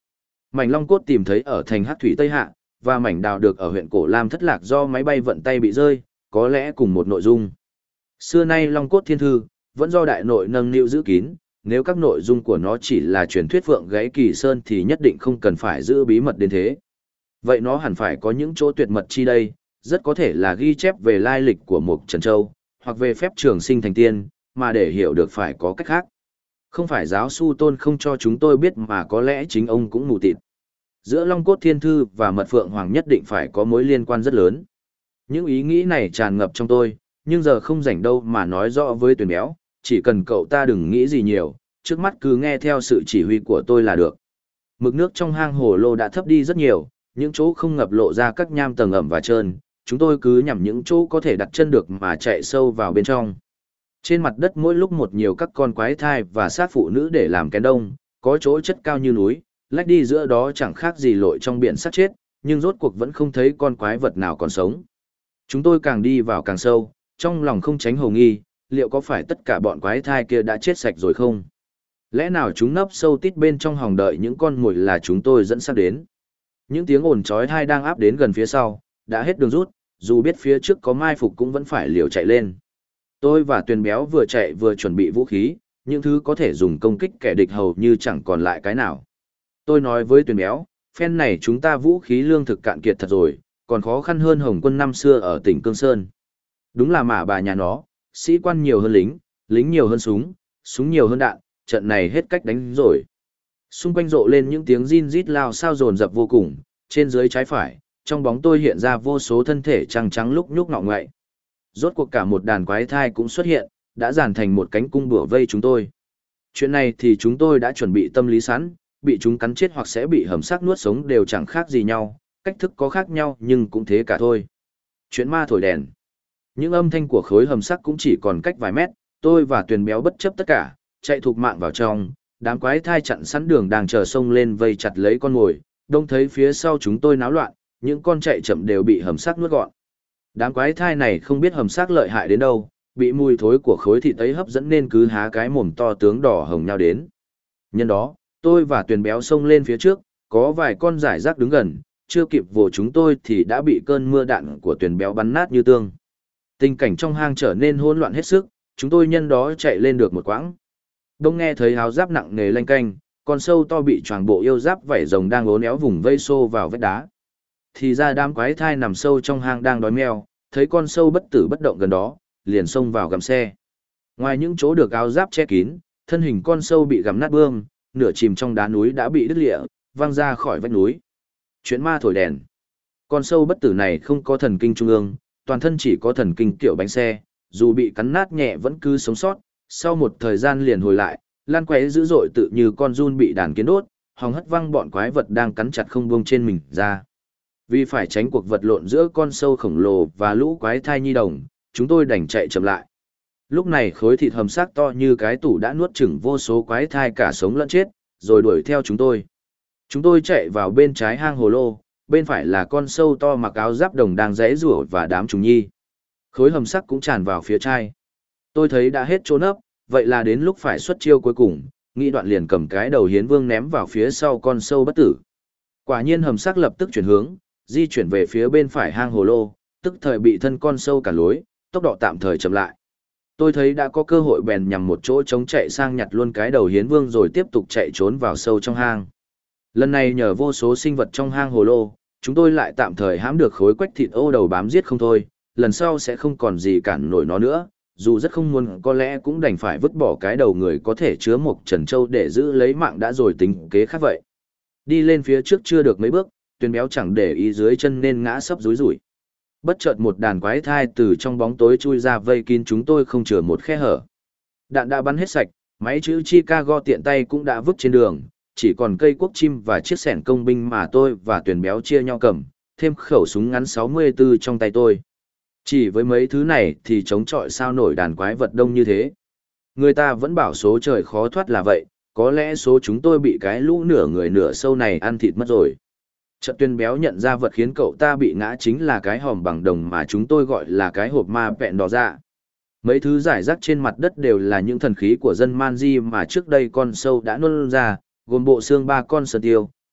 Mảnh long cốt tìm thấy ở thành Hắc Thủy Tây Hạ, và mảnh đào được ở huyện Cổ Lam thất lạc do máy bay vận tay bị rơi, có lẽ cùng một nội dung. Xưa nay long cốt thiên thư, vẫn do đại nội nâng niu giữ kín, nếu các nội dung của nó chỉ là truyền thuyết phượng gáy kỳ sơn thì nhất định không cần phải giữ bí mật đến thế. Vậy nó hẳn phải có những chỗ tuyệt mật chi đây, rất có thể là ghi chép về lai lịch của Mục Trần Châu, hoặc về phép trường sinh thành tiên, mà để hiểu được phải có cách khác. Không phải giáo su tôn không cho chúng tôi biết mà có lẽ chính ông cũng mù tịt. Giữa Long Cốt Thiên Thư và Mật Phượng Hoàng nhất định phải có mối liên quan rất lớn. Những ý nghĩ này tràn ngập trong tôi, nhưng giờ không rảnh đâu mà nói rõ với Tuyền Béo, chỉ cần cậu ta đừng nghĩ gì nhiều, trước mắt cứ nghe theo sự chỉ huy của tôi là được. Mực nước trong hang hồ lô đã thấp đi rất nhiều, những chỗ không ngập lộ ra các nham tầng ẩm và trơn, chúng tôi cứ nhằm những chỗ có thể đặt chân được mà chạy sâu vào bên trong. Trên mặt đất mỗi lúc một nhiều các con quái thai và xác phụ nữ để làm kén đông, có chỗ chất cao như núi, lách đi giữa đó chẳng khác gì lội trong biển sắt chết, nhưng rốt cuộc vẫn không thấy con quái vật nào còn sống. Chúng tôi càng đi vào càng sâu, trong lòng không tránh hồ nghi, liệu có phải tất cả bọn quái thai kia đã chết sạch rồi không? Lẽ nào chúng nấp sâu tít bên trong hòng đợi những con mồi là chúng tôi dẫn xác đến? Những tiếng ồn chói tai đang áp đến gần phía sau, đã hết đường rút, dù biết phía trước có mai phục cũng vẫn phải liều chạy lên. Tôi và Tuyền Béo vừa chạy vừa chuẩn bị vũ khí, những thứ có thể dùng công kích kẻ địch hầu như chẳng còn lại cái nào. Tôi nói với Tuyền Béo, phen này chúng ta vũ khí lương thực cạn kiệt thật rồi, còn khó khăn hơn Hồng Quân năm xưa ở tỉnh Cương Sơn. Đúng là mả bà nhà nó, sĩ quan nhiều hơn lính, lính nhiều hơn súng, súng nhiều hơn đạn, trận này hết cách đánh rồi. Xung quanh rộ lên những tiếng rin rít lao sao dồn dập vô cùng, trên dưới trái phải, trong bóng tôi hiện ra vô số thân thể trắng trắng lúc nhúc ngọ ngoại. Rốt cuộc cả một đàn quái thai cũng xuất hiện, đã dàn thành một cánh cung bủa vây chúng tôi. Chuyện này thì chúng tôi đã chuẩn bị tâm lý sẵn, bị chúng cắn chết hoặc sẽ bị hầm xác nuốt sống đều chẳng khác gì nhau, cách thức có khác nhau nhưng cũng thế cả thôi. Chuyện ma thổi đèn. Những âm thanh của khối hầm xác cũng chỉ còn cách vài mét, tôi và Tuyền Béo bất chấp tất cả, chạy thục mạng vào trong, đám quái thai chặn sẵn đường đang chờ xông lên vây chặt lấy con mồi, đông thấy phía sau chúng tôi náo loạn, những con chạy chậm đều bị hầm xác nuốt gọn. Đám quái thai này không biết hầm xác lợi hại đến đâu, bị mùi thối của khối thịt ấy hấp dẫn nên cứ há cái mồm to tướng đỏ hồng nhau đến. Nhân đó, tôi và Tuyền Béo xông lên phía trước, có vài con rải rác đứng gần, chưa kịp vồ chúng tôi thì đã bị cơn mưa đạn của Tuyền Béo bắn nát như tương. Tình cảnh trong hang trở nên hỗn loạn hết sức, chúng tôi nhân đó chạy lên được một quãng. Đông nghe thấy áo giáp nặng nề lanh canh, con sâu to bị choàng bộ yêu giáp vảy rồng đang uốn éo vùng vây xô vào vách đá. Thì ra đám quái thai nằm sâu trong hang đang đói meo, thấy con sâu bất tử bất động gần đó, liền xông vào gặm xe. Ngoài những chỗ được áo giáp che kín, thân hình con sâu bị gặm nát bươm, nửa chìm trong đá núi đã bị đứt lìa, văng ra khỏi vách núi. Chuyện ma thổi đèn. Con sâu bất tử này không có thần kinh trung ương, toàn thân chỉ có thần kinh kiểu bánh xe, dù bị cắn nát nhẹ vẫn cứ sống sót, sau một thời gian liền hồi lại, lan quấy dữ dội tự như con giun bị đàn kiến đốt, hòng hất văng bọn quái vật đang cắn chặt không buông trên mình ra. Vì phải tránh cuộc vật lộn giữa con sâu khổng lồ và lũ quái thai nhi đồng, chúng tôi đành chạy chậm lại. Lúc này khối thịt hầm xác to như cái tủ đã nuốt chửng vô số quái thai cả sống lẫn chết, rồi đuổi theo chúng tôi. Chúng tôi chạy vào bên trái hang hồ lô, bên phải là con sâu to mặc áo giáp đồng đang giãy giụa và đám trùng nhi. Khối hầm xác cũng tràn vào phía trai. Tôi thấy đã hết chỗ nấp, vậy là đến lúc phải xuất chiêu cuối cùng, nghĩ đoạn liền cầm cái đầu hiến vương ném vào phía sau con sâu bất tử. Quả nhiên hầm xác lập tức chuyển hướng, di chuyển về phía bên phải hang hồ lô, tức thời bị thân con sâu cản lối, tốc độ tạm thời chậm lại. Tôi thấy đã có cơ hội bèn nhằm một chỗ trống chạy sang nhặt luôn cái đầu hiến vương rồi tiếp tục chạy trốn vào sâu trong hang. Lần này nhờ vô số sinh vật trong hang hồ lô, chúng tôi lại tạm thời hãm được khối quách thịt ô đầu bám giết không thôi, lần sau sẽ không còn gì cản nổi nó nữa, dù rất không muốn có lẽ cũng đành phải vứt bỏ cái đầu người có thể chứa một trần châu để giữ lấy mạng đã rồi tính kế khác vậy. Đi lên phía trước chưa được mấy bước, Tuyền Béo chẳng để ý dưới chân nên ngã sấp rúi rủi. Bất chợt một đàn quái thai từ trong bóng tối chui ra vây kín chúng tôi không chừa một khe hở. Đạn đã bắn hết sạch, máy chữ Chicago tiện tay cũng đã vứt trên đường, chỉ còn cây cuốc chim và chiếc xẻng công binh mà tôi và Tuyền Béo chia nhau cầm, thêm khẩu súng ngắn 64 trong tay tôi. Chỉ với mấy thứ này thì chống chọi sao nổi đàn quái vật đông như thế. Người ta vẫn bảo số trời khó thoát là vậy, có lẽ số chúng tôi bị cái lũ nửa người nửa sâu này ăn thịt mất rồi. Chợt Tuyền Béo nhận ra vật khiến cậu ta bị ngã chính là cái hòm bằng đồng mà chúng tôi gọi là cái hộp ma vẹn đỏ dạ. Mấy thứ rải rác trên mặt đất đều là những thần khí của dân Man Di mà trước đây con sâu đã nôn ra, gồm bộ xương 3 con sơn tiêu,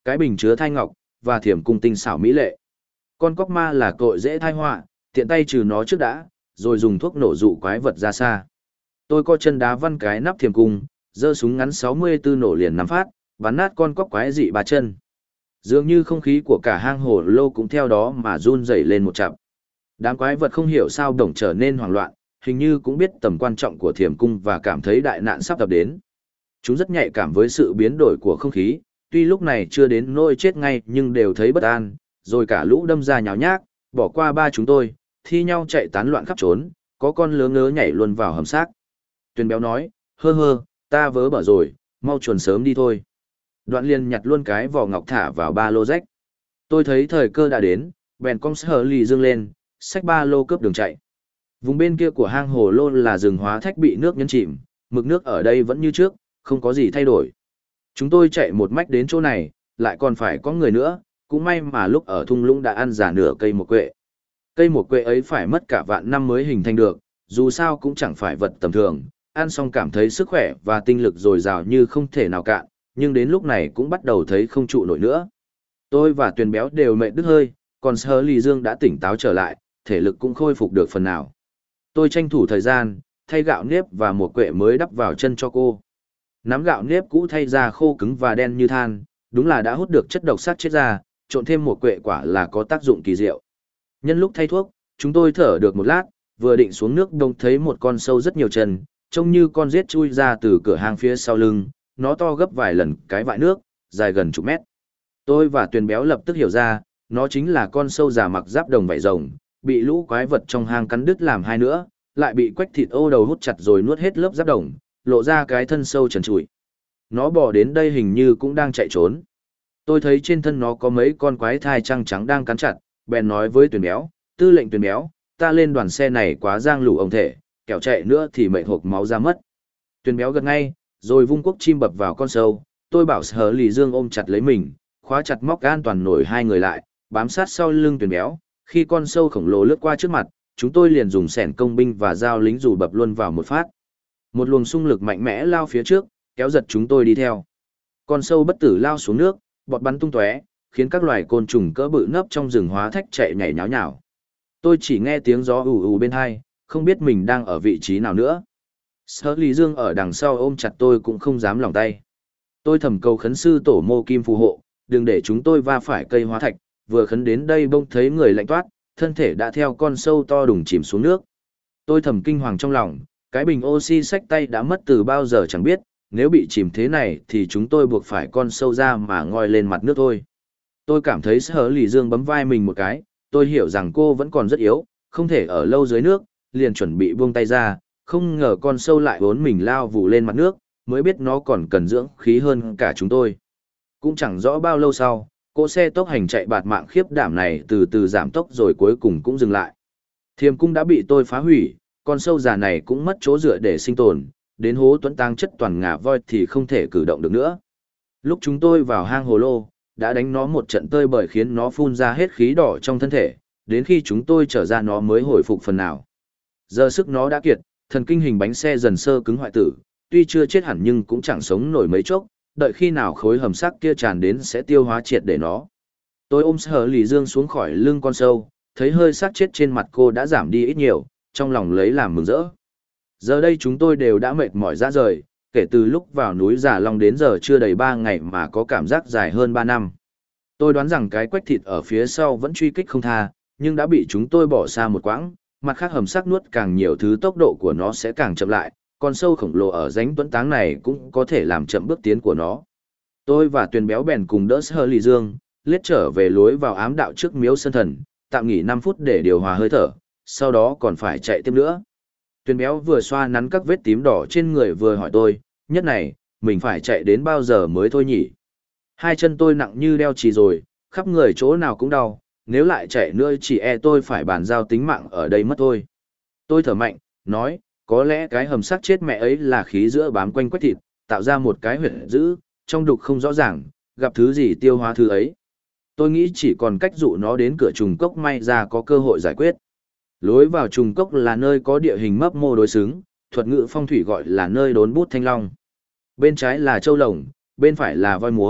cái bình chứa thai ngọc, và thiểm cung tinh xảo mỹ lệ. Con cóc ma là cội dễ thai họa, tiện tay trừ nó trước đã, rồi dùng thuốc nổ dụ quái vật ra xa. Tôi co chân đá văn cái nắp thiểm cung, giơ súng ngắn 64 nổ liền 5 phát, bắn nát con cóc quái dị 3 chân. Dường như không khí của cả hang hồ lô cũng theo đó mà run rẩy lên một chặp. Đám quái vật không hiểu sao đồng trở nên hoảng loạn, hình như cũng biết tầm quan trọng của thiểm cung và cảm thấy đại nạn sắp tập đến. Chúng rất nhạy cảm với sự biến đổi của không khí, tuy lúc này chưa đến nỗi chết ngay nhưng đều thấy bất an, rồi cả lũ đâm ra nháo nhác, bỏ qua ba chúng tôi, thi nhau chạy tán loạn khắp trốn, có con lứa ngớ nhảy luôn vào hầm xác. Tuyền béo nói, hơ, ta vớ bở rồi, mau chuồn sớm đi thôi. Đoạn liền nhặt luôn cái vỏ ngọc thả vào ba lô rách. Tôi thấy thời cơ đã đến, bèn cong sờ lì dương lên, xách ba lô cướp đường chạy. Vùng bên kia của hang hồ lô là rừng hóa thạch bị nước nhấn chìm, mực nước ở đây vẫn như trước, không có gì thay đổi. Chúng tôi chạy một mách đến chỗ này, lại còn phải có người nữa, cũng may mà lúc ở thung lũng đã ăn giả nửa cây một quệ. Cây một quệ ấy phải mất cả vạn năm mới hình thành được, dù sao cũng chẳng phải vật tầm thường, ăn xong cảm thấy sức khỏe và tinh lực dồi dào như không thể nào cạn, nhưng đến lúc này cũng bắt đầu thấy không trụ nổi nữa. Tôi và Tuyền béo đều mệt đứt hơi, còn Sơ Lì Dương đã tỉnh táo trở lại, thể lực cũng khôi phục được phần nào. Tôi tranh thủ thời gian, thay gạo nếp và một quệ mới đắp vào chân cho cô. Nắm gạo nếp cũ thay ra khô cứng và đen như than, đúng là đã hút được chất độc sát chết ra, trộn thêm một quệ quả là có tác dụng kỳ diệu. Nhân lúc thay thuốc, chúng tôi thở được một lát, vừa định xuống nước đông thấy một con sâu rất nhiều chân, trông như con rết chui ra từ cửa hang phía sau lưng, nó to gấp vài lần cái vại nước, dài gần chục mét. Tôi và Tuyền béo lập tức hiểu ra, nó chính là con sâu già mặc giáp đồng vảy rồng, bị lũ quái vật trong hang cắn đứt làm hai nữa, lại bị quách thịt ô đầu hút chặt rồi nuốt hết lớp giáp đồng, lộ ra cái thân sâu trần trụi. Nó bò đến đây hình như cũng đang chạy trốn. Tôi thấy trên thân nó có mấy con quái thai trăng trắng đang cắn chặt, bèn nói với Tuyền béo, tư lệnh Tuyền béo, ta lên đoàn xe này quá giang lủ ông thể, kẻo chạy nữa thì mệt hộc máu ra mất. Tuyền béo gật ngay, rồi vung cuốc chim bập vào con sâu, tôi bảo Sở Lì Dương ôm chặt lấy mình, khóa chặt móc an toàn nổi hai người lại, bám sát sau lưng Tuyền béo, khi con sâu khổng lồ lướt qua trước mặt, chúng tôi liền dùng xẻng công binh và dao lính dù bập luôn vào một phát. Một luồng xung lực mạnh mẽ lao phía trước, kéo giật chúng tôi đi theo. Con sâu bất tử lao xuống nước, bọt bắn tung tóe, khiến các loài côn trùng cỡ bự nấp trong rừng hóa thạch chạy nhảy nháo nhào. Tôi chỉ nghe tiếng gió ù ù bên hai, không biết mình đang ở vị trí nào nữa. Sở Lý Dương ở đằng sau ôm chặt tôi cũng không dám lòng tay. Tôi thầm cầu khấn sư tổ mô kim phù hộ, đừng để chúng tôi va phải cây hóa thạch, vừa khấn đến đây bỗng thấy người lạnh toát, thân thể đã theo con sâu to đùng chìm xuống nước. Tôi thầm kinh hoàng trong lòng, cái bình oxy xách tay đã mất từ bao giờ chẳng biết, nếu bị chìm thế này thì chúng tôi buộc phải con sâu ra mà ngoi lên mặt nước thôi. Tôi cảm thấy Sở Lý Dương bấm vai mình một cái, tôi hiểu rằng cô vẫn còn rất yếu, không thể ở lâu dưới nước, liền chuẩn bị buông tay ra, không ngờ con sâu lại vốn mình lao vụ lên mặt nước, mới biết nó còn cần dưỡng khí hơn cả chúng tôi. Cũng chẳng rõ bao lâu sau, cỗ xe tốc hành chạy bạt mạng khiếp đảm này từ từ giảm tốc rồi cuối cùng cũng dừng lại. Thiềm cung đã bị tôi phá hủy, con sâu già này cũng mất chỗ dựa để sinh tồn, đến hố tuấn tang chất toàn ngà voi thì không thể cử động được nữa. Lúc chúng tôi vào hang hồ lô, đã đánh nó một trận tơi bời khiến nó phun ra hết khí đỏ trong thân thể, đến khi chúng tôi trở ra nó mới hồi phục phần nào. Giờ sức nó đã kiệt, thần kinh hình bánh xe dần sơ cứng hoại tử, tuy chưa chết hẳn nhưng cũng chẳng sống nổi mấy chốc, đợi khi nào khối hầm xác kia tràn đến sẽ tiêu hóa triệt để nó. Tôi ôm Sở Lì Dương xuống khỏi lưng con sâu, thấy hơi xác chết trên mặt cô đã giảm đi ít nhiều, trong lòng lấy làm mừng rỡ. Giờ đây chúng tôi đều đã mệt mỏi ra rời, kể từ lúc vào núi Già Long đến giờ chưa đầy 3 ngày mà có cảm giác dài hơn 3 năm. Tôi đoán rằng cái quách thịt ở phía sau vẫn truy kích không tha, nhưng đã bị chúng tôi bỏ xa một quãng, mặt khác hầm xác nuốt càng nhiều thứ tốc độ của nó sẽ càng chậm lại, con sâu khổng lồ ở rãnh tuấn táng này cũng có thể làm chậm bước tiến của nó. Tôi và Tuyền béo bèn cùng đỡ Sở Lì Dương, lết trở về lối vào ám đạo trước miếu sơn thần, tạm nghỉ 5 phút để điều hòa hơi thở, sau đó còn phải chạy tiếp nữa. Tuyền béo vừa xoa nắn các vết tím đỏ trên người vừa hỏi tôi, nhất này, mình phải chạy đến bao giờ mới thôi nhỉ? Hai chân tôi nặng như đeo chì rồi, khắp người chỗ nào cũng đau, nếu lại chạy nữa chỉ e tôi phải bàn giao tính mạng ở đây mất thôi. Tôi thở mạnh, nói, có lẽ cái hầm xác chết mẹ ấy là khí giữa bám quanh quách thịt, tạo ra một cái huyệt dữ, trong đục không rõ ràng, gặp thứ gì tiêu hóa thứ ấy. Tôi nghĩ chỉ còn cách dụ nó đến cửa trùng cốc may ra có cơ hội giải quyết. Lối vào trùng cốc là nơi có địa hình mấp mô đối xứng, thuật ngữ phong thủy gọi là nơi đốn bút thanh long. Bên trái là châu lồng, bên phải là voi múa,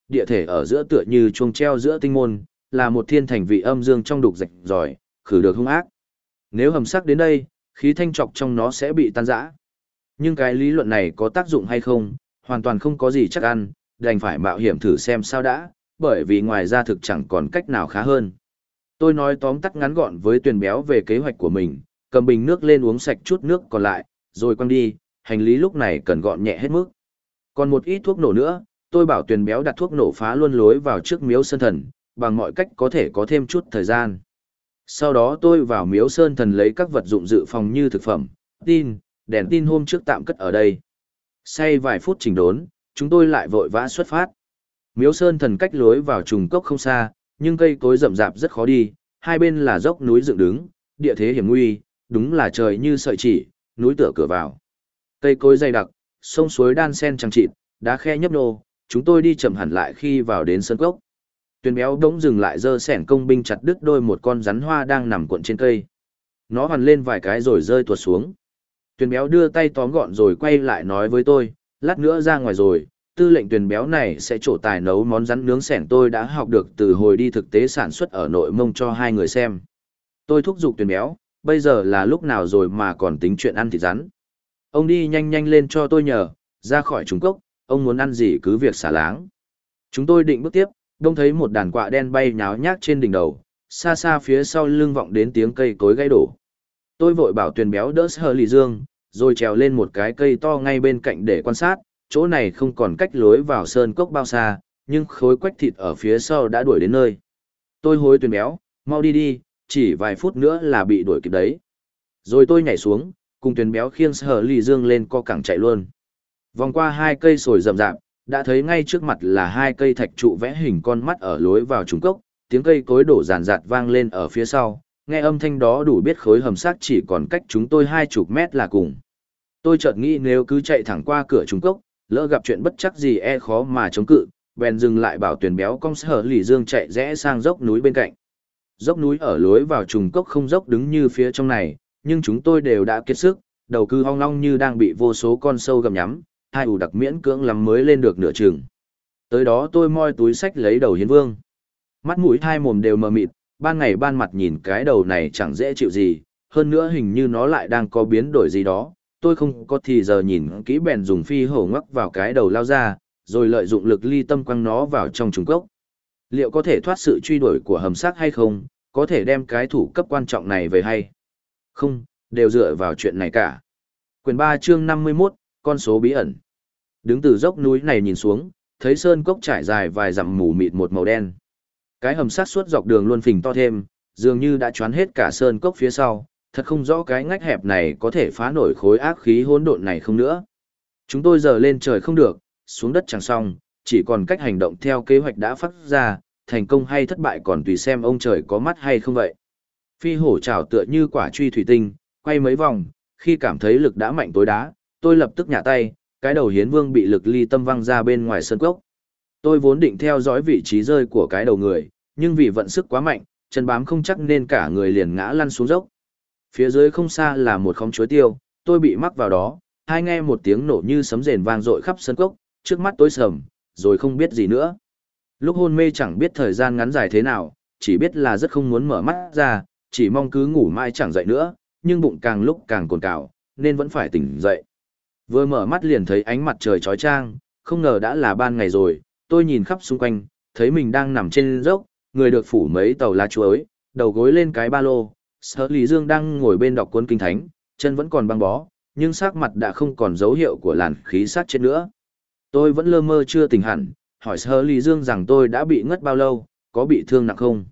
địa thể ở giữa tựa như chuông treo giữa tinh môn, là một thiên thành vị âm dương trong đục rạch ròi, khử được hung ác. Nếu hầm sắc đến đây, khí thanh trọc trong nó sẽ bị tan rã. Nhưng cái lý luận này có tác dụng hay không, hoàn toàn không có gì chắc ăn, đành phải mạo hiểm thử xem sao đã, bởi vì ngoài ra thực chẳng còn cách nào khá hơn. Tôi nói tóm tắt ngắn gọn với Tuyền Béo về kế hoạch của mình, cầm bình nước lên uống sạch chút nước còn lại, rồi quăng đi, hành lý lúc này cần gọn nhẹ hết mức. Còn một ít thuốc nổ nữa, tôi bảo Tuyền Béo đặt thuốc nổ phá luôn lối vào trước miếu sơn thần, bằng mọi cách có thể có thêm chút thời gian. Sau đó tôi vào miếu sơn thần lấy các vật dụng dự phòng như thực phẩm, tin, đèn tin hôm trước tạm cất ở đây. Say vài phút chỉnh đốn, chúng tôi lại vội vã xuất phát. Miếu sơn thần cách lối vào trùng cốc không xa, nhưng cây cối rậm rạp rất khó đi, hai bên là dốc núi dựng đứng, địa thế hiểm nguy, đúng là trời như sợi chỉ, núi tựa cửa vào. Cây cối dày đặc, sông suối đan sen chằng chịt, đá khe nhấp nhô, chúng tôi đi chậm hẳn lại khi vào đến sơn cốc. Tuyền Béo đống dừng lại giơ xẻng công binh chặt đứt đôi một con rắn hoa đang nằm cuộn trên cây. Nó hoàn lên vài cái rồi rơi tuột xuống. Tuyền Béo đưa tay tóm gọn rồi quay lại nói với tôi, lát nữa ra ngoài rồi, tư lệnh Tuyền Béo này sẽ trổ tài nấu món rắn nướng xẻng tôi đã học được từ hồi đi thực tế sản xuất ở Nội Mông cho hai người xem. Tôi thúc giục Tuyền Béo, bây giờ là lúc nào rồi mà còn tính chuyện ăn thịt rắn. Ông đi nhanh nhanh lên cho tôi nhờ, ra khỏi trùng cốc, ông muốn ăn gì cứ việc xả láng. Chúng tôi định bước tiếp, đông thấy một đàn quạ đen bay nháo nhác trên đỉnh đầu, xa xa phía sau lưng vọng đến tiếng cây cối gãy đổ. Tôi vội bảo Tuyền Béo đỡ Sở Lì Dương, rồi trèo lên một cái cây to ngay bên cạnh để quan sát, chỗ này không còn cách lối vào sơn cốc bao xa, nhưng khối quách thịt ở phía sau đã đuổi đến nơi. Tôi hối Tuyền Béo, mau đi đi, chỉ vài phút nữa là bị đuổi kịp đấy. Rồi tôi nhảy xuống, cùng Tuyền Béo khiêng Sở Lì Dương lên co cẳng chạy luôn. Vòng qua hai cây sồi rậm rạp, đã thấy ngay trước mặt là hai cây thạch trụ vẽ hình con mắt ở lối vào trùng cốc, tiếng cây cối đổ ràn rạt vang lên ở phía sau, nghe âm thanh đó đủ biết khối hầm xác chỉ còn cách chúng tôi 20 mét là cùng. Tôi chợt nghĩ nếu cứ chạy thẳng qua cửa trùng cốc, lỡ gặp chuyện bất chắc gì khó mà chống cự, bèn dừng lại bảo Tuyền Béo cong Sở Lì Dương chạy rẽ sang dốc núi bên cạnh. Dốc núi ở lối vào trùng cốc không dốc đứng như phía trong này, nhưng chúng tôi đều đã kiệt sức, đầu cứ ong long như đang bị vô số con sâu gặm nhắm, hai ủ đặc miễn cưỡng lắm mới lên được nửa chừng. Tới đó tôi moi túi sách lấy đầu hiến vương. Mắt mũi hai mồm đều mờ mịt, ban ngày ban mặt nhìn cái đầu này chẳng dễ chịu gì, hơn nữa hình như nó lại đang có biến đổi gì đó. Tôi không có thì giờ nhìn kỹ bèn dùng phi hổ ngoắc vào cái đầu lao ra, rồi lợi dụng lực ly tâm quăng nó vào trong trùng cốc. Liệu có thể thoát sự truy đuổi của hầm xác hay không, có thể đem cái thủ cấp quan trọng này về hay không, đều dựa vào chuyện này cả. Quyển 3 chương 51, con số bí ẩn. Đứng từ dốc núi này nhìn xuống, thấy sơn cốc trải dài vài dặm mù mịt một màu đen. Cái hầm sát suốt dọc đường luôn phình to thêm, dường như đã choán hết cả sơn cốc phía sau, thật không rõ cái ngách hẹp này có thể phá nổi khối ác khí hỗn độn này không nữa. Chúng tôi giờ lên trời không được, xuống đất chẳng xong, chỉ còn cách hành động theo kế hoạch đã phát ra, thành công hay thất bại còn tùy xem ông trời có mắt hay không vậy. Phi hổ trảo tựa như quả truy thủy tinh, quay mấy vòng, khi cảm thấy lực đã mạnh tối đá, tôi lập tức nhả tay, cái đầu hiến vương bị lực ly tâm văng ra bên ngoài sơn cốc. Tôi vốn định theo dõi vị trí rơi của cái đầu người, nhưng vì vận sức quá mạnh, chân bám không chắc nên cả người liền ngã lăn xuống dốc. Phía dưới không xa là một khóm chuối tiêu, tôi bị mắc vào đó, hai nghe một tiếng nổ như sấm rền vang dội khắp sơn cốc, trước mắt tối sầm, rồi không biết gì nữa. Lúc hôn mê chẳng biết thời gian ngắn dài thế nào, chỉ biết là rất không muốn mở mắt ra, chỉ mong cứ ngủ mãi chẳng dậy nữa, nhưng bụng càng lúc càng cồn cào, nên vẫn phải tỉnh dậy. Vừa mở mắt liền thấy ánh mặt trời chói chang, không ngờ đã là ban ngày rồi, tôi nhìn khắp xung quanh, thấy mình đang nằm trên dốc, người được phủ mấy tàu lá chuối, đầu gối lên cái ba lô, Sở Lý Dương đang ngồi bên đọc cuốn kinh thánh, chân vẫn còn băng bó, nhưng sắc mặt đã không còn dấu hiệu của làn khí sát chết nữa. Tôi vẫn lơ mơ chưa tỉnh hẳn, hỏi Sở Lý Dương rằng tôi đã bị ngất bao lâu, có bị thương nặng không?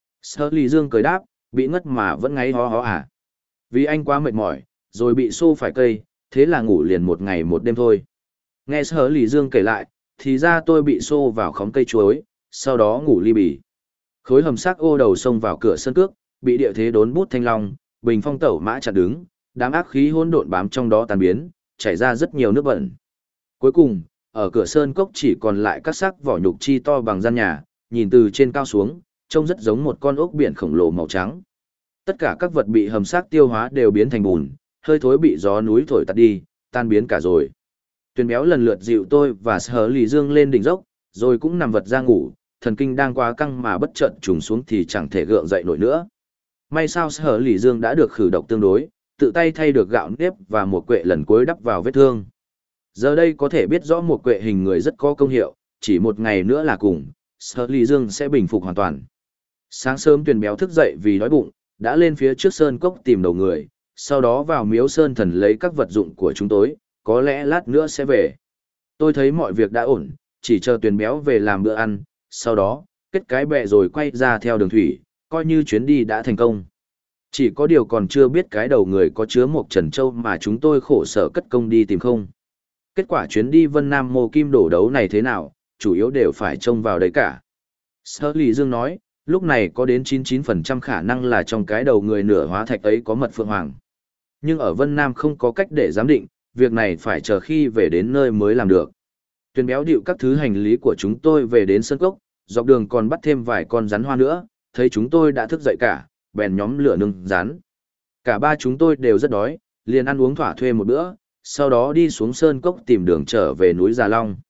Sở Lý Dương cười đáp, bị ngất mà vẫn ngáy hó hó à? Vì anh quá mệt mỏi, rồi bị xô phải cây, thế là ngủ liền một ngày một đêm thôi. Nghe Sở Lý Dương kể lại, thì ra tôi bị xô vào khóm cây chuối, sau đó ngủ li bì. Khối hầm xác ô đầu xông vào cửa sân cước, bị địa thế đốn bút thanh long, bình phong tẩu mã chặt đứng, đám ác khí hỗn độn bám trong đó tan biến, chảy ra rất nhiều nước bẩn. Cuối cùng, ở cửa sơn cốc chỉ còn lại các xác vỏ nhục chi to bằng gian nhà, nhìn từ trên cao xuống, trông rất giống một con ốc biển khổng lồ màu trắng. Tất cả các vật bị hầm xác tiêu hóa đều biến thành bùn, hơi thối bị gió núi thổi tắt đi, tan biến cả rồi. Tuyền Béo lần lượt dịu tôi và Sở Lì Dương lên đỉnh dốc, Rồi cũng nằm vật ra ngủ, thần kinh đang quá căng mà bất chợt trùng xuống thì chẳng thể gượng dậy nổi nữa. May sao Sở Lỷ Dương đã được khử độc tương đối, tự tay thay được gạo nếp và một quệ lần cuối đắp vào vết thương. Giờ đây có thể biết rõ một quệ hình người rất có công hiệu, chỉ một ngày nữa là cùng, Sở Lỷ Dương sẽ bình phục hoàn toàn. Sáng sớm Tuyền Béo thức dậy vì đói bụng, đã lên phía trước sơn cốc tìm đầu người, sau đó vào miếu sơn thần lấy các vật dụng của chúng tôi, có lẽ lát nữa sẽ về. Tôi thấy mọi việc đã ổn, chỉ chờ Tuyền Béo về làm bữa ăn, sau đó, kết cái bè rồi quay ra theo đường thủy, coi như chuyến đi đã thành công. Chỉ có điều còn chưa biết cái đầu người có chứa một trần châu mà chúng tôi khổ sở cất công đi tìm không. Kết quả chuyến đi Vân Nam Mộ Kim đổ đấu này thế nào, chủ yếu đều phải trông vào đấy cả. Sở Lỷ Dương nói, lúc này có đến 99% khả năng là trong cái đầu người nửa hóa thạch ấy có mật phượng hoàng. Nhưng ở Vân Nam không có cách để giám định, việc này phải chờ khi về đến nơi mới làm được. Tuyền Béo điệu các thứ hành lý của chúng tôi về đến sân cốc, dọc đường còn bắt thêm vài con rắn hoa nữa, thấy chúng tôi đã thức dậy cả, bèn nhóm lửa nướng rắn. Cả ba chúng tôi đều rất đói, liền ăn uống thỏa thuê một bữa, sau đó đi xuống sơn cốc tìm đường trở về núi Già Long.